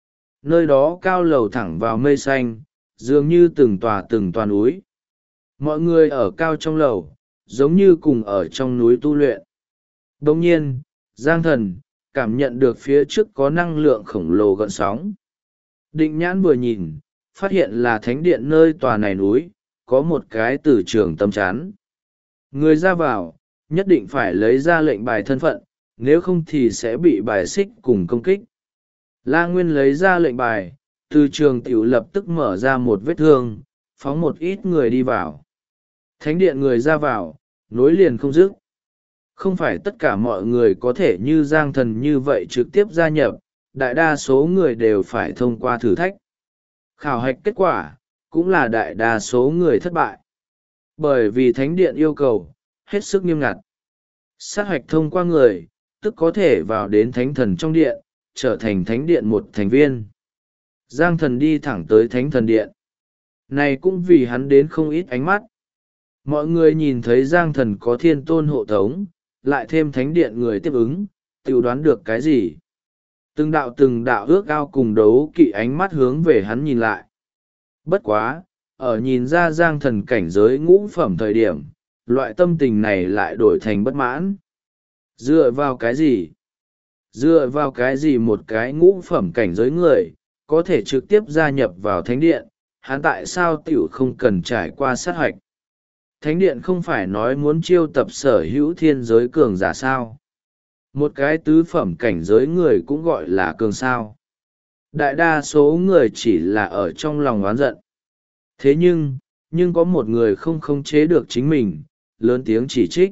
Nơi đó cao lầu thẳng vào mây xanh, dường như từng tòa núi. Mọi người ở cao trong lầu, giống như cùng ở trong núi tu luyện. Đồng nhiên, Giang thần, cảm nhận được phía trước có năng lượng khổng lồ gợn sóng. Định nhãn vừa nhìn, phát hiện là thánh điện nơi tòa này núi, có một cái từ trường tâm chắn. Người ra vào, nhất định phải lấy ra lệnh bài thân phận, nếu không thì sẽ bị bài xích cùng công kích. La Nguyên lấy ra lệnh bài, từ trường tiểu lập tức mở ra một vết thương, phóng một ít người đi vào. Thánh điện người ra vào, nối liền không dứt. Không phải tất cả mọi người có thể như Giang thần như vậy trực tiếp gia nhập, đại đa số người đều phải thông qua thử thách. Khảo hạch kết quả, cũng là đại đa số người thất bại. Bởi vì thánh điện yêu cầu, hết sức nghiêm ngặt. Sát hạch thông qua người, tức có thể vào đến thánh thần trong điện, trở thành thánh điện một thành viên. Giang thần đi thẳng tới thánh thần điện. Này cũng vì hắn đến không ít ánh mắt. Mọi người nhìn thấy Giang thần có thiên tôn hộ tống, lại thêm thánh điện người tiếp ứng, tự đoán được cái gì. Từng đạo ước ao cùng đấu kỵ ánh mắt hướng về hắn nhìn lại. Bất quá, ở nhìn ra Giang thần cảnh giới ngũ phẩm thời điểm, loại tâm tình này lại đổi thành bất mãn. Dựa vào cái gì? Dựa vào cái gì một cái ngũ phẩm cảnh giới người, có thể trực tiếp gia nhập vào thánh điện, hắn tại sao tiểu không cần trải qua sát hoạch? Thánh điện không phải nói muốn chiêu tập sở hữu thiên giới cường giả sao? Một cái tứ phẩm cảnh giới người cũng gọi là cường sao. đại đa số người chỉ là ở trong lòng oán giận. Thế nhưng có một người không khống chế được chính mình, lớn tiếng chỉ trích.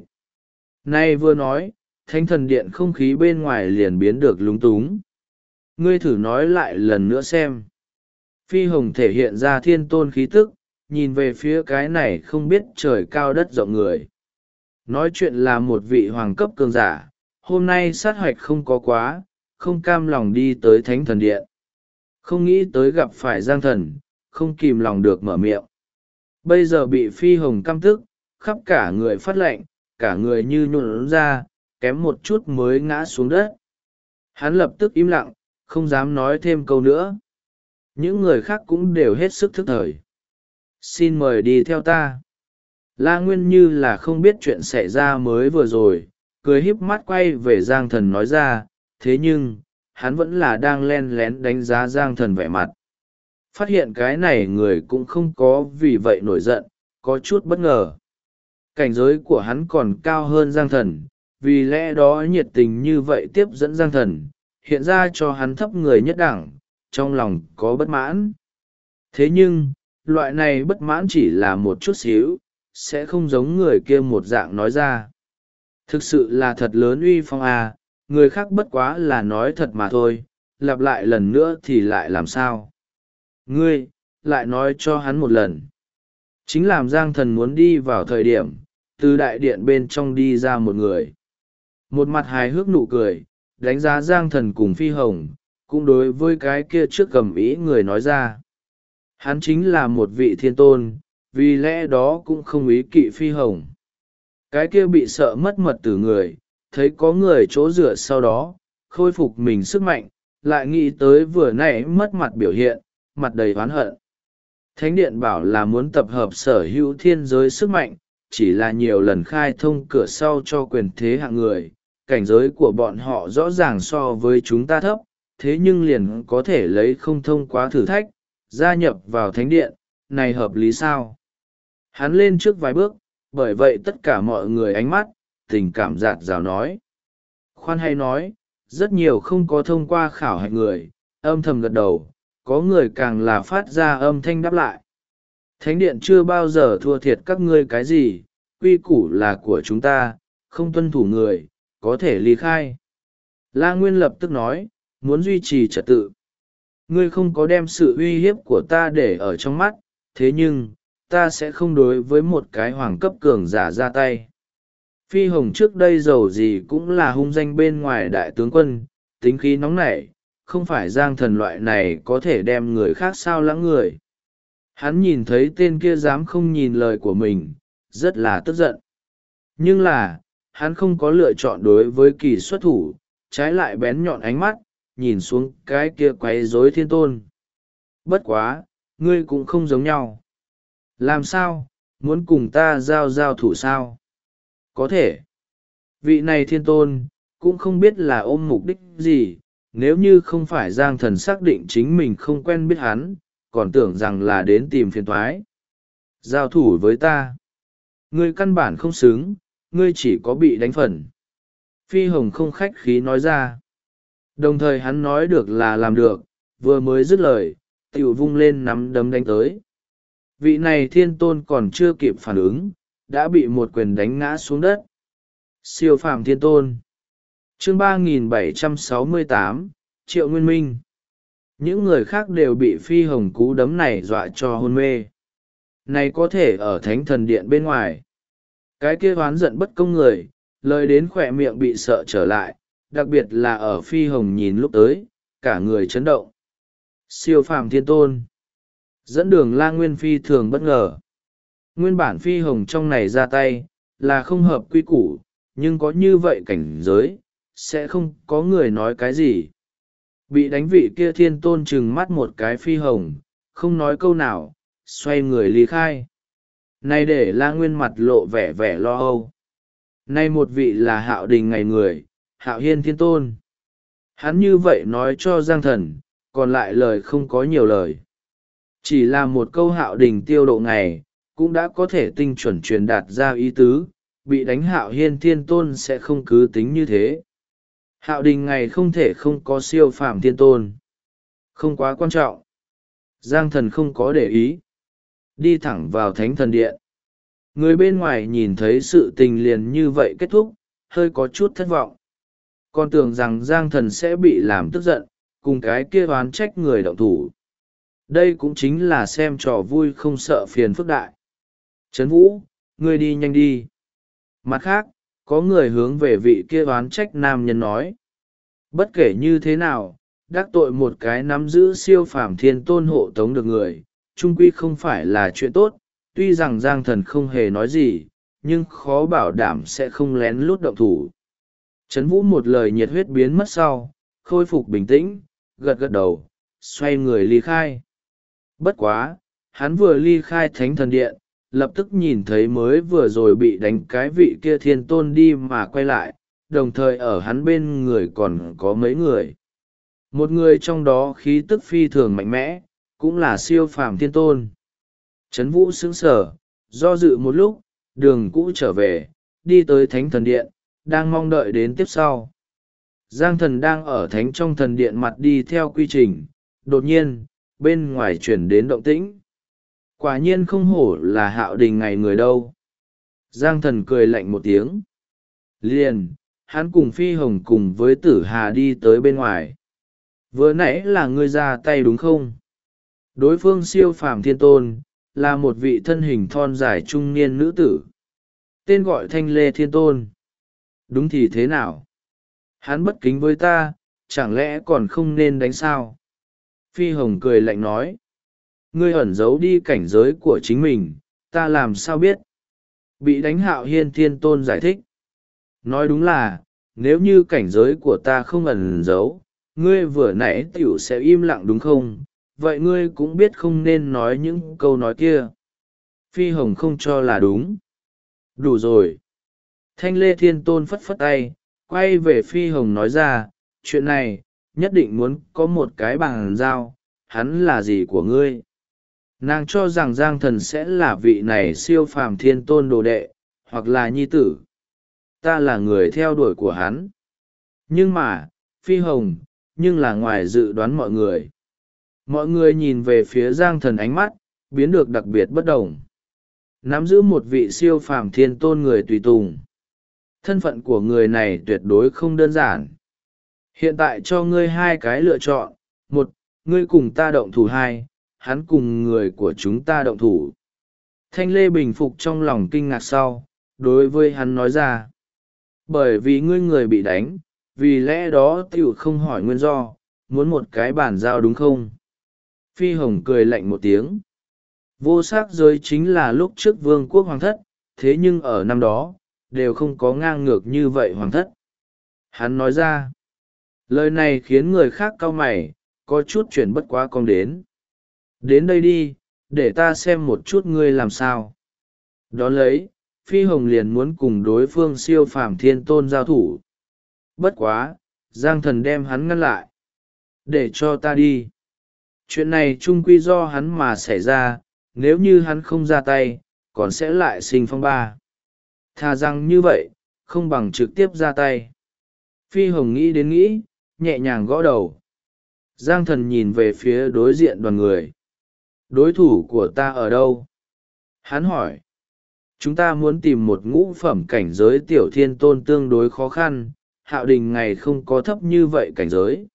Nay vừa nói, thánh thần điện không khí bên ngoài liền biến được lúng túng. Ngươi thử nói lại lần nữa xem. Phi hồng thể hiện ra thiên tôn khí tức, nhìn về phía cái này không biết trời cao đất rộng người. Nói chuyện là một vị hoàng cấp cường giả, hôm nay sát hoạch không có quá, không cam lòng đi tới thánh thần điện. Không nghĩ tới gặp phải giang thần, không kìm lòng được mở miệng. Bây giờ bị phi hồng căm tức, khắp cả người phát lạnh, cả người như nhuộn ra, kém một chút mới ngã xuống đất. Hắn lập tức im lặng, không dám nói thêm câu nữa. Những người khác cũng đều hết sức thức thời. Xin mời đi theo ta. La Nguyên như là không biết chuyện xảy ra mới vừa rồi, cười híp mắt quay về Giang Thần nói ra, thế nhưng, hắn vẫn là đang len lén đánh giá Giang Thần vẻ mặt. Phát hiện cái này người cũng không có vì vậy nổi giận, có chút bất ngờ. Cảnh giới của hắn còn cao hơn Giang Thần, vì lẽ đó nhiệt tình như vậy tiếp dẫn Giang Thần, hiện ra cho hắn thấp người nhất đẳng, trong lòng có bất mãn. Thế nhưng, loại này bất mãn chỉ là một chút xíu, sẽ không giống người kia một dạng nói ra. Thực sự là thật lớn uy phong à, người khác bất quá là nói thật mà thôi, lặp lại lần nữa thì lại làm sao? Ngươi, lại nói cho hắn một lần. Chính làm Giang Thần muốn đi vào thời điểm, từ đại điện bên trong đi ra một người. Một mặt hài hước nụ cười, đánh giá Giang Thần cùng Phi Hồng, cũng đối với cái kia trước cầm ý người nói ra. Hắn chính là một vị thiên tôn, vì lẽ đó cũng không ý kỵ Phi Hồng. Cái kia bị sợ mất mật từ người, thấy có người chỗ dựa sau đó, khôi phục mình sức mạnh, lại nghĩ tới vừa nãy mất mặt biểu hiện, mặt đầy oán hận. Thánh điện bảo là muốn tập hợp sở hữu thiên giới sức mạnh, chỉ là nhiều lần khai thông cửa sau cho quyền thế hạng người, cảnh giới của bọn họ rõ ràng so với chúng ta thấp, thế nhưng liền có thể lấy không thông qua thử thách, gia nhập vào thánh điện, này hợp lý sao? Hắn lên trước vài bước, bởi vậy tất cả mọi người ánh mắt, tình cảm dạt dào nói. Khoan hay nói, rất nhiều không có thông qua khảo hạch người, âm thầm gật đầu, có người càng là phát ra âm thanh đáp lại. Thánh điện chưa bao giờ thua thiệt các ngươi cái gì, quy củ là của chúng ta, không tuân thủ người, có thể ly khai. La Nguyên lập tức nói, muốn duy trì trật tự. Ngươi không có đem sự uy hiếp của ta để ở trong mắt, thế nhưng, ta sẽ không đối với một cái hoàng cấp cường giả ra tay. Phi Hồng trước đây giàu gì cũng là hung danh bên ngoài đại tướng quân, tính khí nóng nảy, không phải Giang Thần loại này có thể đem người khác sao lãng người. Hắn nhìn thấy tên kia dám không nhìn lời của mình, rất là tức giận. Nhưng là, hắn không có lựa chọn đối với kỳ xuất thủ, trái lại bén nhọn ánh mắt, nhìn xuống cái kia quấy rối thiên tôn. Bất quá, ngươi cũng không giống nhau. Làm sao, muốn cùng ta giao thủ sao? Có thể. Vị này thiên tôn, cũng không biết là ôm mục đích gì, nếu như không phải Giang Thần xác định chính mình không quen biết hắn, còn tưởng rằng là đến tìm phiền thoái. Giao thủ với ta. Ngươi căn bản không xứng, ngươi chỉ có bị đánh phần. Phi Hồng không khách khí nói ra. Đồng thời hắn nói được là làm được, vừa mới dứt lời, tiểu vung lên nắm đấm đánh tới. Vị này thiên tôn còn chưa kịp phản ứng, đã bị một quyền đánh ngã xuống đất. Siêu phàm thiên tôn. Chương 3768, Triệu Nguyên Minh. Những người khác đều bị Phi Hồng cú đấm này dọa cho hôn mê. Này có thể ở thánh thần điện bên ngoài. Cái kia oán giận bất công người, lời đến khỏe miệng bị sợ trở lại, đặc biệt là ở Phi Hồng nhìn lúc tới, cả người chấn động. Siêu phàm thiên tôn. Dẫn đường La Nguyên phi thường bất ngờ. Nguyên bản Phi Hồng trong này ra tay, là không hợp quy củ, nhưng có như vậy cảnh giới, sẽ không có người nói cái gì. Bị đánh vị kia thiên tôn trừng mắt một cái Phi Hồng, không nói câu nào, xoay người ly khai. Này để La Nguyên mặt lộ vẻ vẻ lo âu. Này một vị là Hạo Đình ngày người, Hạo Hiên thiên tôn. Hắn như vậy nói cho Giang Thần, còn lại lời không có nhiều lời. Chỉ là một câu Hạo Đình tiêu độ ngày, cũng đã có thể tinh chuẩn truyền đạt ra ý tứ, bị đánh Hạo Hiên thiên tôn sẽ không cứ tính như thế. Hạo Đình ngày không thể không có siêu phàm thiên tôn. Không quá quan trọng. Giang thần không có để ý, đi thẳng vào thánh thần điện. Người bên ngoài nhìn thấy sự tình liền như vậy kết thúc, hơi có chút thất vọng. Còn tưởng rằng Giang thần sẽ bị làm tức giận, cùng cái kia oán trách người động thủ. Đây cũng chính là xem trò vui không sợ phiền phức đại. Trấn Vũ, ngươi đi nhanh đi. Mặt khác, có người hướng về vị kia oán trách nam nhân nói. Bất kể như thế nào, đắc tội một cái nắm giữ siêu phàm thiên tôn hộ tống được người, trung quy không phải là chuyện tốt. Tuy rằng Giang thần không hề nói gì, nhưng khó bảo đảm sẽ không lén lút động thủ. Trấn Vũ một lời nhiệt huyết biến mất sau, khôi phục bình tĩnh, gật gật đầu, xoay người ly khai. Bất quá, hắn vừa ly khai thánh thần điện, lập tức nhìn thấy mới vừa rồi bị đánh cái vị kia thiên tôn đi mà quay lại, đồng thời ở hắn bên người còn có mấy người. Một người trong đó khí tức phi thường mạnh mẽ, cũng là siêu phàm thiên tôn. Trấn Vũ sững sờ, do dự một lúc, đường cũ trở về, đi tới thánh thần điện, đang mong đợi đến tiếp sau. Giang thần đang ở thánh trong thần điện mặt đi theo quy trình, đột nhiên, bên ngoài chuyển đến động tĩnh. Quả nhiên không hổ là Hạo Đình ngày người đâu. Giang thần cười lạnh một tiếng. Liền, hắn cùng Phi Hồng cùng với Tử Hà đi tới bên ngoài. Vừa nãy là ngươi ra tay đúng không? Đối phương siêu phàm thiên tôn, là một vị thân hình thon dài trung niên nữ tử. Tên gọi Thanh Lê Thiên Tôn. Đúng thì thế nào? Hắn bất kính với ta, chẳng lẽ còn không nên đánh sao? Phi Hồng cười lạnh nói. Ngươi ẩn giấu đi cảnh giới của chính mình, ta làm sao biết? Bị đánh Hạo Hiên Thiên Tôn giải thích. Nói đúng là, nếu như cảnh giới của ta không ẩn giấu, ngươi vừa nãy tiểu sẽ im lặng đúng không? Vậy ngươi cũng biết không nên nói những câu nói kia. Phi Hồng không cho là đúng. Đủ rồi. Thanh Lê Thiên Tôn phất phất tay, quay về Phi Hồng nói ra, chuyện này, nhất định muốn có một cái bàn giao, hắn là gì của ngươi? Nàng cho rằng Giang thần sẽ là vị này siêu phàm thiên tôn đồ đệ, hoặc là nhi tử. Ta là người theo đuổi của hắn. Nhưng mà, Phi Hồng, nhưng là ngoài dự đoán mọi người. Mọi người nhìn về phía Giang thần ánh mắt, biến được đặc biệt bất đồng. Nắm giữ một vị siêu phàm thiên tôn người tùy tùng. Thân phận của người này tuyệt đối không đơn giản. Hiện tại cho ngươi hai cái lựa chọn. Một, ngươi cùng ta động thủ. Hai, hắn cùng người của chúng ta động thủ. Thanh Lê bình phục trong lòng kinh ngạc sau, đối với hắn nói ra. Bởi vì ngươi người bị đánh, vì lẽ đó tiểu không hỏi nguyên do, muốn một cái bản giao đúng không? Phi Hồng cười lạnh một tiếng. Vô sắc giới chính là lúc trước vương quốc hoàng thất, thế nhưng ở năm đó, đều không có ngang ngược như vậy hoàng thất. Hắn nói ra. Lời này khiến người khác cau mày, có chút chuyển bất quá con đến. Đến đây đi, để ta xem một chút ngươi làm sao. Đón lấy, Phi Hồng liền muốn cùng đối phương siêu phàm thiên tôn giao thủ. Bất quá, Giang thần đem hắn ngăn lại. Để cho ta đi. Chuyện này chung quy do hắn mà xảy ra, nếu như hắn không ra tay, còn sẽ lại sinh phong ba. Thà rằng như vậy, không bằng trực tiếp ra tay. Phi Hồng nghĩ đến nghĩ, nhẹ nhàng gõ đầu. Giang thần nhìn về phía đối diện đoàn người. Đối thủ của ta ở đâu? Hắn hỏi. Chúng ta muốn tìm một ngũ phẩm cảnh giới tiểu thiên tôn tương đối khó khăn, Hạo Đình ngày không có thấp như vậy cảnh giới.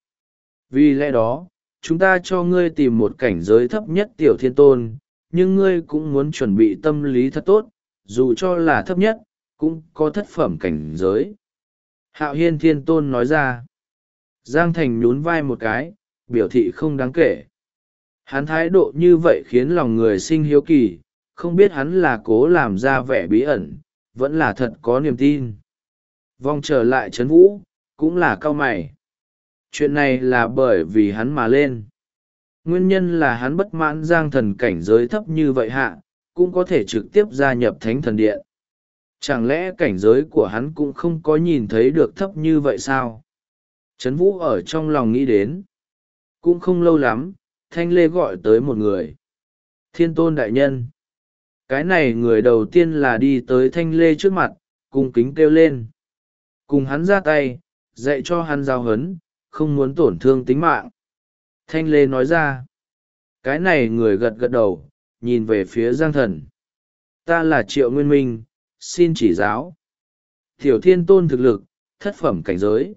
Vì lẽ đó, chúng ta cho ngươi tìm một cảnh giới thấp nhất tiểu thiên tôn, nhưng ngươi cũng muốn chuẩn bị tâm lý thật tốt, dù cho là thấp nhất, cũng có thất phẩm cảnh giới. Hạo Hiên Thiên Tôn nói ra. Giang Thành nhún vai một cái, biểu thị không đáng kể. Hắn thái độ như vậy khiến lòng người sinh hiếu kỳ, không biết hắn là cố làm ra vẻ bí ẩn, vẫn là thật có niềm tin. Vòng trở lại Trấn Vũ, cũng là cau mày. Chuyện này là bởi vì hắn mà lên. Nguyên nhân là hắn bất mãn Giang thần cảnh giới thấp như vậy hạ, cũng có thể trực tiếp gia nhập Thánh Thần Điện. Chẳng lẽ cảnh giới của hắn cũng không có nhìn thấy được thấp như vậy sao? Trấn Vũ ở trong lòng nghĩ đến. Cũng không lâu lắm, Thanh Lê gọi tới một người. Thiên Tôn Đại Nhân. Cái này người đầu tiên là đi tới Thanh Lê trước mặt, cung kính kêu lên. Cùng hắn ra tay, dạy cho hắn giao hấn, không muốn tổn thương tính mạng. Thanh Lê nói ra. Cái này người gật gật đầu, nhìn về phía Giang Thần. Ta là Triệu Nguyên Minh, xin chỉ giáo. Tiểu Thiên Tôn thực lực, thất phẩm cảnh giới.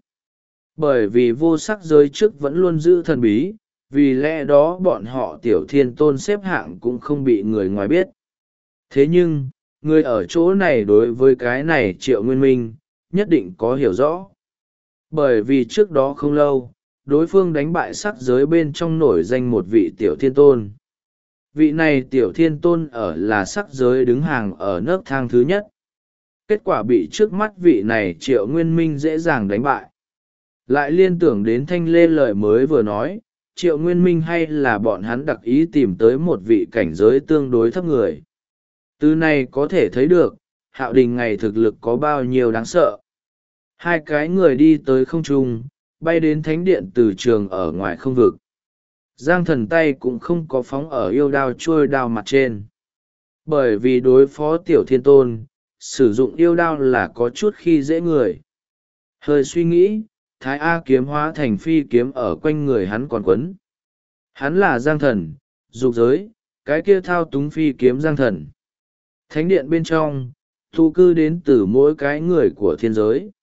Bởi vì vô sắc giới trước vẫn luôn giữ thần bí, vì lẽ đó bọn họ Tiểu Thiên Tôn xếp hạng cũng không bị người ngoài biết. Thế nhưng, người ở chỗ này đối với cái này Triệu Nguyên Minh, nhất định có hiểu rõ. Bởi vì trước đó không lâu, đối phương đánh bại sắc giới bên trong nổi danh một vị Tiểu Thiên Tôn. Vị này Tiểu Thiên Tôn ở là sắc giới đứng hàng ở nấc thang thứ nhất. Kết quả bị trước mắt vị này Triệu Nguyên Minh dễ dàng đánh bại. Lại liên tưởng đến Thanh Lê lời mới vừa nói, Triệu Nguyên Minh hay là bọn hắn đặc ý tìm tới một vị cảnh giới tương đối thấp người. Từ này có thể thấy được, Hạo Đình ngày thực lực có bao nhiêu đáng sợ. Hai cái người đi tới không trung, bay đến thánh điện từ trường ở ngoài không vực. Giang Thần tay cũng không có phóng ở yêu đao trôi đao mặt trên. Bởi vì đối phó Tiểu Thiên Tôn, sử dụng yêu đao là có chút khi dễ người. Hơi suy nghĩ, Thái A kiếm hóa thành phi kiếm ở quanh người hắn còn quấn. Hắn là Giang Thần, dục giới, cái kia thao túng phi kiếm Giang Thần. Thánh điện bên trong, thu cư đến từ mỗi cái người của thiên giới.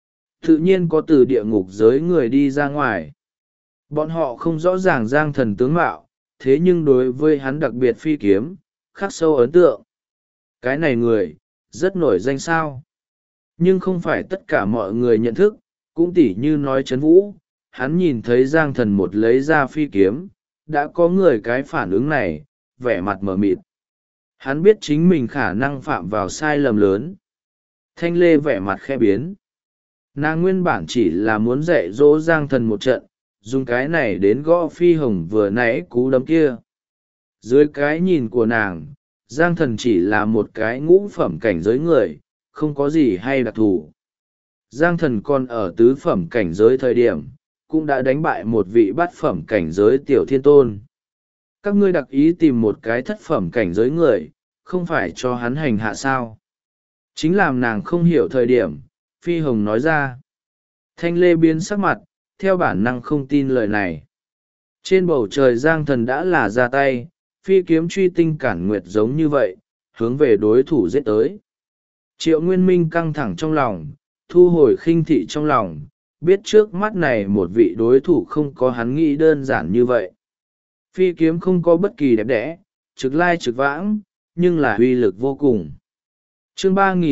Tự nhiên có từ địa ngục giới người đi ra ngoài. Bọn họ không rõ ràng Giang Thần tướng mạo, thế nhưng đối với hắn đặc biệt phi kiếm, khắc sâu ấn tượng. Cái này người, rất nổi danh sao. Nhưng không phải tất cả mọi người nhận thức, cũng tỉ như nói Trấn Vũ, hắn nhìn thấy Giang Thần một lấy ra phi kiếm, đã có người cái phản ứng này, vẻ mặt mờ mịt. Hắn biết chính mình khả năng phạm vào sai lầm lớn. Thanh Lê vẻ mặt khẽ biến. Nàng nguyên bản chỉ là muốn dạy dỗ Giang Thần một trận, dùng cái này đến gõ phi hồng vừa nãy cú đấm kia. Dưới cái nhìn của nàng, Giang Thần chỉ là một cái ngũ phẩm cảnh giới người, không có gì hay đặc thù. Giang Thần còn ở tứ phẩm cảnh giới thời điểm, cũng đã đánh bại một vị bát phẩm cảnh giới Tiểu Thiên Tôn. Các ngươi đặc ý tìm một cái thất phẩm cảnh giới người, không phải cho hắn hành hạ sao. Chính làm nàng không hiểu thời điểm, Phi Hồng nói ra. Thanh Lê biến sắc mặt, theo bản năng không tin lời này. Trên bầu trời Giang Thần đã là ra tay, phi kiếm truy tinh cản nguyệt giống như vậy, hướng về đối thủ giết tới. Triệu Nguyên Minh căng thẳng trong lòng, thu hồi khinh thị trong lòng, biết trước mắt này một vị đối thủ không có hắn nghĩ đơn giản như vậy. Phi kiếm không có bất kỳ đẹp đẽ, trực lai trực vãng, nhưng là uy lực vô cùng. Chương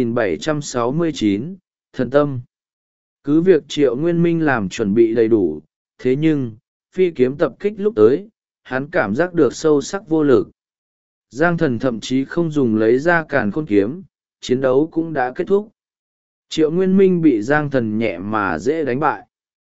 3769, Thần Tâm. Cứ việc Triệu Nguyên Minh làm chuẩn bị đầy đủ, thế nhưng, phi kiếm tập kích lúc tới, hắn cảm giác được sâu sắc vô lực. Giang Thần thậm chí không dùng lấy ra càn khôn kiếm, chiến đấu cũng đã kết thúc. Triệu Nguyên Minh bị Giang Thần nhẹ mà dễ đánh bại.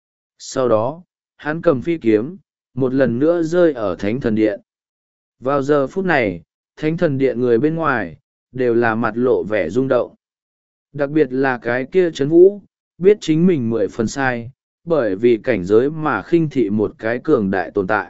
Sau đó, hắn cầm phi kiếm, một lần nữa rơi ở Thánh Thần Điện. Vào giờ phút này, Thánh Thần Điện người bên ngoài, đều là mặt lộ vẻ rung động. Đặc biệt là cái kia Trấn Vũ, biết chính mình 10 phần sai, bởi vì cảnh giới mà khinh thị một cái cường đại tồn tại.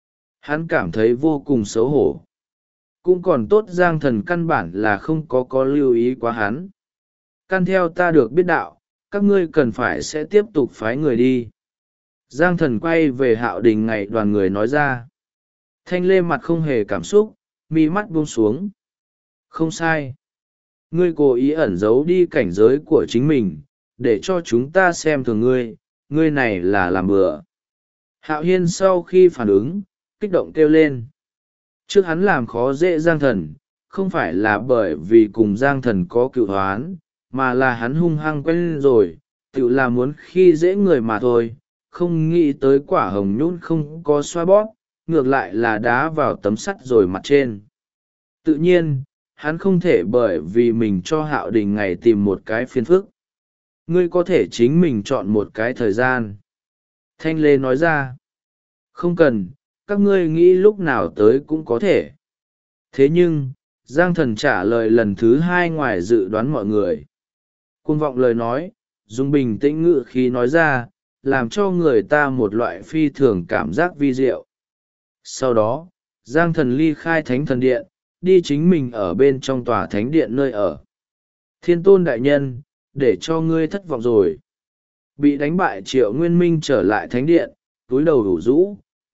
Hắn cảm thấy vô cùng xấu hổ. Cũng còn tốt Giang Thần căn bản là không có lưu ý quá hắn. Căn theo ta được biết đạo, các ngươi cần phải sẽ tiếp tục phái người đi. Giang Thần quay về Hạo Đình ngày đoàn người nói ra. Thanh Lê mặt không hề cảm xúc, mi mắt buông xuống. Không sai. Ngươi cố ý ẩn giấu đi cảnh giới của chính mình, để cho chúng ta xem thường ngươi, ngươi này là làm bừa. Hạo Hiên sau khi phản ứng, kích động kêu lên. Trước hắn làm khó dễ Giang Thần, không phải là bởi vì cùng Giang Thần có cựu hoán, mà là hắn hung hăng quen rồi, tự là muốn khi dễ người mà thôi, không nghĩ tới quả hồng nhún không có xoa bóp, ngược lại là đá vào tấm sắt rồi mặt trên. Tự nhiên, hắn không thể bởi vì mình cho Hạo Đình ngày tìm một cái phiền phức. Ngươi có thể chính mình chọn một cái thời gian. Thanh Lê nói ra. Không cần, các ngươi nghĩ lúc nào tới cũng có thể. Thế nhưng, Giang Thần trả lời lần thứ hai ngoài dự đoán mọi người. Cuồng vọng lời nói, dùng bình tĩnh ngữ khí nói ra, làm cho người ta một loại phi thường cảm giác vi diệu. Sau đó, Giang Thần ly khai Thánh Thần Điện, đi chính mình ở bên trong tòa Thánh Điện nơi ở. Thiên Tôn đại nhân, để cho ngươi thất vọng rồi. Bị đánh bại Triệu Nguyên Minh trở lại Thánh Điện, túi đầu đủ rũ,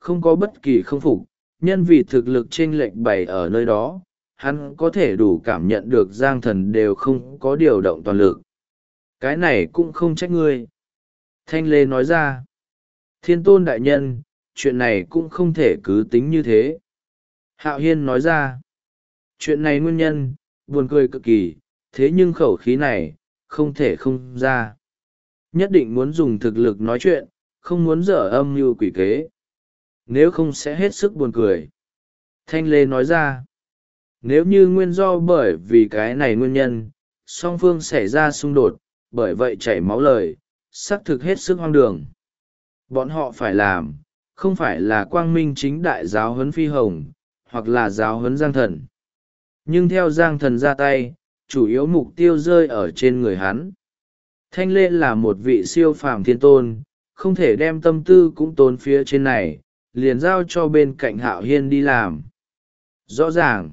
không có bất kỳ không phục, nhân vì thực lực chênh lệch bày ở nơi đó, hắn có thể đủ cảm nhận được Giang Thần đều không có điều động toàn lực. Cái này cũng không trách ngươi. Thanh Lê nói ra. Thiên Tôn đại nhân, chuyện này cũng không thể cứ tính như thế. Hạo Hiên nói ra. Chuyện này nguyên nhân, buồn cười cực kỳ, thế nhưng khẩu khí này, không thể không ra. Nhất định muốn dùng thực lực nói chuyện, không muốn dở âm mưu quỷ kế. Nếu không sẽ hết sức buồn cười. Thanh Lê nói ra. Nếu như nguyên do bởi vì cái này nguyên nhân, song phương xảy ra xung đột, bởi vậy chảy máu lời, xác thực hết sức hoang đường. Bọn họ phải làm, không phải là quang minh chính đại giáo huấn Phi Hồng, hoặc là giáo huấn Giang Thần. Nhưng theo Giang Thần ra tay, chủ yếu mục tiêu rơi ở trên người hắn. Thanh Lê là một vị siêu phàm thiên tôn, không thể đem tâm tư cũng tốn phía trên này, liền giao cho bên cạnh Hạo Hiên đi làm. Rõ ràng.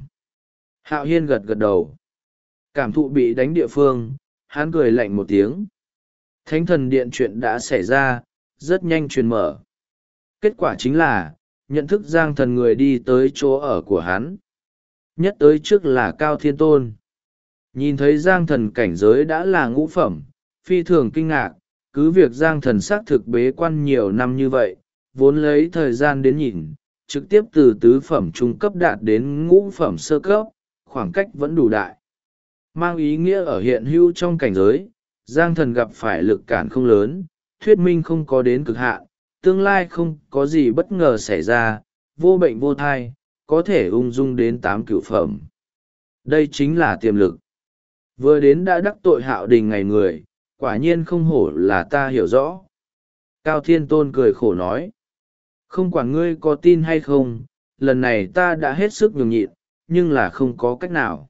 Hạo Hiên gật gật đầu. Cảm thụ bị đánh địa phương, hắn cười lạnh một tiếng. Thánh thần điện chuyện đã xảy ra, rất nhanh truyền mở. Kết quả chính là, nhận thức Giang Thần người đi tới chỗ ở của hắn. Nhất tới trước là Cao Thiên Tôn. Nhìn thấy Giang Thần cảnh giới đã là ngũ phẩm, phi thường kinh ngạc, cứ việc Giang Thần xác thực bế quan nhiều năm như vậy, vốn lấy thời gian đến nhìn, trực tiếp từ tứ phẩm trung cấp đạt đến ngũ phẩm sơ cấp, khoảng cách vẫn đủ đại. Mang ý nghĩa ở hiện hữu trong cảnh giới, Giang Thần gặp phải lực cản không lớn, thuyết minh không có đến cực hạn, tương lai không có gì bất ngờ xảy ra, vô bệnh vô thai, có thể ung dung đến 8 cửu phẩm. Đây chính là tiềm lực. Vừa đến đã đắc tội Hạo Đình ngày người, quả nhiên không hổ là ta hiểu rõ. Cao Thiên Tôn cười khổ nói. Không quản ngươi có tin hay không, lần này ta đã hết sức nhường nhịn, nhưng là không có cách nào.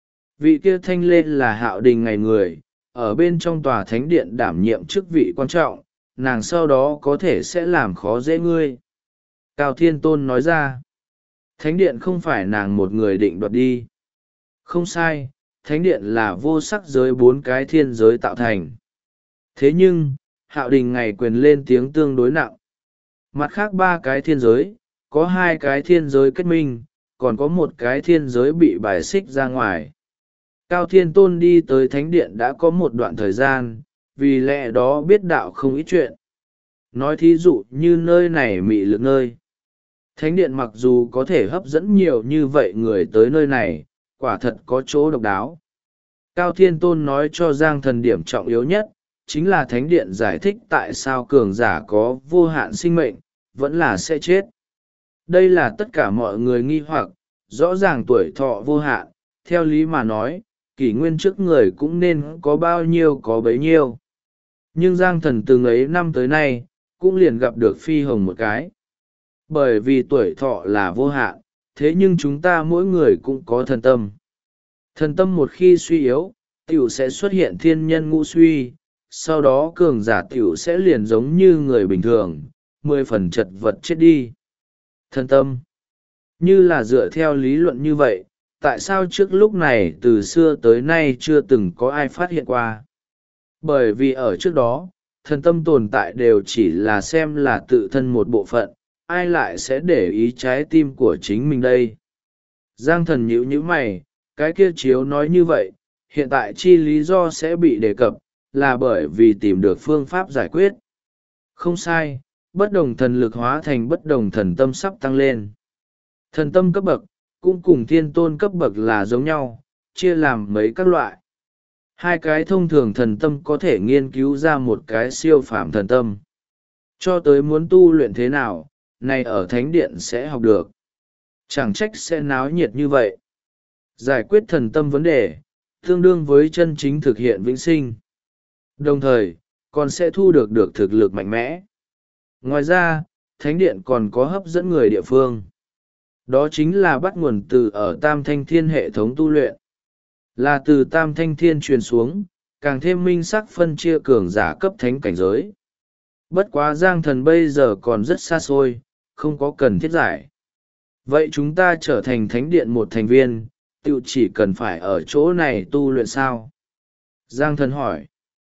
Vị kia Thanh Lê là Hạo Đình ngày người, ở bên trong tòa thánh điện đảm nhiệm chức vị quan trọng, nàng sau đó có thể sẽ làm khó dễ ngươi. Cao Thiên Tôn nói ra. Thánh điện không phải nàng một người định đoạt đi. Không sai, thánh điện là vô sắc giới 4 cái thiên giới tạo thành. Thế nhưng, Hạo Đình ngày quyền lên tiếng tương đối nặng. Mặt khác 3 cái thiên giới, có 2 cái thiên giới kết minh, còn có 1 cái thiên giới bị bài xích ra ngoài. Cao Thiên Tôn đi tới thánh điện đã có một đoạn thời gian, vì lẽ đó biết đạo không ít chuyện. Nói thí dụ như nơi này mị lực nơi. Thánh điện mặc dù có thể hấp dẫn nhiều như vậy người tới nơi này, quả thật có chỗ độc đáo. Cao Thiên Tôn nói cho Giang Thần điểm trọng yếu nhất, chính là thánh điện giải thích tại sao cường giả có vô hạn sinh mệnh, vẫn là sẽ chết. Đây là tất cả mọi người nghi hoặc, rõ ràng tuổi thọ vô hạn, theo lý mà nói, kỷ nguyên trước người cũng nên có bao nhiêu có bấy nhiêu. Nhưng Giang Thần từng ấy năm tới nay, cũng liền gặp được Phi Hồng một cái. Bởi vì tuổi thọ là vô hạn, thế nhưng chúng ta mỗi người cũng có thần tâm. Thần tâm một khi suy yếu, tiểu sẽ xuất hiện thiên nhân ngũ suy, sau đó cường giả tiểu sẽ liền giống như người bình thường, 10 phần chật vật chết đi. Thần tâm. Như là dựa theo lý luận như vậy, tại sao trước lúc này từ xưa tới nay chưa từng có ai phát hiện qua? Bởi vì ở trước đó, thần tâm tồn tại đều chỉ là xem là tự thân một bộ phận, ai lại sẽ để ý trái tim của chính mình đây? Giang Thần nhíu nhíu mày, cái kia chiếu nói như vậy, hiện tại chi lý do sẽ bị đề cập, là bởi vì tìm được phương pháp giải quyết. Không sai, bất đồng thần lực hóa thành bất đồng thần tâm sắp tăng lên. Thần tâm cấp bậc, cũng cùng thiên tôn cấp bậc là giống nhau, chia làm mấy các loại. 2 cái thông thường thần tâm có thể nghiên cứu ra một cái siêu phàm thần tâm. Cho tới muốn tu luyện thế nào, này ở thánh điện sẽ học được. Chẳng trách sẽ náo nhiệt như vậy. Giải quyết thần tâm vấn đề, tương đương với chân chính thực hiện vĩnh sinh. Đồng thời, còn sẽ thu được thực lực mạnh mẽ. Ngoài ra, thánh điện còn có hấp dẫn người địa phương. Đó chính là bắt nguồn từ ở Tam Thanh Thiên hệ thống tu luyện. Là từ Tam Thanh Thiên truyền xuống, càng thêm minh sắc phân chia cường giả cấp thánh cảnh giới. Bất quá Giang Thần bây giờ còn rất xa xôi, không có cần thiết giải. Vậy chúng ta trở thành thánh điện một thành viên, tự chỉ cần phải ở chỗ này tu luyện sao? Giang Thần hỏi.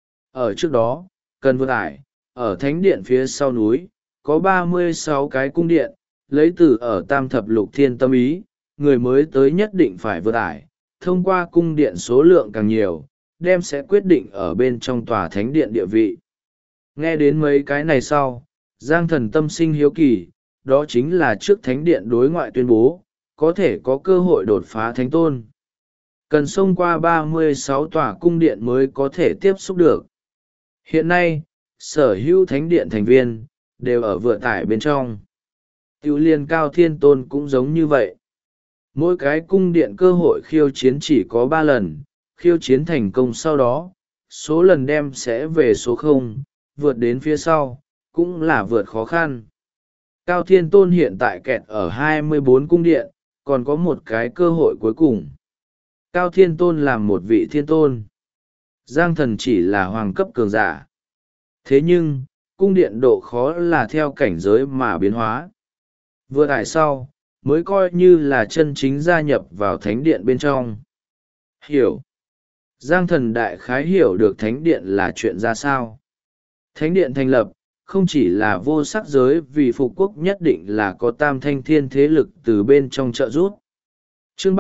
Ở trước đó, cần vượt ải, ở thánh điện phía sau núi, có 36 cái cung điện, lấy từ ở tam thập lục thiên tâm ý, người mới tới nhất định phải vượt ải, thông qua cung điện số lượng càng nhiều, đem sẽ quyết định ở bên trong tòa thánh điện địa vị. Nghe đến mấy cái này sau, Giang Thần tâm sinh hiếu kỳ, đó chính là trước thánh điện đối ngoại tuyên bố, có thể có cơ hội đột phá thánh tôn. Cần xông qua 36 tòa cung điện mới có thể tiếp xúc được. Hiện nay, sở hữu thánh điện thành viên, đều ở vựa tải bên trong. Tiểu liên Cao Thiên Tôn cũng giống như vậy. Mỗi cái cung điện cơ hội khiêu chiến chỉ có 3 lần, khiêu chiến thành công sau đó, số lần đem sẽ về số 0, vượt đến phía sau, cũng là vượt khó khăn. Cao Thiên Tôn hiện tại kẹt ở 24 cung điện, còn có một cái cơ hội cuối cùng. Cao Thiên Tôn làm một vị thiên tôn. Giang Thần chỉ là hoàng cấp cường giả. Thế nhưng, cung điện độ khó là theo cảnh giới mà biến hóa. Vừa tải sau, mới coi như là chân chính gia nhập vào thánh điện bên trong. Hiểu. Giang Thần đại khái hiểu được thánh điện là chuyện ra sao. Thánh điện thành lập, không chỉ là vô sắc giới vì phục quốc nhất định là có tam thanh thiên thế lực từ bên trong trợ giúp. Chương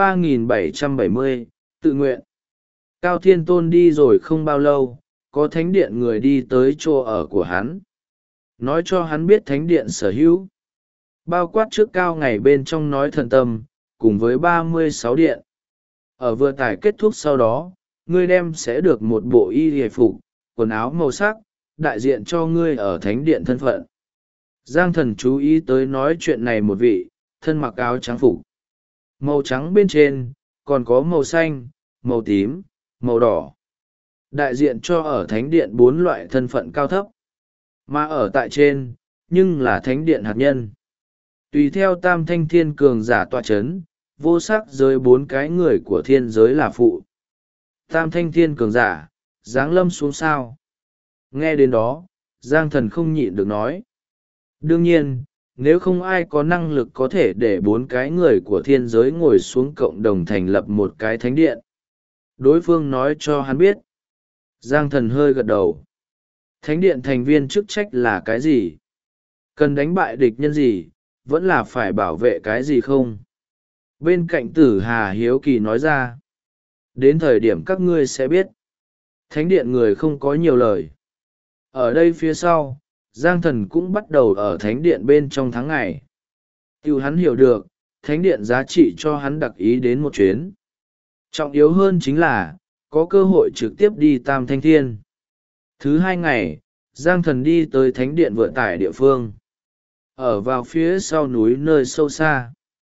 3770, tự nguyện. Cao Thiên Tôn đi rồi không bao lâu, có thánh điện người đi tới chỗ ở của hắn. Nói cho hắn biết thánh điện sở hữu. Bao quát trước cao ngày bên trong nói thần tâm, cùng với 36 điện. Ở vừa tải kết thúc sau đó, ngươi đem sẽ được một bộ y hề phục, quần áo màu sắc, đại diện cho ngươi ở thánh điện thân phận. Giang Thần chú ý tới nói chuyện này một vị, thân mặc áo trắng phục. Màu trắng bên trên, còn có màu xanh, màu tím, màu đỏ. Đại diện cho ở thánh điện 4 loại thân phận cao thấp. Mà ở tại trên, nhưng là thánh điện hạt nhân. Tùy theo tam thanh thiên cường giả tọa chấn, vô sắc giới 4 cái người của thiên giới là phụ. Tam thanh thiên cường giả, giáng lâm xuống sao. Nghe đến đó, Giang Thần không nhịn được nói. Đương nhiên, nếu không ai có năng lực có thể để 4 cái người của thiên giới ngồi xuống cộng đồng thành lập một cái thánh điện. Đối phương nói cho hắn biết. Giang Thần hơi gật đầu. Thánh điện thành viên chức trách là cái gì? Cần đánh bại địch nhân gì? Vẫn là phải bảo vệ cái gì không? Bên cạnh Tử Hà hiếu kỳ nói ra. Đến thời điểm các ngươi sẽ biết. Thánh điện người không có nhiều lời. Ở đây phía sau, Giang Thần cũng bắt đầu ở thánh điện bên trong tháng ngày. Tiểu hắn hiểu được, thánh điện giá trị cho hắn đặc ý đến một chuyến. Trọng yếu hơn chính là, có cơ hội trực tiếp đi Tam Thanh Thiên. Thứ 2 ngày, Giang Thần đi tới thánh điện vựa tải địa phương. Ở vào phía sau núi nơi sâu xa.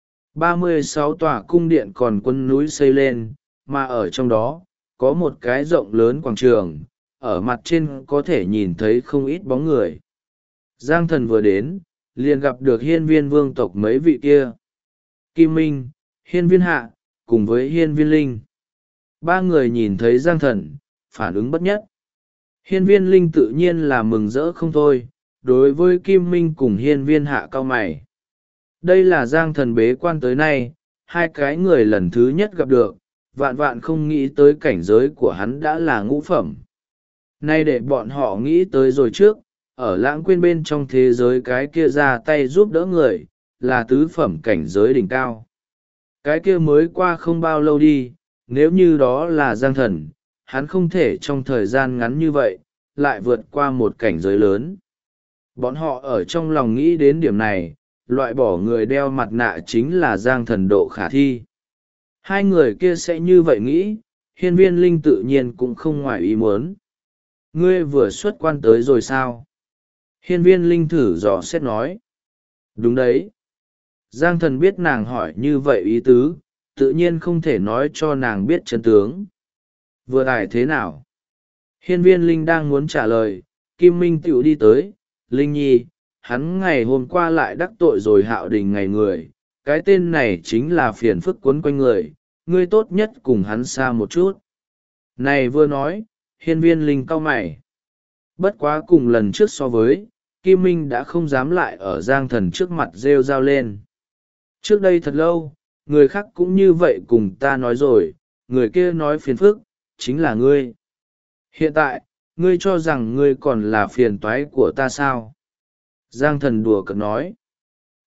36 tòa cung điện còn quân núi xây lên, mà ở trong đó, có một cái rộng lớn quảng trường, ở mặt trên có thể nhìn thấy không ít bóng người. Giang Thần vừa đến, liền gặp được hiên viên vương tộc mấy vị kia. Kim Minh, hiên viên hạ, cùng với hiên viên linh. 3 người nhìn thấy Giang Thần, phản ứng bất nhất. Hiên viên linh tự nhiên là mừng rỡ không thôi, đối với Kim Minh cùng hiên viên hạ cau mày. Đây là Giang Thần bế quan tới nay, 2 cái người lần thứ nhất gặp được, vạn vạn không nghĩ tới cảnh giới của hắn đã là ngũ phẩm. Nay để bọn họ nghĩ tới rồi trước, ở lãng quên bên trong thế giới cái kia ra tay giúp đỡ người, là tứ phẩm cảnh giới đỉnh cao. Cái kia mới qua không bao lâu đi, nếu như đó là Giang Thần, hắn không thể trong thời gian ngắn như vậy, lại vượt qua một cảnh giới lớn. Bọn họ ở trong lòng nghĩ đến điểm này, loại bỏ người đeo mặt nạ chính là Giang Thần độ khả thi. 2 người kia sẽ như vậy nghĩ, hiên viên linh tự nhiên cũng không ngoài ý muốn. Ngươi vừa xuất quan tới rồi sao? Hiên viên linh thử dò xét nói. Đúng đấy. Giang Thần biết nàng hỏi như vậy ý tứ, tự nhiên không thể nói cho nàng biết chân tướng. Vừa tải thế nào? Hiên viên linh đang muốn trả lời, Kim Minh tiểu đi tới. Linh nhi, hắn ngày hôm qua lại đắc tội rồi Hạo Đình ngày người, cái tên này chính là phiền phức quấn quanh người, ngươi tốt nhất cùng hắn xa một chút. Này vừa nói, hiên viên linh cau mày. Bất quá cùng lần trước so với, Kim Minh đã không dám lại ở Giang Thần trước mặt rêu rao lên. Trước đây thật lâu, người khác cũng như vậy cùng ta nói rồi, người kia nói phiền phức, chính là ngươi. Hiện tại, ngươi cho rằng ngươi còn là phiền toái của ta sao? Giang Thần đùa cợt nói.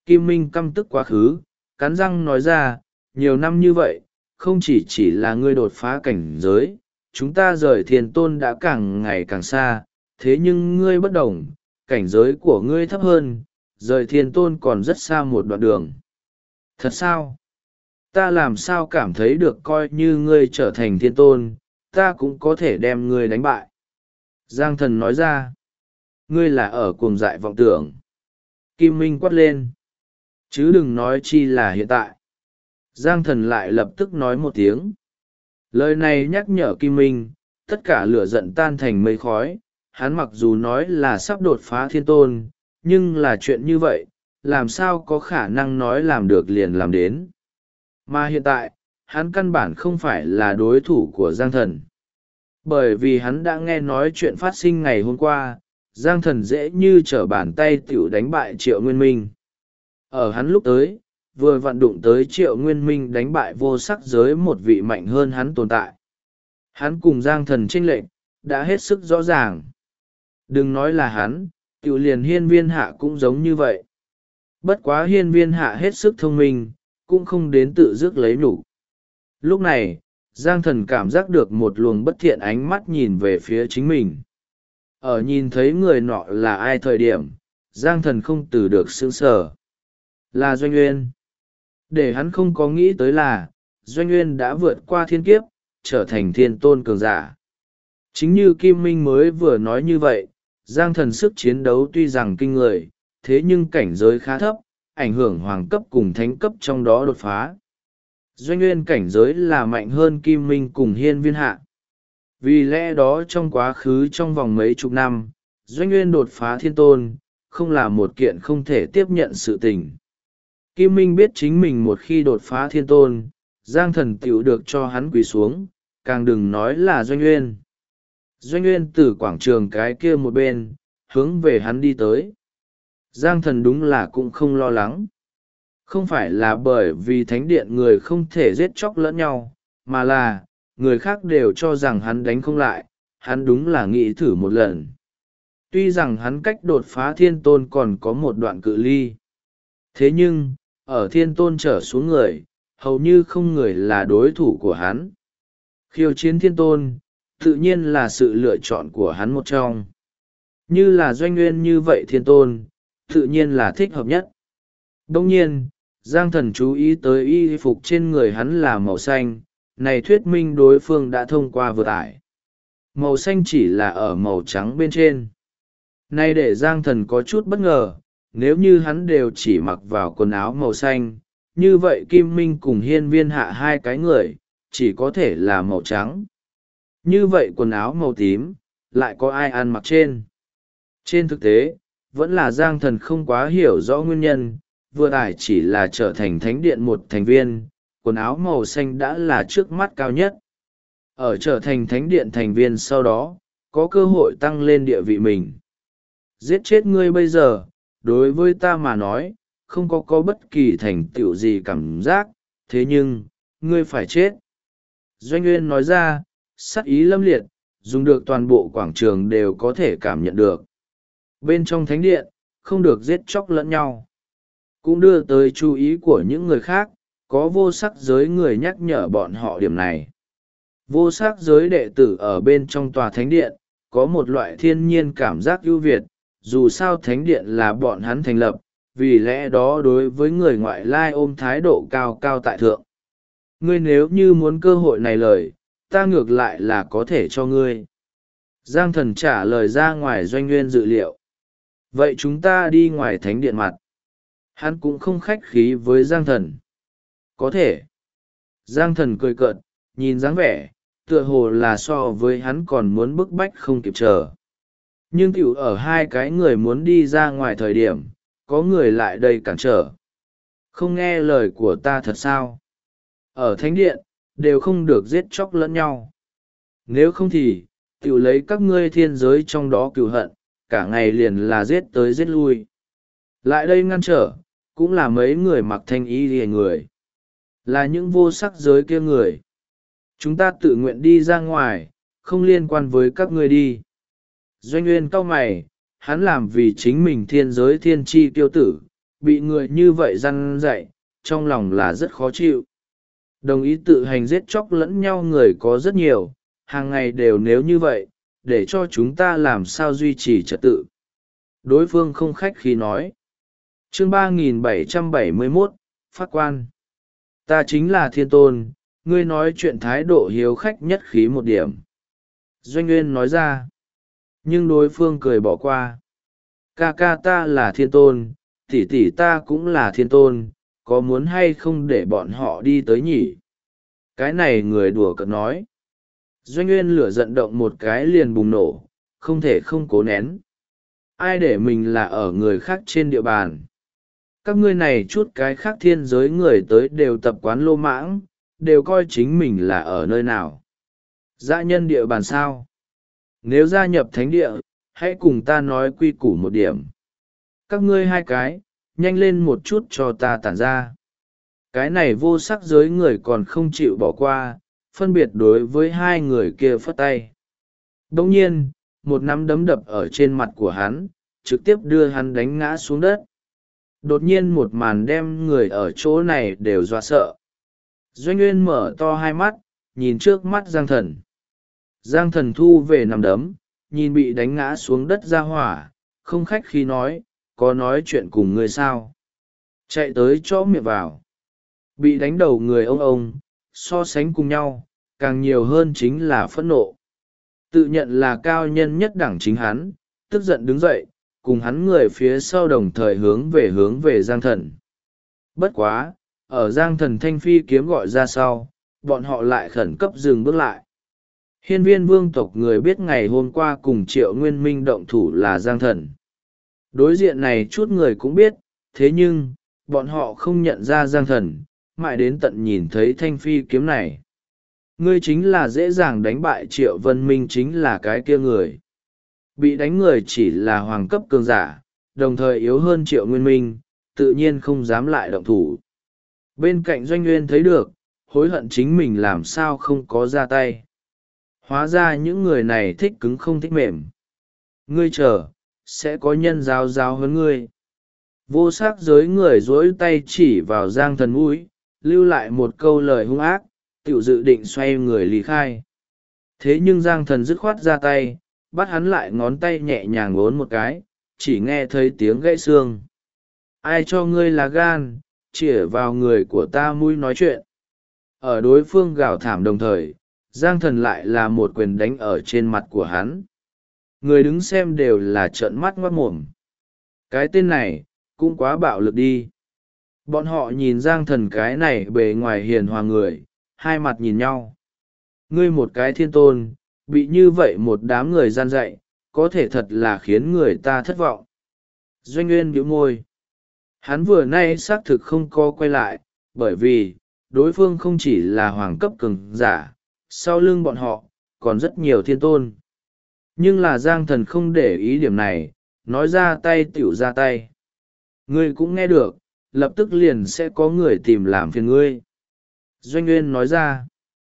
Kim Minh căm tức quá khứ, cắn răng nói ra, nhiều năm như vậy, không chỉ là ngươi đột phá cảnh giới, chúng ta rời thiên tôn đã càng ngày càng xa, thế nhưng ngươi bất đồng, cảnh giới của ngươi thấp hơn, rời thiên tôn còn rất xa một đoạn đường. Thật sao? Ta làm sao cảm thấy được coi như ngươi trở thành thiên tôn, ta cũng có thể đem ngươi đánh bại. Giang thần nói ra, ngươi là ở cuồng dại vọng tưởng. Kim Minh quát lên, chứ đừng nói chi là hiện tại. Giang thần lại lập tức nói một tiếng. Lời này nhắc nhở Kim Minh, tất cả lửa giận tan thành mây khói. Hắn mặc dù nói là sắp đột phá thiên tôn, nhưng là chuyện như vậy, làm sao có khả năng nói làm được liền làm đến. Mà hiện tại, hắn căn bản không phải là đối thủ của Giang thần. Bởi vì hắn đã nghe nói chuyện phát sinh ngày hôm qua, Giang thần dễ như trở bàn tay tiểu đánh bại Triệu Nguyên Minh. Ở hắn lúc tới, vừa vặn đụng tới Triệu Nguyên Minh đánh bại vô sắc giới một vị mạnh hơn hắn tồn tại. Hắn cùng Giang thần chênh lệch đã hết sức rõ ràng. Đừng nói là hắn, tiểu liền Hiên Viên Hạ cũng giống như vậy. Bất quá Hiên Viên Hạ hết sức thông minh, cũng không đến tự dứt lấy nhục. Lúc này, Giang thần cảm giác được một luồng bất thiện ánh mắt nhìn về phía chính mình. Ở nhìn thấy người nọ là ai thời điểm, Giang thần không từ được sững sờ. Là Doanh Uyên. Để hắn không có nghĩ tới là, Doanh Uyên đã vượt qua thiên kiếp, trở thành thiên tôn cường giả. Chính như Kim Minh mới vừa nói như vậy, Giang thần sức chiến đấu tuy rằng kinh người, thế nhưng cảnh giới khá thấp, ảnh hưởng hoàng cấp cùng thánh cấp trong đó đột phá. Doanh Uyên cảnh giới là mạnh hơn Kim Minh cùng Hiên Viên Hạ. Vì lẽ đó trong quá khứ trong vòng mấy chục năm, Doanh Uyên đột phá thiên tôn, không là một kiện không thể tiếp nhận sự tình. Kim Minh biết chính mình một khi đột phá thiên tôn, Giang thần tiểu được cho hắn quỳ xuống, càng đừng nói là Doanh Uyên. Doanh Uyên từ quảng trường cái kia một bên, hướng về hắn đi tới. Giang thần đúng là cũng không lo lắng. Không phải là bởi vì thánh điện người không thể giết chóc lẫn nhau, mà là, người khác đều cho rằng hắn đánh không lại, hắn đúng là nghĩ thử một lần. Tuy rằng hắn cách đột phá thiên tôn còn có một đoạn cự ly. Thế nhưng, ở thiên tôn trở xuống người, hầu như không người là đối thủ của hắn. Khiêu chiến thiên tôn, tự nhiên là sự lựa chọn của hắn một trong. Như là Doanh Uyên như vậy thiên tôn, tự nhiên là thích hợp nhất. Đồng nhiên, Giang thần chú ý tới y phục trên người hắn là màu xanh, này thuyết minh đối phương đã thông qua vừa tải. Màu xanh chỉ là ở màu trắng bên trên. Này để Giang thần có chút bất ngờ, nếu như hắn đều chỉ mặc vào quần áo màu xanh, như vậy Kim Minh cùng Hiên Viên Hạ hai cái người, chỉ có thể là màu trắng. Như vậy quần áo màu tím, lại có ai ăn mặc trên? Trên thực tế, vẫn là Giang thần không quá hiểu rõ nguyên nhân, vừa tải chỉ là trở thành thánh điện một thành viên, quần áo màu xanh đã là trước mắt cao nhất. Ở trở thành thánh điện thành viên sau đó, có cơ hội tăng lên địa vị mình. Giết chết ngươi bây giờ, đối với ta mà nói, không có bất kỳ thành tựu gì cảm giác, thế nhưng, ngươi phải chết. Doanh Uyên nói ra, sát ý lâm liệt, dùng được toàn bộ quảng trường đều có thể cảm nhận được. Bên trong thánh điện, không được giết chóc lẫn nhau. Cũng đưa tới chú ý của những người khác, có vô sắc giới người nhắc nhở bọn họ điểm này. Vô sắc giới đệ tử ở bên trong tòa thánh điện, có một loại thiên nhiên cảm giác ưu việt, dù sao thánh điện là bọn hắn thành lập, vì lẽ đó đối với người ngoại lai ôm thái độ cao cao tại thượng. Ngươi nếu như muốn cơ hội này lời, ta ngược lại là có thể cho ngươi. Giang thần trả lời ra ngoài Doanh Nguyên dự liệu. Vậy chúng ta đi ngoài thánh điện mặt. Hắn cũng không khách khí với Giang thần. Có thể. Giang thần cười cợt, nhìn dáng vẻ, tựa hồ là so với hắn còn muốn bức bách không kịp chờ. Nhưng tiểu ở hai cái người muốn đi ra ngoài thời điểm, có người lại đây cản trở. Không nghe lời của ta thật sao? Ở thánh điện, đều không được giết chóc lẫn nhau. Nếu không thì, tiểu lấy các ngươi thiên giới trong đó cừu hận, cả ngày liền là giết tới giết lui. Lại đây ngăn trở, cũng là mấy người mặc thanh y lìa người. Là những vô sắc giới kia người. Chúng ta tự nguyện đi ra ngoài, không liên quan với các ngươi đi. Doanh Nguyên cau mày, hắn làm vì chính mình thiên giới thiên tri tiêu tử, bị người như vậy răn dạy trong lòng là rất khó chịu. Đồng ý tự hành giết chóc lẫn nhau người có rất nhiều, hàng ngày đều nếu như vậy, để cho chúng ta làm sao duy trì trật tự. Đối phương không khách khí nói. Chương 3771, Phát quan. Ta chính là Thiên Tôn, ngươi nói chuyện thái độ hiếu khách nhất khí một điểm. Doanh Nguyên nói ra. Nhưng đối phương cười bỏ qua. Ca ca ta là Thiên Tôn, tỷ tỷ ta cũng là Thiên Tôn, có muốn hay không để bọn họ đi tới nhỉ? Cái này người đùa cợt nói. Doanh Nguyên lửa giận động một cái liền bùng nổ, không thể không cố nén. Ai để mình là ở người khác trên địa bàn? Các ngươi này chút cái khác thiên giới người tới đều tập quán lô mãng, đều coi chính mình là ở nơi nào? Dã nhân địa bàn sao? Nếu gia nhập thánh địa, hãy cùng ta nói quy củ một điểm. Các ngươi hai cái, nhanh lên một chút cho ta tản ra. Cái này vô sắc giới người còn không chịu bỏ qua, phân biệt đối với hai người kia phất tay. Đồng nhiên, một nắm đấm đập ở trên mặt của hắn, trực tiếp đưa hắn đánh ngã xuống đất. Đột nhiên một màn đem người ở chỗ này đều dọa sợ. Doanh Nguyên mở to hai mắt, nhìn trước mắt Giang Thần. Giang Thần thu về nắm đấm, nhìn bị đánh ngã xuống đất ra hỏa, không khách khí nói, có nói chuyện cùng người sao? Chạy tới chỗ miệng vào. Bị đánh đầu người ông, so sánh cùng nhau, càng nhiều hơn chính là phẫn nộ. Tự nhận là cao nhân nhất đẳng chính hắn, tức giận đứng dậy, cùng hắn người phía sau đồng thời hướng về Giang Thần. Bất quá, ở Giang Thần thanh phi kiếm gọi ra sau, bọn họ lại khẩn cấp dừng bước lại. Hiên viên vương tộc người biết ngày hôm qua cùng Triệu Nguyên Minh động thủ là Giang Thần. Đối diện này chút người cũng biết, thế nhưng, bọn họ không nhận ra Giang Thần, mãi đến tận nhìn thấy thanh phi kiếm này. Ngươi chính là dễ dàng đánh bại Triệu Vân Minh chính là cái kia người. Bị đánh người chỉ là hoàng cấp cường giả, đồng thời yếu hơn Triệu Nguyên Minh, tự nhiên không dám lại động thủ. Bên cạnh Doanh Nguyên thấy được, hối hận chính mình làm sao không có ra tay. Hóa ra những người này thích cứng không thích mềm. Ngươi chờ, sẽ có nhân giáo hơn ngươi. Vô sắc giới người dối tay chỉ vào Giang Thần mũi, lưu lại một câu lời hung ác, tiểu dự định xoay người lý khai. Thế nhưng Giang Thần dứt khoát ra tay, bắt hắn lại ngón tay nhẹ nhàng ốn một cái, chỉ nghe thấy tiếng gãy xương. Ai cho ngươi là gan, chĩa vào người của ta mũi nói chuyện. Ở đối phương gào thảm đồng thời, Giang Thần lại là một quyền đánh ở trên mặt của hắn. Người đứng xem đều là trợn mắt ngoác mồm. Cái tên này, cũng quá bạo lực đi. Bọn họ nhìn Giang Thần cái này bề ngoài hiền hòa người, hai mặt nhìn nhau. Ngươi một cái thiên tôn, bị như vậy một đám người gian dạy, có thể thật là khiến người ta thất vọng. Doanh Nguyên bĩu môi. Hắn vừa nay xác thực không có quay lại, bởi vì, đối phương không chỉ là hoàng cấp cường giả, sau lưng bọn họ, còn rất nhiều thiên tôn. Nhưng là Giang Thần không để ý điểm này, nói ra tay tiểu ra tay. Ngươi cũng nghe được, lập tức liền sẽ có người tìm làm phiền ngươi. Doanh Nguyên nói ra,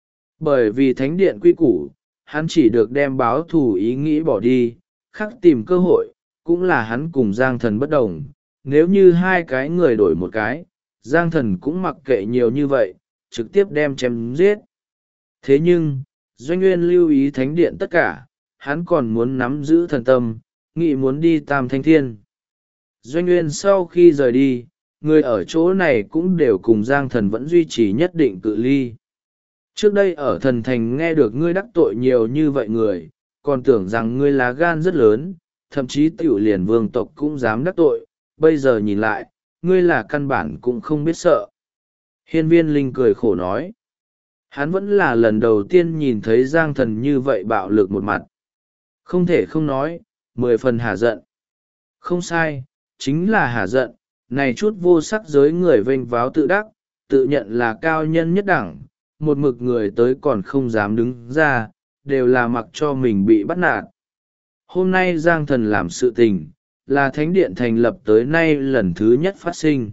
bởi vì thánh điện quy củ, hắn chỉ được đem báo thù ý nghĩ bỏ đi, khắc tìm cơ hội, cũng là hắn cùng Giang Thần bất đồng. Nếu như hai cái người đổi một cái, Giang Thần cũng mặc kệ nhiều như vậy, trực tiếp đem chém giết. Thế nhưng, Doanh Nguyên lưu ý thánh điện tất cả, hắn còn muốn nắm giữ thần tâm, nghĩ muốn đi Tam Thanh Thiên. Doanh Nguyên sau khi rời đi, người ở chỗ này cũng đều cùng Giang Thần vẫn duy trì nhất định cự ly. Trước đây ở thần thành nghe được ngươi đắc tội nhiều như vậy người, còn tưởng rằng ngươi lá gan rất lớn, thậm chí tiểu liền vương tộc cũng dám đắc tội, bây giờ nhìn lại, ngươi là căn bản cũng không biết sợ. Hiên viên linh cười khổ nói. Hắn vẫn là lần đầu tiên nhìn thấy Giang Thần như vậy bạo lực một mặt. Không thể không nói, 10 phần hả giận. Không sai, chính là hả giận, này chút vô sắc giới người vênh váo tự đắc, tự nhận là cao nhân nhất đẳng, một mực người tới còn không dám đứng ra, đều là mặc cho mình bị bắt nạt. Hôm nay Giang Thần làm sự tình, là thánh điện thành lập tới nay lần thứ nhất phát sinh.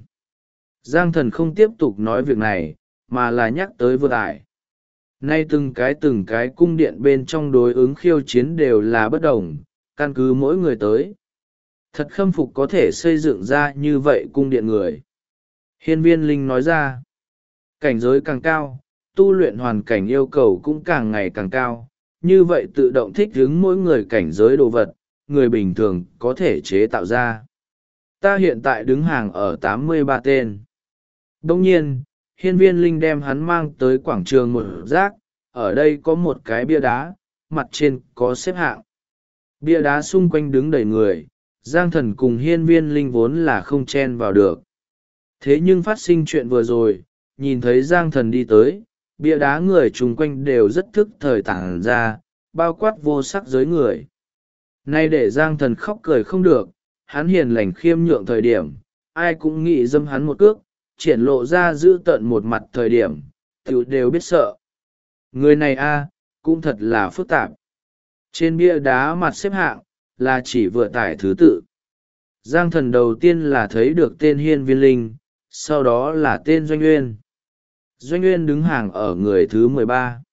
Giang Thần không tiếp tục nói việc này, mà là nhắc tới vượt ải. Nay từng cái cung điện bên trong đối ứng khiêu chiến đều là bất đồng, căn cứ mỗi người tới. Thật khâm phục có thể xây dựng ra như vậy cung điện người. Hiên viên linh nói ra. Cảnh giới càng cao, tu luyện hoàn cảnh yêu cầu cũng càng ngày càng cao, như vậy tự động thích ứng mỗi người cảnh giới đồ vật, người bình thường có thể chế tạo ra. Ta hiện tại đứng hàng ở 83 tên. Đông nhiên, hiên viên linh đem hắn mang tới quảng trường một rác, ở đây có một cái bia đá, mặt trên có xếp hạng. Bia đá xung quanh đứng đầy người, Giang Thần cùng hiên viên linh vốn là không chen vào được. Thế nhưng phát sinh chuyện vừa rồi, nhìn thấy Giang Thần đi tới, bia đá người chung quanh đều rất thức thời tản ra, bao quát vô sắc giới người. Nay để Giang Thần khóc cười không được, hắn hiền lành khiêm nhượng thời điểm, ai cũng nghĩ dâm hắn một cước, triển lộ ra giữ tợn một mặt thời điểm, tiểu đều biết sợ. Người này cũng thật là phức tạp. Trên bia đá mặt xếp hạng, là chỉ vừa tải thứ tự. Giang Thần đầu tiên là thấy được tên hiên viên linh, sau đó là tên Doanh Uyên. Doanh Uyên đứng hàng ở người thứ 13.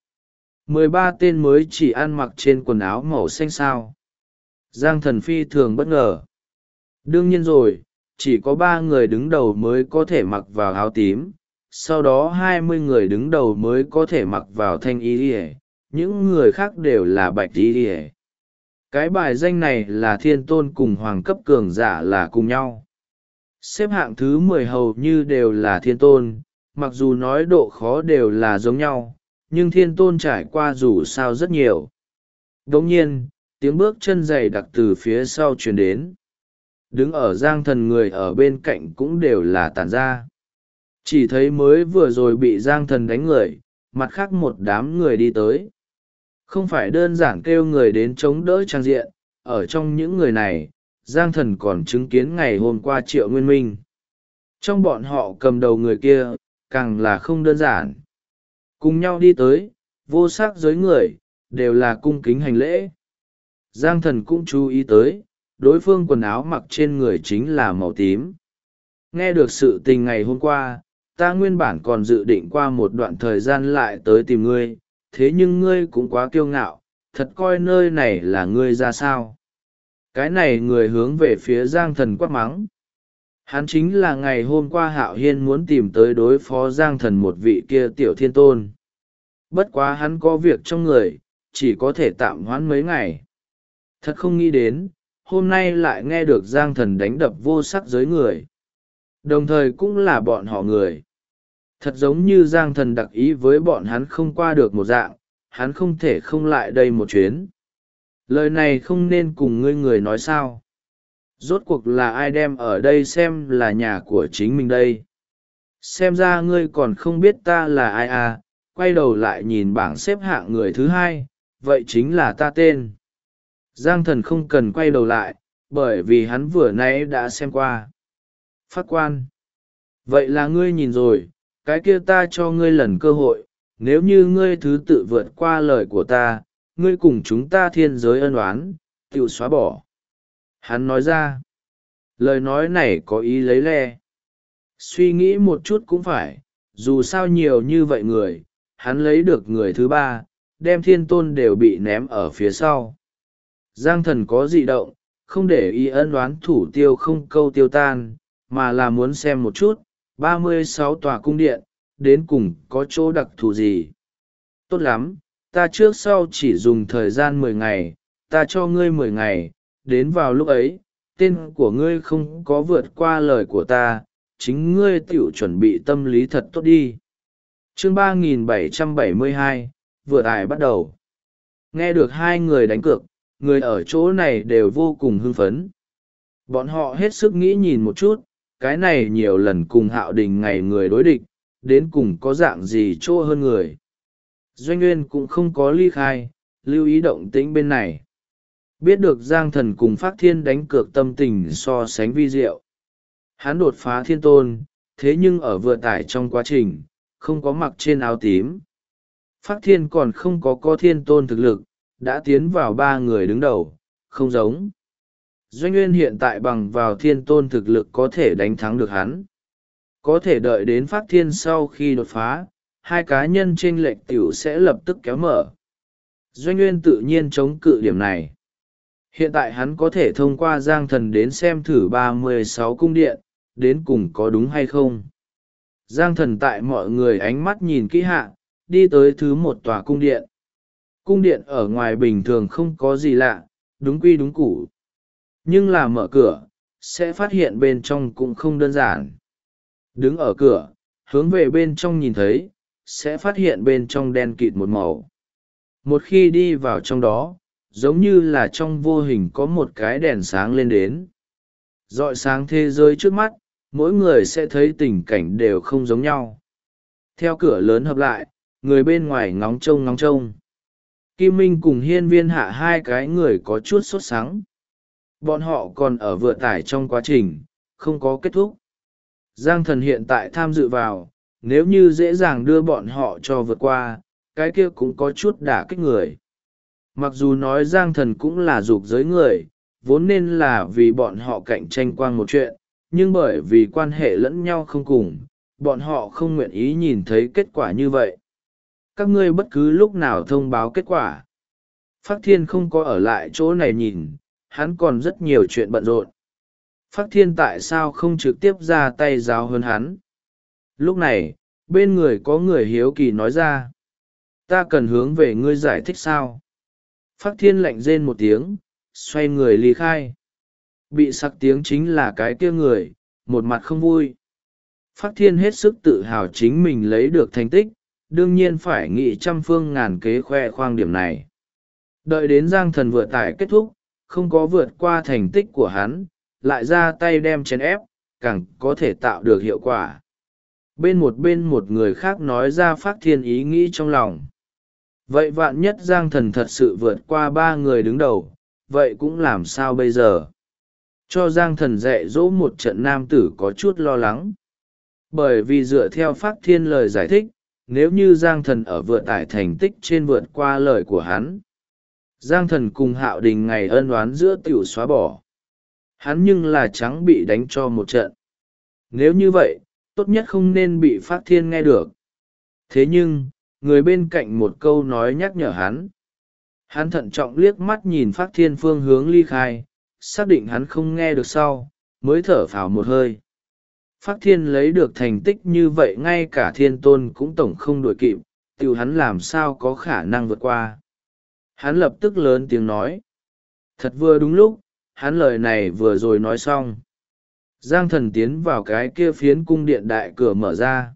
13 tên mới chỉ ăn mặc trên quần áo màu xanh sao. Giang Thần phi thường bất ngờ. Đương nhiên rồi, chỉ có 3 người đứng đầu mới có thể mặc vào áo tím, sau đó 20 người đứng đầu mới có thể mặc vào thanh y ỉa, những người khác đều là bạch y ỉa. Cái bài danh này là thiên tôn cùng hoàng cấp cường giả là cùng nhau. Xếp hạng thứ 10 hầu như đều là thiên tôn, mặc dù nói độ khó đều là giống nhau, nhưng thiên tôn trải qua dù sao rất nhiều. Đồng nhiên, tiếng bước chân dày đặc từ phía sau truyền đến. Đứng ở Giang Thần người ở bên cạnh cũng đều là tản ra. Chỉ thấy mới vừa rồi bị Giang Thần đánh người, mặt khác một đám người đi tới. Không phải đơn giản kêu người đến chống đỡ trang diện, ở trong những người này, Giang Thần còn chứng kiến ngày hôm qua Triệu Nguyên Minh. Trong bọn họ cầm đầu người kia, càng là không đơn giản. Cùng nhau đi tới, vô sắc giới người, đều là cung kính hành lễ. Giang Thần cũng chú ý tới, đối phương quần áo mặc trên người chính là màu tím. Nghe được sự tình ngày hôm qua, ta nguyên bản còn dự định qua một đoạn thời gian lại tới tìm ngươi, thế nhưng ngươi cũng quá kiêu ngạo, thật coi nơi này là ngươi ra sao. Cái này người hướng về phía Giang Thần quát mắng. Hắn chính là ngày hôm qua Hạo Hiên muốn tìm tới đối phó Giang Thần một vị kia tiểu thiên tôn. Bất quá hắn có việc trong người, chỉ có thể tạm hoãn mấy ngày. Thật không nghĩ đến, hôm nay lại nghe được Giang Thần đánh đập vô sắc giới người. Đồng thời cũng là bọn họ người. Thật giống như Giang Thần đặc ý với bọn hắn không qua được một dạng, hắn không thể không lại đây một chuyến. Lời này không nên cùng ngươi người nói sao. Rốt cuộc là ai đem ở đây xem là nhà của chính mình đây. Xem ra ngươi còn không biết ta là ai quay đầu lại nhìn bảng xếp hạng người thứ 2, vậy chính là ta tên. Giang Thần không cần quay đầu lại, bởi vì hắn vừa nãy đã xem qua. Phát quan. Vậy là ngươi nhìn rồi, cái kia ta cho ngươi lần cơ hội, nếu như ngươi thứ tự vượt qua lời của ta, ngươi cùng chúng ta thiên giới ân oán, tự xóa bỏ. Hắn nói ra. Lời nói này có ý lấy le. Suy nghĩ một chút cũng phải, dù sao nhiều như vậy người, hắn lấy được người thứ 3, đem thiên tôn đều bị ném ở phía sau. Giang Thần có dị động, không để ý ân oán thủ tiêu không câu tiêu tan, mà là muốn xem một chút, 36 tòa cung điện, đến cùng có chỗ đặc thù gì. Tốt lắm, ta trước sau chỉ dùng thời gian 10 ngày, ta cho ngươi 10 ngày, đến vào lúc ấy, tên của ngươi không có vượt qua lời của ta, chính ngươi tiểu chuẩn bị tâm lý thật tốt đi. Chương 3772, vừa ải bắt đầu. Nghe được hai người đánh cược, người ở chỗ này đều vô cùng hưng phấn. Bọn họ hết sức nghĩ nhìn một chút, cái này nhiều lần cùng Hạo Đình ngày người đối địch, đến cùng có dạng gì chỗ hơn người. Doanh Nguyên cũng không có ly khai, lưu ý động tĩnh bên này. Biết được Giang Thần cùng Phác Thiên đánh cược tâm tình so sánh vi diệu. Hắn đột phá thiên tôn, thế nhưng ở vừa tải trong quá trình, không có mặc trên áo tím. Phác Thiên còn không có thiên tôn thực lực, đã tiến vào 3 người đứng đầu, không giống. Doanh Nguyên hiện tại bằng vào thiên tôn thực lực có thể đánh thắng được hắn. Có thể đợi đến Phác Thiên sau khi đột phá, hai cá nhân chênh lệch tiểu sẽ lập tức kéo mở. Doanh Nguyên tự nhiên chống cự điểm này. Hiện tại hắn có thể thông qua Giang Thần đến xem thử 36 cung điện, đến cùng có đúng hay không. Giang Thần tại mọi người ánh mắt nhìn kỹ hạ, đi tới thứ một tòa cung điện. Cung điện ở ngoài bình thường không có gì lạ, đúng quy đúng củ. Nhưng là mở cửa, sẽ phát hiện bên trong cũng không đơn giản. Đứng ở cửa, hướng về bên trong nhìn thấy, sẽ phát hiện bên trong đen kịt một màu. Một khi đi vào trong đó, giống như là trong vô hình có một cái đèn sáng lên đến. Rọi sáng thế giới trước mắt, mỗi người sẽ thấy tình cảnh đều không giống nhau. Theo cửa lớn hợp lại, người bên ngoài ngóng trông ngóng trông. Kim Minh cùng Hiên Viên Hạ hai cái người có chút sốt sắng. Bọn họ còn ở vừa tải trong quá trình, không có kết thúc. Giang Thần hiện tại tham dự vào, nếu như dễ dàng đưa bọn họ cho vượt qua, cái kia cũng có chút đả kích người. Mặc dù nói Giang Thần cũng là dục giới người, vốn nên là vì bọn họ cạnh tranh qua một chuyện, nhưng bởi vì quan hệ lẫn nhau không cùng, bọn họ không nguyện ý nhìn thấy kết quả như vậy. Các ngươi bất cứ lúc nào thông báo kết quả. Phác Thiên không có ở lại chỗ này nhìn, hắn còn rất nhiều chuyện bận rộn. Phác Thiên tại sao không trực tiếp ra tay giáo hơn hắn? Lúc này, bên người có người hiếu kỳ nói ra. Ta cần hướng về ngươi giải thích sao? Phác Thiên lạnh rên một tiếng, xoay người ly khai. Bị sặc tiếng chính là cái kia người, một mặt không vui. Phác Thiên hết sức tự hào chính mình lấy được thành tích, đương nhiên phải nghĩ trăm phương ngàn kế khoe khoang điểm này. Đợi đến Giang Thần vừa tải kết thúc, không có vượt qua thành tích của hắn, lại ra tay đem chèn ép, càng có thể tạo được hiệu quả. Bên một người khác nói ra Phác Thiên ý nghĩ trong lòng. Vậy vạn nhất Giang Thần thật sự vượt qua 3 người đứng đầu, vậy cũng làm sao bây giờ? Cho Giang Thần dạy dỗ một trận nam tử có chút lo lắng. Bởi vì dựa theo Phác Thiên lời giải thích, nếu như Giang Thần ở vượt tải thành tích trên vượt qua lời của hắn, Giang Thần cùng Hạo Đình ngày ân oán giữa tiểu xóa bỏ. Hắn nhưng là trắng bị đánh cho một trận. Nếu như vậy, tốt nhất không nên bị Phác Thiên nghe được. Thế nhưng, người bên cạnh một câu nói nhắc nhở hắn. Hắn thận trọng liếc mắt nhìn Phác Thiên phương hướng ly khai, xác định hắn không nghe được sau, mới thở phào một hơi. Phác Thiên lấy được thành tích như vậy ngay cả Thiên Tôn cũng tổng không đuổi kịp, tiểu hắn làm sao có khả năng vượt qua. Hắn lập tức lớn tiếng nói. Thật vừa đúng lúc, hắn lời này vừa rồi nói xong. Giang Thần tiến vào cái kia phiến cung điện đại cửa mở ra.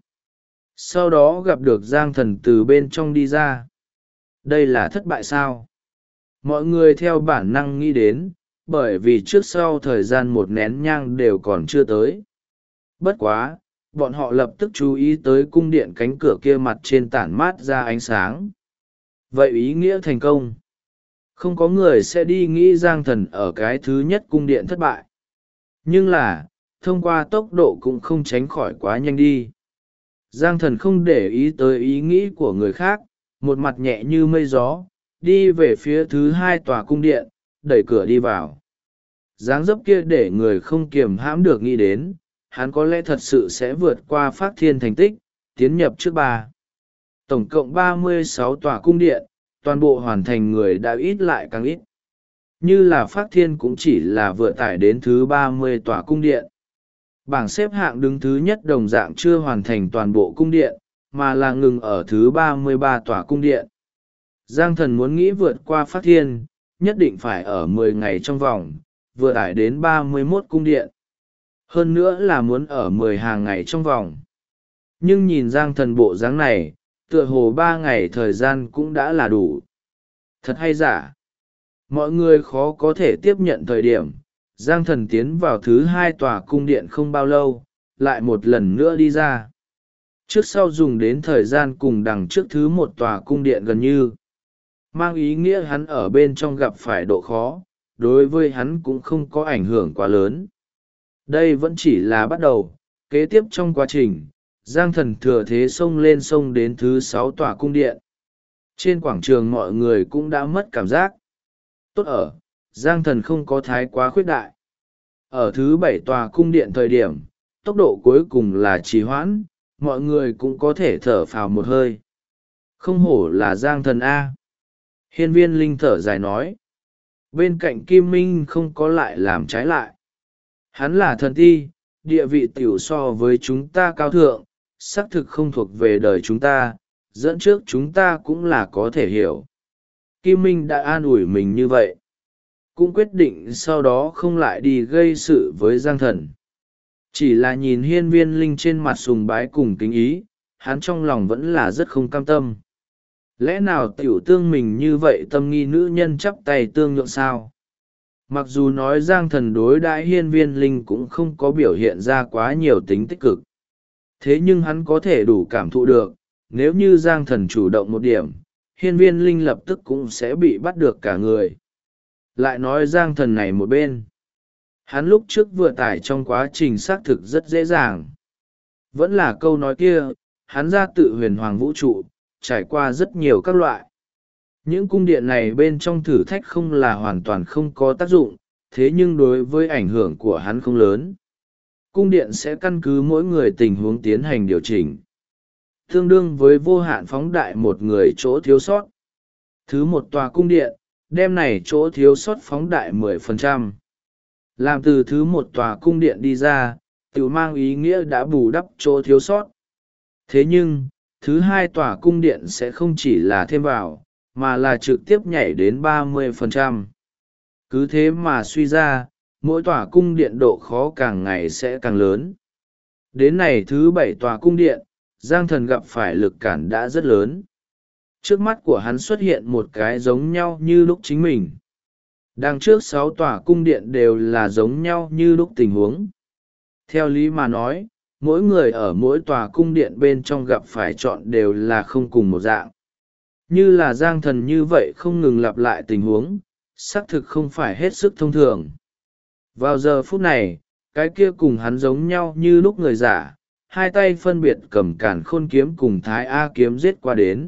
Sau đó gặp được Giang Thần từ bên trong đi ra. Đây là thất bại sao? Mọi người theo bản năng nghĩ đến, bởi vì trước sau thời gian một nén nhang đều còn chưa tới. Bất quá, bọn họ lập tức chú ý tới cung điện cánh cửa kia mặt trên tản mát ra ánh sáng. Vậy ý nghĩa thành công. Không có người sẽ đi nghĩ Giang Thần ở cái thứ nhất cung điện thất bại. Nhưng là, thông qua tốc độ cũng không tránh khỏi quá nhanh đi. Giang Thần không để ý tới ý nghĩ của người khác, một mặt nhẹ như mây gió, đi về phía thứ hai tòa cung điện, đẩy cửa đi vào. Dáng dấp kia để người không kiềm hãm được nghĩ đến, hắn có lẽ thật sự sẽ vượt qua Phác Thiên thành tích, tiến nhập trước 3. Tổng cộng 36 tòa cung điện, toàn bộ hoàn thành người đã ít lại càng ít. Như là Phác Thiên cũng chỉ là vừa tải đến thứ 30 tòa cung điện. Bảng xếp hạng đứng thứ nhất đồng dạng chưa hoàn thành toàn bộ cung điện, mà là ngừng ở thứ 33 tòa cung điện. Giang Thần muốn nghĩ vượt qua Phác Thiên, nhất định phải ở 10 ngày trong vòng, vừa tải đến 31 cung điện. Hơn nữa là muốn ở 10 hàng ngày trong vòng. Nhưng nhìn Giang Thần bộ dáng này, tựa hồ 3 ngày thời gian cũng đã là đủ. Thật hay giả? Mọi người khó có thể tiếp nhận thời điểm, Giang Thần tiến vào thứ 2 tòa cung điện không bao lâu, lại một lần nữa đi ra. Trước sau dùng đến thời gian cùng đằng trước thứ 1 tòa cung điện gần như. Mang ý nghĩa hắn ở bên trong gặp phải độ khó, đối với hắn cũng không có ảnh hưởng quá lớn. Đây vẫn chỉ là bắt đầu, kế tiếp trong quá trình, Giang Thần thừa thế xông lên sông đến thứ 6 tòa cung điện. Trên quảng trường mọi người cũng đã mất cảm giác. Tốt ở, Giang Thần không có thái quá khuyết đại. Ở thứ 7 tòa cung điện thời điểm, tốc độ cuối cùng là trì hoãn, mọi người cũng có thể thở phào một hơi. Không hổ là Giang Thần A. Hiên Viên Linh thở dài nói. bên cạnh Kim Minh không có lại làm trái lại. Hắn là thần ti, địa vị tiểu so với chúng ta cao thượng, xác thực không thuộc về đời chúng ta, dẫn trước chúng ta cũng là có thể hiểu. Kim Minh đã an ủi mình như vậy, cũng quyết định sau đó không lại đi gây sự với Giang Thần. Chỉ là nhìn Hiên Viên Linh trên mặt sùng bái cùng kính ý, hắn trong lòng vẫn là rất không cam tâm. Lẽ nào tiểu tương mình như vậy tâm nghi nữ nhân chắp tay tương nhượng sao? Mặc dù nói Giang Thần đối đãi Hiên Viên Linh cũng không có biểu hiện ra quá nhiều tính tích cực. Thế nhưng hắn có thể đủ cảm thụ được, nếu như Giang Thần chủ động một điểm, Hiên Viên Linh lập tức cũng sẽ bị bắt được cả người. Lại nói Giang Thần này một bên. Hắn lúc trước vừa tải trong quá trình xác thực rất dễ dàng. Vẫn là câu nói kia, hắn ra tự huyền hoàng vũ trụ, trải qua rất nhiều các loại. Những cung điện này bên trong thử thách không là hoàn toàn không có tác dụng, thế nhưng đối với ảnh hưởng của hắn không lớn. Cung điện sẽ căn cứ mỗi người tình huống tiến hành điều chỉnh. Tương đương với vô hạn phóng đại một người chỗ thiếu sót. Thứ một tòa cung điện, đem này chỗ thiếu sót phóng đại 10%. Làm từ thứ một tòa cung điện đi ra, tự mang ý nghĩa đã bù đắp chỗ thiếu sót. Thế nhưng, thứ hai tòa cung điện sẽ không chỉ là thêm vào, mà là trực tiếp nhảy đến 30%. Cứ thế mà suy ra, mỗi tòa cung điện độ khó càng ngày sẽ càng lớn. Đến này thứ 7 tòa cung điện, Giang Thần gặp phải lực cản đã rất lớn. Trước mắt của hắn xuất hiện một cái giống nhau như lúc chính mình. Đằng trước 6 tòa cung điện đều là giống nhau như lúc tình huống. Theo lý mà nói, mỗi người ở mỗi tòa cung điện bên trong gặp phải chọn đều là không cùng một dạng. Như là Giang Thần như vậy không ngừng lặp lại tình huống, xác thực không phải hết sức thông thường. Vào giờ phút này, cái kia cùng hắn giống nhau như lúc người giả, hai tay phân biệt cầm càn khôn kiếm cùng Thái A kiếm giết qua đến.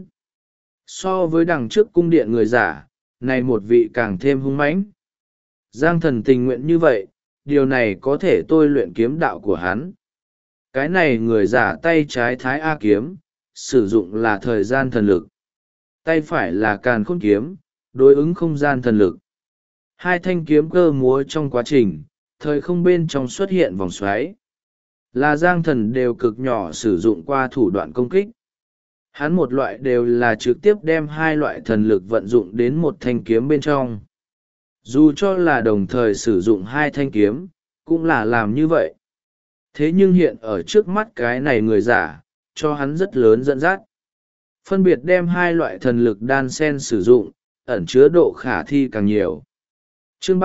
So với đằng trước cung điện người giả, này một vị càng thêm hung mãnh. Giang Thần tình nguyện như vậy, điều này có thể tôi luyện kiếm đạo của hắn. Cái này người giả tay trái Thái A kiếm, sử dụng là thời gian thần lực. Tay phải là càn khôn kiếm, đối ứng không gian thần lực. Hai thanh kiếm cơ múa trong quá trình, thời không bên trong xuất hiện vòng xoáy. Là Giang Thần đều cực nhỏ sử dụng qua thủ đoạn công kích. Hắn một loại đều là trực tiếp đem hai loại thần lực vận dụng đến một thanh kiếm bên trong. Dù cho là đồng thời sử dụng hai thanh kiếm, cũng là làm như vậy. Thế nhưng hiện ở trước mắt cái này người giả, cho hắn rất lớn dẫn dắt. Phân biệt đem hai loại thần lực đan xen sử dụng, ẩn chứa độ khả thi càng nhiều. Chương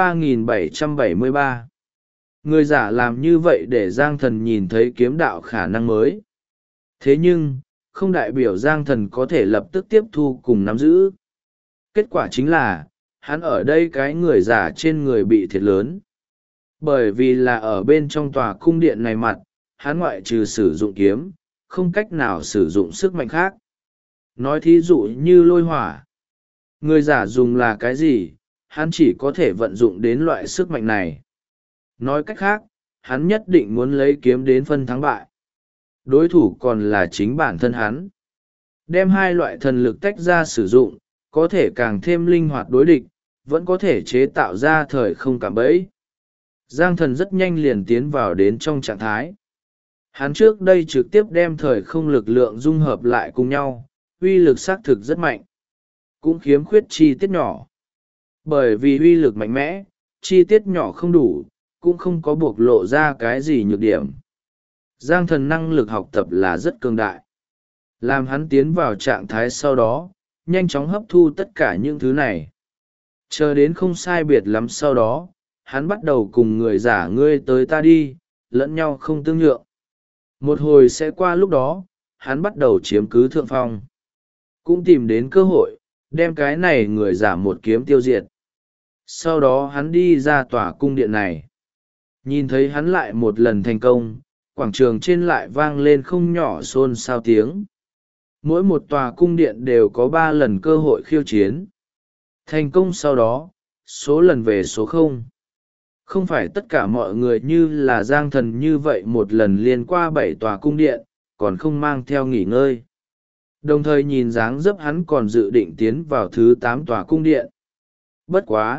3773. Người giả làm như vậy để Giang Thần nhìn thấy kiếm đạo khả năng mới. Thế nhưng, không đại biểu Giang Thần có thể lập tức tiếp thu cùng nắm giữ. Kết quả chính là, hắn ở đây cái người giả trên người bị thiệt lớn. Bởi vì là ở bên trong tòa cung điện này mặt, hắn ngoại trừ sử dụng kiếm, không cách nào sử dụng sức mạnh khác. Nói thí dụ như lôi hỏa. Người giả dùng là cái gì, hắn chỉ có thể vận dụng đến loại sức mạnh này. Nói cách khác, hắn nhất định muốn lấy kiếm đến phân thắng bại. Đối thủ còn là chính bản thân hắn. Đem hai loại thần lực tách ra sử dụng, có thể càng thêm linh hoạt đối địch, vẫn có thể chế tạo ra thời không cạm bẫy. Giang Thần rất nhanh liền tiến vào đến trong trạng thái. Hắn trước đây trực tiếp đem thời không lực lượng dung hợp lại cùng nhau, uy lực xác thực rất mạnh. Cũng khiếm khuyết chi tiết nhỏ. Bởi vì uy lực mạnh mẽ, chi tiết nhỏ không đủ, cũng không có bộc lộ ra cái gì nhược điểm. Giang Thần năng lực học tập là rất cường đại. Làm hắn tiến vào trạng thái sau đó, nhanh chóng hấp thu tất cả những thứ này. Chờ đến không sai biệt lắm sau đó, hắn bắt đầu cùng người giả ngươi tới ta đi, lẫn nhau không tương nhượng. Một hồi sẽ qua lúc đó, hắn bắt đầu chiếm cứ thượng phong. Cũng tìm đến cơ hội, đem cái này người giả một kiếm tiêu diệt. Sau đó hắn đi ra tòa cung điện này. Nhìn thấy hắn lại một lần thành công, quảng trường trên lại vang lên không nhỏ xôn xao tiếng. Mỗi một tòa cung điện đều có 3 lần cơ hội khiêu chiến. Thành công sau đó, số lần về số 0. Không phải tất cả mọi người như là Giang Thần như vậy một lần liên qua 7 tòa cung điện, còn không mang theo nghỉ ngơi. Đồng thời nhìn dáng dấp hắn còn dự định tiến vào thứ 8 tòa cung điện. Bất quá,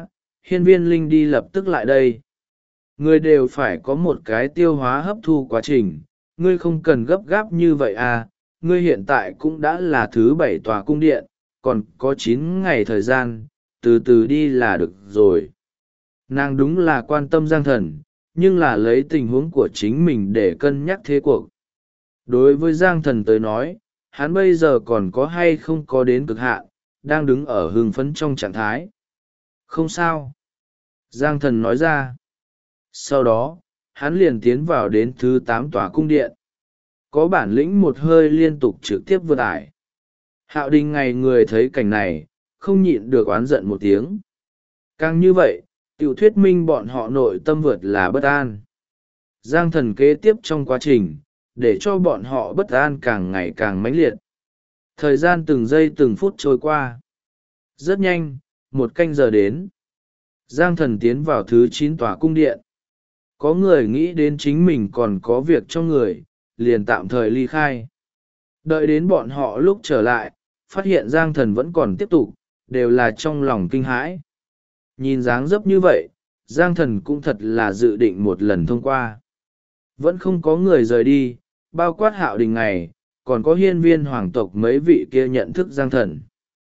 hiên viên linh đi lập tức lại đây. Ngươi đều phải có một cái tiêu hóa hấp thu quá trình, ngươi không cần gấp gáp như vậy à, ngươi hiện tại cũng đã là thứ 7 tòa cung điện, còn có 9 ngày thời gian, từ từ đi là được rồi. Nàng đúng là quan tâm Giang Thần, nhưng là lấy tình huống của chính mình để cân nhắc thế cuộc. Đối với Giang Thần tới nói, hắn bây giờ còn có hay không có đến cực hạn, đang đứng ở hưng phấn trong trạng thái. Không sao. Giang Thần nói ra. Sau đó, hắn liền tiến vào đến thứ 8 tòa cung điện. Có bản lĩnh một hơi liên tục trực tiếp vượt ải. Hạo Đình ngày người thấy cảnh này, không nhịn được oán giận một tiếng. Càng như vậy, tiểu thuyết minh bọn họ nội tâm vượt là bất an. Giang Thần kế tiếp trong quá trình, để cho bọn họ bất an càng ngày càng mãnh liệt. Thời gian từng giây từng phút trôi qua. Rất nhanh, 1 canh giờ đến. Giang Thần tiến vào thứ 9 tòa cung điện. Có người nghĩ đến chính mình còn có việc trong người, liền tạm thời ly khai. Đợi đến bọn họ lúc trở lại, phát hiện Giang Thần vẫn còn tiếp tục, đều là trong lòng kinh hãi. Nhìn dáng dấp như vậy, Giang Thần cũng thật là dự định một lần thông qua. Vẫn không có người rời đi, bao quát Hạo Đình ngày, còn có hiên viên hoàng tộc mấy vị kia nhận thức Giang Thần.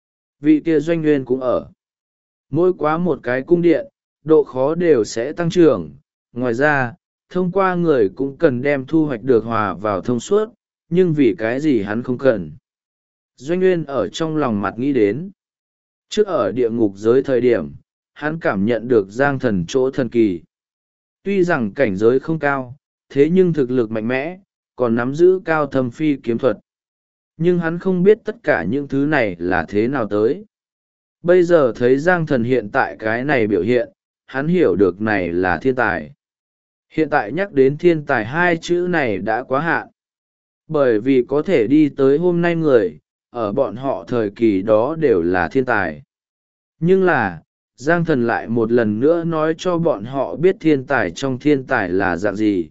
Vị kia Doanh Nguyên cũng ở. Mỗi quá một cái cung điện, độ khó đều sẽ tăng trưởng. Ngoài ra, thông qua người cũng cần đem thu hoạch được hòa vào thông suốt, nhưng vì cái gì hắn không cần. Doanh Nguyên ở trong lòng mặt nghĩ đến. Trước ở địa ngục giới thời điểm, hắn cảm nhận được Giang Thần chỗ thần kỳ. Tuy rằng cảnh giới không cao, thế nhưng thực lực mạnh mẽ, còn nắm giữ cao thâm phi kiếm thuật. Nhưng hắn không biết tất cả những thứ này là thế nào tới. Bây giờ thấy Giang Thần hiện tại cái này biểu hiện, hắn hiểu được này là thiên tài. Hiện tại nhắc đến thiên tài 2 chữ này đã quá hạn. Bởi vì có thể đi tới hôm nay người, ở bọn họ thời kỳ đó đều là thiên tài. Nhưng là, Giang Thần lại một lần nữa nói cho bọn họ biết thiên tài trong thiên tài là dạng gì.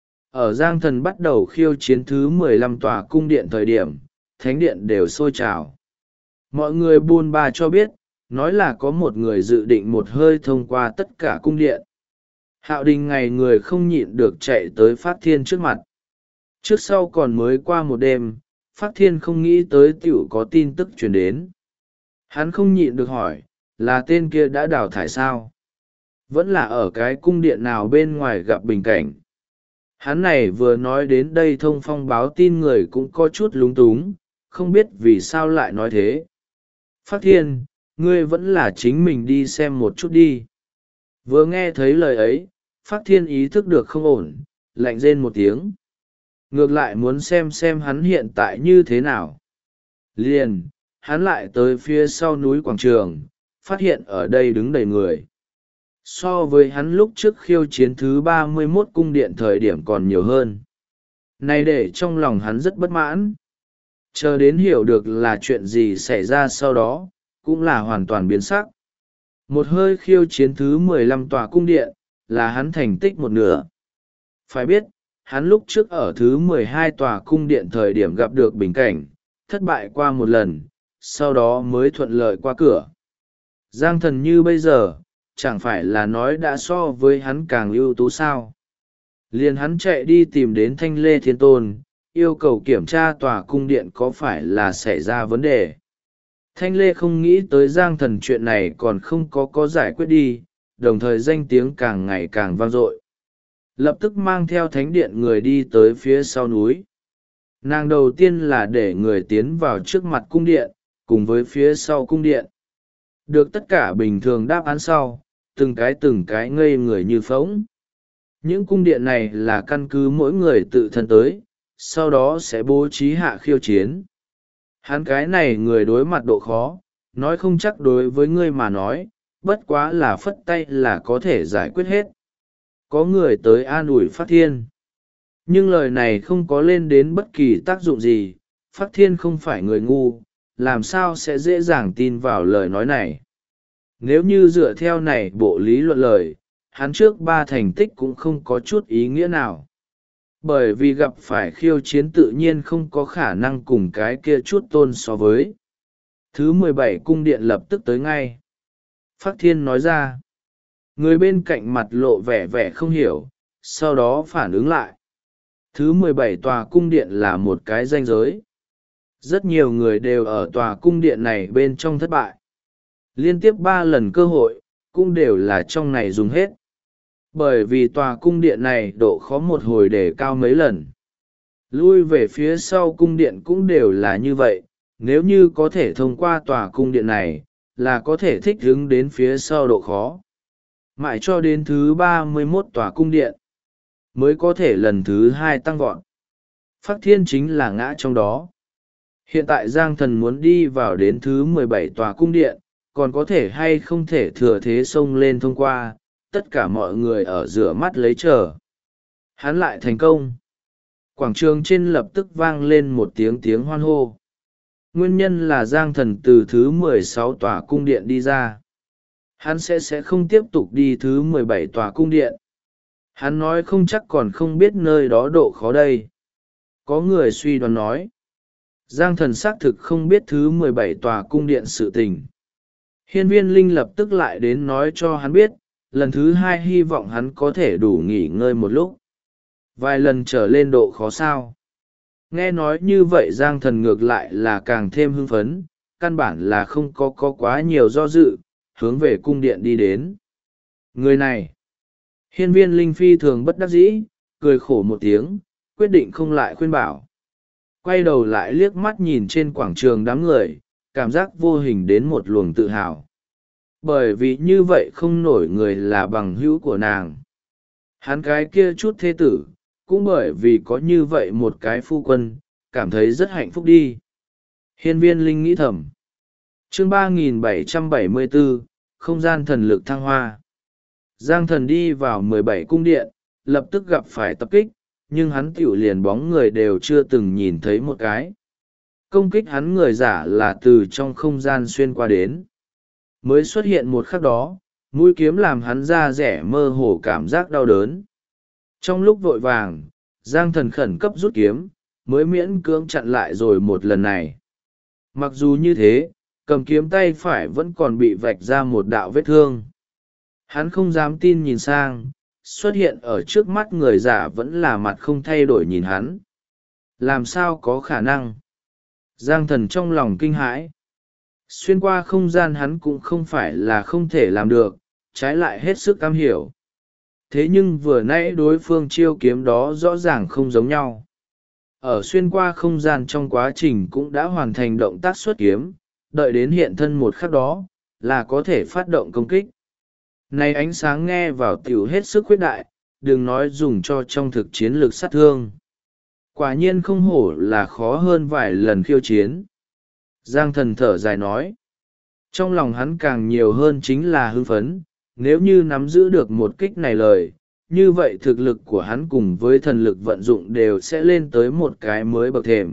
Ở Giang Thần bắt đầu khiêu chiến thứ 15 tòa cung điện thời điểm, thánh điện đều sôi trào. Mọi người buôn ba cho biết, nói là có một người dự định một hơi thông qua tất cả cung điện. Hạo Đình ngày người không nhịn được chạy tới Phát Thiên trước mặt. Trước sau còn mới qua một đêm, Phát Thiên không nghĩ tới tiểu có tin tức truyền đến. Hắn không nhịn được hỏi, là tên kia đã đào thải sao? Vẫn là ở cái cung điện nào bên ngoài gặp bình cảnh. Hắn này vừa nói đến đây thông phong báo tin người cũng có chút lúng túng, không biết vì sao lại nói thế. Phát Thiên, ngươi vẫn là chính mình đi xem một chút đi. Vừa nghe thấy lời ấy, Phát Thiên ý thức được không ổn, lạnh rên một tiếng. Ngược lại muốn xem hắn hiện tại như thế nào. Liền, hắn lại tới phía sau núi quảng trường, phát hiện ở đây đứng đầy người. So với hắn lúc trước khiêu chiến thứ 31 cung điện thời điểm còn nhiều hơn. Này để trong lòng hắn rất bất mãn. Chờ đến hiểu được là chuyện gì xảy ra sau đó, cũng là hoàn toàn biến sắc. Một hơi khiêu chiến thứ 15 tòa cung điện, là hắn thành tích một nửa. Phải biết, hắn lúc trước ở thứ 12 tòa cung điện thời điểm gặp được bình cảnh, thất bại qua một lần, sau đó mới thuận lợi qua cửa. Giang Thần như bây giờ, chẳng phải là nói đã so với hắn càng ưu tú sao. Liền hắn chạy đi tìm đến Thanh Lê Thiên Tôn, yêu cầu kiểm tra tòa cung điện có phải là xảy ra vấn đề. Thanh Lê không nghĩ tới Giang Thần chuyện này còn không có giải quyết đi, đồng thời danh tiếng càng ngày càng vang dội. Lập tức mang theo thánh điện người đi tới phía sau núi. Nàng đầu tiên là để người tiến vào trước mặt cung điện, cùng với phía sau cung điện. Được tất cả bình thường đáp án sau, từng cái ngây người như phóng. Những cung điện này là căn cứ mỗi người tự thân tới, sau đó sẽ bố trí hạ khiêu chiến. Hắn cái này người đối mặt độ khó, nói không chắc đối với ngươi mà nói, bất quá là phất tay là có thể giải quyết hết. Có người tới an ủi Phát Thiên. Nhưng lời này không có lên đến bất kỳ tác dụng gì, Phát Thiên không phải người ngu, làm sao sẽ dễ dàng tin vào lời nói này. Nếu như dựa theo này bộ lý luận lời, hắn trước 3 thành tích cũng không có chút ý nghĩa nào. Bởi vì gặp phải khiêu chiến tự nhiên không có khả năng cùng cái kia chút tôn so với. Thứ 17 cung điện lập tức tới ngay. Phát Thiên nói ra, Người bên cạnh mặt lộ vẻ vẻ không hiểu, sau đó phản ứng lại. Thứ 17 tòa cung điện là một cái ranh giới. Rất nhiều người đều ở tòa cung điện này bên trong thất bại. Liên tiếp 3 lần cơ hội, cũng đều là trong này dùng hết. Bởi vì tòa cung điện này độ khó một hồi đề cao mấy lần. Lui về phía sau cung điện cũng đều là như vậy, nếu như có thể thông qua tòa cung điện này, là có thể thích ứng đến phía sau độ khó. Mãi cho đến thứ 31 tòa cung điện, mới có thể lần thứ 2 tăng vọt. Phác Thiên chính là ngã trong đó. Hiện tại Giang Thần muốn đi vào đến thứ 17 tòa cung điện, còn có thể hay không thể thừa thế xông lên thông qua, tất cả mọi người ở rửa mắt lấy chờ. Hắn lại thành công. Quảng trường trên lập tức vang lên một tiếng hoan hô. Nguyên nhân là Giang Thần từ thứ 16 tòa cung điện đi ra. Hắn sẽ không tiếp tục đi thứ 17 tòa cung điện. Hắn nói không chắc còn không biết nơi đó độ khó đây. Có người suy đoán nói. Giang Thần xác thực không biết thứ 17 tòa cung điện sự tình. Hiên Viên Linh lập tức lại đến nói cho hắn biết, lần thứ 2 hy vọng hắn có thể đủ nghỉ ngơi một lúc. Vài lần trở lên độ khó sao. Nghe nói như vậy Giang Thần ngược lại là càng thêm hưng phấn, căn bản là không có quá nhiều do dự, hướng về cung điện đi đến. Người này, Hiên Viên Linh phi thường bất đắc dĩ, cười khổ một tiếng, quyết định không lại khuyên bảo. Quay đầu lại liếc mắt nhìn trên quảng trường đám người, cảm giác vô hình đến một luồng tự hào. Bởi vì như vậy không nổi người là bằng hữu của nàng. Hắn cái kia chút thê tử, cũng bởi vì có như vậy một cái phu quân, cảm thấy rất hạnh phúc đi. Hiên Viên Linh nghĩ thầm. Chương 3774, không gian thần lực thăng hoa. Giang Thần đi vào 17 cung điện, lập tức gặp phải tập kích, nhưng hắn tiểu liền bóng người đều chưa từng nhìn thấy một cái. Công kích hắn người giả là từ trong không gian xuyên qua đến. Mới xuất hiện một khắc đó, mũi kiếm làm hắn da rẻ mơ hồ cảm giác đau đớn. Trong lúc vội vàng, Giang Thần khẩn cấp rút kiếm, mới miễn cưỡng chặn lại rồi một lần này. Mặc dù như thế, cầm kiếm tay phải vẫn còn bị vạch ra một đạo vết thương. Hắn không dám tin nhìn sang, xuất hiện ở trước mắt người giả vẫn là mặt không thay đổi nhìn hắn. Làm sao có khả năng? Giang Thần trong lòng kinh hãi. Xuyên qua không gian hắn cũng không phải là không thể làm được, trái lại hết sức am hiểu. Thế nhưng vừa nãy đối phương chiêu kiếm đó rõ ràng không giống nhau. Ở xuyên qua không gian trong quá trình cũng đã hoàn thành động tác xuất kiếm, đợi đến hiện thân một khắc đó, là có thể phát động công kích. Này ánh sáng nghe vào tiểu hết sức khuyết đại, đừng nói dùng cho trong thực chiến lực sát thương. Quả nhiên không hổ là khó hơn vài lần khiêu chiến. Giang Thần thở dài nói. Trong lòng hắn càng nhiều hơn chính là hưng phấn, nếu như nắm giữ được một kích này lời, như vậy thực lực của hắn cùng với thần lực vận dụng đều sẽ lên tới một cái mới bậc thềm.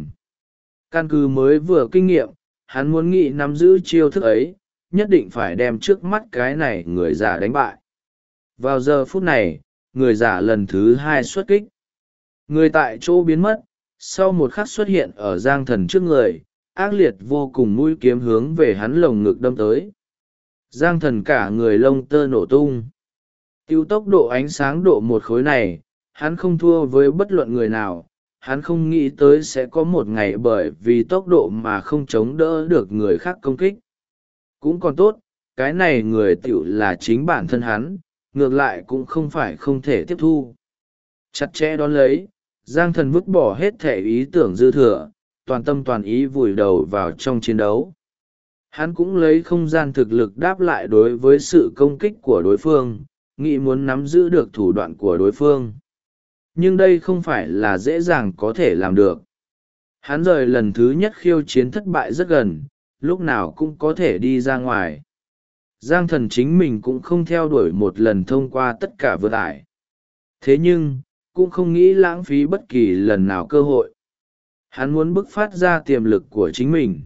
Căn cứ mới vừa kinh nghiệm, hắn muốn nghĩ nắm giữ chiêu thức ấy, nhất định phải đem trước mắt cái này người giả đánh bại. Vào giờ phút này, người giả lần thứ 2 xuất kích. Người tại chỗ biến mất, sau một khắc xuất hiện ở Giang Thần trước người, ác liệt vô cùng mũi kiếm hướng về hắn lồng ngực đâm tới. Giang Thần cả người lông tơ nổ tung. Tiêu tốc độ ánh sáng độ một khối này, hắn không thua với bất luận người nào. Hắn không nghĩ tới sẽ có một ngày bởi vì tốc độ mà không chống đỡ được người khác công kích. Cũng còn tốt, cái này người tiểu là chính bản thân hắn, ngược lại cũng không phải không thể tiếp thu. Chặt chẽ đón lấy, Giang Thần vứt bỏ hết thể ý tưởng dư thừa, toàn tâm toàn ý vùi đầu vào trong chiến đấu. Hắn cũng lấy không gian thực lực đáp lại đối với sự công kích của đối phương, nghĩ muốn nắm giữ được thủ đoạn của đối phương. Nhưng đây không phải là dễ dàng có thể làm được. Hắn rời lần thứ nhất khiêu chiến thất bại rất gần, lúc nào cũng có thể đi ra ngoài. Giang Thần chính mình cũng không theo đuổi một lần thông qua tất cả vượt ải. Thế nhưng, cũng không nghĩ lãng phí bất kỳ lần nào cơ hội. Hắn muốn bứt phát ra tiềm lực của chính mình.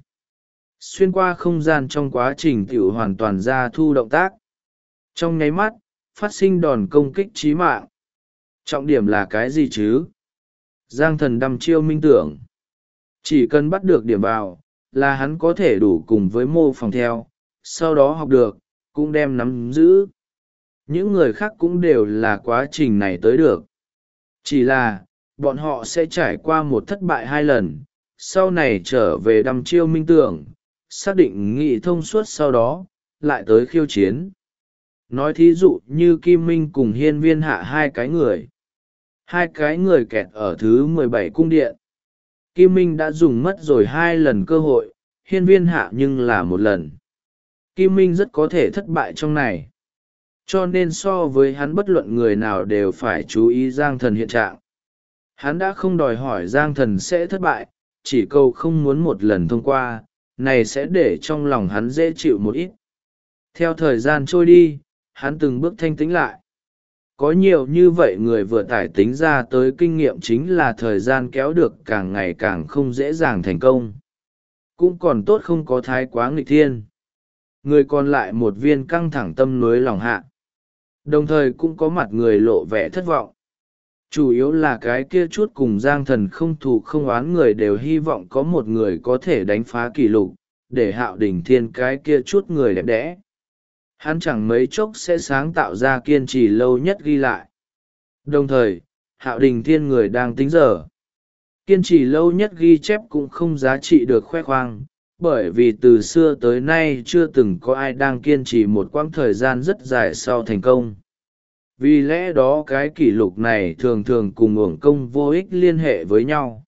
Xuyên qua không gian trong quá trình tiểu hoàn toàn ra thu động tác. Trong nháy mắt, phát sinh đòn công kích chí mạng. Trọng điểm là cái gì chứ? Giang Thần đăm chiêu minh tưởng. Chỉ cần bắt được điểm vào, là hắn có thể đủ cùng với mô phỏng theo, sau đó học được, cũng đem nắm giữ. những người khác cũng đều là quá trình này tới được. Chỉ là bọn họ sẽ trải qua một thất bại 2 lần, sau này trở về đăm chiêu minh tưởng, xác định nghị thông suốt, sau đó lại tới khiêu chiến. Nói thí dụ như Kim Minh cùng Hiên Viên Hạ hai cái người kẹt ở thứ 17 cung điện. Kim Minh đã dùng mất rồi 2 lần cơ hội, Hiên Viên Hạ nhưng là 1 lần. Kim Minh rất có thể thất bại trong này, cho nên so với hắn bất luận người nào đều phải chú ý Giang Thần hiện trạng. Hắn đã không đòi hỏi Giang Thần sẽ thất bại, chỉ cầu không muốn 1 lần thông qua, này sẽ để trong lòng hắn dễ chịu một ít. Theo thời gian trôi đi, hắn từng bước thanh tĩnh lại. Có nhiều như vậy người vừa tải tính ra tới kinh nghiệm chính là thời gian kéo được càng ngày càng không dễ dàng thành công. Cũng còn tốt không có thái quá nghịch thiên. Người còn lại một viên căng thẳng tâm núi lòng hạ. Đồng thời cũng có mặt người lộ vẻ thất vọng. Chủ yếu là cái kia chút cùng Giang Thần không thù không oán người đều hy vọng có một người có thể đánh phá kỷ lục, để Hạo Đỉnh Thiên cái kia chút người đẹp đẽ. Hắn chẳng mấy chốc sẽ sáng tạo ra kiên trì lâu nhất ghi lại. Đồng thời, Hạo Đình Thiên người đang tính giờ. Kiên trì lâu nhất ghi chép cũng không giá trị được khoe khoang, bởi vì từ xưa tới nay chưa từng có ai đang kiên trì một quãng thời gian rất dài sau thành công. Vì lẽ đó cái kỷ lục này thường thường cùng uổng công vô ích liên hệ với nhau.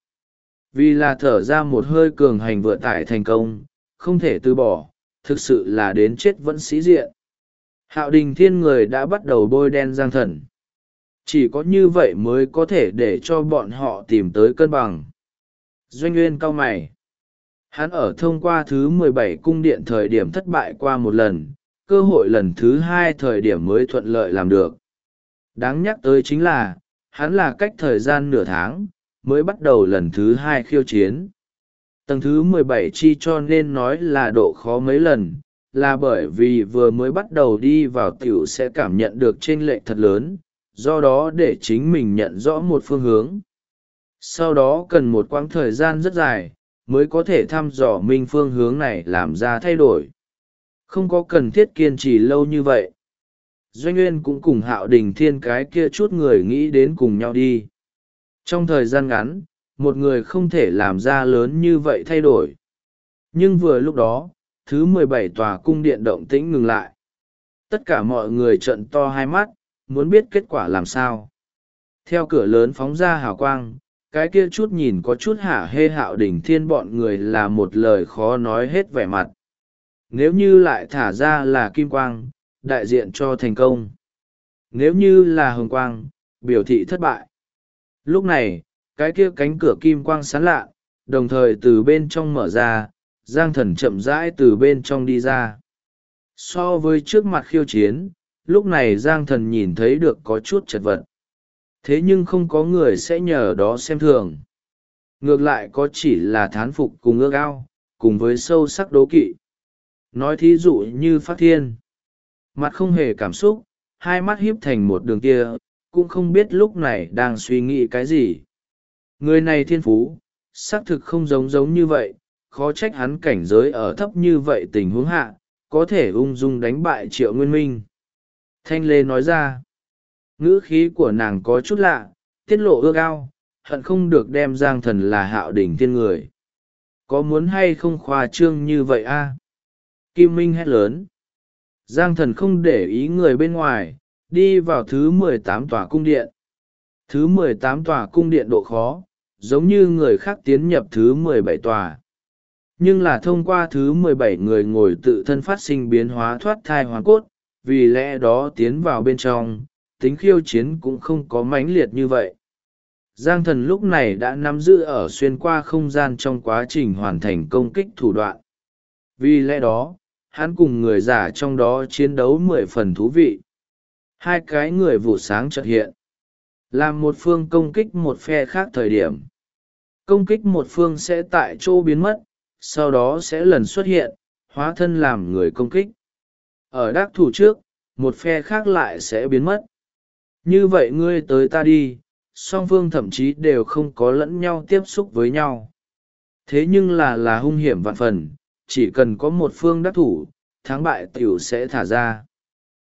Vì là thở ra một hơi cường hành vừa tải thành công, không thể từ bỏ, thực sự là đến chết vẫn sĩ diện. Hạo Đình Thiên người đã bắt đầu bôi đen Giang Thần. Chỉ có như vậy mới có thể để cho bọn họ tìm tới cân bằng. Doanh Nguyên cau mày. Hắn ở thông qua thứ 17 cung điện thời điểm thất bại qua 1 lần, cơ hội lần thứ 2 thời điểm mới thuận lợi làm được. Đáng nhắc tới chính là, hắn là cách thời gian nửa tháng, mới bắt đầu lần thứ 2 khiêu chiến. Tầng thứ 17 chi cho nên nói là độ khó mấy lần, là bởi vì vừa mới bắt đầu đi vào tiểu sẽ cảm nhận được chênh lệch thật lớn, do đó để chính mình nhận rõ một phương hướng. Sau đó cần một quãng thời gian rất dài, mới có thể thăm dò minh phương hướng này làm ra thay đổi. Không có cần thiết kiên trì lâu như vậy. Doanh Nguyên cũng cùng Hạo Đình Thiên cái kia chút người nghĩ đến cùng nhau đi. Trong thời gian ngắn, một người không thể làm ra lớn như vậy thay đổi. Nhưng vừa lúc đó, thứ 17 tòa cung điện động tĩnh ngừng lại. Tất cả mọi người trợn to hai mắt, muốn biết kết quả làm sao. Theo cửa lớn phóng ra hào quang, cái kia chút nhìn có chút hả hê Hạo Đình Thiên bọn người là một lời khó nói hết vẻ mặt. Nếu như lại thả ra là kim quang, đại diện cho thành công. Nếu như là hồng quang, biểu thị thất bại. Lúc này, cái kia cánh cửa kim quang sáng lạ, đồng thời từ bên trong mở ra, Giang Thần chậm rãi từ bên trong đi ra. So với trước mặt khiêu chiến, lúc này Giang Thần nhìn thấy được có chút chật vật. Thế nhưng không có người sẽ nhờ đó xem thường. Ngược lại có chỉ là thán phục cùng ước ao, cùng với sâu sắc đố kỵ. Nói thí dụ như Phát Thiên. Mặt không hề cảm xúc, hai mắt híp thành một đường kia, cũng không biết lúc này đang suy nghĩ cái gì. Người này thiên phú, xác thực không giống như vậy, khó trách hắn cảnh giới ở thấp như vậy tình huống hạ, có thể ung dung đánh bại Triệu Nguyên Minh. Thanh Lê nói ra, ngữ khí của nàng có chút lạ, tiết lộ ước ao, hận không được đem Giang Thần là Hạo Đỉnh Thiên người. Có muốn hay không khoa trương như vậy a? Kim Minh hét lớn. Giang Thần không để ý người bên ngoài, đi vào thứ 18 tòa cung điện. Thứ 18 tòa cung điện độ khó, giống như người khác tiến nhập thứ 17 tòa. Nhưng là thông qua thứ 17 người ngồi tự thân phát sinh biến hóa thoát thai hoàn cốt, vì lẽ đó tiến vào bên trong, tính khiêu chiến cũng không có mãnh liệt như vậy. Giang Thần lúc này đã nắm giữ ở xuyên qua không gian trong quá trình hoàn thành công kích thủ đoạn. Vì lẽ đó, hắn cùng người giả trong đó chiến đấu 10 phần thú vị. Hai cái người vụ sáng chợt hiện. Làm một phương công kích một phe khác thời điểm. Công kích một phương sẽ tại chỗ biến mất, sau đó sẽ lần xuất hiện, hóa thân làm người công kích. Ở đắc thủ trước, một phe khác lại sẽ biến mất. Như vậy ngươi tới ta đi, song phương thậm chí đều không có lẫn nhau tiếp xúc với nhau. Thế nhưng là hung hiểm vạn phần, chỉ cần có một phương đắc thủ, thắng bại tiểu sẽ thả ra.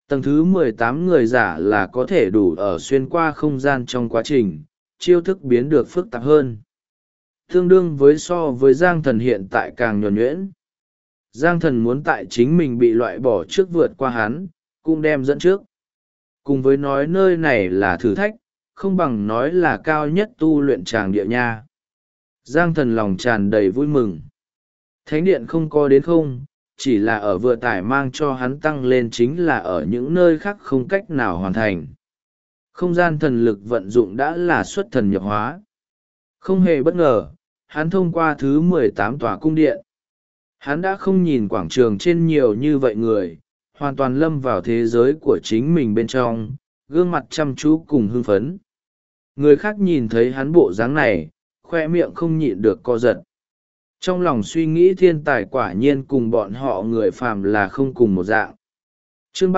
Tầng thứ 18 người giả là có thể đủ ở xuyên qua không gian trong quá trình, chiêu thức biến được phức tạp hơn. Tương đương với so với Giang Thần hiện tại càng nhuần nhuyễn. Giang Thần muốn tại chính mình bị loại bỏ trước vượt qua hắn, cũng đem dẫn trước. Cùng với nói nơi này là thử thách, không bằng nói là cao nhất tu luyện tràng địa nha. Giang Thần lòng tràn đầy vui mừng. Thánh điện không có đến không, chỉ là ở vừa tải mang cho hắn tăng lên chính là ở những nơi khác không cách nào hoàn thành. Không gian thần lực vận dụng đã là xuất thần nhập hóa. Không hề bất ngờ, hắn thông qua thứ 18 tòa cung điện. Hắn đã không nhìn quảng trường trên nhiều như vậy người, hoàn toàn lâm vào thế giới của chính mình bên trong, gương mặt chăm chú cùng hưng phấn. Người khác nhìn thấy hắn bộ dáng này, khoe miệng không nhịn được co giật. Trong lòng suy nghĩ thiên tài quả nhiên cùng bọn họ người phàm là không cùng một dạng. Chương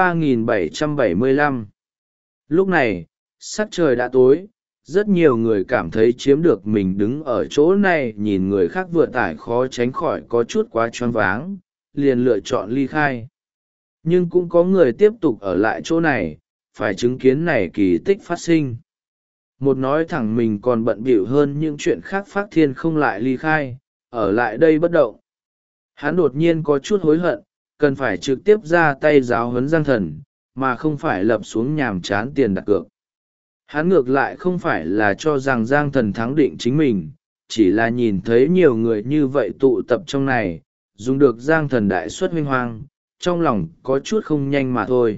3775. Lúc này, sắc trời đã tối, rất nhiều người cảm thấy chiếm được mình đứng ở chỗ này nhìn người khác vừa tải khó tránh khỏi có chút quá choáng váng, liền lựa chọn ly khai. Nhưng cũng có người tiếp tục ở lại chỗ này, phải chứng kiến này kỳ tích phát sinh. Một nói thẳng mình còn bận bịu hơn những chuyện khác, Phác Thiên không lại ly khai, ở lại đây bất động. Hắn đột nhiên có chút hối hận, cần phải trực tiếp ra tay giáo huấn Giang Thần, mà không phải lập xuống nhàm chán tiền đặt cược. Hắn ngược lại không phải là cho rằng Giang Thần thắng định chính mình, chỉ là nhìn thấy nhiều người như vậy tụ tập trong này, dùng được Giang Thần đại suất huy hoang, trong lòng có chút không nhanh mà thôi.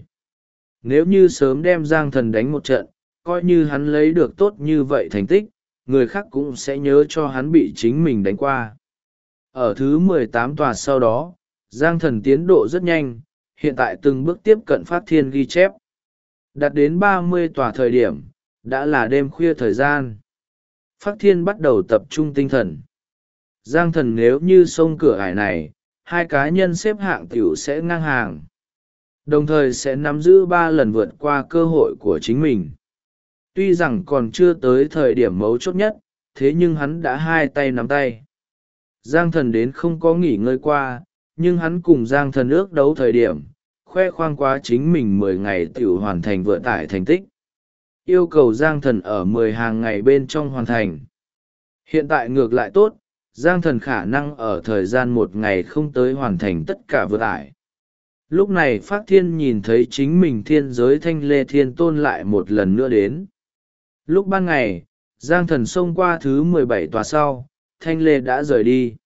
Nếu như sớm đem Giang Thần đánh một trận, coi như hắn lấy được tốt như vậy thành tích, người khác cũng sẽ nhớ cho hắn bị chính mình đánh qua. Ở thứ 18 tòa sau đó, Giang Thần tiến độ rất nhanh, hiện tại từng bước tiếp cận Phác Thiên ghi chép. Đạt đến 30 tòa thời điểm, đã là đêm khuya thời gian. Phác Thiên bắt đầu tập trung tinh thần. Giang Thần nếu như xông cửa ải này, hai cá nhân xếp hạng tiểu sẽ ngang hàng. Đồng thời sẽ nắm giữ 3 lần vượt qua cơ hội của chính mình. Tuy rằng còn chưa tới thời điểm mấu chốt nhất, thế nhưng hắn đã hai tay nắm tay. Giang Thần đến không có nghỉ ngơi qua, nhưng hắn cùng Giang Thần ước đấu thời điểm, khoe khoang quá chính mình 10 ngày tiểu hoàn thành vừa tải thành tích. Yêu cầu Giang Thần ở 10 hàng ngày bên trong hoàn thành. Hiện tại ngược lại tốt, Giang Thần khả năng ở thời gian 1 ngày không tới hoàn thành tất cả vừa tải. Lúc này Phác Thiên nhìn thấy chính mình thiên giới Thanh Lê Thiên Tôn lại một lần nữa đến. Lúc ban ngày, Giang Thần xông qua thứ 17 tòa sau, Thanh Lê đã rời đi.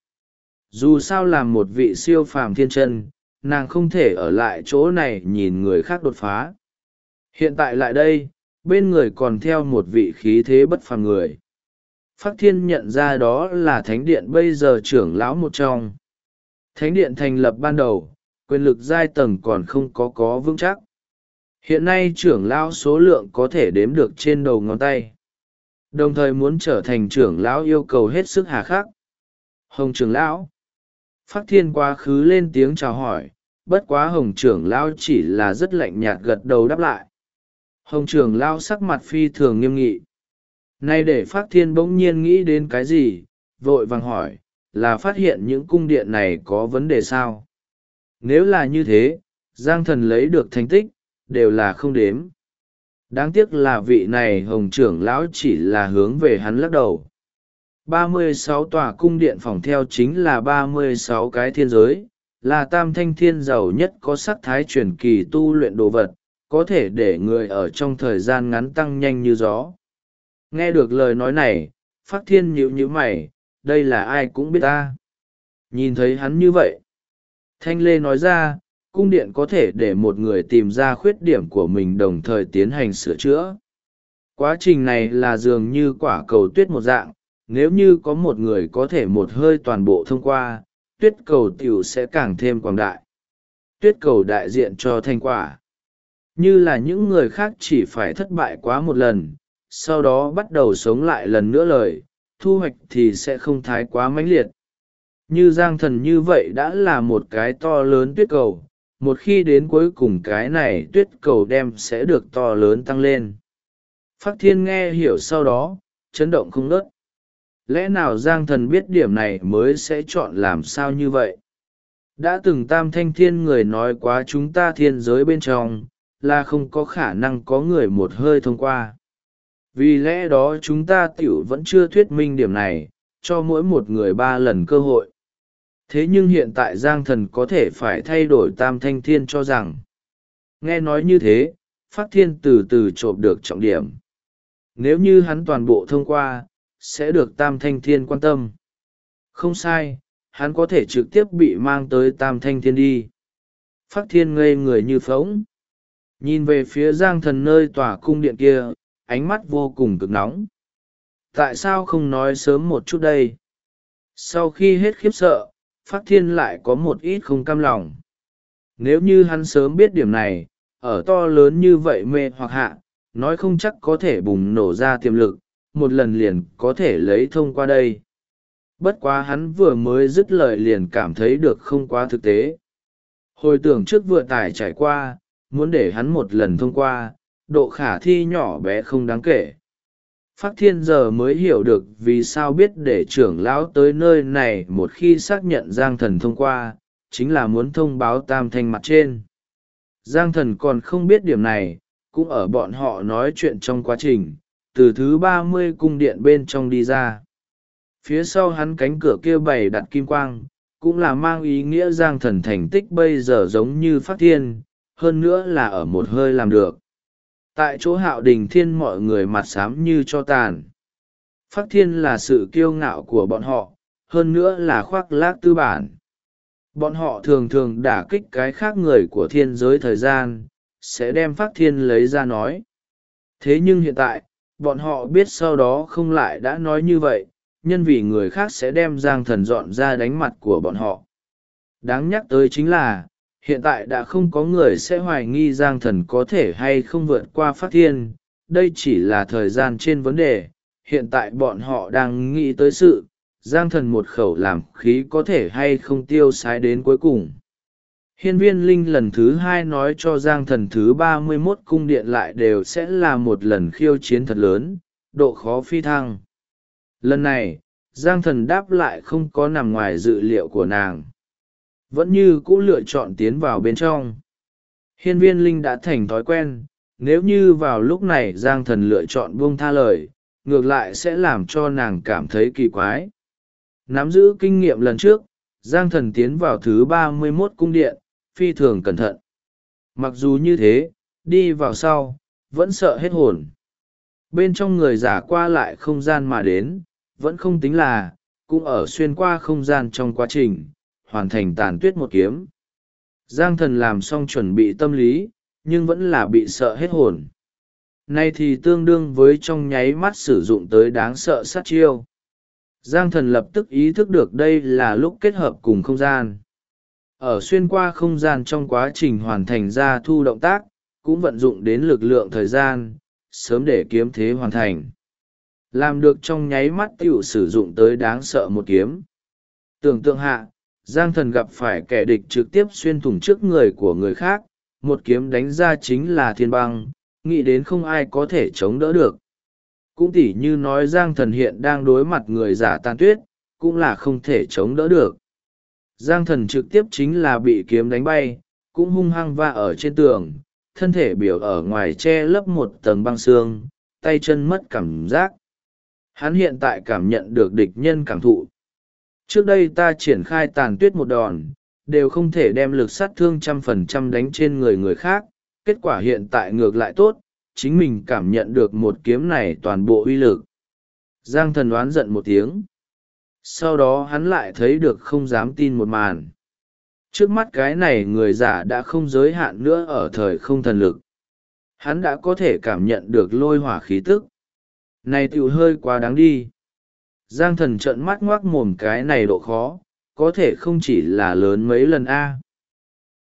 Dù sao làm một vị siêu phàm thiên chân, nàng không thể ở lại chỗ này nhìn người khác đột phá. Hiện tại lại đây, bên người còn theo một vị khí thế bất phàm người. Phác Thiên nhận ra đó là Thánh Điện bây giờ trưởng lão một trong. Thánh Điện thành lập ban đầu, quyền lực giai tầng còn không có vững chắc. Hiện nay trưởng lão số lượng có thể đếm được trên đầu ngón tay. Đồng thời muốn trở thành trưởng lão yêu cầu hết sức hà khắc. Hồng trưởng lão. Phác Thiên quá khứ lên tiếng chào hỏi, bất quá Hồng trưởng lão chỉ là rất lạnh nhạt gật đầu đáp lại. Hồng trưởng lão sắc mặt phi thường nghiêm nghị. Nay để Phác Thiên bỗng nhiên nghĩ đến cái gì, vội vàng hỏi, là phát hiện những cung điện này có vấn đề sao? Nếu là như thế, Giang Thần lấy được thành tích, đều là không đếm. Đáng tiếc là vị này Hồng trưởng lão chỉ là hướng về hắn lắc đầu. 36 tòa cung điện phòng theo chính là 36 cái thiên giới, là tam thanh thiên giàu nhất có sắc thái truyền kỳ tu luyện đồ vật, có thể để người ở trong thời gian ngắn tăng nhanh như gió. Nghe được lời nói này, Phác Thiên nhíu nhíu mày, đây là ai cũng biết ta. Nhìn thấy hắn như vậy, Thanh Lê nói ra, cung điện có thể để một người tìm ra khuyết điểm của mình đồng thời tiến hành sửa chữa. Quá trình này là dường như quả cầu tuyết một dạng, nếu như có một người có thể một hơi toàn bộ thông qua, tuyết cầu tiểu sẽ càng thêm quảng đại. Tuyết cầu đại diện cho thành quả. Như là những người khác chỉ phải thất bại quá một lần, sau đó bắt đầu sống lại lần nữa lời, thu hoạch thì sẽ không thái quá mãnh liệt. Như Giang Thần như vậy đã là một cái to lớn tuyết cầu, một khi đến cuối cùng cái này tuyết cầu đem sẽ được to lớn tăng lên. Phác Thiên nghe hiểu sau đó, chấn động không ngớt. Lẽ nào Giang Thần biết điểm này mới sẽ chọn làm sao như vậy? Đã từng tam thanh thiên người nói quá chúng ta thiên giới bên trong, là không có khả năng có người một hơi thông qua. Vì lẽ đó chúng ta tiểu vẫn chưa thuyết minh điểm này, cho mỗi một người 3 lần cơ hội. Thế nhưng hiện tại Giang Thần có thể phải thay đổi Tam Thanh Thiên cho rằng. Nghe nói như thế, Phác Thiên từ từ chộp được trọng điểm. Nếu như hắn toàn bộ thông qua, sẽ được Tam Thanh Thiên quan tâm. Không sai, hắn có thể trực tiếp bị mang tới Tam Thanh Thiên đi. Phác Thiên ngây người như phỗng. Nhìn về phía Giang Thần nơi tòa cung điện kia, ánh mắt vô cùng cực nóng. Tại sao không nói sớm một chút đây? Sau khi hết khiếp sợ, Phác Thiên lại có một ít không cam lòng. Nếu như hắn sớm biết điểm này, ở to lớn như vậy mê hoặc hạ, nói không chắc có thể bùng nổ ra tiềm lực, một lần liền có thể lấy thông qua đây. Bất quá hắn vừa mới dứt lời liền cảm thấy được không quá thực tế. Hồi tưởng trước vừa tải trải qua, muốn để hắn một lần thông qua, độ khả thi nhỏ bé không đáng kể. Phác Thiên giờ mới hiểu được vì sao biết để trưởng lão tới nơi này một khi xác nhận Giang Thần thông qua, chính là muốn thông báo Tam Thanh mặt trên. Giang Thần còn không biết điểm này, cũng ở bọn họ nói chuyện trong quá trình, từ thứ 30 cung điện bên trong đi ra. Phía sau hắn cánh cửa kia bày đặt kim quang, cũng là mang ý nghĩa Giang Thần thành tích bây giờ giống như Phác Thiên, hơn nữa là ở một hơi làm được. Tại chỗ Hạo Đình Thiên mọi người mặt xám như cho tàn. Phác Thiên là sự kiêu ngạo của bọn họ, hơn nữa là khoác lác tư bản. Bọn họ thường thường đả kích cái khác người của thiên giới thời gian, sẽ đem Phác Thiên lấy ra nói. Thế nhưng hiện tại, bọn họ biết sau đó không lại đã nói như vậy, nhân vì người khác sẽ đem Giang Thần dọn ra đánh mặt của bọn họ. Đáng nhắc tới chính là, hiện tại đã không có người sẽ hoài nghi Giang Thần có thể hay không vượt qua Phác Thiên, đây chỉ là thời gian trên vấn đề, hiện tại bọn họ đang nghĩ tới sự, Giang Thần một khẩu làm khí có thể hay không tiêu sái đến cuối cùng. Hiên Viên Linh lần thứ 2 nói cho Giang Thần thứ 31 cung điện lại đều sẽ là một lần khiêu chiến thật lớn, độ khó phi thăng. Lần này, Giang Thần đáp lại không có nằm ngoài dự liệu của nàng. Vẫn như cũ lựa chọn tiến vào bên trong. Hiên Viên Linh đã thành thói quen, nếu như vào lúc này Giang Thần lựa chọn buông tha lời, ngược lại sẽ làm cho nàng cảm thấy kỳ quái. Nắm giữ kinh nghiệm lần trước, Giang Thần tiến vào thứ 31 cung điện, phi thường cẩn thận. Mặc dù như thế, đi vào sau, vẫn sợ hết hồn. Bên trong người giả qua lại không gian mà đến, vẫn không tính là, cũng ở xuyên qua không gian trong quá trình, hoàn thành tàn tuyết một kiếm. Giang Thần làm xong chuẩn bị tâm lý, nhưng vẫn là bị sợ hết hồn. Nay thì tương đương với trong nháy mắt sử dụng tới đáng sợ sát chiêu. Giang Thần lập tức ý thức được đây là lúc kết hợp cùng không gian. Ở xuyên qua không gian trong quá trình hoàn thành ra thu động tác, cũng vận dụng đến lực lượng thời gian, sớm để kiếm thế hoàn thành. Làm được trong nháy mắt tiểu sử dụng tới đáng sợ một kiếm. Tưởng tượng hạ, Giang Thần gặp phải kẻ địch trực tiếp xuyên thủng trước người của người khác, một kiếm đánh ra chính là thiên băng, nghĩ đến không ai có thể chống đỡ được. Cũng tỉ như nói Giang Thần hiện đang đối mặt người giả tàn tuyết, cũng là không thể chống đỡ được. Giang Thần trực tiếp chính là bị kiếm đánh bay, cũng hung hăng va ở trên tường, thân thể biểu ở ngoài che lấp một tầng băng xương, tay chân mất cảm giác. Hắn hiện tại cảm nhận được địch nhân cảm thụ. Trước đây ta triển khai tàn tuyết một đòn, đều không thể đem lực sát thương 100% đánh trên người khác, kết quả hiện tại ngược lại tốt, chính mình cảm nhận được một kiếm này toàn bộ uy lực. Giang Thần oán giận một tiếng. Sau đó hắn lại thấy được không dám tin một màn. Trước mắt cái này người giả đã không giới hạn nữa ở thời không thần lực. Hắn đã có thể cảm nhận được lôi hỏa khí tức. Này tiểu hơi quá đáng đi. Giang Thần trợn mắt ngoác mồm, cái này độ khó, có thể không chỉ là lớn mấy lần A.